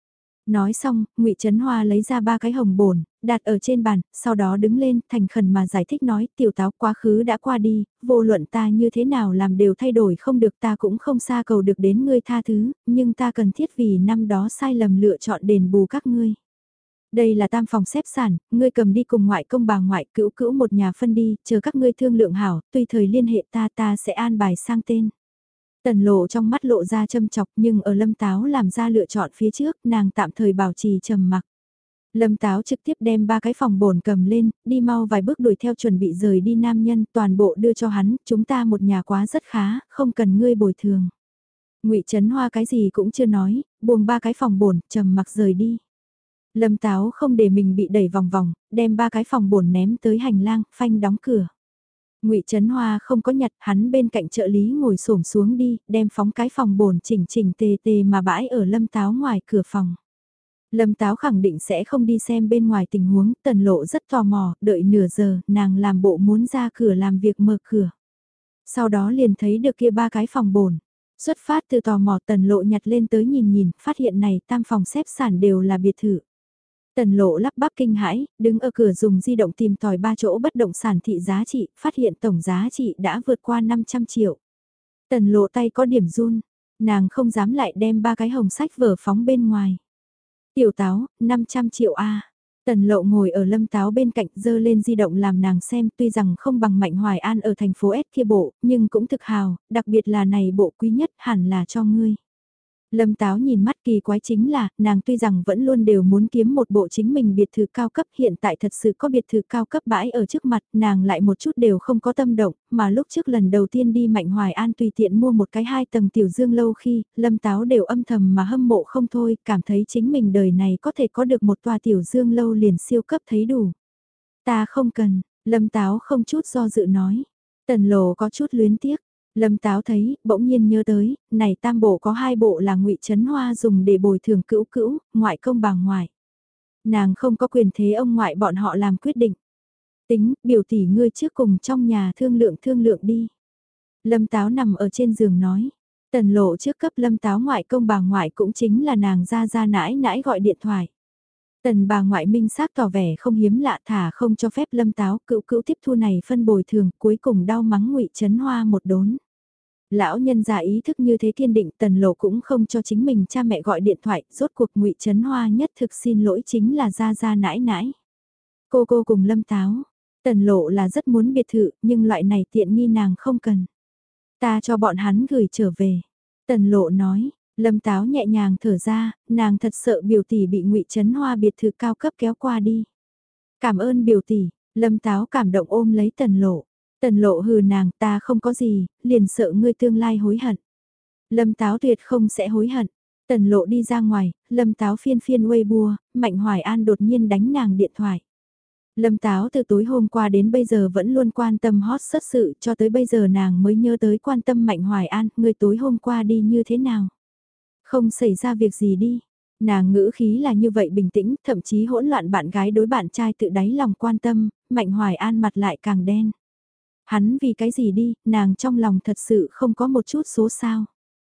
Nói xong, Ngụy Trấn Hoa lấy ra 3 cái hồng bồn, đặt ở trên bàn, sau đó đứng lên, thành khẩn mà giải thích nói, tiểu táo quá khứ đã qua đi, vô luận ta như thế nào làm đều thay đổi không được, ta cũng không xa cầu được đến ngươi tha thứ, nhưng ta cần thiết vì năm đó sai lầm lựa chọn đền bù các ngươi. Đây là tam phòng xếp sản, ngươi cầm đi cùng ngoại công bà ngoại cữu cữu một nhà phân đi, chờ các ngươi thương lượng hảo, tùy thời liên hệ ta sẽ an bài sang tên. Tần lộ trong mắt lộ ra châm chọc nhưng ở Lâm Táo làm ra lựa chọn phía trước, nàng tạm thời bảo trì trầm mặc. Lâm Táo trực tiếp đem 3 cái phòng bồn cầm lên, đi mau vài bước đuổi theo chuẩn bị rời đi nam nhân, toàn bộ đưa cho hắn, chúng ta một nhà quá rất khá, không cần ngươi bồi thường. Ngụy Trấn Hoa cái gì cũng chưa nói, buông 3 cái phòng bồn, trầm mặc rời đi. Lâm Táo không để mình bị đẩy vòng vòng, đem 3 cái phòng bồn ném tới hành lang, phanh đóng cửa. Ngụy Trấn Hoa không có nhặt, hắn bên cạnh trợ lý ngồi xổm xuống đi, đem phóng cái phòng bồn chỉnh chỉnh tề tề mà bãi ở Lâm Táo ngoài cửa phòng. Lâm Táo khẳng định sẽ không đi xem bên ngoài tình huống, Tần Lộ rất tò mò, đợi nửa giờ, nàng làm bộ muốn ra cửa làm việc mở cửa. Sau đó liền thấy được kia 3 cái phòng bồn. Xuất phát từ tò mò Tần Lộ nhặt lên tới nhìn nhìn, phát hiện này tam phòng xếp sản đều là biệt thự. Tần Lộ lắp bắp kinh hãi, đứng ở cửa dùng di động tìm tòi 3 chỗ bất động sản thị giá trị, phát hiện tổng giá trị đã vượt qua 500 triệu. Tần Lộ tay có điểm run, nàng không dám lại đem 3 cái hồng sách vở phóng bên ngoài. Tiểu Táo, 500 triệu a. Tần Lộ ngồi ở Lâm Táo bên cạnh giơ lên di động làm nàng xem, tuy rằng không bằng Mạnh Hoài An ở thành phố S kia bộ, nhưng cũng thực hào, đặc biệt là này bộ quý nhất hẳn là cho ngươi. Lâm Táo nhìn mắt kỳ quái chính là, nàng tuy rằng vẫn luôn đều muốn kiếm một bộ chính mình biệt thự cao cấp, hiện tại thật sự có biệt thự cao cấp bãi ở trước mặt, nàng lại một chút đều không có tâm động, mà lúc trước lần đầu tiên đi Mạnh Hoài An tùy tiện mua một cái 2 tầng tiểu dương lâu khi, Lâm Táo đều âm thầm mà hâm mộ không thôi, cảm thấy chính mình đời này có thể có được một tòa tiểu dương lâu liền siêu cấp thấy đủ. Ta không cần, Lâm Táo không chút do dự nói. Tần Lộ có chút luyến tiếc. Lâm Táo thấy, bỗng nhiên nhớ tới, này tam bộ có 2 bộ là Ngụy Trấn Hoa dùng để bồi thường cữu cữu, ngoại công bà ngoại. Nàng không có quyền thế ông ngoại bọn họ làm quyết định. Tính, biểu tỷ ngươi trước cùng trong nhà thương lượng đi. Lâm Táo nằm ở trên giường nói. Tần Lộ trước cấp Lâm Táo ngoại công bà ngoại cũng chính là nàng ra nãi nãi gọi điện thoại. Tần bà ngoại minh xác tỏ vẻ không hiếm lạ thả không cho phép Lâm Táo cữu cữu tiếp thu này phân bồi thường, cuối cùng đau mắng Ngụy Trấn Hoa một đốn. Lão nhân già ý thức như thế kiên định, Tần Lộ cũng không cho chính mình cha mẹ gọi điện thoại, rốt cuộc Ngụy Trấn Hoa nhất thực xin lỗi chính là ra nãi nãi. Cô cùng Lâm Táo, Tần Lộ là rất muốn biệt thự, nhưng loại này tiện nghi nàng không cần. Ta cho bọn hắn gửi trở về. Tần Lộ nói, Lâm Táo nhẹ nhàng thở ra, nàng thật sợ biểu tỷ bị Ngụy Trấn Hoa biệt thự cao cấp kéo qua đi. Cảm ơn biểu tỷ, Lâm Táo cảm động ôm lấy Tần Lộ. Tần Lộ hừ nàng, ta không có gì, liền sợ ngươi tương lai hối hận. Lâm Táo tuyệt không sẽ hối hận. Tần Lộ đi ra ngoài, Lâm Táo phiên Weibo, Mạnh Hoài An đột nhiên đánh nàng điện thoại. Lâm Táo từ tối hôm qua đến bây giờ vẫn luôn quan tâm hot search sự, cho tới bây giờ nàng mới nhớ tới quan tâm Mạnh Hoài An, người tối hôm qua đi như thế nào. Không xảy ra việc gì đi. Nàng ngữ khí là như vậy bình tĩnh, thậm chí hỗn loạn bạn gái đối bạn trai tự đáy lòng quan tâm, Mạnh Hoài An mặt lại càng đen. Hắn vì cái gì đi, nàng trong lòng thật sự không có một chút số sao.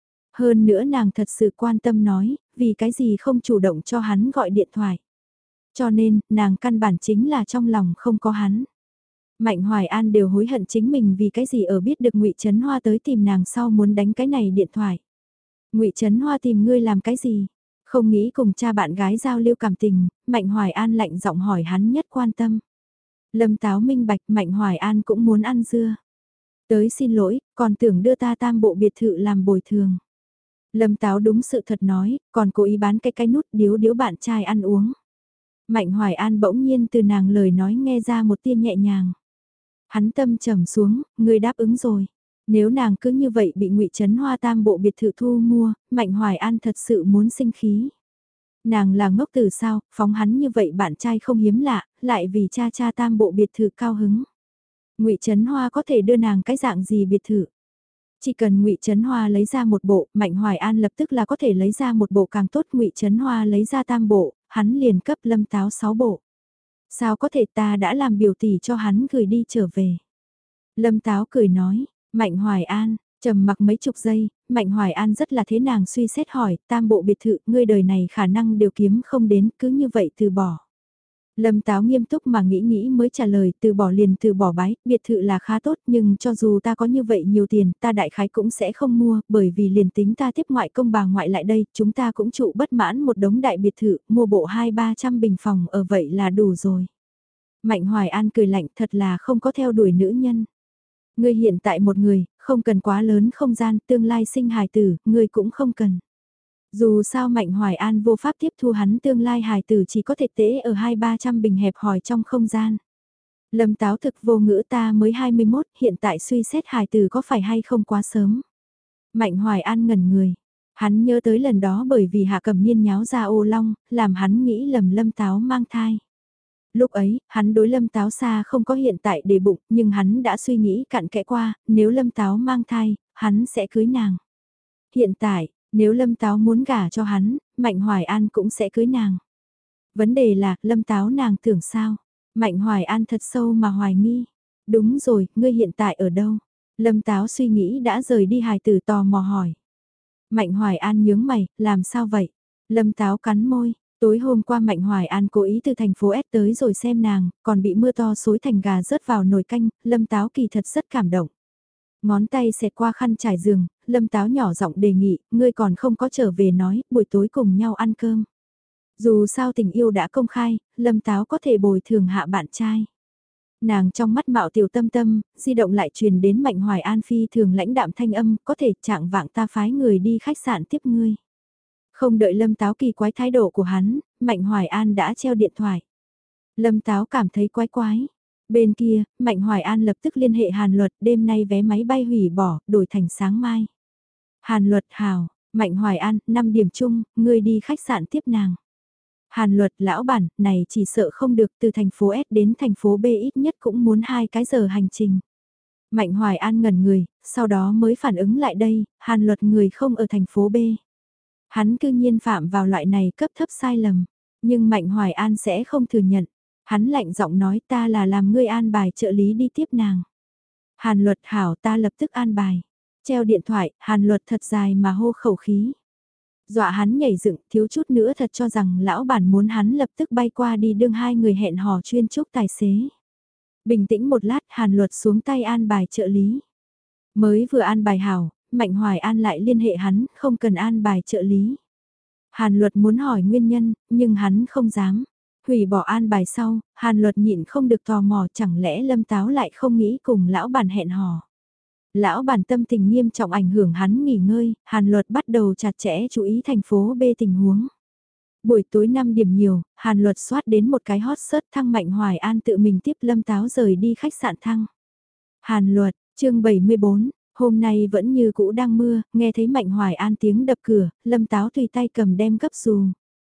Hơn nữa nàng thật sự quan tâm nói, vì cái gì không chủ động cho hắn gọi điện thoại. Cho nên, nàng căn bản chính là trong lòng không có hắn. Mạnh Hoài An đều hối hận chính mình vì cái gì ở biết được Ngụy Trấn Hoa tới tìm nàng sau muốn đánh cái này điện thoại. Ngụy Trấn Hoa tìm ngươi làm cái gì? Không nghĩ cùng cha bạn gái giao lưu cảm tình, Mạnh Hoài An lạnh giọng hỏi hắn nhất quan tâm. Lâm Táo minh bạch Mạnh Hoài An cũng muốn ăn dưa. Tới xin lỗi, còn tưởng đưa ta tam bộ biệt thự làm bồi thường. Lâm Táo đúng sự thật nói, còn cố ý bán cái nút điếu bạn trai ăn uống. Mạnh Hoài An bỗng nhiên từ nàng lời nói nghe ra một tia nhẹ nhàng. Hắn tâm trầm xuống, người đáp ứng rồi. Nếu nàng cứ như vậy bị Ngụy Trấn Hoa tam bộ biệt thự thu mua, Mạnh Hoài An thật sự muốn sinh khí. Nàng là ngốc từ sao, phóng hắn như vậy bạn trai không hiếm lạ, lại vì cha tam bộ biệt thự cao hứng. Ngụy Trấn Hoa có thể đưa nàng cái dạng gì biệt thự? Chỉ cần Ngụy Trấn Hoa lấy ra một bộ, Mạnh Hoài An lập tức là có thể lấy ra một bộ càng tốt, Ngụy Trấn Hoa lấy ra tam bộ, hắn liền cấp Lâm Táo 6 bộ. Sao có thể, ta đã làm biểu tỷ cho hắn gửi đi trở về. Lâm Táo cười nói, Mạnh Hoài An, Trầm mặc mấy chục giây, Mạnh Hoài An rất là thế nàng suy xét hỏi, tam bộ biệt thự, ngươi đời này khả năng đều kiếm không đến, cứ như vậy từ bỏ. Lâm Táo nghiêm túc mà nghĩ mới trả lời, từ bỏ liền từ bỏ bái, biệt thự là khá tốt nhưng cho dù ta có như vậy nhiều tiền, ta đại khái cũng sẽ không mua, bởi vì liền tính ta tiếp ngoại công bà ngoại lại đây, chúng ta cũng trụ bất mãn một đống đại biệt thự, mua bộ 200-300 bình phòng ở vậy là đủ rồi. Mạnh Hoài An cười lạnh thật là không có theo đuổi nữ nhân. Ngươi hiện tại một người, không cần quá lớn không gian, tương lai sinh hài tử, ngươi cũng không cần. Dù sao Mạnh Hoài An vô pháp tiếp thu hắn tương lai hài tử chỉ có thể tễ ở 200-300 bình hẹp hòi trong không gian. Lâm Táo thực vô ngữ ta mới 21, hiện tại suy xét hài tử có phải hay không quá sớm. Mạnh Hoài An ngẩn người. Hắn nhớ tới lần đó bởi vì Hạ Cẩm Niên nháo ra ô long, làm hắn nghĩ lầm Lâm Táo mang thai. Lúc ấy, hắn đối Lâm Táo xa không có hiện tại để bụng, nhưng hắn đã suy nghĩ cặn kẽ qua, nếu Lâm Táo mang thai, hắn sẽ cưới nàng. Hiện tại, nếu Lâm Táo muốn gả cho hắn, Mạnh Hoài An cũng sẽ cưới nàng. Vấn đề là, Lâm Táo nàng tưởng sao? Mạnh Hoài An thật sâu mà hoài nghi. Đúng rồi, ngươi hiện tại ở đâu? Lâm Táo suy nghĩ đã rời đi hài tử tò mò hỏi. Mạnh Hoài An nhướng mày, làm sao vậy? Lâm Táo cắn môi, tối hôm qua Mạnh Hoài An cố ý từ thành phố S tới rồi xem nàng, còn bị mưa to xối thành gà rớt vào nồi canh, Lâm Táo kỳ thật rất cảm động. Ngón tay xẹt qua khăn trải giường, Lâm Táo nhỏ giọng đề nghị, ngươi còn không có trở về nói, buổi tối cùng nhau ăn cơm. Dù sao tình yêu đã công khai, Lâm Táo có thể bồi thường hạ bạn trai. Nàng trong mắt mạo tiểu tâm tâm, di động lại truyền đến Mạnh Hoài An phi thường lãnh đạm thanh âm, có thể trạng vạng ta phái người đi khách sạn tiếp ngươi. Không đợi Lâm Táo kỳ quái thái độ của hắn, Mạnh Hoài An đã treo điện thoại. Lâm Táo cảm thấy quái quái. Bên kia, Mạnh Hoài An lập tức liên hệ Hàn Luật đêm nay vé máy bay hủy bỏ, đổi thành sáng mai. Hàn Luật hào, Mạnh Hoài An, 5 điểm chung, ngươi đi khách sạn tiếp nàng. Hàn Luật lão bản, này chỉ sợ không được từ thành phố S đến thành phố B ít nhất cũng muốn 2 cái giờ hành trình. Mạnh Hoài An ngẩn người, sau đó mới phản ứng lại đây, Hàn Luật người không ở thành phố B. Hắn cư nhiên phạm vào loại này cấp thấp sai lầm, nhưng Mạnh Hoài An sẽ không thừa nhận. Hắn lạnh giọng nói ta là làm ngươi an bài trợ lý đi tiếp nàng. Hàn Luật hảo ta lập tức an bài. Treo điện thoại, Hàn Luật thật dài mà hô khẩu khí. Dọa hắn nhảy dựng, thiếu chút nữa thật cho rằng lão bản muốn hắn lập tức bay qua đi đương hai người hẹn hò chuyên chúc tài xế. Bình tĩnh một lát, Hàn Luật xuống tay an bài trợ lý. Mới vừa an bài hảo, Mạnh Hoài An lại liên hệ hắn, không cần an bài trợ lý. Hàn Luật muốn hỏi nguyên nhân, nhưng hắn không dám. Hủy bỏ an bài sau, Hàn Luật nhịn không được tò mò chẳng lẽ Lâm Táo lại không nghĩ cùng lão bản hẹn hò. Lão bản tâm tình nghiêm trọng ảnh hưởng hắn nghỉ ngơi, Hàn Luật bắt đầu chặt chẽ chú ý thành phố B tình huống. Buổi tối 5 điểm nhiều, Hàn Luật soát đến một cái hot search thăng Mạnh Hoài An tự mình tiếp Lâm Táo rời đi khách sạn thăng. Hàn Luật, chương 74, hôm nay vẫn như cũ đang mưa, nghe thấy Mạnh Hoài An tiếng đập cửa, Lâm Táo tùy tay cầm đem gấp dù.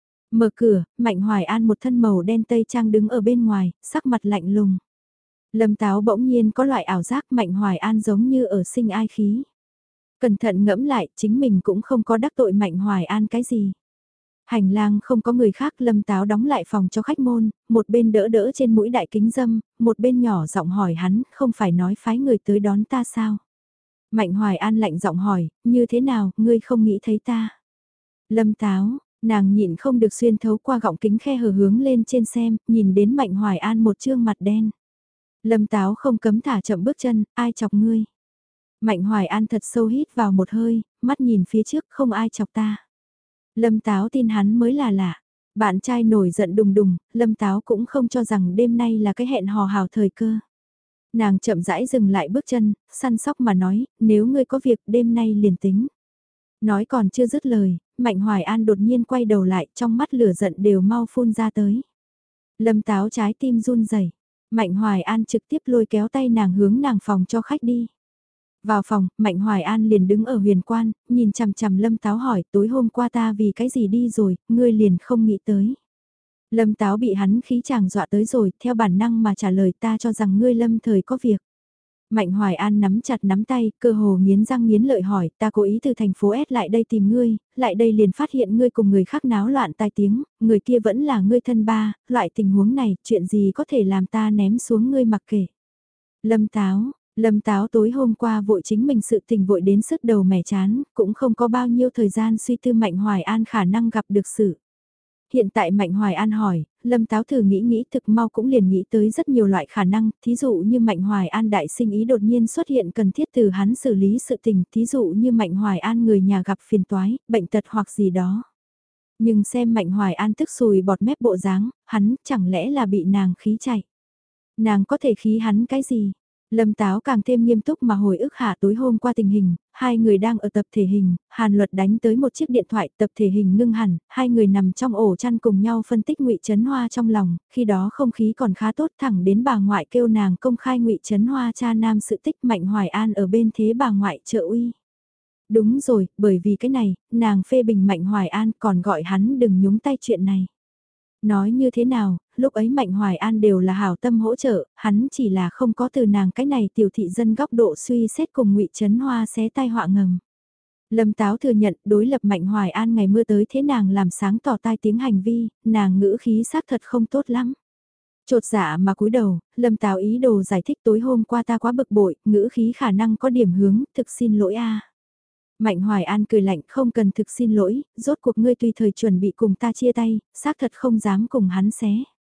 Mở cửa, Mạnh Hoài An một thân màu đen tây trang đứng ở bên ngoài, sắc mặt lạnh lùng. Lâm Táo bỗng nhiên có loại ảo giác Mạnh Hoài An giống như ở sinh ai khí. Cẩn thận ngẫm lại, chính mình cũng không có đắc tội Mạnh Hoài An cái gì. Hành lang không có người khác, Lâm Táo đóng lại phòng cho khách môn, một bên đỡ đỡ trên mũi đại kính dâm, một bên nhỏ giọng hỏi hắn, không phải nói phái người tới đón ta sao? Mạnh Hoài An lạnh giọng hỏi, như thế nào, ngươi không nghĩ thấy ta? Lâm Táo, nàng nhịn không được xuyên thấu qua gọng kính khe hở hướng lên trên xem, nhìn đến Mạnh Hoài An một trương mặt đen. Lâm Táo không cấm thả chậm bước chân, ai chọc ngươi? Mạnh Hoài An thật sâu hít vào một hơi, mắt nhìn phía trước không ai chọc ta. Lâm Táo tin hắn mới là lạ. Bạn trai nổi giận đùng đùng, Lâm Táo cũng không cho rằng đêm nay là cái hẹn hò hào thời cơ. Nàng chậm rãi dừng lại bước chân, săn sóc mà nói, nếu ngươi có việc đêm nay liền tính. Nói còn chưa dứt lời, Mạnh Hoài An đột nhiên quay đầu lại trong mắt lửa giận đều mau phun ra tới. Lâm Táo trái tim run rẩy. Mạnh Hoài An trực tiếp lôi kéo tay nàng hướng nàng phòng cho khách đi. Vào phòng, Mạnh Hoài An liền đứng ở huyền quan, nhìn chằm chằm Lâm Táo hỏi tối hôm qua ta vì cái gì đi rồi, ngươi liền không nghĩ tới. Lâm Táo bị hắn khí chàng dọa tới rồi, theo bản năng mà trả lời ta cho rằng ngươi Lâm thời có việc. Mạnh Hoài An nắm chặt nắm tay, cơ hồ nghiến răng nghiến lợi hỏi, ta cố ý từ thành phố S lại đây tìm ngươi, lại đây liền phát hiện ngươi cùng người khác náo loạn tai tiếng, người kia vẫn là ngươi thân ba, loại tình huống này, chuyện gì có thể làm ta ném xuống ngươi mặc kệ. Lâm Táo, Lâm Táo tối hôm qua vội chính mình sự tình vội đến sứt đầu mẻ chán, cũng không có bao nhiêu thời gian suy tư Mạnh Hoài An khả năng gặp được sự. Hiện tại Mạnh Hoài An hỏi, Lâm Táo thử nghĩ nghĩ thực mau cũng liền nghĩ tới rất nhiều loại khả năng, thí dụ như Mạnh Hoài An đại sinh ý đột nhiên xuất hiện cần thiết từ hắn xử lý sự tình, thí dụ như Mạnh Hoài An người nhà gặp phiền toái, bệnh tật hoặc gì đó. Nhưng xem Mạnh Hoài An tức sùi bọt mép bộ dáng, hắn chẳng lẽ là bị nàng khí chạy. Nàng có thể khí hắn cái gì? Lâm Táo càng thêm nghiêm túc mà hồi ức hạ tối hôm qua tình hình, hai người đang ở tập thể hình, Hàn Luật đánh tới một chiếc điện thoại, tập thể hình ngưng hẳn, hai người nằm trong ổ chăn cùng nhau phân tích Ngụy Trấn Hoa trong lòng, khi đó không khí còn khá tốt, thẳng đến bà ngoại kêu nàng công khai Ngụy Trấn Hoa cha nam sự tích Mạnh Hoài An ở bên thế bà ngoại trợ uy. Đúng rồi, bởi vì cái này, nàng phê bình Mạnh Hoài An còn gọi hắn đừng nhúng tay chuyện này. Nói như thế nào, lúc ấy Mạnh Hoài An đều là hảo tâm hỗ trợ, hắn chỉ là không có từ nàng cái này tiểu thị dân góc độ suy xét cùng Ngụy Trấn Hoa xé tai họa ngầm. Lâm Táo thừa nhận đối lập Mạnh Hoài An ngày mưa tới thế nàng làm sáng tỏ tai tiếng hành vi, nàng ngữ khí xác thật không tốt lắm. Chột dạ mà cúi đầu, Lâm Táo ý đồ giải thích tối hôm qua ta quá bực bội, ngữ khí khả năng có điểm hướng, thực xin lỗi a. Mạnh Hoài An cười lạnh không cần thực xin lỗi, rốt cuộc ngươi tùy thời chuẩn bị cùng ta chia tay, xác thật không dám cùng hắn xé.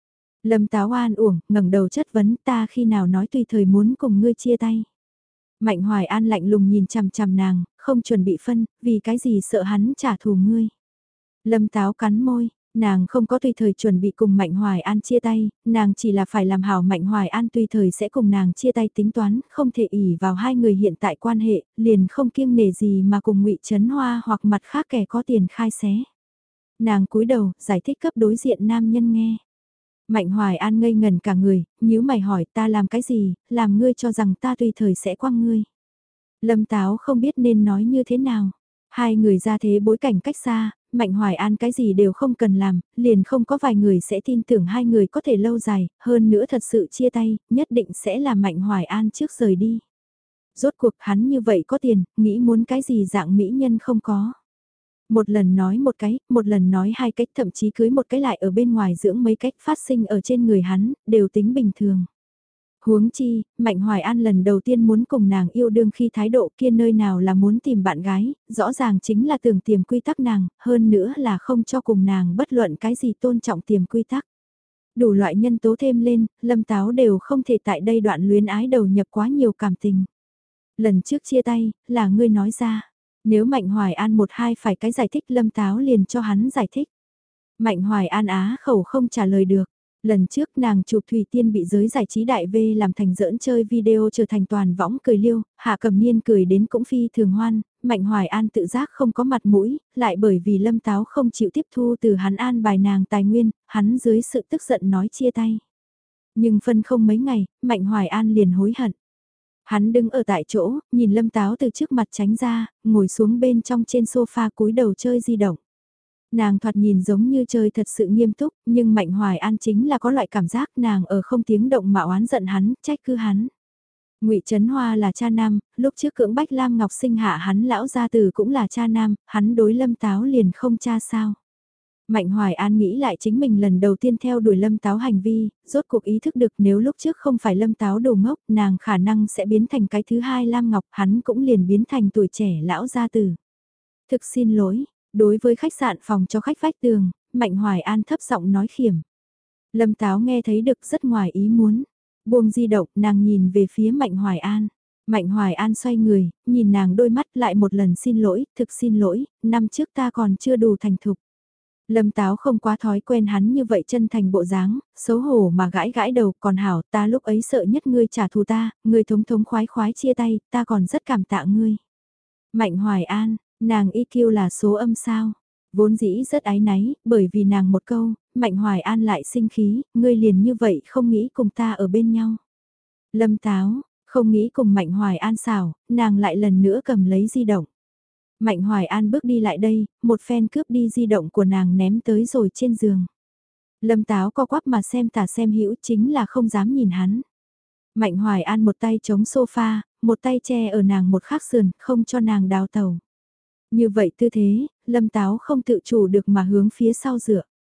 Lâm Táo An uổng, ngẩng đầu chất vấn ta khi nào nói tùy thời muốn cùng ngươi chia tay. Mạnh Hoài An lạnh lùng nhìn chằm chằm nàng, không chuẩn bị phân, vì cái gì sợ hắn trả thù ngươi. Lâm Táo cắn môi, nàng không có tùy thời chuẩn bị cùng Mạnh Hoài An chia tay, nàng chỉ là phải làm hảo Mạnh Hoài An tùy thời sẽ cùng nàng chia tay tính toán, không thể ỷ vào hai người hiện tại quan hệ, liền không kiêng nể gì mà cùng Ngụy Trấn Hoa hoặc mặt khác kẻ có tiền khai xé. Nàng cúi đầu, giải thích cấp đối diện nam nhân nghe. Mạnh Hoài An ngây ngần cả người, nhíu mày hỏi ta làm cái gì, làm ngươi cho rằng ta tùy thời sẽ quăng ngươi. Lâm Táo không biết nên nói như thế nào. Hai người ra thế bối cảnh cách xa, Mạnh Hoài An cái gì đều không cần làm, liền không có vài người sẽ tin tưởng hai người có thể lâu dài, hơn nữa thật sự chia tay, nhất định sẽ là Mạnh Hoài An trước rời đi. Rốt cuộc hắn như vậy có tiền, nghĩ muốn cái gì dạng mỹ nhân không có. Một lần nói một cái, một lần nói hai cách, thậm chí cưới một cái lại ở bên ngoài dưỡng mấy cách phát sinh ở trên người hắn, đều tính bình thường. Huống chi, Mạnh Hoài An lần đầu tiên muốn cùng nàng yêu đương khi thái độ kia nơi nào là muốn tìm bạn gái, rõ ràng chính là tưởng tiềm quy tắc nàng, hơn nữa là không cho cùng nàng bất luận cái gì tôn trọng tiềm quy tắc. Đủ loại nhân tố thêm lên, Lâm Táo đều không thể tại đây đoạn luyến ái đầu nhập quá nhiều cảm tình. Lần trước chia tay, là ngươi nói ra. Nếu Mạnh Hoài An một hai phải cái giải thích Lâm Táo liền cho hắn giải thích. Mạnh Hoài An á khẩu không trả lời được. Lần trước nàng chụp Thủy Tiên bị giới giải trí đại V làm thành giỡn chơi video trở thành toàn võng cười liêu, Hạ Cẩm Niên cười đến cũng phi thường hoan, Mạnh Hoài An tự giác không có mặt mũi, lại bởi vì Lâm Táo không chịu tiếp thu từ hắn an bài nàng tài nguyên, hắn dưới sự tức giận nói chia tay. Nhưng phân không mấy ngày, Mạnh Hoài An liền hối hận. Hắn đứng ở tại chỗ, nhìn Lâm Táo từ trước mặt tránh ra, ngồi xuống bên trong trên sofa cúi đầu chơi di động. Nàng thoạt nhìn giống như chơi thật sự nghiêm túc, nhưng Mạnh Hoài An chính là có loại cảm giác nàng ở không tiếng động mà oán giận hắn, trách cứ hắn. Ngụy Trấn Hoa là cha nam, lúc trước cưỡng bách Lam Ngọc Sinh hạ hắn lão gia tử cũng là cha nam, hắn đối Lâm Táo liền không cha sao. Mạnh Hoài An nghĩ lại chính mình lần đầu tiên theo đuổi Lâm Táo hành vi, rốt cuộc ý thức được nếu lúc trước không phải Lâm Táo đồ ngốc, nàng khả năng sẽ biến thành cái thứ hai Lam Ngọc, hắn cũng liền biến thành tuổi trẻ lão gia tử. Thực xin lỗi, đối với khách sạn phòng cho khách vách tường, Mạnh Hoài An thấp giọng nói khiểm. Lâm Táo nghe thấy được rất ngoài ý muốn. Buông di động, nàng nhìn về phía Mạnh Hoài An. Mạnh Hoài An xoay người, nhìn nàng đôi mắt lại một lần xin lỗi, thực xin lỗi, năm trước ta còn chưa đủ thành thục. Lâm Táo không quá thói quen hắn như vậy chân thành bộ dáng, xấu hổ mà gãi gãi đầu, còn hảo ta lúc ấy sợ nhất ngươi trả thù ta, ngươi thống thống khoái khoái chia tay, ta còn rất cảm tạ ngươi. Mạnh Hoài An, nàng EQ là số âm sao? Vốn dĩ rất áy náy, bởi vì nàng một câu, Mạnh Hoài An lại sinh khí, ngươi liền như vậy không nghĩ cùng ta ở bên nhau. Lâm Táo, không nghĩ cùng Mạnh Hoài An xảo, nàng lại lần nữa cầm lấy di động. Mạnh Hoài An bước đi lại đây, một phen cướp đi di động của nàng ném tới rồi trên giường. Lâm Táo co quắp mà xem tả xem hữu chính là không dám nhìn hắn. Mạnh Hoài An một tay chống sofa, một tay che ở nàng một khắc sườn, không cho nàng đào tàu. Như vậy tư thế, Lâm Táo không tự chủ được mà hướng phía sau dựa.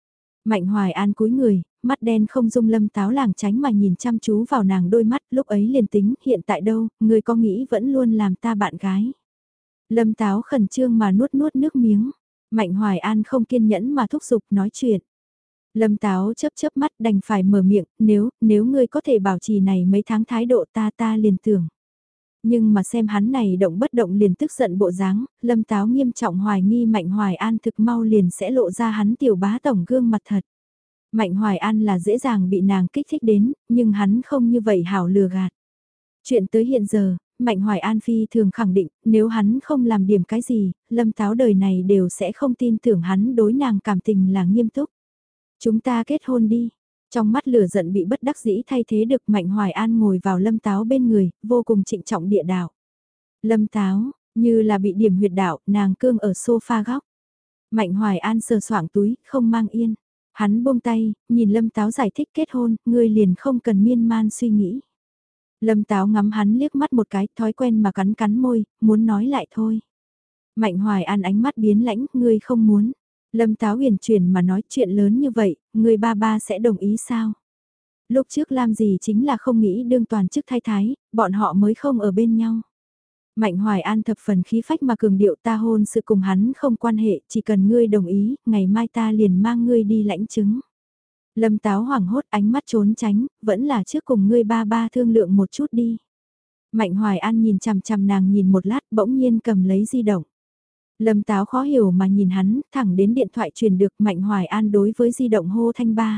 Mạnh Hoài An cúi người, mắt đen không dung Lâm Táo lảng tránh mà nhìn chăm chú vào nàng đôi mắt, lúc ấy liền tính, hiện tại đâu, người có nghĩ vẫn luôn làm ta bạn gái. Lâm Táo khẩn trương mà nuốt nuốt nước miếng. Mạnh Hoài An không kiên nhẫn mà thúc giục nói chuyện. Lâm Táo chớp chớp mắt đành phải mở miệng, nếu ngươi có thể bảo trì này mấy tháng thái độ ta liền tưởng. Nhưng mà xem hắn này động bất động liền tức giận bộ dáng, Lâm Táo nghiêm trọng hoài nghi Mạnh Hoài An thực mau liền sẽ lộ ra hắn tiểu bá tổng gương mặt thật. Mạnh Hoài An là dễ dàng bị nàng kích thích đến, nhưng hắn không như vậy hảo lừa gạt. Chuyện tới hiện giờ, Mạnh Hoài An phi thường khẳng định, nếu hắn không làm điểm cái gì, Lâm Táo đời này đều sẽ không tin tưởng hắn đối nàng cảm tình là nghiêm túc. Chúng ta kết hôn đi. Trong mắt lửa giận bị bất đắc dĩ thay thế được Mạnh Hoài An ngồi vào Lâm Táo bên người, vô cùng trịnh trọng địa đạo. Lâm Táo, như là bị điểm huyệt đạo, nàng cương ở sofa góc. Mạnh Hoài An sờ soạng túi, không mang yên. Hắn buông tay, nhìn Lâm Táo giải thích kết hôn, ngươi liền không cần miên man suy nghĩ. Lâm Táo ngắm hắn liếc mắt một cái, thói quen mà cắn cắn môi, muốn nói lại thôi. Mạnh Hoài An ánh mắt biến lãnh, ngươi không muốn. Lâm Táo huyền chuyển mà nói chuyện lớn như vậy, người ba sẽ đồng ý sao? Lúc trước làm gì chính là không nghĩ đương toàn chức thái thái, bọn họ mới không ở bên nhau. Mạnh Hoài An thập phần khí phách mà cường điệu ta hôn sự cùng hắn không quan hệ, chỉ cần ngươi đồng ý, ngày mai ta liền mang ngươi đi lãnh chứng. Lâm Táo hoảng hốt ánh mắt trốn tránh, vẫn là trước cùng ngươi ba thương lượng một chút đi. Mạnh Hoài An nhìn chằm chằm nàng nhìn một lát bỗng nhiên cầm lấy di động. Lâm Táo khó hiểu mà nhìn hắn, thẳng đến điện thoại truyền được Mạnh Hoài An đối với di động hô thanh ba.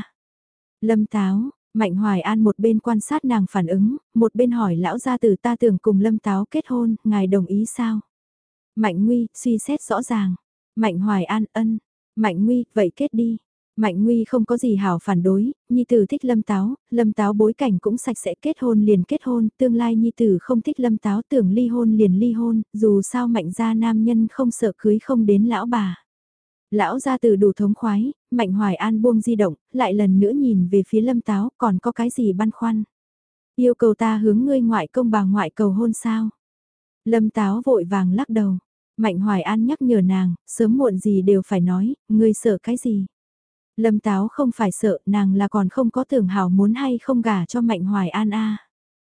Lâm Táo, Mạnh Hoài An một bên quan sát nàng phản ứng, một bên hỏi lão gia tử ta tưởng cùng Lâm Táo kết hôn, ngài đồng ý sao? Mạnh Nguy, suy xét rõ ràng. Mạnh Hoài An ân. Mạnh Nguy, vậy kết đi. Mạnh Nguy không có gì hảo phản đối, Nhi Tử thích Lâm Táo bối cảnh cũng sạch sẽ kết hôn, tương lai Nhi Tử không thích Lâm Táo tưởng ly hôn liền ly hôn, dù sao Mạnh gia nam nhân không sợ cưới không đến lão bà. Lão gia tử đủ thống khoái, Mạnh Hoài An buông di động, lại lần nữa nhìn về phía Lâm Táo, còn có cái gì băn khoăn. Yêu cầu ta hướng ngươi ngoại công bà ngoại cầu hôn sao? Lâm Táo vội vàng lắc đầu. Mạnh Hoài An nhắc nhở nàng, sớm muộn gì đều phải nói, ngươi sợ cái gì? Lâm Táo không phải sợ, nàng là còn không có tưởng hảo muốn hay không gả cho Mạnh Hoài An a.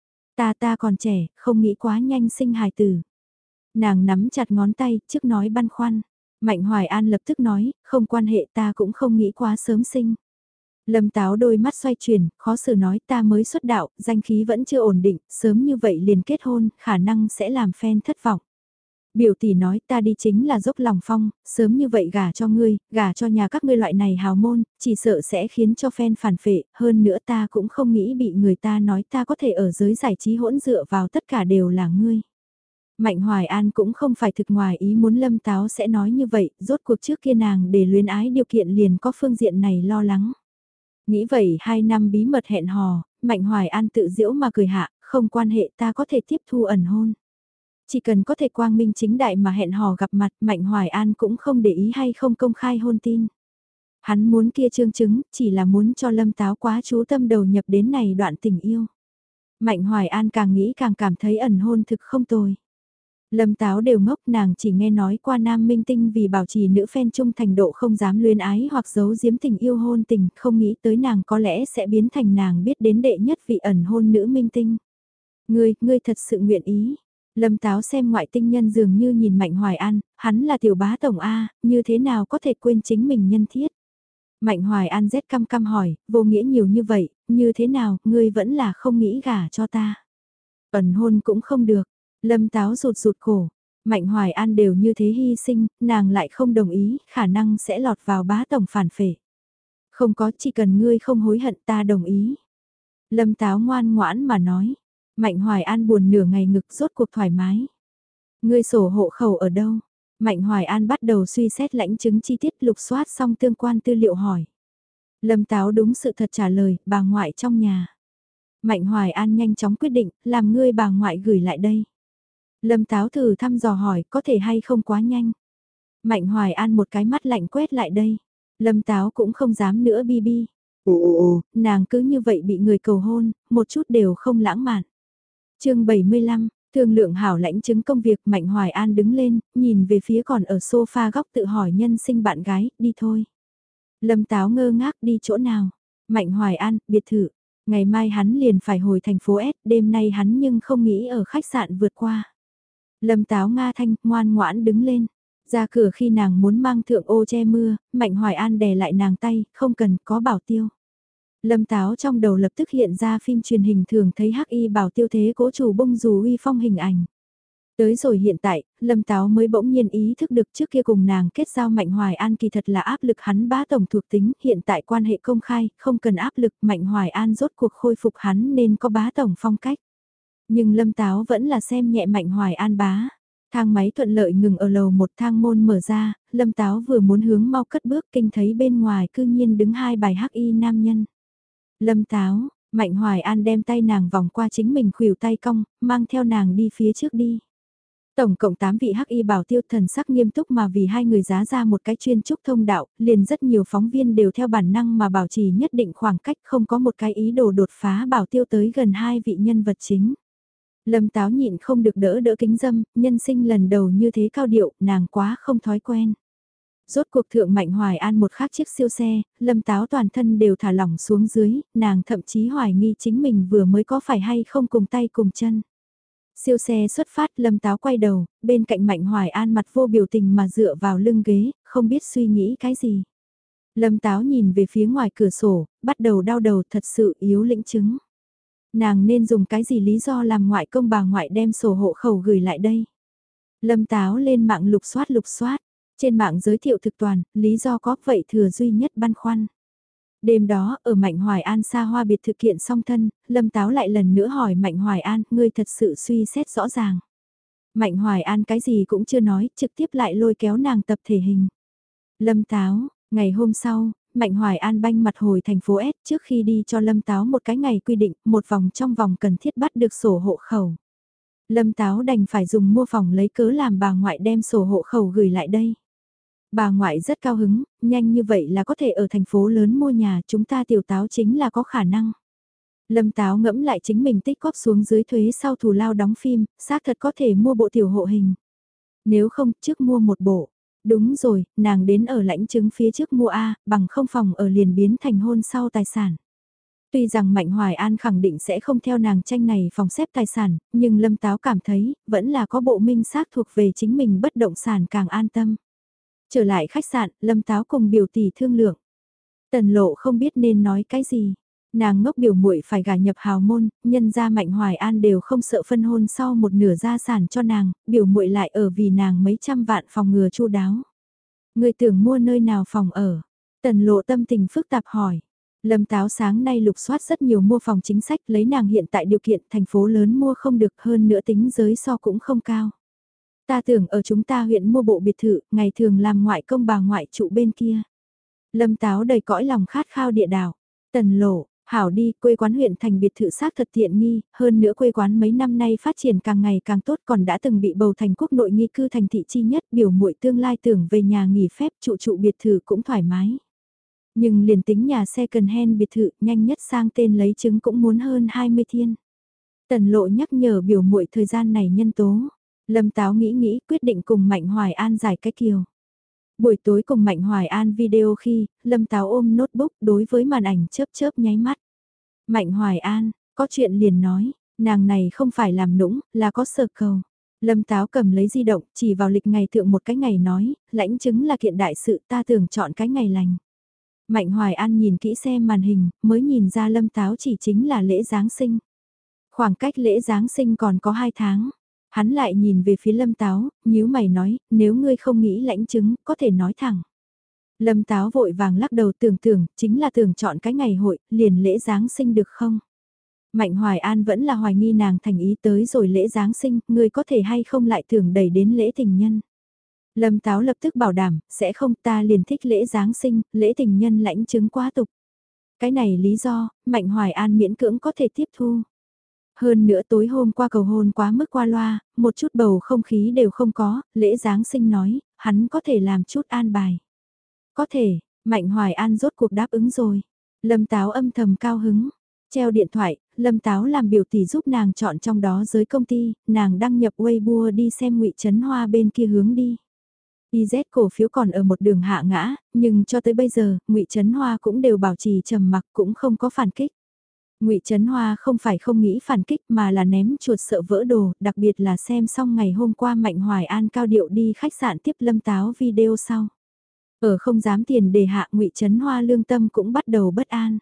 Ta còn trẻ, không nghĩ quá nhanh sinh hài tử. Nàng nắm chặt ngón tay, trước nói băn khoăn. Mạnh Hoài An lập tức nói, không quan hệ ta cũng không nghĩ quá sớm sinh. Lâm Táo đôi mắt xoay chuyển, khó xử nói ta mới xuất đạo, danh khí vẫn chưa ổn định, sớm như vậy liền kết hôn, khả năng sẽ làm fan thất vọng. Biểu tỷ nói ta đi chính là dốc lòng phong, sớm như vậy gả cho ngươi, gả cho nhà các ngươi loại này hào môn, chỉ sợ sẽ khiến cho fan phản phệ, hơn nữa ta cũng không nghĩ bị người ta nói ta có thể ở giới giải trí hỗn dựa vào tất cả đều là ngươi. Mạnh Hoài An cũng không phải thực ngoài ý muốn Lâm Táo sẽ nói như vậy, rốt cuộc trước kia nàng để luyến ái điều kiện liền có phương diện này lo lắng. Nghĩ vậy 2 năm bí mật hẹn hò, Mạnh Hoài An tự giễu mà cười hạ, không quan hệ ta có thể tiếp thu ẩn hôn. Chỉ cần có thể quang minh chính đại mà hẹn hò gặp mặt, Mạnh Hoài An cũng không để ý hay không công khai hôn tin. Hắn muốn kia trương chứng, chỉ là muốn cho Lâm Táo quá chú tâm đầu nhập đến này đoạn tình yêu. Mạnh Hoài An càng nghĩ càng cảm thấy ẩn hôn thực không tồi. Lâm Táo đều ngốc nàng chỉ nghe nói qua nam minh tinh vì bảo trì nữ fan trung thành độ không dám luyến ái hoặc giấu giếm tình yêu hôn tình, không nghĩ tới nàng có lẽ sẽ biến thành nàng biết đến đệ nhất vị ẩn hôn nữ minh tinh. Ngươi thật sự nguyện ý. Lâm Táo xem ngoại tinh nhân dường như nhìn Mạnh Hoài An, hắn là tiểu bá tổng A, như thế nào có thể quên chính mình nhân thiết. Mạnh Hoài An rét căm căm hỏi, vô nghĩa nhiều như vậy, như thế nào, ngươi vẫn là không nghĩ gả cho ta. Ẩn hôn cũng không được, Lâm Táo rụt rụt cổ, Mạnh Hoài An đều như thế hy sinh, nàng lại không đồng ý, khả năng sẽ lọt vào bá tổng phản phệ. Không có, chỉ cần ngươi không hối hận ta đồng ý. Lâm Táo ngoan ngoãn mà nói, Mạnh Hoài An buồn nửa ngày ngực rốt cuộc thoải mái. Ngươi sổ hộ khẩu ở đâu? Mạnh Hoài An bắt đầu suy xét lãnh chứng chi tiết lục soát xong tương quan tư liệu hỏi. Lâm Táo đúng sự thật trả lời, bà ngoại trong nhà. Mạnh Hoài An nhanh chóng quyết định, làm ngươi bà ngoại gửi lại đây. Lâm Táo thử thăm dò hỏi, có thể hay không quá nhanh. Mạnh Hoài An một cái mắt lạnh quét lại đây. Lâm Táo cũng không dám nữa bi bi. Ồ, nàng cứ như vậy bị người cầu hôn, một chút đều không lãng mạn. Chương 75, thương lượng hảo lãnh chứng công việc Mạnh Hoài An đứng lên, nhìn về phía còn ở sofa góc tự hỏi nhân sinh bạn gái, đi thôi. Lâm Táo ngơ ngác đi chỗ nào? Mạnh Hoài An, biệt thự. Ngày mai hắn liền phải hồi thành phố S, đêm nay hắn nhưng không nghĩ ở khách sạn vượt qua. Lâm Táo Nga thanh, ngoan ngoãn đứng lên. Ra cửa khi nàng muốn mang thượng ô che mưa, Mạnh Hoài An đè lại nàng tay, không cần, có bảo tiêu. Lâm Táo trong đầu lập tức hiện ra phim truyền hình thường thấy hắc y bảo tiêu thế cố chủ bông dù uy phong hình ảnh. Tới rồi hiện tại, Lâm Táo mới bỗng nhiên ý thức được trước kia cùng nàng kết giao Mạnh Hoài An kỳ thật là áp lực hắn bá tổng thuộc tính, hiện tại quan hệ công khai, không cần áp lực Mạnh Hoài An rốt cuộc khôi phục hắn nên có bá tổng phong cách. Nhưng Lâm Táo vẫn là xem nhẹ Mạnh Hoài An bá. Thang máy thuận lợi ngừng ở lầu một thang môn mở ra, Lâm Táo vừa muốn hướng mau cất bước kinh thấy bên ngoài cư nhiên đứng hai bài hắc y nam nhân. Lâm Táo, Mạnh Hoài An đem tay nàng vòng qua chính mình khuỷu tay cong, mang theo nàng đi phía trước đi. Tổng cộng 8 vị hắc y bảo tiêu thần sắc nghiêm túc mà vì hai người giá ra một cái chuyên trúc thông đạo, liền rất nhiều phóng viên đều theo bản năng mà bảo trì nhất định khoảng cách không có một cái ý đồ đột phá bảo tiêu tới gần hai vị nhân vật chính. Lâm Táo nhịn không được đỡ đỡ kính dâm, nhân sinh lần đầu như thế cao điệu, nàng quá không thói quen. Rốt cuộc thượng Mạnh Hoài An một khác chiếc siêu xe, Lâm Táo toàn thân đều thả lỏng xuống dưới, nàng thậm chí hoài nghi chính mình vừa mới có phải hay không cùng tay cùng chân. Siêu xe xuất phát Lâm Táo quay đầu, bên cạnh Mạnh Hoài An mặt vô biểu tình mà dựa vào lưng ghế, không biết suy nghĩ cái gì. Lâm Táo nhìn về phía ngoài cửa sổ, bắt đầu đau đầu thật sự yếu lĩnh chứng. Nàng nên dùng cái gì lý do làm ngoại công bà ngoại đem sổ hộ khẩu gửi lại đây. Lâm Táo lên mạng lục soát, trên mạng giới thiệu thực toàn, lý do có vậy thừa duy nhất băn khoăn. Đêm đó, ở Mạnh Hoài An xa hoa biệt thực kiện song thân, Lâm Táo lại lần nữa hỏi Mạnh Hoài An, ngươi thật sự suy xét rõ ràng. Mạnh Hoài An cái gì cũng chưa nói, trực tiếp lại lôi kéo nàng tập thể hình. Lâm Táo, ngày hôm sau, Mạnh Hoài An banh mặt hồi thành phố S trước khi đi cho Lâm Táo một cái ngày quy định, một vòng trong vòng cần thiết bắt được sổ hộ khẩu. Lâm Táo đành phải dùng mua phòng lấy cớ làm bà ngoại đem sổ hộ khẩu gửi lại đây. Bà ngoại rất cao hứng, nhanh như vậy là có thể ở thành phố lớn mua nhà, chúng ta tiểu Táo chính là có khả năng. Lâm Táo ngẫm lại chính mình tích góp xuống dưới thuế sau thù lao đóng phim, xác thật có thể mua bộ tiểu hộ hình. Nếu không, trước mua một bộ. Đúng rồi, nàng đến ở lãnh chứng phía trước mua A, bằng không phòng ở liền biến thành hôn sau tài sản. Tuy rằng Mạnh Hoài An khẳng định sẽ không theo nàng tranh này phòng xếp tài sản, nhưng Lâm Táo cảm thấy, vẫn là có bộ minh xác thuộc về chính mình bất động sản càng an tâm. Trở lại khách sạn, Lâm Táo cùng biểu tỷ thương lượng. Tần Lộ không biết nên nói cái gì. Nàng ngốc biểu muội phải gả nhập hào môn, nhân gia Mạnh Hoài An đều không sợ phân hôn sau một nửa gia sản cho nàng, biểu muội lại ở vì nàng mấy trăm vạn phòng ngừa chu đáo. Người tưởng mua nơi nào phòng ở? Tần Lộ tâm tình phức tạp hỏi. Lâm Táo sáng nay lục soát rất nhiều mua phòng chính sách lấy nàng hiện tại điều kiện thành phố lớn mua không được hơn nữa tính giới so cũng không cao. Ta tưởng ở chúng ta huyện mua bộ biệt thự, ngày thường làm ngoại công bà ngoại trụ bên kia. Lâm Táo đầy cõi lòng khát khao địa đảo. Tần Lộ, hảo đi, quê quán huyện thành biệt thự xác thật tiện nghi, hơn nữa quê quán mấy năm nay phát triển càng ngày càng tốt còn đã từng bị bầu thành quốc nội nghi cư thành thị chi nhất biểu muội tương lai tưởng về nhà nghỉ phép trụ biệt thự cũng thoải mái. Nhưng liền tính nhà second hand biệt thự nhanh nhất sang tên lấy chứng cũng muốn hơn 20 thiên. Tần Lộ nhắc nhở biểu muội thời gian này nhân tố. Lâm Táo nghĩ quyết định cùng Mạnh Hoài An giải cái kiều. Buổi tối cùng Mạnh Hoài An video khi, Lâm Táo ôm notebook đối với màn ảnh chớp nháy mắt. Mạnh Hoài An, có chuyện liền nói, nàng này không phải làm nũng, là có sở cầu. Lâm Táo cầm lấy di động, chỉ vào lịch ngày thượng một cái ngày nói, lãnh chứng là kiện đại sự ta tưởng chọn cái ngày lành. Mạnh Hoài An nhìn kỹ xem màn hình, mới nhìn ra Lâm Táo chỉ chính là lễ Giáng sinh. Khoảng cách lễ Giáng sinh còn có 2 tháng. Hắn lại nhìn về phía Lâm Táo, nhíu mày nói, nếu ngươi không nghĩ lãnh chứng, có thể nói thẳng. Lâm Táo vội vàng lắc đầu tưởng, chính là tưởng chọn cái ngày hội, liền lễ Giáng sinh được không? Mạnh Hoài An vẫn là hoài nghi nàng thành ý tới rồi lễ Giáng sinh, ngươi có thể hay không lại tưởng đẩy đến lễ tình nhân. Lâm Táo lập tức bảo đảm, sẽ không ta liền thích lễ Giáng sinh, lễ tình nhân lãnh chứng quá tục. Cái này lý do, Mạnh Hoài An miễn cưỡng có thể tiếp thu. Hơn nữa tối hôm qua cầu hôn quá mức qua loa, một chút bầu không khí đều không có, lễ Giáng sinh nói, hắn có thể làm chút an bài. Có thể, Mạnh Hoài An rốt cuộc đáp ứng rồi. Lâm Táo âm thầm cao hứng. Treo điện thoại, Lâm Táo làm biểu tỷ giúp nàng chọn trong đó giới công ty, nàng đăng nhập Weibo đi xem Ngụy Trấn Hoa bên kia hướng đi. IZ cổ phiếu còn ở một đường hạ ngã, nhưng cho tới bây giờ, Ngụy Trấn Hoa cũng đều bảo trì trầm mặc cũng không có phản kích. Ngụy Trấn Hoa không phải không nghĩ phản kích mà là ném chuột sợ vỡ đồ, đặc biệt là xem xong ngày hôm qua Mạnh Hoài An cao điệu đi khách sạn tiếp Lâm Táo video sau. Ở không dám tiền đề hạ Ngụy Trấn Hoa lương tâm cũng bắt đầu bất an.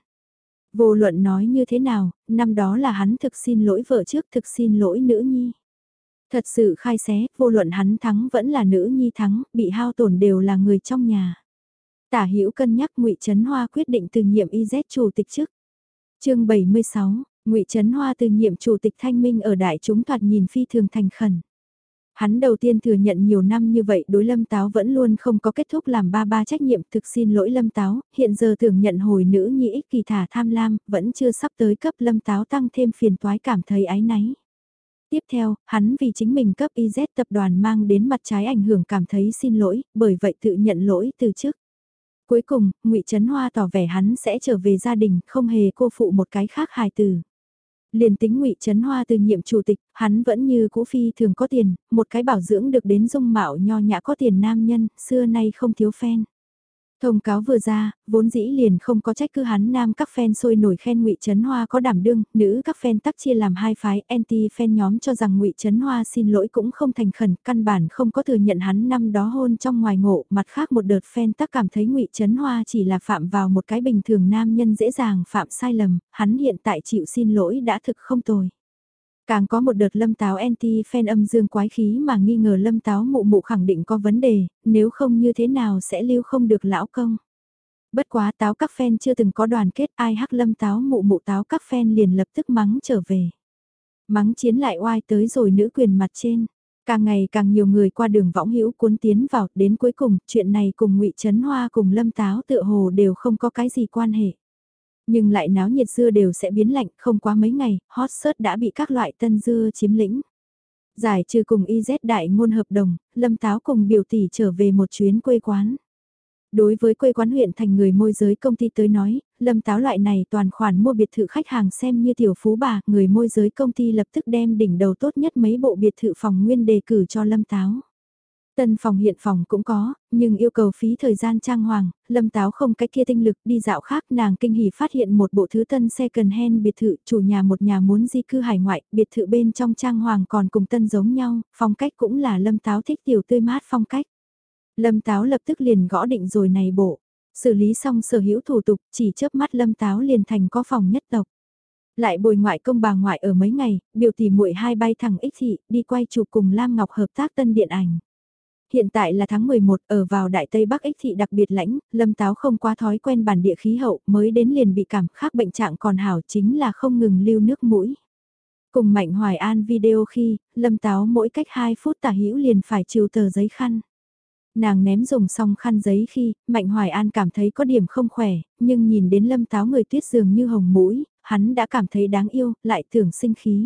Vô luận nói như thế nào, năm đó là hắn thực xin lỗi vợ trước, thực xin lỗi nữ nhi. Thật sự khai xé, vô luận hắn thắng vẫn là nữ nhi thắng, bị hao tổn đều là người trong nhà. Tả Hữu cân nhắc Ngụy Trấn Hoa quyết định từ nhiệm IZ chủ tịch chức. Chương 76, Ngụy Trấn Hoa từ nhiệm chủ tịch Thanh Minh ở đại chúng thoạt nhìn phi thường thành khẩn. Hắn đầu tiên thừa nhận nhiều năm như vậy đối Lâm Táo vẫn luôn không có kết thúc làm ba trách nhiệm, thực xin lỗi Lâm Táo, hiện giờ tưởng nhận hồi nữ nhi ích kỳ thả tham lam, vẫn chưa sắp tới cấp Lâm Táo tăng thêm phiền toái cảm thấy áy náy. Tiếp theo, hắn vì chính mình cấp IZ tập đoàn mang đến mặt trái ảnh hưởng cảm thấy xin lỗi, bởi vậy tự nhận lỗi từ chức. Cuối cùng, Ngụy Trấn Hoa tỏ vẻ hắn sẽ trở về gia đình, không hề cô phụ một cái khác hài từ. Liền tính Ngụy Trấn Hoa từ nhiệm chủ tịch, hắn vẫn như cũ phi thường có tiền, một cái bảo dưỡng được đến dung mạo nho nhã có tiền nam nhân, xưa nay không thiếu fan. Thông cáo vừa ra, vốn dĩ liền không có trách cứ hắn nam các fan sôi nổi khen Ngụy Trấn Hoa có đảm đương, nữ các fan tắc chia làm hai phái, anti-fan nhóm cho rằng Ngụy Trấn Hoa xin lỗi cũng không thành khẩn, căn bản không có thừa nhận hắn năm đó hôn trong ngoài ngộ, mặt khác một đợt fan tắc cảm thấy Ngụy Trấn Hoa chỉ là phạm vào một cái bình thường nam nhân dễ dàng phạm sai lầm, hắn hiện tại chịu xin lỗi đã thực không tồi. Càng có một đợt Lâm Táo anti-fan âm dương quái khí mà nghi ngờ Lâm Táo mụ mụ khẳng định có vấn đề, nếu không như thế nào sẽ lưu không được lão công. Bất quá Táo các fan chưa từng có đoàn kết, ai hắc Lâm Táo mụ mụ Táo các fan liền lập tức mắng trở về. Mắng chiến lại oai tới rồi nữ quyền mặt trên. Càng ngày càng nhiều người qua đường võng hữu cuốn tiến vào, đến cuối cùng, chuyện này cùng Ngụy Trấn Hoa cùng Lâm Táo tựa hồ đều không có cái gì quan hệ. Nhưng lại náo nhiệt dưa đều sẽ biến lạnh, không quá mấy ngày, hot search đã bị các loại tân dưa chiếm lĩnh. Giải trừ cùng IZ đại ngôn hợp đồng, Lâm Táo cùng biểu tỷ trở về một chuyến quê quán. Đối với quê quán huyện thành người môi giới công ty tới nói, Lâm Táo loại này toàn khoản mua biệt thự khách hàng xem như tiểu phú bà, người môi giới công ty lập tức đem đỉnh đầu tốt nhất mấy bộ biệt thự phòng nguyên đề cử cho Lâm Táo. Tân phòng hiện phòng cũng có, nhưng yêu cầu phí thời gian trang hoàng, Lâm Táo không cái kia tinh lực đi dạo khác, nàng kinh hỉ phát hiện một bộ thứ tân second hand biệt thự, chủ nhà một nhà muốn di cư hải ngoại, biệt thự bên trong trang hoàng còn cùng tân giống nhau, phong cách cũng là Lâm Táo thích tiểu tươi mát phong cách. Lâm Táo lập tức liền gõ định rồi này bộ, xử lý xong sở hữu thủ tục, chỉ chớp mắt Lâm Táo liền thành có phòng nhất tộc. Lại bồi ngoại công bà ngoại ở mấy ngày, biểu tỷ muội hai bay thẳng ích thị, đi quay chụp cùng Lam Ngọc hợp tác tân điện ảnh. Hiện tại là tháng 11, ở vào Đại Tây Bắc ích thị đặc biệt lãnh, Lâm Táo không quá thói quen bản địa khí hậu, mới đến liền bị cảm khác bệnh trạng còn hảo chính là không ngừng lưu nước mũi. Cùng Mạnh Hoài An video khi, Lâm Táo mỗi cách 2 phút tả hữu liền phải trừ tờ giấy khăn. Nàng ném dùng xong khăn giấy khi, Mạnh Hoài An cảm thấy có điểm không khỏe, nhưng nhìn đến Lâm Táo người tuyết dường như hồng mũi, hắn đã cảm thấy đáng yêu, lại tưởng sinh khí.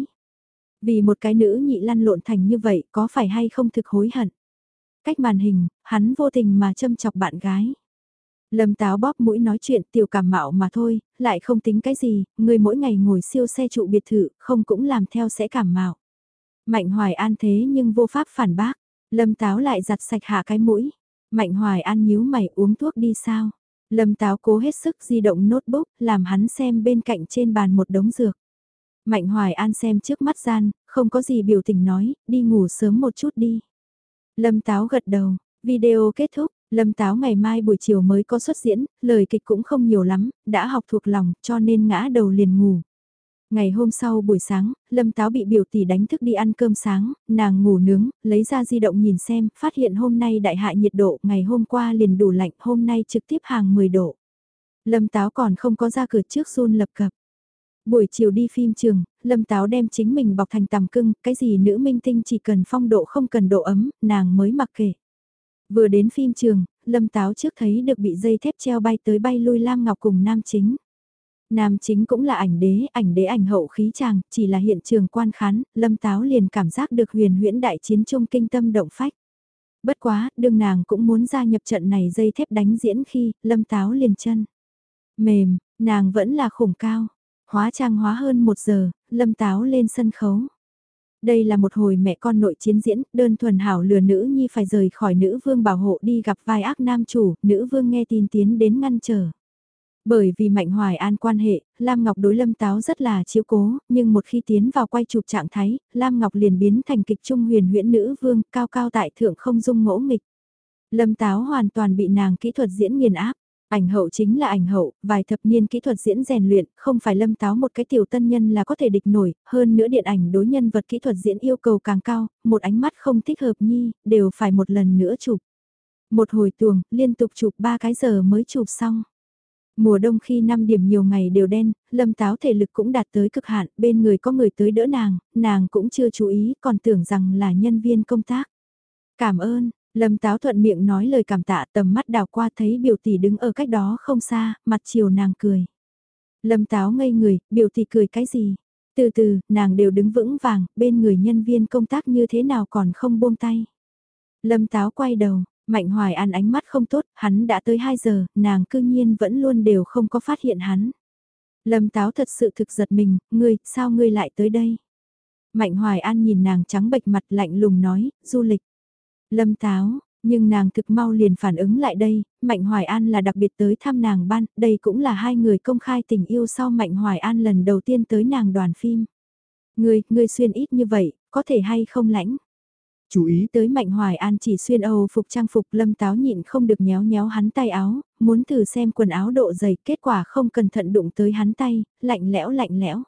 Vì một cái nữ nhị lăn lộn thành như vậy có phải hay không thực hối hận? Cách màn hình, hắn vô tình mà châm chọc bạn gái. Lâm Táo bóp mũi nói chuyện tiểu cảm mạo mà thôi, lại không tính cái gì, người mỗi ngày ngồi siêu xe trụ biệt thự, không cũng làm theo sẽ cảm mạo. Mạnh Hoài An thế nhưng vô pháp phản bác, Lâm Táo lại giặt sạch hạ cái mũi. Mạnh Hoài An nhíu mày uống thuốc đi sao? Lâm Táo cố hết sức di động notebook, làm hắn xem bên cạnh trên bàn một đống dược. Mạnh Hoài An xem trước mắt gian, không có gì biểu tình nói, đi ngủ sớm một chút đi. Lâm Táo gật đầu, video kết thúc, Lâm Táo ngày mai buổi chiều mới có xuất diễn, lời kịch cũng không nhiều lắm, đã học thuộc lòng cho nên ngã đầu liền ngủ. Ngày hôm sau buổi sáng, Lâm Táo bị biểu tỷ đánh thức đi ăn cơm sáng, nàng ngủ nướng, lấy ra di động nhìn xem, phát hiện hôm nay đại hạ nhiệt độ, ngày hôm qua liền đủ lạnh, hôm nay trực tiếp hàng 10 độ. Lâm Táo còn không có ra cửa trước run lập cập. Buổi chiều đi phim trường, Lâm Táo đem chính mình bọc thành tằm cưng, cái gì nữ minh tinh chỉ cần phong độ không cần độ ấm, nàng mới mặc kệ. Vừa đến phim trường, Lâm Táo trước thấy được bị dây thép treo bay tới bay lui Lam Ngọc cùng nam chính. Nam chính cũng là ảnh đế ảnh hậu khí chàng, chỉ là hiện trường quan khán, Lâm Táo liền cảm giác được huyền huyễn đại chiến trung kinh tâm động phách. Bất quá, đương nàng cũng muốn gia nhập trận này dây thép đánh diễn khi, Lâm Táo liền chân. Mềm, nàng vẫn là khủng cao. Hóa trang hóa hơn 1 giờ, Lâm Táo lên sân khấu. Đây là một hồi mẹ con nội chiến diễn, đơn thuần hảo lừa nữ nhi phải rời khỏi nữ vương bảo hộ đi gặp vai ác nam chủ, nữ vương nghe tin tiến đến ngăn trở. Bởi vì Mạnh Hoài An quan hệ, Lam Ngọc đối Lâm Táo rất là chiếu cố, nhưng một khi tiến vào quay chụp trạng thái, Lam Ngọc liền biến thành kịch trung huyền huyễn nữ vương, cao cao tại thượng không dung ngỗ nghịch. Lâm Táo hoàn toàn bị nàng kỹ thuật diễn nghiền áp. Ảnh hậu chính là ảnh hậu, vài thập niên kỹ thuật diễn rèn luyện, không phải Lâm Táo một cái tiểu tân nhân là có thể địch nổi, hơn nữa điện ảnh đối nhân vật kỹ thuật diễn yêu cầu càng cao, một ánh mắt không thích hợp nhi, đều phải một lần nữa chụp. Một hồi tuồng, liên tục chụp 3 cái giờ mới chụp xong. Mùa đông khi 5 điểm nhiều ngày đều đen, Lâm Táo thể lực cũng đạt tới cực hạn, bên người có người tới đỡ nàng cũng chưa chú ý, còn tưởng rằng là nhân viên công tác. Cảm ơn, Lâm Táo thuận miệng nói lời cảm tạ, tầm mắt đào qua thấy biểu tỷ đứng ở cách đó không xa, mặt chiều nàng cười. Lâm Táo ngây người, biểu tỷ cười cái gì? Từ từ, nàng đều đứng vững vàng, bên người nhân viên công tác như thế nào còn không buông tay. Lâm Táo quay đầu, Mạnh Hoài An ánh mắt không tốt, hắn đã tới 2 giờ, nàng cư nhiên vẫn luôn đều không có phát hiện hắn. Lâm Táo thật sự thực giật mình, sao ngươi lại tới đây? Mạnh Hoài An nhìn nàng trắng bệch mặt lạnh lùng nói, du lịch. Lâm Táo, nhưng nàng thực mau liền phản ứng lại đây, Mạnh Hoài An là đặc biệt tới thăm nàng ban, đây cũng là hai người công khai tình yêu sau Mạnh Hoài An lần đầu tiên tới nàng đoàn phim. Ngươi xuyên ít như vậy, có thể hay không lãnh? Chú ý tới Mạnh Hoài An chỉ xuyên Âu phục trang phục, Lâm Táo nhịn không được nhéo nhéo hắn tay áo, muốn thử xem quần áo độ dày, kết quả không cẩn thận đụng tới hắn tay, lạnh lẽo lạnh lẽo.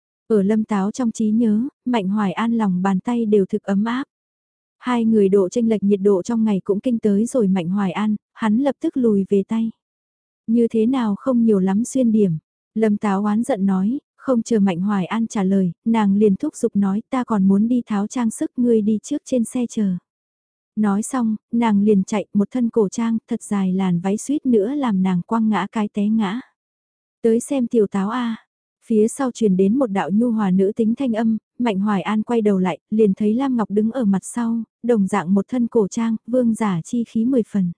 Ở Lâm Táo trong trí nhớ, Mạnh Hoài An lòng bàn tay đều thực ấm áp. Hai người độ chênh lệch nhiệt độ trong ngày cũng kinh tới rồi Mạnh Hoài An, hắn lập tức lùi về tay. Như thế nào không nhiều lắm xuyên điểm. Lâm Táo oán giận nói, không chờ Mạnh Hoài An trả lời, nàng liền thúc giục nói ta còn muốn đi tháo trang sức, ngươi đi trước trên xe chờ. Nói xong, nàng liền chạy một thân cổ trang, thật dài làn váy suýt nữa làm nàng quăng ngã cái té ngã. Tới xem tiểu Táo a. Phía sau truyền đến một đạo nhu hòa nữ tính thanh âm, Mạnh Hoài An quay đầu lại, liền thấy Lam Ngọc đứng ở mặt sau, đồng dạng một thân cổ trang, vương giả chi khí 10 phần.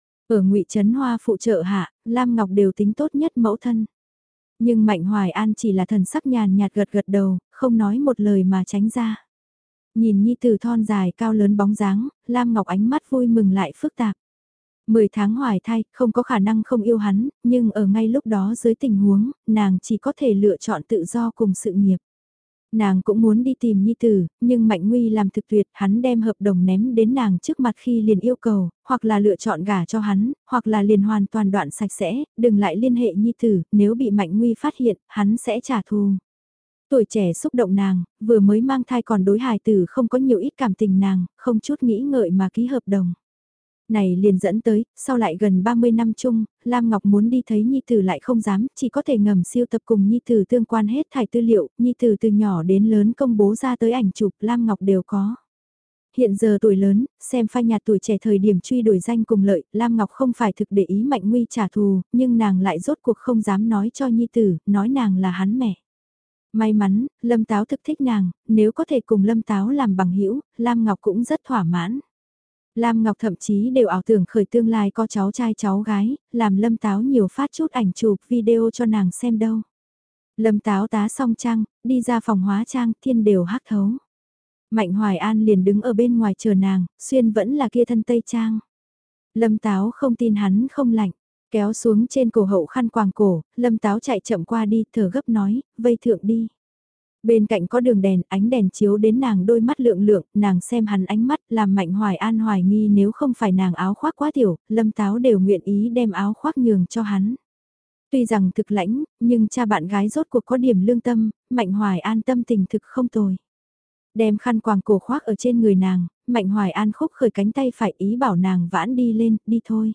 Ở Ngụy Trấn Hoa phụ trợ hạ, Lam Ngọc đều tính tốt nhất mẫu thân. Nhưng Mạnh Hoài An chỉ là thần sắc nhàn nhạt gật gật đầu, không nói một lời mà tránh ra. Nhìn nhi tử thon dài cao lớn bóng dáng, Lam Ngọc ánh mắt vui mừng lại phức tạp. 10 tháng hoài thai, không có khả năng không yêu hắn, nhưng ở ngay lúc đó dưới tình huống, nàng chỉ có thể lựa chọn tự do cùng sự nghiệp. Nàng cũng muốn đi tìm nhi tử, nhưng Mạnh Nguy làm thực tuyệt, hắn đem hợp đồng ném đến nàng trước mặt khi liền yêu cầu, hoặc là lựa chọn gả cho hắn, hoặc là liền hoàn toàn đoạn sạch sẽ, đừng lại liên hệ nhi tử, nếu bị Mạnh Nguy phát hiện, hắn sẽ trả thù. Tuổi trẻ xúc động nàng, vừa mới mang thai còn đối hài tử không có nhiều ít cảm tình nàng, không chút nghĩ ngợi mà ký hợp đồng. Này liền dẫn tới, sau lại gần 30 năm chung, Lam Ngọc muốn đi thấy Nhi Tử lại không dám, chỉ có thể ngầm siêu tập cùng Nhi Tử tương quan hết thải tư liệu, Nhi Tử từ nhỏ đến lớn công bố ra tới ảnh chụp Lam Ngọc đều có. Hiện giờ tuổi lớn, xem phai nhạt tuổi trẻ thời điểm truy đuổi danh cùng lợi, Lam Ngọc không phải thực để ý Mạnh Nguy trả thù, nhưng nàng lại rốt cuộc không dám nói cho Nhi Tử, nói nàng là hắn mẹ. May mắn, Lâm Táo thực thích nàng, nếu có thể cùng Lâm Táo làm bằng hữu Lam Ngọc cũng rất thỏa mãn. Lam Ngọc thậm chí đều ảo tưởng khởi tương lai có cháu trai cháu gái, làm Lâm Táo nhiều phát chút ảnh chụp video cho nàng xem đâu. Lâm Táo tá xong trang, đi ra phòng hóa trang, thiên đều hắc thấu. Mạnh Hoài An liền đứng ở bên ngoài chờ nàng, xuyên vẫn là kia thân tây trang. Lâm Táo không tin hắn không lạnh, kéo xuống trên cổ hậu khăn quàng cổ, Lâm Táo chạy chậm qua đi, thở gấp nói, vây thượng đi. Bên cạnh có đường đèn, ánh đèn chiếu đến nàng đôi mắt lượng lượng, nàng xem hắn ánh mắt làm Mạnh Hoài An hoài nghi nếu không phải nàng áo khoác quá tiểu, Lâm Táo đều nguyện ý đem áo khoác nhường cho hắn. Tuy rằng thực lãnh, nhưng cha bạn gái rốt cuộc có điểm lương tâm, Mạnh Hoài An tâm tình thực không tồi. Đem khăn quàng cổ khoác ở trên người nàng, Mạnh Hoài An khúc khởi cánh tay phải ý bảo nàng vãn đi lên, đi thôi.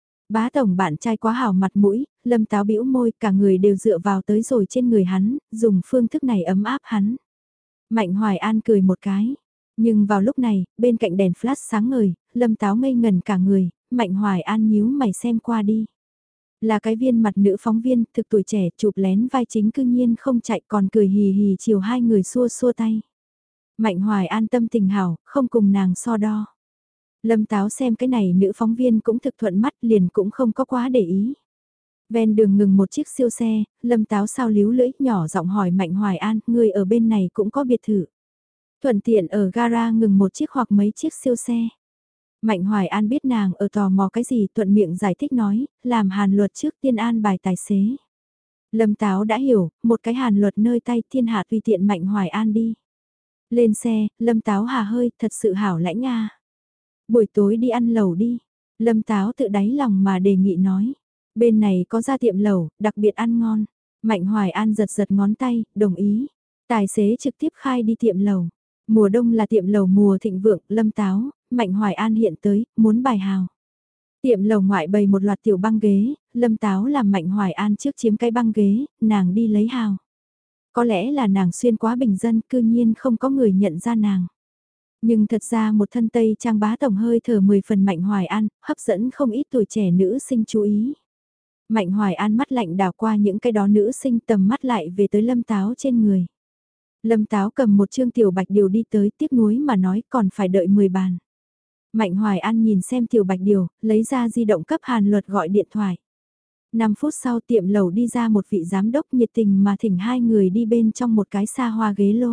Bá tổng bạn trai quá hảo mặt mũi, Lâm Táo bĩu môi, cả người đều dựa vào tới rồi trên người hắn, dùng phương thức này ấm áp hắn. Mạnh Hoài An cười một cái, nhưng vào lúc này, bên cạnh đèn flash sáng ngời, Lâm Táo ngây ngần cả người, Mạnh Hoài An nhíu mày xem qua đi. Là cái viên mặt nữ phóng viên, thực tuổi trẻ, chụp lén vai chính cư nhiên không chạy còn cười hì hì chiều hai người xua xua tay. Mạnh Hoài An tâm tình hảo, không cùng nàng so đo. Lâm Táo xem cái này nữ phóng viên cũng thực thuận mắt liền cũng không có quá để ý. Ven đường ngừng một chiếc siêu xe, Lâm Táo sao líu lưỡi nhỏ giọng hỏi Mạnh Hoài An, người ở bên này cũng có biệt thự. Thuận tiện ở gara ngừng một chiếc hoặc mấy chiếc siêu xe. Mạnh Hoài An biết nàng ở tò mò cái gì, thuận miệng giải thích nói, làm Hàn Luật trước tiên an bài tài xế. Lâm Táo đã hiểu, một cái Hàn Luật nơi tay thiên hạ tùy tiện Mạnh Hoài An đi. Lên xe, Lâm Táo hà hơi, thật sự hảo lãnh nga. Buổi tối đi ăn lẩu đi. Lâm Táo tự đáy lòng mà đề nghị nói. Bên này có ra tiệm lẩu, đặc biệt ăn ngon. Mạnh Hoài An giật giật ngón tay, đồng ý. Tài xế trực tiếp khai đi tiệm lẩu. Mùa đông là tiệm lẩu mùa thịnh vượng, Lâm Táo, Mạnh Hoài An hiện tới, muốn bài hào. Tiệm lẩu ngoại bày một loạt tiểu băng ghế, Lâm Táo làm Mạnh Hoài An trước chiếm cái băng ghế, nàng đi lấy hào. Có lẽ là nàng xuyên quá bình dân, cư nhiên không có người nhận ra nàng. Nhưng thật ra một thân tây trang bá tổng hơi thở 10 phần Mạnh Hoài An, hấp dẫn không ít tuổi trẻ nữ sinh chú ý. Mạnh Hoài An mắt lạnh đảo qua những cái đó nữ sinh, tầm mắt lại về tới Lâm Táo trên người. Lâm Táo cầm một chương tiểu bạch điều đi tới, tiếc nuối mà nói còn phải đợi 10 bàn. Mạnh Hoài An nhìn xem tiểu bạch điều, lấy ra di động cấp Hàn Luật gọi điện thoại. 5 phút sau tiệm lẩu đi ra một vị giám đốc nhiệt tình mà thỉnh hai người đi bên trong một cái xa hoa ghế lô.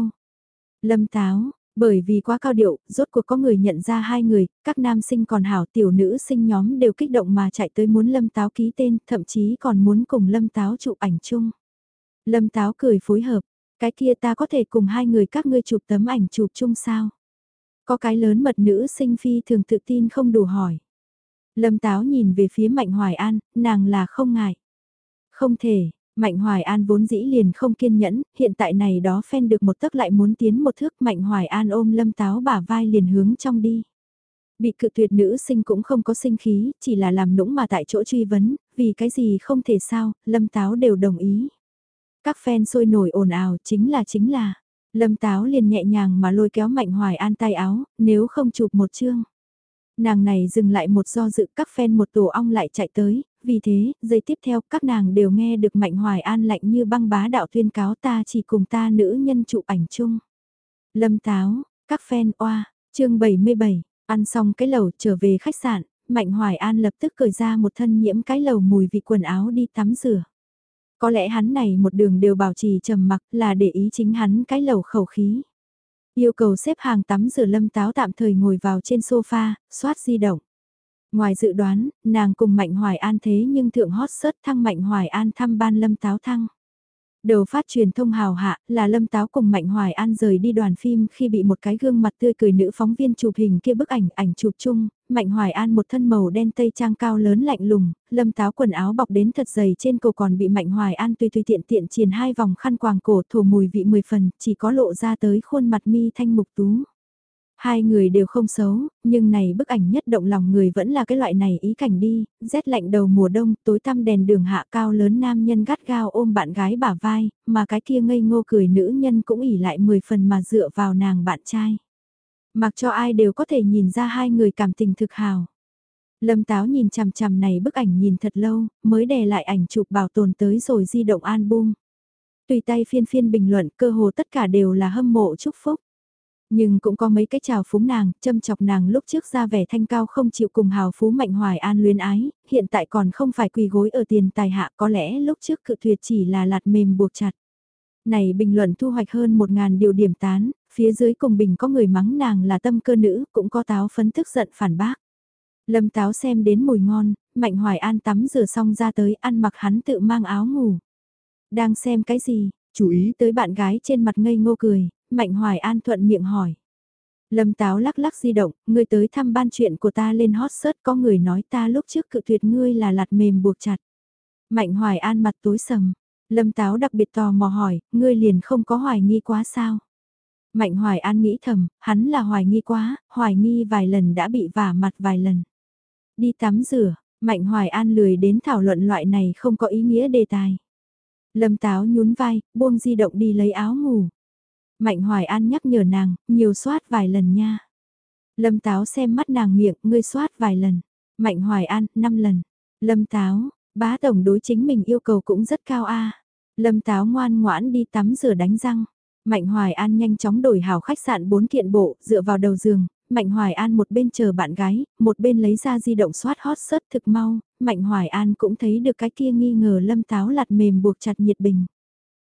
Lâm Táo, bởi vì quá cao điệu, rốt cuộc có người nhận ra hai người, các nam sinh còn hảo, tiểu nữ sinh nhóm đều kích động mà chạy tới muốn Lâm Táo ký tên, thậm chí còn muốn cùng Lâm Táo chụp ảnh chung. Lâm Táo cười phối hợp, cái kia ta có thể cùng hai người các ngươi chụp tấm ảnh chụp chung sao? Có cái lớn mật nữ sinh phi thường tự tin không đủ hỏi. Lâm Táo nhìn về phía Mạnh Hoài An, nàng là không ngại. Không thể, Mạnh Hoài An vốn dĩ liền không kiên nhẫn, hiện tại này đó fan được một tấc lại muốn tiến một thước. Mạnh Hoài An ôm Lâm Táo bả vai liền hướng trong đi. Bị cự tuyệt nữ sinh cũng không có sinh khí, chỉ là làm nũng mà tại chỗ truy vấn, vì cái gì không thể sao, Lâm Táo đều đồng ý. Các fan sôi nổi ồn ào, chính là. Lâm Táo liền nhẹ nhàng mà lôi kéo Mạnh Hoài An tay áo, nếu không chụp một chương. Nàng này dừng lại một do dự, các fan một tổ ong lại chạy tới, vì thế, giây tiếp theo các nàng đều nghe được Mạnh Hoài An lạnh như băng bá đạo tuyên cáo ta chỉ cùng ta nữ nhân chụp ảnh chung. Lâm Táo, các fan oa, chương 77, ăn xong cái lẩu trở về khách sạn, Mạnh Hoài An lập tức cởi ra một thân nhiễm cái lẩu mùi vị quần áo đi tắm rửa. Có lẽ hắn này một đường đều bảo trì trầm mặc là để ý chính hắn cái lẩu khẩu khí. Yêu cầu xếp hàng tắm rửa Lâm Táo tạm thời ngồi vào trên sofa, soát di động. Ngoài dự đoán, nàng cùng Mạnh Hoài An thế nhưng thượng hot search thăng Mạnh Hoài An thăm ban Lâm Táo thăng. Đầu phát truyền thông hào hạ là Lâm Táo cùng Mạnh Hoài An rời đi đoàn phim khi bị một cái gương mặt tươi cười nữ phóng viên chụp hình kia bức ảnh chụp chung, Mạnh Hoài An một thân màu đen tây trang cao lớn lạnh lùng, Lâm Táo quần áo bọc đến thật dày trên cổ còn bị Mạnh Hoài An tùy tiện triền hai vòng khăn quàng cổ thổ mùi vị 10 phần, chỉ có lộ ra tới khuôn mặt mi thanh mục tú. Hai người đều không xấu, nhưng này bức ảnh nhất động lòng người vẫn là cái loại này ý cảnh đi, rét lạnh đầu mùa đông, tối tăm đèn đường hạ cao lớn nam nhân gắt gao ôm bạn gái bả vai, mà cái kia ngây ngô cười nữ nhân cũng ỉ lại 10 phần mà dựa vào nàng bạn trai. Mặc cho ai đều có thể nhìn ra hai người cảm tình thực hào. Lâm Táo nhìn chằm chằm này bức ảnh nhìn thật lâu, mới đè lại ảnh chụp bảo tồn tới rồi di động album. Tùy tay phiên bình luận cơ hồ tất cả đều là hâm mộ chúc phúc. Nhưng cũng có mấy cái chào phúng nàng, châm chọc nàng lúc trước ra vẻ thanh cao không chịu cùng hào phú Mạnh Hoài An luyến ái, hiện tại còn không phải quỳ gối ở tiền tài hạ, có lẽ lúc trước cự tuyệt chỉ là lạt mềm buộc chặt. Này bình luận thu hoạch hơn 1.000 điều điểm tán, phía dưới cùng bình có người mắng nàng là tâm cơ nữ, cũng có táo phấn tức giận phản bác. Lâm Táo xem đến mùi ngon, Mạnh Hoài An tắm rửa xong ra tới ăn mặc hắn tự mang áo ngủ. Đang xem cái gì, chú ý tới bạn gái trên mặt ngây ngô cười, Mạnh Hoài An thuận miệng hỏi. Lâm Táo lắc lắc di động, ngươi tới thăm ban chuyện của ta lên hot search có người nói ta lúc trước cự tuyệt ngươi là lạt mềm buộc chặt. Mạnh Hoài An mặt tối sầm, Lâm Táo đặc biệt tò mò hỏi, ngươi liền không có hoài nghi quá sao? Mạnh Hoài An nghĩ thầm, hắn là hoài nghi quá, hoài nghi vài lần đã bị vả mặt vài lần. Đi tắm rửa, Mạnh Hoài An lười đến thảo luận loại này không có ý nghĩa đề tài. Lâm Táo nhún vai, buông di động đi lấy áo ngủ. Mạnh Hoài An nhắc nhở nàng, nhiều soát vài lần nha. Lâm Táo xem mắt nàng miệng, ngươi soát vài lần. Mạnh Hoài An, 5 lần. Lâm Táo, bá tổng đối chính mình yêu cầu cũng rất cao a. Lâm Táo ngoan ngoãn đi tắm rửa đánh răng. Mạnh Hoài An nhanh chóng đổi hảo khách sạn 4 kiện bộ, dựa vào đầu giường. Mạnh Hoài An một bên chờ bạn gái, một bên lấy ra di động soát hot search thực mau. Mạnh Hoài An cũng thấy được cái kia nghi ngờ Lâm Táo lạt mềm buộc chặt nhiệt bình.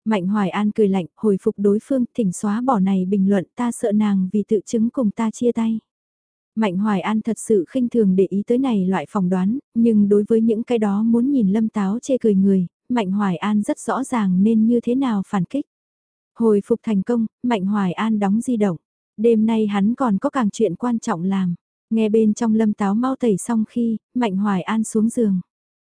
Mạnh Hoài An cười lạnh, hồi phục đối phương, thỉnh xóa bỏ này bình luận, ta sợ nàng vì tự chứng cùng ta chia tay. Mạnh Hoài An thật sự khinh thường để ý tới này loại phỏng đoán, nhưng đối với những cái đó muốn nhìn Lâm Táo chê cười người, Mạnh Hoài An rất rõ ràng nên như thế nào phản kích. Hồi phục thành công, Mạnh Hoài An đóng di động. Đêm nay hắn còn có càng chuyện quan trọng làm. Nghe bên trong Lâm Táo mau tẩy xong khi, Mạnh Hoài An xuống giường.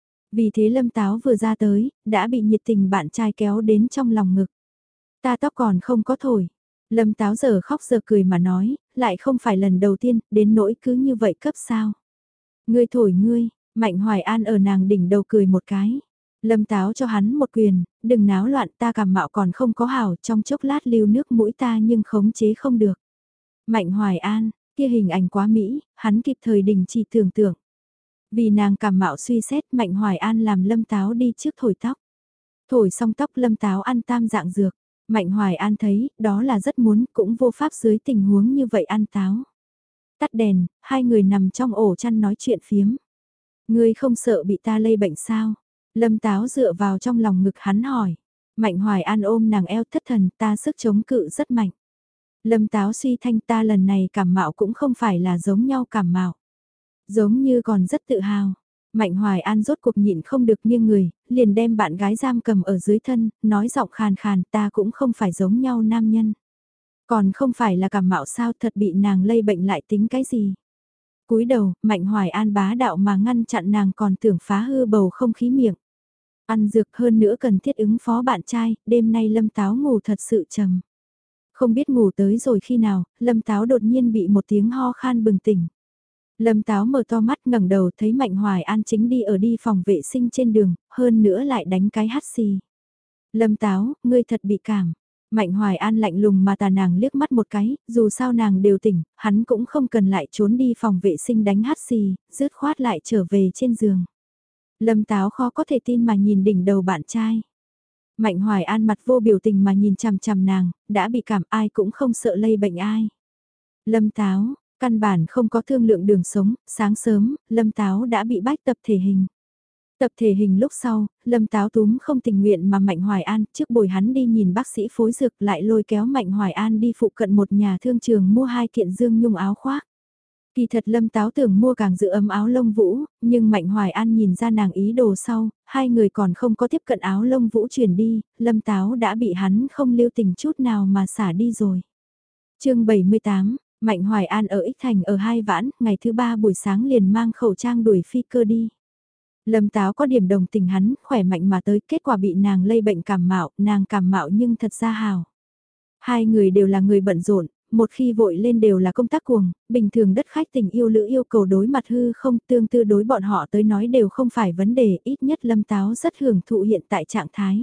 Vì thế Lâm Táo vừa ra tới, đã bị nhiệt tình bạn trai kéo đến trong lòng ngực. Ta tóc còn không có thổi. Lâm Táo giờ khóc giờ cười mà nói, lại không phải lần đầu tiên, đến nỗi cứ như vậy cấp sao. Ngươi thổi ngươi, Mạnh Hoài An ở nàng đỉnh đầu cười một cái. Lâm Táo cho hắn một quyền, đừng náo loạn, ta cảm mạo còn không có hảo, trong chốc lát lưu nước mũi ta nhưng khống chế không được. Mạnh Hoài An, kia hình ảnh quá mỹ, hắn kịp thời đình chỉ tưởng tượng. Vì nàng cảm mạo suy xét, Mạnh Hoài An làm Lâm Táo đi trước thổi tóc. Thổi xong tóc Lâm Táo ăn tam dạng dược. Mạnh Hoài An thấy, đó là rất muốn, cũng vô pháp dưới tình huống như vậy ăn táo. Tắt đèn, hai người nằm trong ổ chăn nói chuyện phiếm. Ngươi không sợ bị ta lây bệnh sao? Lâm Táo dựa vào trong lòng ngực hắn hỏi. Mạnh Hoài An ôm nàng eo, thất thần, ta sức chống cự rất mạnh. Lâm Táo suy thanh, ta lần này cảm mạo cũng không phải là giống nhau cảm mạo. Giống như còn rất tự hào. Mạnh Hoài An rốt cuộc nhịn không được nghiêng người, liền đem bạn gái giam cầm ở dưới thân, nói giọng khàn khàn, ta cũng không phải giống nhau nam nhân. Còn không phải là cảm mạo sao, thật bị nàng lây bệnh lại tính cái gì. Cúi đầu, Mạnh Hoài An bá đạo mà ngăn chặn nàng còn tưởng phá hư bầu không khí miệng. Ăn dược hơn nữa cần thiết ứng phó bạn trai, đêm nay Lâm Táo ngủ thật sự trầm. Không biết ngủ tới rồi khi nào, Lâm Táo đột nhiên bị một tiếng ho khan bừng tỉnh. Lâm Táo mở to mắt ngẩng đầu thấy Mạnh Hoài An chính đi ở đi phòng vệ sinh trên đường, hơn nữa lại đánh cái hắt xì. Lâm Táo, ngươi thật bị cảm. Mạnh Hoài An lạnh lùng mà tà nàng liếc mắt một cái, dù sao nàng đều tỉnh, hắn cũng không cần lại trốn đi phòng vệ sinh đánh hắt xì, rứt khoát lại trở về trên giường. Lâm Táo khó có thể tin mà nhìn đỉnh đầu bạn trai. Mạnh Hoài An mặt vô biểu tình mà nhìn chằm chằm nàng, đã bị cảm ai cũng không sợ lây bệnh ai. Lâm Táo, căn bản không có thương lượng đường sống, sáng sớm, Lâm Táo đã bị bách tập thể hình. Tập thể hình lúc sau, Lâm Táo túm không tình nguyện mà Mạnh Hoài An trước bồi hắn đi nhìn bác sĩ phối dược lại lôi kéo Mạnh Hoài An đi phụ cận một nhà thương trường mua 2 kiện dương nhung áo khoác. Kỳ thật Lâm Táo tưởng mua càng giữ ấm áo lông vũ, nhưng Mạnh Hoài An nhìn ra nàng ý đồ sau, hai người còn không có tiếp cận áo lông vũ chuyển đi, Lâm Táo đã bị hắn không lưu tình chút nào mà xả đi rồi. Chương 78, Mạnh Hoài An ở Ích Thành ở 2 vãn, ngày thứ 3 buổi sáng liền mang khẩu trang đuổi phi cơ đi. Lâm Táo có điểm đồng tình hắn, khỏe mạnh mà tới, kết quả bị nàng lây bệnh cảm mạo, nàng cảm mạo nhưng thật ra hào. Hai người đều là người bận rộn, một khi vội lên đều là công tác cuồng, bình thường đất khách tình yêu lữ yêu cầu đối mặt hư không tương tư đối bọn họ tới nói đều không phải vấn đề, ít nhất Lâm Táo rất hưởng thụ hiện tại trạng thái.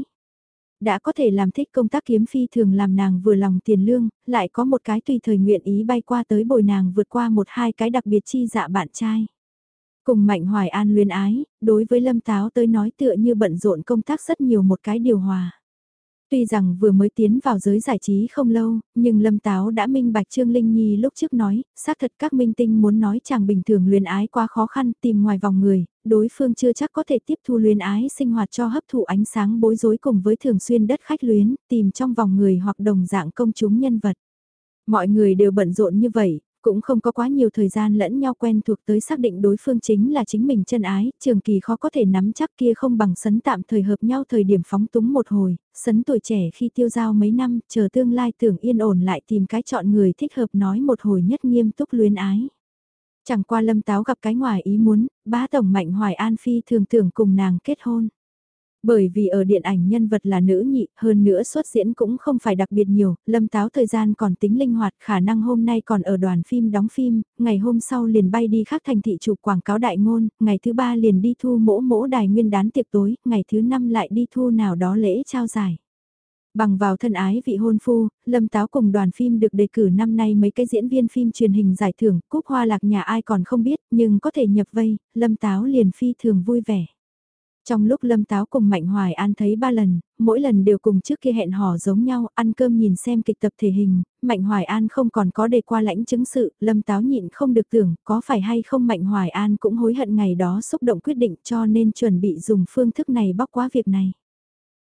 Đã có thể làm thích công tác kiếm phi thường làm nàng vừa lòng tiền lương, lại có một cái tùy thời nguyện ý bay qua tới bồi nàng vượt qua một hai cái đặc biệt chi dạ bạn trai. Cùng Mạnh Hoài An luyến ái, đối với Lâm Táo tới nói tựa như bận rộn công tác rất nhiều một cái điều hòa. Tuy rằng vừa mới tiến vào giới giải trí không lâu, nhưng Lâm Táo đã minh bạch Trương Linh Nhi lúc trước nói, xác thật các minh tinh muốn nói chàng bình thường luyến ái quá khó khăn tìm ngoài vòng người, đối phương chưa chắc có thể tiếp thu luyến ái sinh hoạt cho hấp thụ ánh sáng bối rối cùng với thường xuyên đất khách luyến, tìm trong vòng người hoặc đồng dạng công chúng nhân vật. Mọi người đều bận rộn như vậy, cũng không có quá nhiều thời gian lẫn nhau quen thuộc tới xác định đối phương chính là chính mình chân ái, trường kỳ khó có thể nắm chắc kia không bằng sấn tạm thời hợp nhau thời điểm phóng túng một hồi, sấn tuổi trẻ khi tiêu giao mấy năm, chờ tương lai tưởng yên ổn lại tìm cái chọn người thích hợp nói một hồi nhất nghiêm túc luyến ái. Chẳng qua Lâm Táo gặp cái ngoài ý muốn, bá tổng Mạnh Hoài An phi thường tưởng cùng nàng kết hôn. Bởi vì ở điện ảnh nhân vật là nữ nhị, hơn nữa xuất diễn cũng không phải đặc biệt nhiều, Lâm Táo thời gian còn tính linh hoạt, khả năng hôm nay còn ở đoàn phim đóng phim, ngày hôm sau liền bay đi khác thành thị chụp quảng cáo đại ngôn, ngày thứ 3 liền đi thu mỗ mỗ đài nguyên đán tiệc tối, ngày thứ 5 lại đi thu nào đó lễ trao giải. Bằng vào thân ái vị hôn phu, Lâm Táo cùng đoàn phim được đề cử năm nay mấy cái diễn viên phim truyền hình giải thưởng, cúp hoa lạc nhà ai còn không biết, nhưng có thể nhập vây, Lâm Táo liền phi thường vui vẻ. Trong lúc Lâm Táo cùng Mạnh Hoài An thấy 3 lần, mỗi lần đều cùng trước kia hẹn hò giống nhau, ăn cơm nhìn xem kịch tập thể hình, Mạnh Hoài An không còn có đề qua lãnh chứng sự, Lâm Táo nhịn không được tưởng, có phải hay không Mạnh Hoài An cũng hối hận ngày đó xúc động quyết định cho nên chuẩn bị dùng phương thức này bóc quá việc này.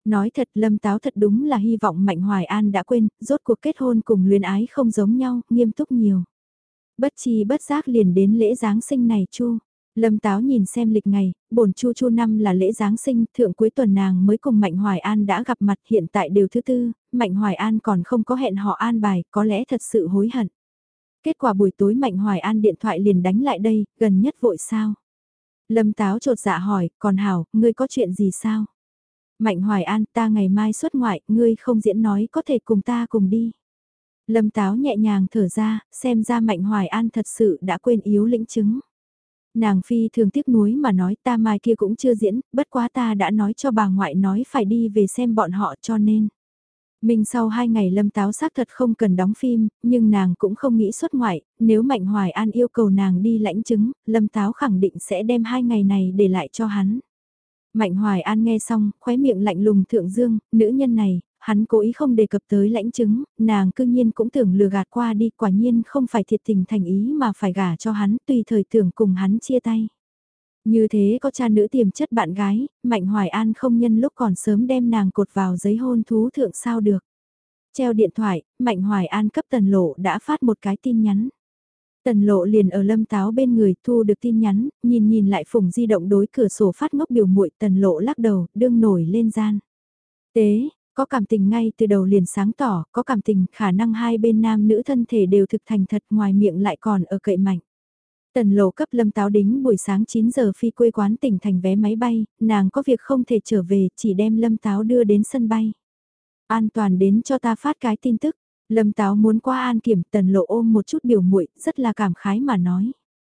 Nói thật Lâm Táo thật đúng là hy vọng Mạnh Hoài An đã quên, rốt cuộc kết hôn cùng luyến ái không giống nhau, nghiêm túc nhiều. Bất chi bất giác liền đến lễ Giáng sinh này Chu. Lâm Táo nhìn xem lịch ngày, bổn Chu Chu năm là lễ Giáng sinh, thượng cuối tuần nàng mới cùng Mạnh Hoài An đã gặp mặt, hiện tại đều thứ tư, Mạnh Hoài An còn không có hẹn họ an bài, có lẽ thật sự hối hận. Kết quả buổi tối Mạnh Hoài An điện thoại liền đánh lại đây, gần nhất vội sao? Lâm Táo trột dạ hỏi, còn Hảo, ngươi có chuyện gì sao? Mạnh Hoài An, ta ngày mai xuất ngoại, ngươi không diễn nói có thể cùng ta cùng đi. Lâm Táo nhẹ nhàng thở ra, xem ra Mạnh Hoài An thật sự đã quên yếu lĩnh chứng. Nàng phi thường tiếc nuối mà nói ta mai kia cũng chưa diễn, bất quá ta đã nói cho bà ngoại nói phải đi về xem bọn họ cho nên. Mình sau 2 ngày Lâm Táo xác thật không cần đóng phim, nhưng nàng cũng không nghĩ xuất ngoại, nếu Mạnh Hoài An yêu cầu nàng đi lãnh chứng, Lâm Táo khẳng định sẽ đem 2 ngày này để lại cho hắn. Mạnh Hoài An nghe xong, khóe miệng lạnh lùng thượng dương, nữ nhân này, hắn cố ý không đề cập tới lãnh chứng, nàng cương nhiên cũng tưởng lừa gạt qua đi, quả nhiên không phải thiệt tình thành ý mà phải gả cho hắn, tùy thời tưởng cùng hắn chia tay. Như thế có cha nữ tiềm chất bạn gái, Mạnh Hoài An không nhân lúc còn sớm đem nàng cột vào giấy hôn thú thượng sao được. Treo điện thoại, Mạnh Hoài An cấp Tần Lộ đã phát một cái tin nhắn. Tần Lộ liền ở Lâm Táo bên người thu được tin nhắn, nhìn lại phủng di động đối cửa sổ phát ngốc biểu muội Tần Lộ lắc đầu, đương nổi lên gian. Tế, có cảm tình ngay từ đầu liền sáng tỏ, có cảm tình khả năng hai bên nam nữ thân thể đều thực thành thật ngoài miệng lại còn ở cậy mạnh. Tần Lộ cấp Lâm Táo đính buổi sáng 9 giờ phi quê quán tỉnh thành vé máy bay, nàng có việc không thể trở về, chỉ đem Lâm Táo đưa đến sân bay. An toàn đến cho ta phát cái tin tức. Lâm Táo muốn qua an kiểm, Tần Lộ ôm một chút biểu muội, rất là cảm khái mà nói.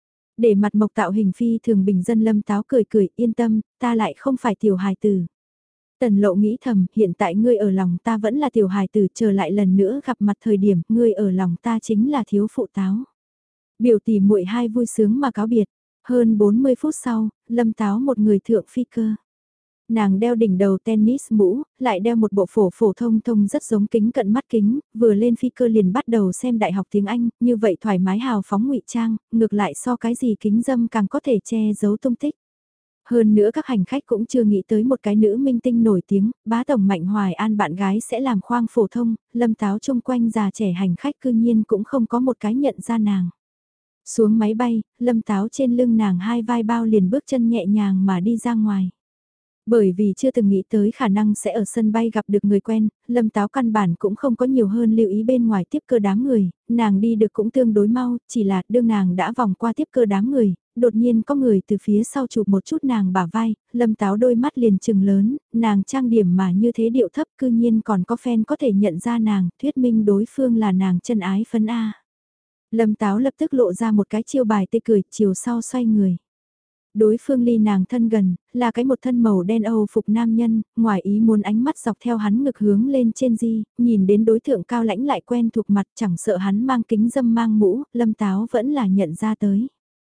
Để mặt mộc tạo hình phi thường bình dân Lâm Táo cười cười, yên tâm, ta lại không phải tiểu hài tử. Tần Lộ nghĩ thầm, hiện tại ngươi ở lòng ta vẫn là tiểu hài tử, trở lại lần nữa gặp mặt thời điểm, ngươi ở lòng ta chính là thiếu phụ táo. Biểu tỷ muội hai vui sướng mà cáo biệt. Hơn 40 phút sau, Lâm Táo một người thượng phi cơ. Nàng đeo đỉnh đầu tennis mũ, lại đeo một bộ phổ thông thông rất giống kính cận mắt kính, vừa lên phi cơ liền bắt đầu xem đại học tiếng Anh, như vậy thoải mái hào phóng ngụy trang, ngược lại so cái gì kính dâm càng có thể che giấu tung tích. Hơn nữa các hành khách cũng chưa nghĩ tới một cái nữ minh tinh nổi tiếng, bá tổng Mạnh Hoài An bạn gái sẽ làm khoang phổ thông, Lâm Táo chung quanh già trẻ hành khách cư nhiên cũng không có một cái nhận ra nàng. Xuống máy bay, Lâm Táo trên lưng nàng hai vai bao liền bước chân nhẹ nhàng mà đi ra ngoài. Bởi vì chưa từng nghĩ tới khả năng sẽ ở sân bay gặp được người quen, Lâm Táo căn bản cũng không có nhiều hơn lưu ý bên ngoài tiếp cơ đám người, nàng đi được cũng tương đối mau, chỉ là đương nàng đã vòng qua tiếp cơ đám người, đột nhiên có người từ phía sau chụp một chút nàng bả vai, Lâm Táo đôi mắt liền trừng lớn, nàng trang điểm mà như thế điệu thấp cư nhiên còn có fan có thể nhận ra nàng, thuyết minh đối phương là nàng chân ái phấn A. Lâm Táo lập tức lộ ra một cái chiêu bài tê cười, chiều sau xoay người. Đối phương ly nàng thân gần, là cái một thân màu đen Âu phục nam nhân, ngoài ý muốn ánh mắt dọc theo hắn ngực hướng lên trên di, nhìn đến đối tượng cao lãnh lại quen thuộc mặt chẳng sợ hắn mang kính dâm mang mũ, Lâm Táo vẫn là nhận ra tới.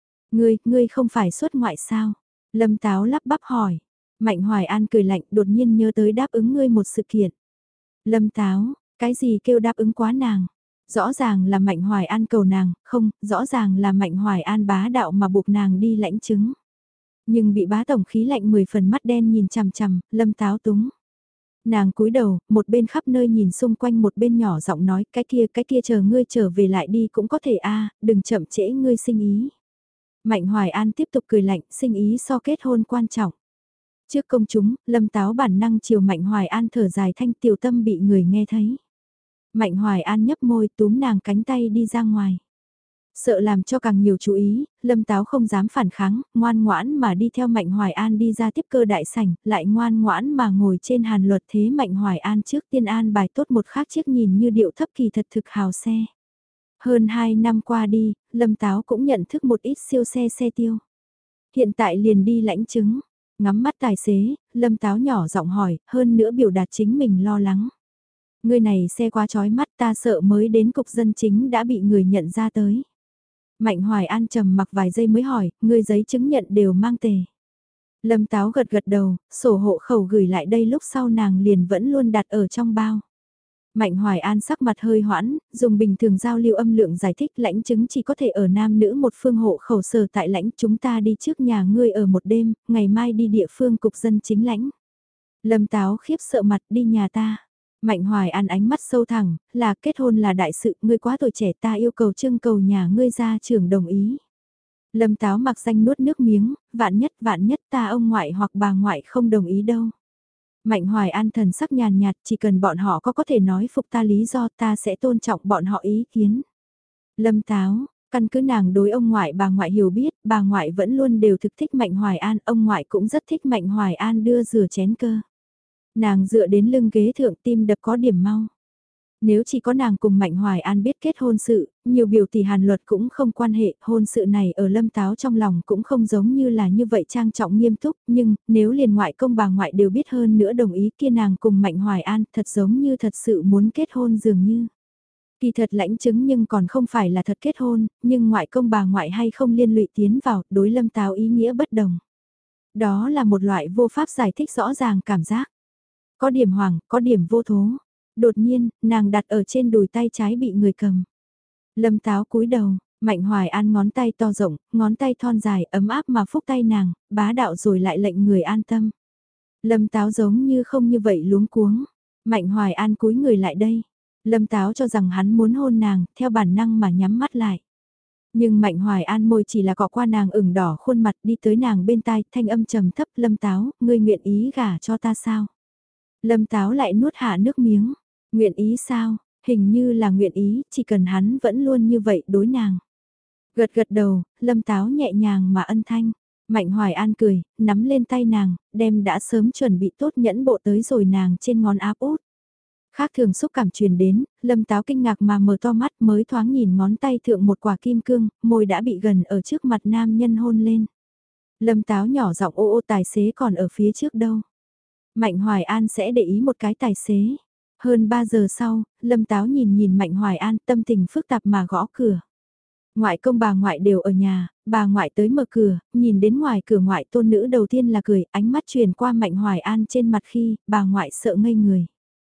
Ngươi không phải xuất ngoại sao? Lâm Táo lắp bắp hỏi. Mạnh Hoài An cười lạnh đột nhiên nhớ tới đáp ứng ngươi một sự kiện. Lâm Táo, cái gì kêu đáp ứng quá nàng? Rõ ràng là Mạnh Hoài An cầu nàng, không, rõ ràng là Mạnh Hoài An bá đạo mà buộc nàng đi lãnh chứng. Nhưng bị bá tổng khí lạnh 10 phần mắt đen nhìn chằm chằm, Lâm Táo túng. Nàng cúi đầu, một bên khắp nơi nhìn xung quanh một bên nhỏ giọng nói cái kia chờ ngươi trở về lại đi cũng có thể a đừng chậm trễ ngươi sinh ý. Mạnh Hoài An tiếp tục cười lạnh, sinh ý so kết hôn quan trọng. Trước công chúng, Lâm Táo bản năng chiều Mạnh Hoài An thở dài thanh tiểu tâm bị người nghe thấy. Mạnh Hoài An nhấp môi túm nàng cánh tay đi ra ngoài. Sợ làm cho càng nhiều chú ý, Lâm Táo không dám phản kháng, ngoan ngoãn mà đi theo Mạnh Hoài An đi ra tiếp cơ đại sảnh, lại ngoan ngoãn mà ngồi trên hàn luật thế Mạnh Hoài An trước tiên an bài tốt một khác chiếc nhìn như điệu thấp kỳ thật thực hào xe. Hơn 2 năm qua đi, Lâm Táo cũng nhận thức một ít siêu xe tiêu. Hiện tại liền đi lãnh chứng, ngắm mắt tài xế, Lâm Táo nhỏ giọng hỏi, hơn nữa biểu đạt chính mình lo lắng. Người này xe quá chói mắt ta sợ mới đến cục dân chính đã bị người nhận ra tới. Mạnh Hoài An trầm mặc vài giây mới hỏi, người giấy chứng nhận đều mang tề. Lâm Táo gật gật đầu, sổ hộ khẩu gửi lại đây lúc sau nàng liền vẫn luôn đặt ở trong bao. Mạnh Hoài An sắc mặt hơi hoãn, dùng bình thường giao lưu âm lượng giải thích lãnh chứng chỉ có thể ở nam nữ một phương hộ khẩu sở tại lãnh chúng ta đi trước nhà ngươi ở một đêm, ngày mai đi địa phương cục dân chính lãnh. Lâm Táo khiếp sợ mặt đi nhà ta. Mạnh Hoài An ánh mắt sâu thẳng, là kết hôn là đại sự, ngươi quá tuổi trẻ ta yêu cầu trưng cầu nhà ngươi gia trưởng đồng ý. Lâm Táo mặc danh nuốt nước miếng, vạn nhất ta ông ngoại hoặc bà ngoại không đồng ý đâu. Mạnh Hoài An thần sắc nhàn nhạt, chỉ cần bọn họ có thể nói phục ta lý do ta sẽ tôn trọng bọn họ ý kiến. Lâm Táo, căn cứ nàng đối ông ngoại bà ngoại hiểu biết, bà ngoại vẫn luôn đều thực thích Mạnh Hoài An, ông ngoại cũng rất thích Mạnh Hoài An đưa rửa chén cơ. Nàng dựa đến lưng ghế thượng tim đập có điểm mau. Nếu chỉ có nàng cùng Mạnh Hoài An biết kết hôn sự, nhiều biểu tỷ hàn luật cũng không quan hệ, hôn sự này ở Lâm Táo trong lòng cũng không giống như là như vậy trang trọng nghiêm túc, nhưng nếu liền ngoại công bà ngoại đều biết hơn nữa đồng ý kia nàng cùng Mạnh Hoài An thật giống như thật sự muốn kết hôn dường như. Kỳ thật lãnh chứng nhưng còn không phải là thật kết hôn, nhưng ngoại công bà ngoại hay không liên lụy tiến vào, đối Lâm Táo ý nghĩa bất đồng. Đó là một loại vô pháp giải thích rõ ràng cảm giác. Có điểm hoàng, có điểm vô thố. Đột nhiên, nàng đặt ở trên đùi tay trái bị người cầm. Lâm Táo cúi đầu, Mạnh Hoài An ngón tay to rộng, ngón tay thon dài ấm áp mà phúc tay nàng, bá đạo rồi lại lệnh người an tâm. Lâm Táo giống như không như vậy luống cuống. Mạnh Hoài An cúi người lại đây. Lâm Táo cho rằng hắn muốn hôn nàng, theo bản năng mà nhắm mắt lại. Nhưng Mạnh Hoài An môi chỉ là cọ qua nàng ửng đỏ khuôn mặt đi tới nàng bên tai, thanh âm trầm thấp. Lâm Táo, ngươi nguyện ý gả cho ta sao? Lâm Táo lại nuốt hạ nước miếng. Nguyện ý sao? Hình như là nguyện ý, chỉ cần hắn vẫn luôn như vậy đối nàng. Gật gật đầu, Lâm Táo nhẹ nhàng mà ân thanh. Mạnh Hoài An cười, nắm lên tay nàng, đem đã sớm chuẩn bị tốt nhẫn bộ tới rồi nàng trên ngón áp út. Khác thường xúc cảm truyền đến, Lâm Táo kinh ngạc mà mở to mắt mới thoáng nhìn ngón tay thượng một quả kim cương, môi đã bị gần ở trước mặt nam nhân hôn lên. Lâm Táo nhỏ giọng ô ô tài xế còn ở phía trước đâu. Mạnh Hoài An sẽ để ý một cái tài xế. Hơn 3 giờ sau, Lâm Táo nhìn nhìn Mạnh Hoài An tâm tình phức tạp mà gõ cửa. Ngoại công bà ngoại đều ở nhà, bà ngoại tới mở cửa, nhìn đến ngoài cửa ngoại tôn nữ đầu tiên là cười, ánh mắt truyền qua Mạnh Hoài An trên mặt khi bà ngoại sợ ngây người.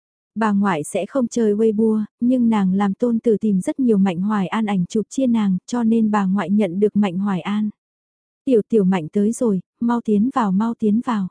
Bà ngoại sẽ không chơi Weibo, nhưng nàng làm tôn tử tìm rất nhiều Mạnh Hoài An ảnh chụp chia nàng, cho nên bà ngoại nhận được Mạnh Hoài An. Tiểu tiểu Mạnh tới rồi, mau tiến vào mau tiến vào.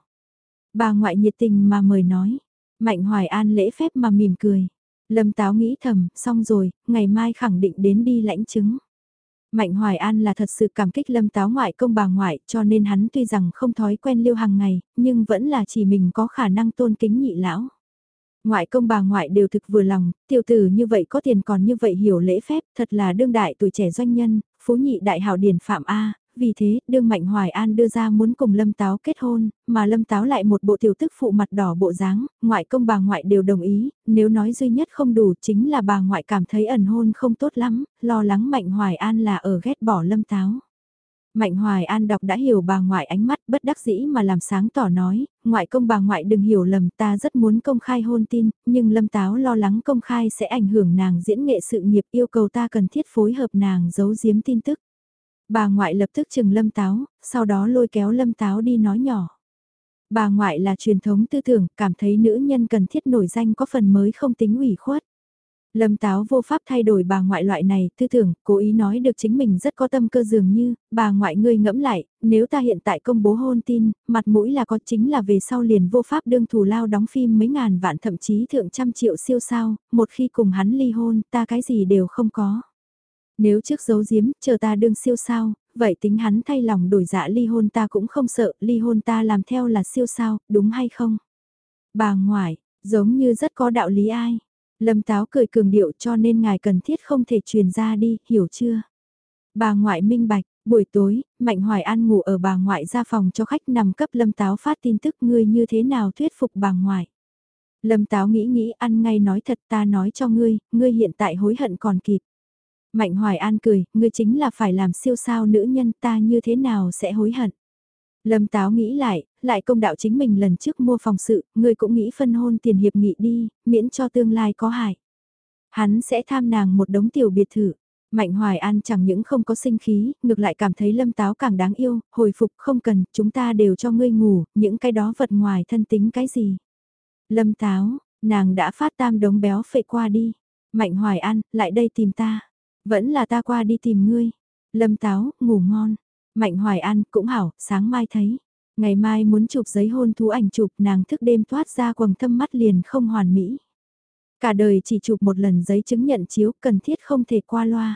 Bà ngoại nhiệt tình mà mời nói. Mạnh Hoài An lễ phép mà mỉm cười. Lâm Táo nghĩ thầm, xong rồi, ngày mai khẳng định đến đi lãnh chứng. Mạnh Hoài An là thật sự cảm kích Lâm Táo ngoại công bà ngoại, cho nên hắn tuy rằng không thói quen lưu hàng ngày, nhưng vẫn là chỉ mình có khả năng tôn kính nhị lão. Ngoại công bà ngoại đều thực vừa lòng, tiểu tử như vậy có tiền còn như vậy hiểu lễ phép, thật là đương đại tuổi trẻ doanh nhân, phú nhị đại hảo điển phạm A, vì thế, đương Mạnh Hoài An đưa ra muốn cùng Lâm Táo kết hôn, mà Lâm Táo lại một bộ tiểu tức phụ mặt đỏ bộ dáng, ngoại công bà ngoại đều đồng ý, nếu nói duy nhất không đủ chính là bà ngoại cảm thấy ẩn hôn không tốt lắm, lo lắng Mạnh Hoài An là ở ghét bỏ Lâm Táo. Mạnh Hoài An đọc đã hiểu bà ngoại ánh mắt bất đắc dĩ mà làm sáng tỏ nói, ngoại công bà ngoại đừng hiểu lầm ta rất muốn công khai hôn tin, nhưng Lâm Táo lo lắng công khai sẽ ảnh hưởng nàng diễn nghệ sự nghiệp yêu cầu ta cần thiết phối hợp nàng giấu giếm tin tức. Bà ngoại lập tức chừng Lâm Táo, sau đó lôi kéo Lâm Táo đi nói nhỏ. Bà ngoại là truyền thống tư tưởng, cảm thấy nữ nhân cần thiết nổi danh có phần mới không tính ủy khuất. Lâm Táo vô pháp thay đổi bà ngoại loại này, tư tưởng, cố ý nói được chính mình rất có tâm cơ dường như, bà ngoại ngươi ngẫm lại, nếu ta hiện tại công bố hôn tin, mặt mũi là có chính là về sau liền vô pháp đương thù lao đóng phim mấy ngàn vạn thậm chí thượng trăm triệu siêu sao, một khi cùng hắn ly hôn, ta cái gì đều không có. Nếu trước giấu giếm, chờ ta đương siêu sao, vậy tính hắn thay lòng đổi dạ ly hôn ta cũng không sợ, ly hôn ta làm theo là siêu sao, đúng hay không? Bà ngoại, giống như rất có đạo lý ai. Lâm Táo cười cường điệu cho nên ngài cần thiết không thể truyền ra đi, hiểu chưa? Bà ngoại minh bạch, buổi tối, Mạnh Hoài An ngủ ở bà ngoại ra phòng cho khách nằm cấp Lâm Táo phát tin tức ngươi như thế nào thuyết phục bà ngoại. Lâm Táo nghĩ ăn ngay nói thật ta nói cho ngươi, ngươi hiện tại hối hận còn kịp. Mạnh Hoài An cười, ngươi chính là phải làm siêu sao nữ nhân ta như thế nào sẽ hối hận. Lâm Táo nghĩ lại công đạo chính mình lần trước mua phòng sự, ngươi cũng nghĩ phân hôn tiền hiệp nghị đi, miễn cho tương lai có hại. Hắn sẽ tham nàng một đống tiểu biệt thự. Mạnh Hoài An chẳng những không có sinh khí, ngược lại cảm thấy Lâm Táo càng đáng yêu, hồi phục không cần, chúng ta đều cho ngươi ngủ, những cái đó vật ngoài thân tính cái gì. Lâm Táo, nàng đã phát tam đống béo phệ qua đi. Mạnh Hoài An, lại đây tìm ta. Vẫn là ta qua đi tìm ngươi. Lâm Táo, ngủ ngon. Mạnh Hoài An, cũng hảo, sáng mai thấy. Ngày mai muốn chụp giấy hôn thú ảnh chụp, nàng thức đêm thoát ra quầng thâm mắt liền không hoàn mỹ. Cả đời chỉ chụp một lần giấy chứng nhận chiếu, cần thiết không thể qua loa.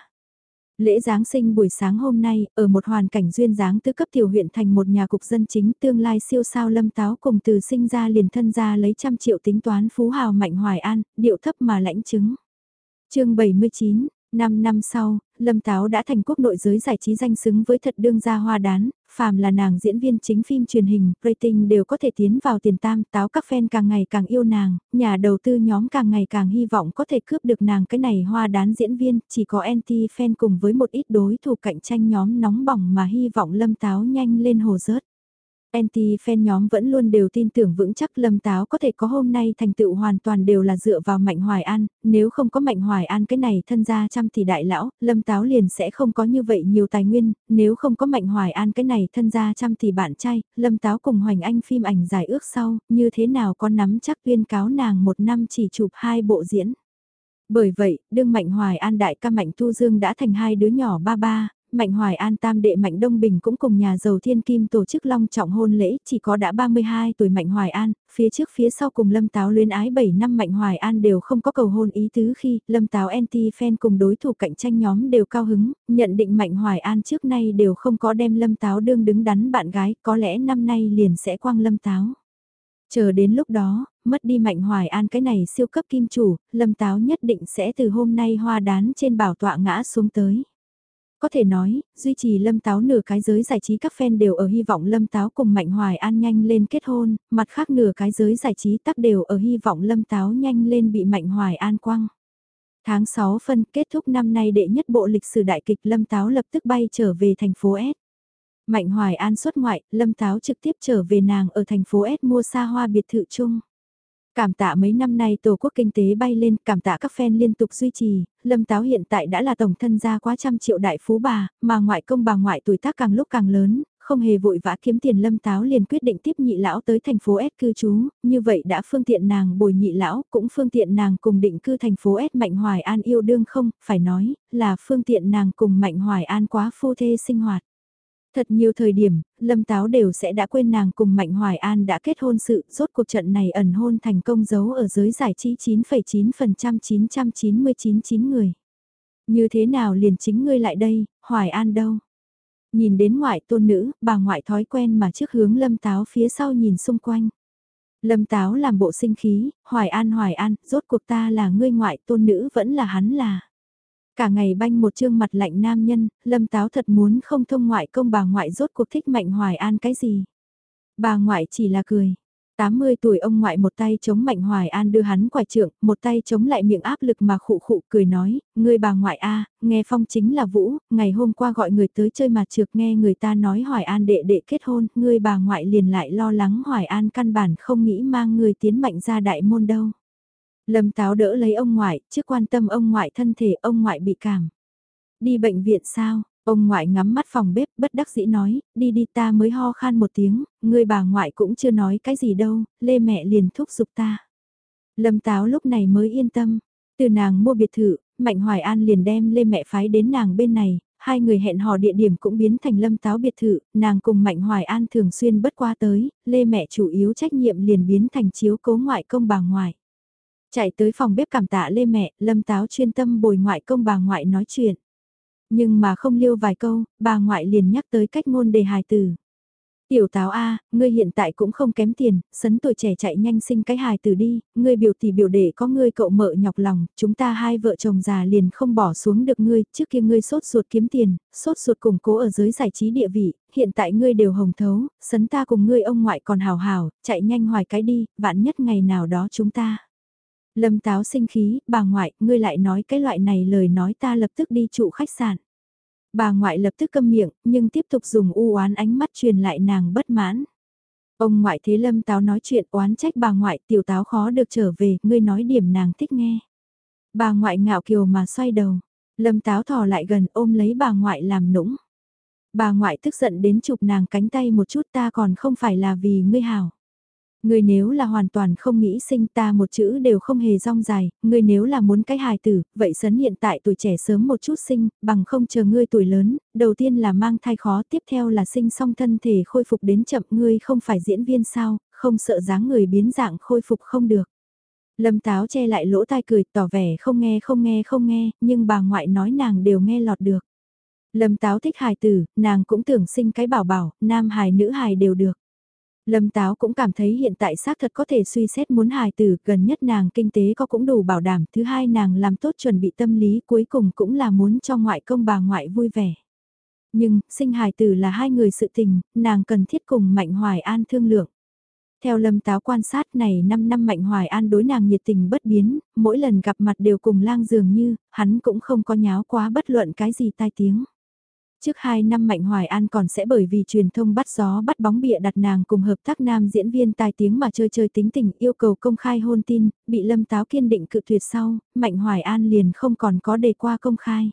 Lễ Giáng sinh buổi sáng hôm nay, ở một hoàn cảnh duyên dáng tứ cấp tiểu huyện thành một nhà cục dân chính, tương lai siêu sao Lâm Táo cùng từ sinh ra liền thân ra lấy 100 triệu tính toán phú hào Mạnh Hoài An, điệu thấp mà lãnh chứng. Chương 79, 5 năm sau, Lâm Táo đã thành quốc nội giới giải trí danh xứng với thật đương gia hoa đán, phàm là nàng diễn viên chính phim truyền hình, rating đều có thể tiến vào tiền tam. Táo các fan càng ngày càng yêu nàng, nhà đầu tư nhóm càng ngày càng hy vọng có thể cướp được nàng cái này hoa đán diễn viên, chỉ có anti-fan cùng với một ít đối thủ cạnh tranh nhóm nóng bỏng mà hy vọng Lâm Táo nhanh lên hồ rớt. Anti-fan nhóm vẫn luôn đều tin tưởng vững chắc Lâm Táo có thể có hôm nay thành tựu hoàn toàn đều là dựa vào Mạnh Hoài An, nếu không có Mạnh Hoài An cái này thân gia 100 tỷ đại lão, Lâm Táo liền sẽ không có như vậy nhiều tài nguyên, nếu không có Mạnh Hoài An cái này thân gia 100 tỷ bạn trai, Lâm Táo cùng Hoành Anh phim ảnh giải ước sau, như thế nào có nắm chắc tuyên cáo nàng một năm chỉ chụp 2 bộ diễn. Bởi vậy, đương Mạnh Hoài An đại ca Mạnh Thu Dương đã thành hai đứa nhỏ ba ba, Mạnh Hoài An tam đệ Mạnh Đông Bình cũng cùng nhà giàu Thiên Kim tổ chức long trọng hôn lễ, chỉ có đã 32 tuổi Mạnh Hoài An, phía trước phía sau cùng Lâm Táo luyến ái 7 năm Mạnh Hoài An đều không có cầu hôn ý tứ khi Lâm Táo anti-fan cùng đối thủ cạnh tranh nhóm đều cao hứng, nhận định Mạnh Hoài An trước nay đều không có đem Lâm Táo đương đứng đắn bạn gái, có lẽ năm nay liền sẽ quang Lâm Táo. Chờ đến lúc đó, mất đi Mạnh Hoài An cái này siêu cấp kim chủ, Lâm Táo nhất định sẽ từ hôm nay hoa đán trên bảo tọa ngã xuống tới. Có thể nói, duy trì Lâm Táo nửa cái giới giải trí các fan đều ở hy vọng Lâm Táo cùng Mạnh Hoài An nhanh lên kết hôn, mặt khác nửa cái giới giải trí tắc đều ở hy vọng Lâm Táo nhanh lên bị Mạnh Hoài An quăng. Tháng 6 phân kết thúc năm nay đệ nhất bộ lịch sử đại kịch Lâm Táo lập tức bay trở về thành phố S. Mạnh Hoài An xuất ngoại, Lâm Táo trực tiếp trở về nàng ở thành phố S mua xa hoa biệt thự chung. Cảm tạ mấy năm nay tổ quốc kinh tế bay lên, cảm tạ các fan liên tục duy trì, Lâm Táo hiện tại đã là tổng thân gia quá 100 triệu đại phú mà ngoại công bà ngoại tuổi tác càng lúc càng lớn, không hề vội vã kiếm tiền Lâm Táo liền quyết định tiếp nhị lão tới thành phố S cư trú, như vậy đã phương tiện nàng bồi nhị lão, cũng phương tiện nàng cùng định cư thành phố S Mạnh Hoài An yêu đương không, phải nói, là phương tiện nàng cùng Mạnh Hoài An quá phu thê sinh hoạt. Thật nhiều thời điểm, Lâm Táo đều sẽ đã quên nàng cùng Mạnh Hoài An đã kết hôn sự, rốt cuộc trận này ẩn hôn thành công giấu ở giới giải trí 9,9% 999 người. Như thế nào liền chính ngươi lại đây, Hoài An đâu? Nhìn đến ngoại tôn nữ, bà ngoại thói quen mà trước hướng Lâm Táo phía sau nhìn xung quanh. Lâm Táo làm bộ sinh khí, Hoài An, rốt cuộc ta là ngươi ngoại tôn nữ vẫn là hắn là. Cả ngày banh một trương mặt lạnh nam nhân, Lâm Táo thật muốn không thông ngoại công bà ngoại rốt cuộc thích Mạnh Hoài An cái gì. Bà ngoại chỉ là cười. 80 tuổi ông ngoại một tay chống Mạnh Hoài An đưa hắn quải trượng, một tay chống lại miệng áp lực mà khụ khụ cười nói, ngươi bà ngoại a, nghe phong chính là Vũ, ngày hôm qua gọi người tới chơi mặt trược nghe người ta nói Hoài An đệ đệ kết hôn, ngươi bà ngoại liền lại lo lắng Hoài An căn bản không nghĩ mang người tiến Mạnh ra đại môn đâu. Lâm Táo đỡ lấy ông ngoại, trước quan tâm ông ngoại thân thể ông ngoại bị cảm. Đi bệnh viện sao? Ông ngoại ngắm mắt phòng bếp bất đắc dĩ nói, đi ta mới ho khan một tiếng, người bà ngoại cũng chưa nói cái gì đâu, Lê mẹ liền thúc giục ta. Lâm Táo lúc này mới yên tâm, từ nàng mua biệt thự, Mạnh Hoài An liền đem Lê mẹ phái đến nàng bên này, hai người hẹn hò địa điểm cũng biến thành Lâm Táo biệt thự, nàng cùng Mạnh Hoài An thường xuyên bất qua tới, Lê mẹ chủ yếu trách nhiệm liền biến thành chiếu cố ngoại công bà ngoại. Chạy tới phòng bếp cảm tạ Lê mẹ, Lâm Táo chuyên tâm bồi ngoại công bà ngoại nói chuyện. Nhưng mà không liêu vài câu, bà ngoại liền nhắc tới cách ngôn đề hài tử. Tiểu Táo A, ngươi hiện tại cũng không kém tiền, sấn tuổi trẻ chạy nhanh sinh cái hài tử đi, ngươi biểu tỷ biểu đệ có ngươi cậu mợ nhọc lòng, chúng ta hai vợ chồng già liền không bỏ xuống được ngươi, trước kia ngươi sốt ruột kiếm tiền, sốt ruột củng cố ở giới giải trí địa vị, hiện tại ngươi đều hồng thấu, sấn ta cùng ngươi ông ngoại còn hào hào, chạy nhanh hoài cái đi, vạn nhất ngày nào đó chúng ta. Lâm Táo sinh khí, bà ngoại, ngươi lại nói cái loại này lời nói ta lập tức đi trụ khách sạn. Bà ngoại lập tức câm miệng, nhưng tiếp tục dùng u oán ánh mắt truyền lại nàng bất mãn. Ông ngoại thế Lâm Táo nói chuyện oán trách bà ngoại, tiểu Táo khó được trở về, ngươi nói điểm nàng thích nghe. Bà ngoại ngạo kiều mà xoay đầu, Lâm Táo thò lại gần ôm lấy bà ngoại làm nũng. Bà ngoại tức giận đến chụp nàng cánh tay một chút ta còn không phải là vì ngươi hảo. Ngươi nếu là hoàn toàn không nghĩ sinh ta một chữ đều không hề rong dài, ngươi nếu là muốn cái hài tử, vậy sấn hiện tại tuổi trẻ sớm một chút sinh, bằng không chờ ngươi tuổi lớn, đầu tiên là mang thai khó, tiếp theo là sinh xong thân thể khôi phục đến chậm, ngươi không phải diễn viên sao, không sợ dáng người biến dạng khôi phục không được. Lâm Táo che lại lỗ tai cười tỏ vẻ không nghe, nhưng bà ngoại nói nàng đều nghe lọt được. Lâm Táo thích hài tử, nàng cũng tưởng sinh cái bảo bảo, nam hài nữ hài đều được. Lâm Táo cũng cảm thấy hiện tại xác thật có thể suy xét muốn hài tử, gần nhất nàng kinh tế có cũng đủ bảo đảm, thứ hai nàng làm tốt chuẩn bị tâm lý cuối cùng cũng là muốn cho ngoại công bà ngoại vui vẻ. Nhưng, sinh hài tử là hai người sự tình, nàng cần thiết cùng Mạnh Hoài An thương lượng. Theo Lâm Táo quan sát này 5 năm Mạnh Hoài An đối nàng nhiệt tình bất biến, mỗi lần gặp mặt đều cùng lang dường như, hắn cũng không có nháo quá bất luận cái gì tai tiếng. Trước 2 năm Mạnh Hoài An còn sẽ bởi vì truyền thông bắt gió bắt bóng bịa đặt nàng cùng hợp tác nam diễn viên tai tiếng mà chơi tính tình yêu cầu công khai hôn tin, bị Lâm Táo kiên định cự tuyệt sau, Mạnh Hoài An liền không còn có đề qua công khai.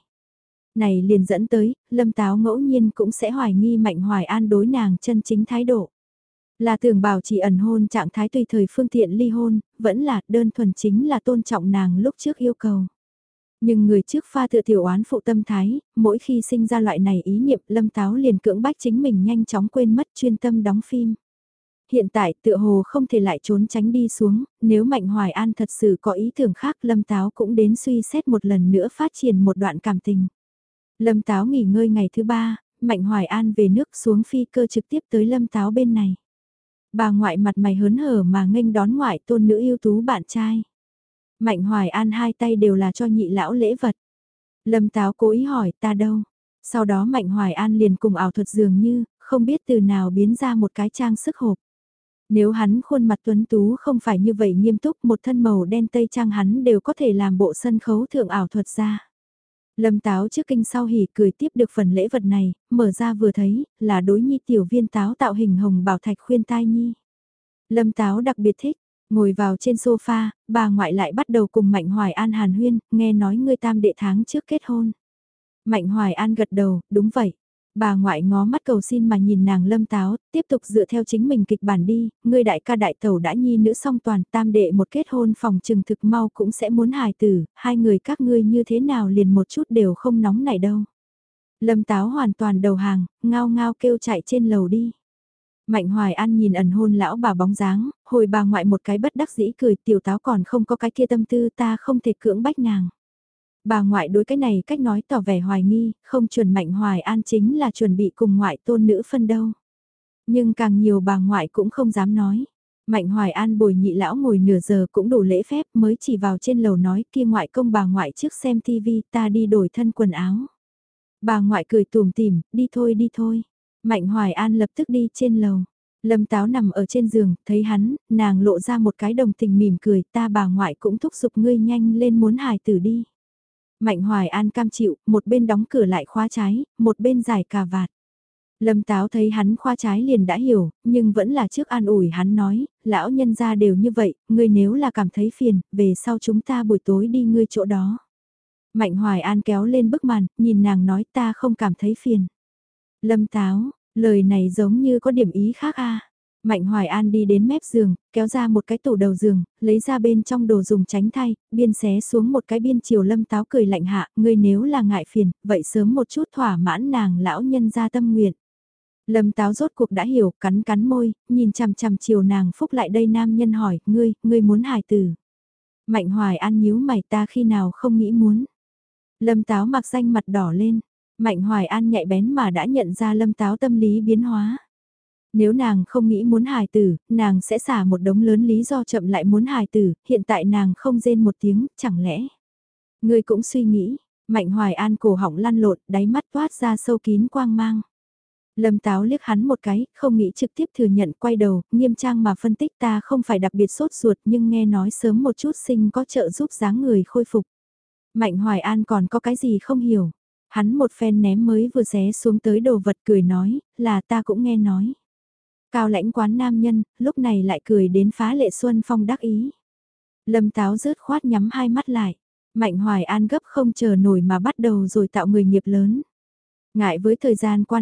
Này liền dẫn tới, Lâm Táo ngẫu nhiên cũng sẽ hoài nghi Mạnh Hoài An đối nàng chân chính thái độ. Là tưởng bảo chỉ ẩn hôn trạng thái tùy thời phương tiện ly hôn, vẫn là đơn thuần chính là tôn trọng nàng lúc trước yêu cầu. Nhưng người trước pha tựa tiểu oán phụ tâm thái, mỗi khi sinh ra loại này ý niệm Lâm Táo liền cưỡng bách chính mình nhanh chóng quên mất chuyên tâm đóng phim. Hiện tại tựa hồ không thể lại trốn tránh đi xuống, nếu Mạnh Hoài An thật sự có ý tưởng khác Lâm Táo cũng đến suy xét một lần nữa phát triển một đoạn cảm tình. Lâm Táo nghỉ ngơi ngày thứ 3, Mạnh Hoài An về nước xuống phi cơ trực tiếp tới Lâm Táo bên này. Bà ngoại mặt mày hớn hở mà nghênh đón ngoại tôn nữ ưu tú bạn trai. Mạnh Hoài An hai tay đều là cho nhị lão lễ vật. Lâm Táo cố ý hỏi ta đâu. Sau đó Mạnh Hoài An liền cùng ảo thuật dường như, không biết từ nào biến ra một cái trang sức hộp. Nếu hắn khuôn mặt tuấn tú không phải như vậy nghiêm túc một thân màu đen tây trang hắn đều có thể làm bộ sân khấu thượng ảo thuật ra. Lâm Táo trước kinh sau hỉ cười tiếp được phần lễ vật này, mở ra vừa thấy, là đối nhi tiểu viên táo tạo hình hồng bảo thạch khuyên tai nhi. Lâm Táo đặc biệt thích, ngồi vào trên sofa, bà ngoại lại bắt đầu cùng Mạnh Hoài An hàn huyên, nghe nói ngươi tam đệ tháng trước kết hôn. Mạnh Hoài An gật đầu, đúng vậy. Bà ngoại ngó mắt cầu xin mà nhìn nàng Lâm Táo, tiếp tục dựa theo chính mình kịch bản đi, ngươi đại ca đại tẩu đã nhi nữ song toàn, tam đệ một kết hôn phòng trừng thực mau cũng sẽ muốn hài tử, hai người các ngươi như thế nào liền một chút đều không nóng nảy đâu. Lâm Táo hoàn toàn đầu hàng, ngao ngao kêu chạy trên lầu đi. Mạnh Hoài An nhìn ẩn hôn lão bà bóng dáng, hồi bà ngoại một cái bất đắc dĩ cười tiểu táo còn không có cái kia tâm tư ta không thể cưỡng bách nàng. Bà ngoại đối cái này cách nói tỏ vẻ hoài nghi, không chuẩn Mạnh Hoài An chính là chuẩn bị cùng ngoại tôn nữ phân đâu. Nhưng càng nhiều bà ngoại cũng không dám nói. Mạnh Hoài An bồi nhị lão ngồi nửa giờ cũng đủ lễ phép mới chỉ vào trên lầu nói kia ngoại công bà ngoại trước xem tivi ta đi đổi thân quần áo. Bà ngoại cười tùm tìm, đi thôi đi thôi. Mạnh Hoài An lập tức đi trên lầu. Lâm Táo nằm ở trên giường, thấy hắn, nàng lộ ra một cái đồng tình mỉm cười, ta bà ngoại cũng thúc giục ngươi nhanh lên muốn hài tử đi. Mạnh Hoài An cam chịu, một bên đóng cửa lại khóa trái, một bên giải cà vạt. Lâm Táo thấy hắn khoa trái liền đã hiểu, nhưng vẫn là trước an ủi hắn nói, lão nhân gia đều như vậy, ngươi nếu là cảm thấy phiền, về sau chúng ta buổi tối đi ngươi chỗ đó. Mạnh Hoài An kéo lên bức màn, nhìn nàng nói ta không cảm thấy phiền. Lâm Táo, lời này giống như có điểm ý khác a. Mạnh Hoài An đi đến mép giường, kéo ra một cái tủ đầu giường, lấy ra bên trong đồ dùng tránh thay, biên xé xuống một cái biên chiều Lâm Táo cười lạnh hạ, ngươi nếu là ngại phiền, vậy sớm một chút thỏa mãn nàng lão nhân ra tâm nguyện. Lâm Táo rốt cuộc đã hiểu, cắn cắn môi, nhìn chằm chằm chiều nàng phúc lại đây nam nhân hỏi, ngươi muốn hài tử. Mạnh Hoài An nhíu mày ta khi nào không nghĩ muốn. Lâm Táo mặc danh mặt đỏ lên, Mạnh Hoài An nhạy bén mà đã nhận ra Lâm Táo tâm lý biến hóa. Nếu nàng không nghĩ muốn hài tử, nàng sẽ xả một đống lớn lý do chậm lại muốn hài tử, hiện tại nàng không rên một tiếng, chẳng lẽ. Ngươi cũng suy nghĩ, Mạnh Hoài An cổ họng lăn lộn, đáy mắt toát ra sâu kín quang mang. Lâm Táo liếc hắn một cái, không nghĩ trực tiếp thừa nhận quay đầu, nghiêm trang mà phân tích ta không phải đặc biệt sốt ruột nhưng nghe nói sớm một chút sinh có trợ giúp dáng người khôi phục. Mạnh Hoài An còn có cái gì không hiểu. Hắn một phen ném mới vừa xé xuống tới đồ vật cười nói, là ta cũng nghe nói. Cao lãnh quán nam nhân, lúc này lại cười đến phá lệ xuân phong đắc ý. Lâm Táo rớt khoát nhắm hai mắt lại. Mạnh Hoài An gấp không chờ nổi mà bắt đầu rồi tạo người nghiệp lớn. Ngại với thời gian quan hệ,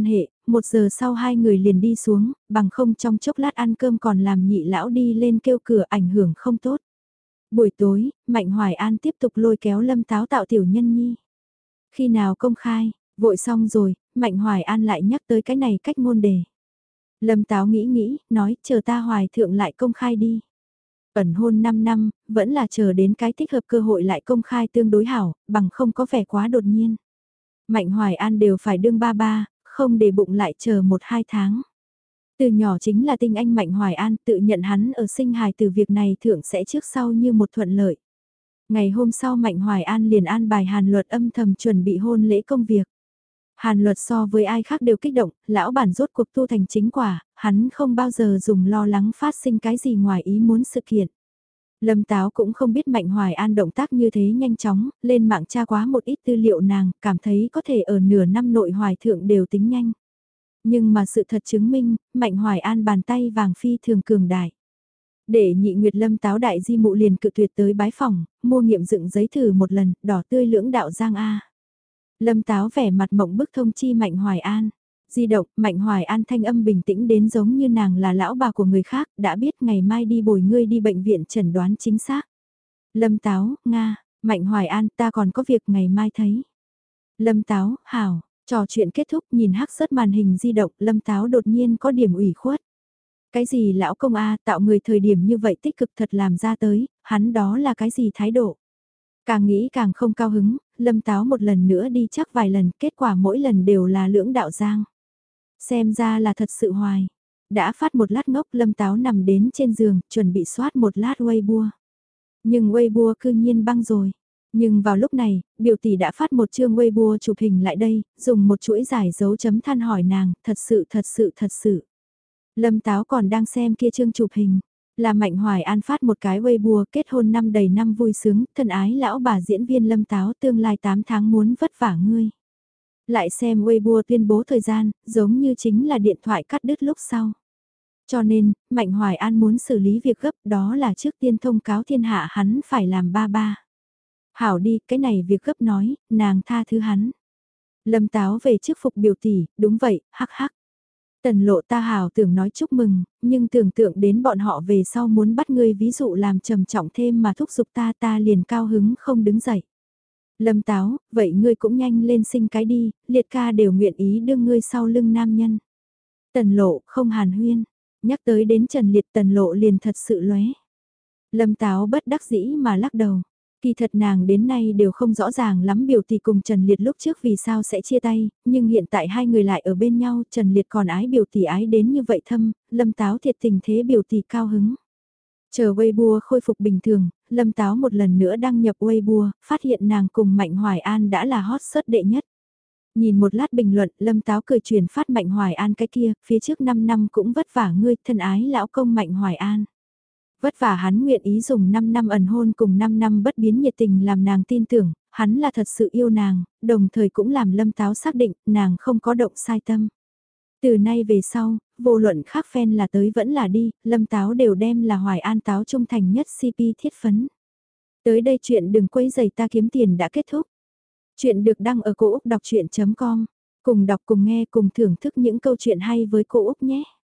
1 giờ sau hai người liền đi xuống, bằng không trong chốc lát ăn cơm còn làm nhị lão đi lên kêu cửa ảnh hưởng không tốt. Buổi tối, Mạnh Hoài An tiếp tục lôi kéo Lâm Táo tạo tiểu nhân nhi. Khi nào công khai, vội xong rồi, Mạnh Hoài An lại nhắc tới cái này cách ngôn đề. Lâm Táo nghĩ, nói chờ ta Hoài thượng lại công khai đi. Ẩn hôn 5 năm, vẫn là chờ đến cái thích hợp cơ hội lại công khai tương đối hảo, bằng không có vẻ quá đột nhiên. Mạnh Hoài An đều phải đương ba ba, không để bụng lại chờ 1-2 tháng. Từ nhỏ chính là tinh anh Mạnh Hoài An tự nhận hắn ở sinh hài từ việc này thượng sẽ trước sau như một thuận lợi. Ngày hôm sau Mạnh Hoài An liền an bài Hàn Luật âm thầm chuẩn bị hôn lễ công việc. Hàn Luật so với ai khác đều kích động, lão bản rốt cuộc tu thành chính quả, hắn không bao giờ dùng lo lắng phát sinh cái gì ngoài ý muốn sự kiện. Lâm Táo cũng không biết Mạnh Hoài An động tác như thế nhanh chóng, lên mạng tra quá một ít tư liệu nàng, cảm thấy có thể ở nửa năm nội hoài thượng đều tính nhanh. Nhưng mà sự thật chứng minh, Mạnh Hoài An bàn tay vàng phi thường cường đại. Để nhị Nguyệt Lâm Táo đại di mụ liền cự tuyệt tới bái phòng, mua nghiệm dựng giấy thử một lần, đỏ tươi lưỡng đạo giang A. Lâm Táo vẻ mặt mộng bức thông chi Mạnh Hoài An. Di động, Mạnh Hoài An thanh âm bình tĩnh đến giống như nàng là lão bà của người khác, đã biết ngày mai đi bồi ngươi đi bệnh viện chẩn đoán chính xác. Lâm Táo, Nga, Mạnh Hoài An ta còn có việc ngày mai thấy. Lâm Táo, hảo, trò chuyện kết thúc nhìn hắc sớt màn hình di động, Lâm Táo đột nhiên có điểm ủy khuất. Cái gì lão công A tạo người thời điểm như vậy tích cực thật làm ra tới, hắn đó là cái gì thái độ. Càng nghĩ càng không cao hứng, Lâm Táo một lần nữa đi chắc vài lần, kết quả mỗi lần đều là lưỡng đạo giang. Xem ra là thật sự hoài. Đã phát một lát ngốc Lâm Táo nằm đến trên giường, chuẩn bị soát một lát Weibo. Nhưng Weibo cư nhiên băng rồi. Nhưng vào lúc này, biểu tỷ đã phát một chương Weibo chụp hình lại đây, dùng một chuỗi giải dấu chấm than hỏi nàng, thật sự. Lâm Táo còn đang xem kia chương chụp hình. Là Mạnh Hoài An phát một cái Weibo kết hôn năm đầy năm vui sướng, thân ái lão bà diễn viên Lâm Táo tương lai 8 tháng muốn vất vả ngươi. Lại xem Weibo tuyên bố thời gian, giống như chính là điện thoại cắt đứt lúc sau. Cho nên, Mạnh Hoài An muốn xử lý việc gấp đó là trước tiên thông cáo thiên hạ hắn phải làm ba ba. Hảo đi, cái này việc gấp nói, nàng tha thứ hắn. Lâm Táo về trước phục biểu tỷ, đúng vậy, hắc hắc. Tần lộ ta hảo tưởng nói chúc mừng, nhưng tưởng tượng đến bọn họ về sau muốn bắt ngươi ví dụ làm trầm trọng thêm mà thúc giục ta liền cao hứng không đứng dậy. Lâm Táo, vậy ngươi cũng nhanh lên sinh cái đi, liệt ca đều nguyện ý đưa ngươi sau lưng nam nhân. Tần lộ không hàn huyên, nhắc tới đến Trần Liệt Tần lộ liền thật sự lóe. Lâm Táo bất đắc dĩ mà lắc đầu. Kỳ thật nàng đến nay đều không rõ ràng lắm biểu tỷ cùng Trần Liệt lúc trước vì sao sẽ chia tay, nhưng hiện tại hai người lại ở bên nhau, Trần Liệt còn ái biểu tỷ ái đến như vậy thâm, Lâm Táo thiệt tình thế biểu tỷ cao hứng. Chờ Weibo khôi phục bình thường, Lâm Táo một lần nữa đăng nhập Weibo, phát hiện nàng cùng Mạnh Hoài An đã là hot search đệ nhất. Nhìn một lát bình luận, Lâm Táo cười truyền phát Mạnh Hoài An cái kia, phía trước 5 năm cũng vất vả ngươi, thân ái lão công Mạnh Hoài An. Vất vả hắn nguyện ý dùng 5 năm ẩn hôn cùng 5 năm bất biến nhiệt tình làm nàng tin tưởng, hắn là thật sự yêu nàng, đồng thời cũng làm Lâm Táo xác định nàng không có động sai tâm. Từ nay về sau, vô luận khác fan là tới vẫn là đi, Lâm Táo đều đem là Hoài An Táo trung thành nhất CP thiết phấn. Tới đây chuyện đừng quấy giày ta kiếm tiền đã kết thúc. Chuyện được đăng ở cô Úc Đọc Chuyện.com. Cùng đọc cùng nghe cùng thưởng thức những câu chuyện hay với cô Úc nhé.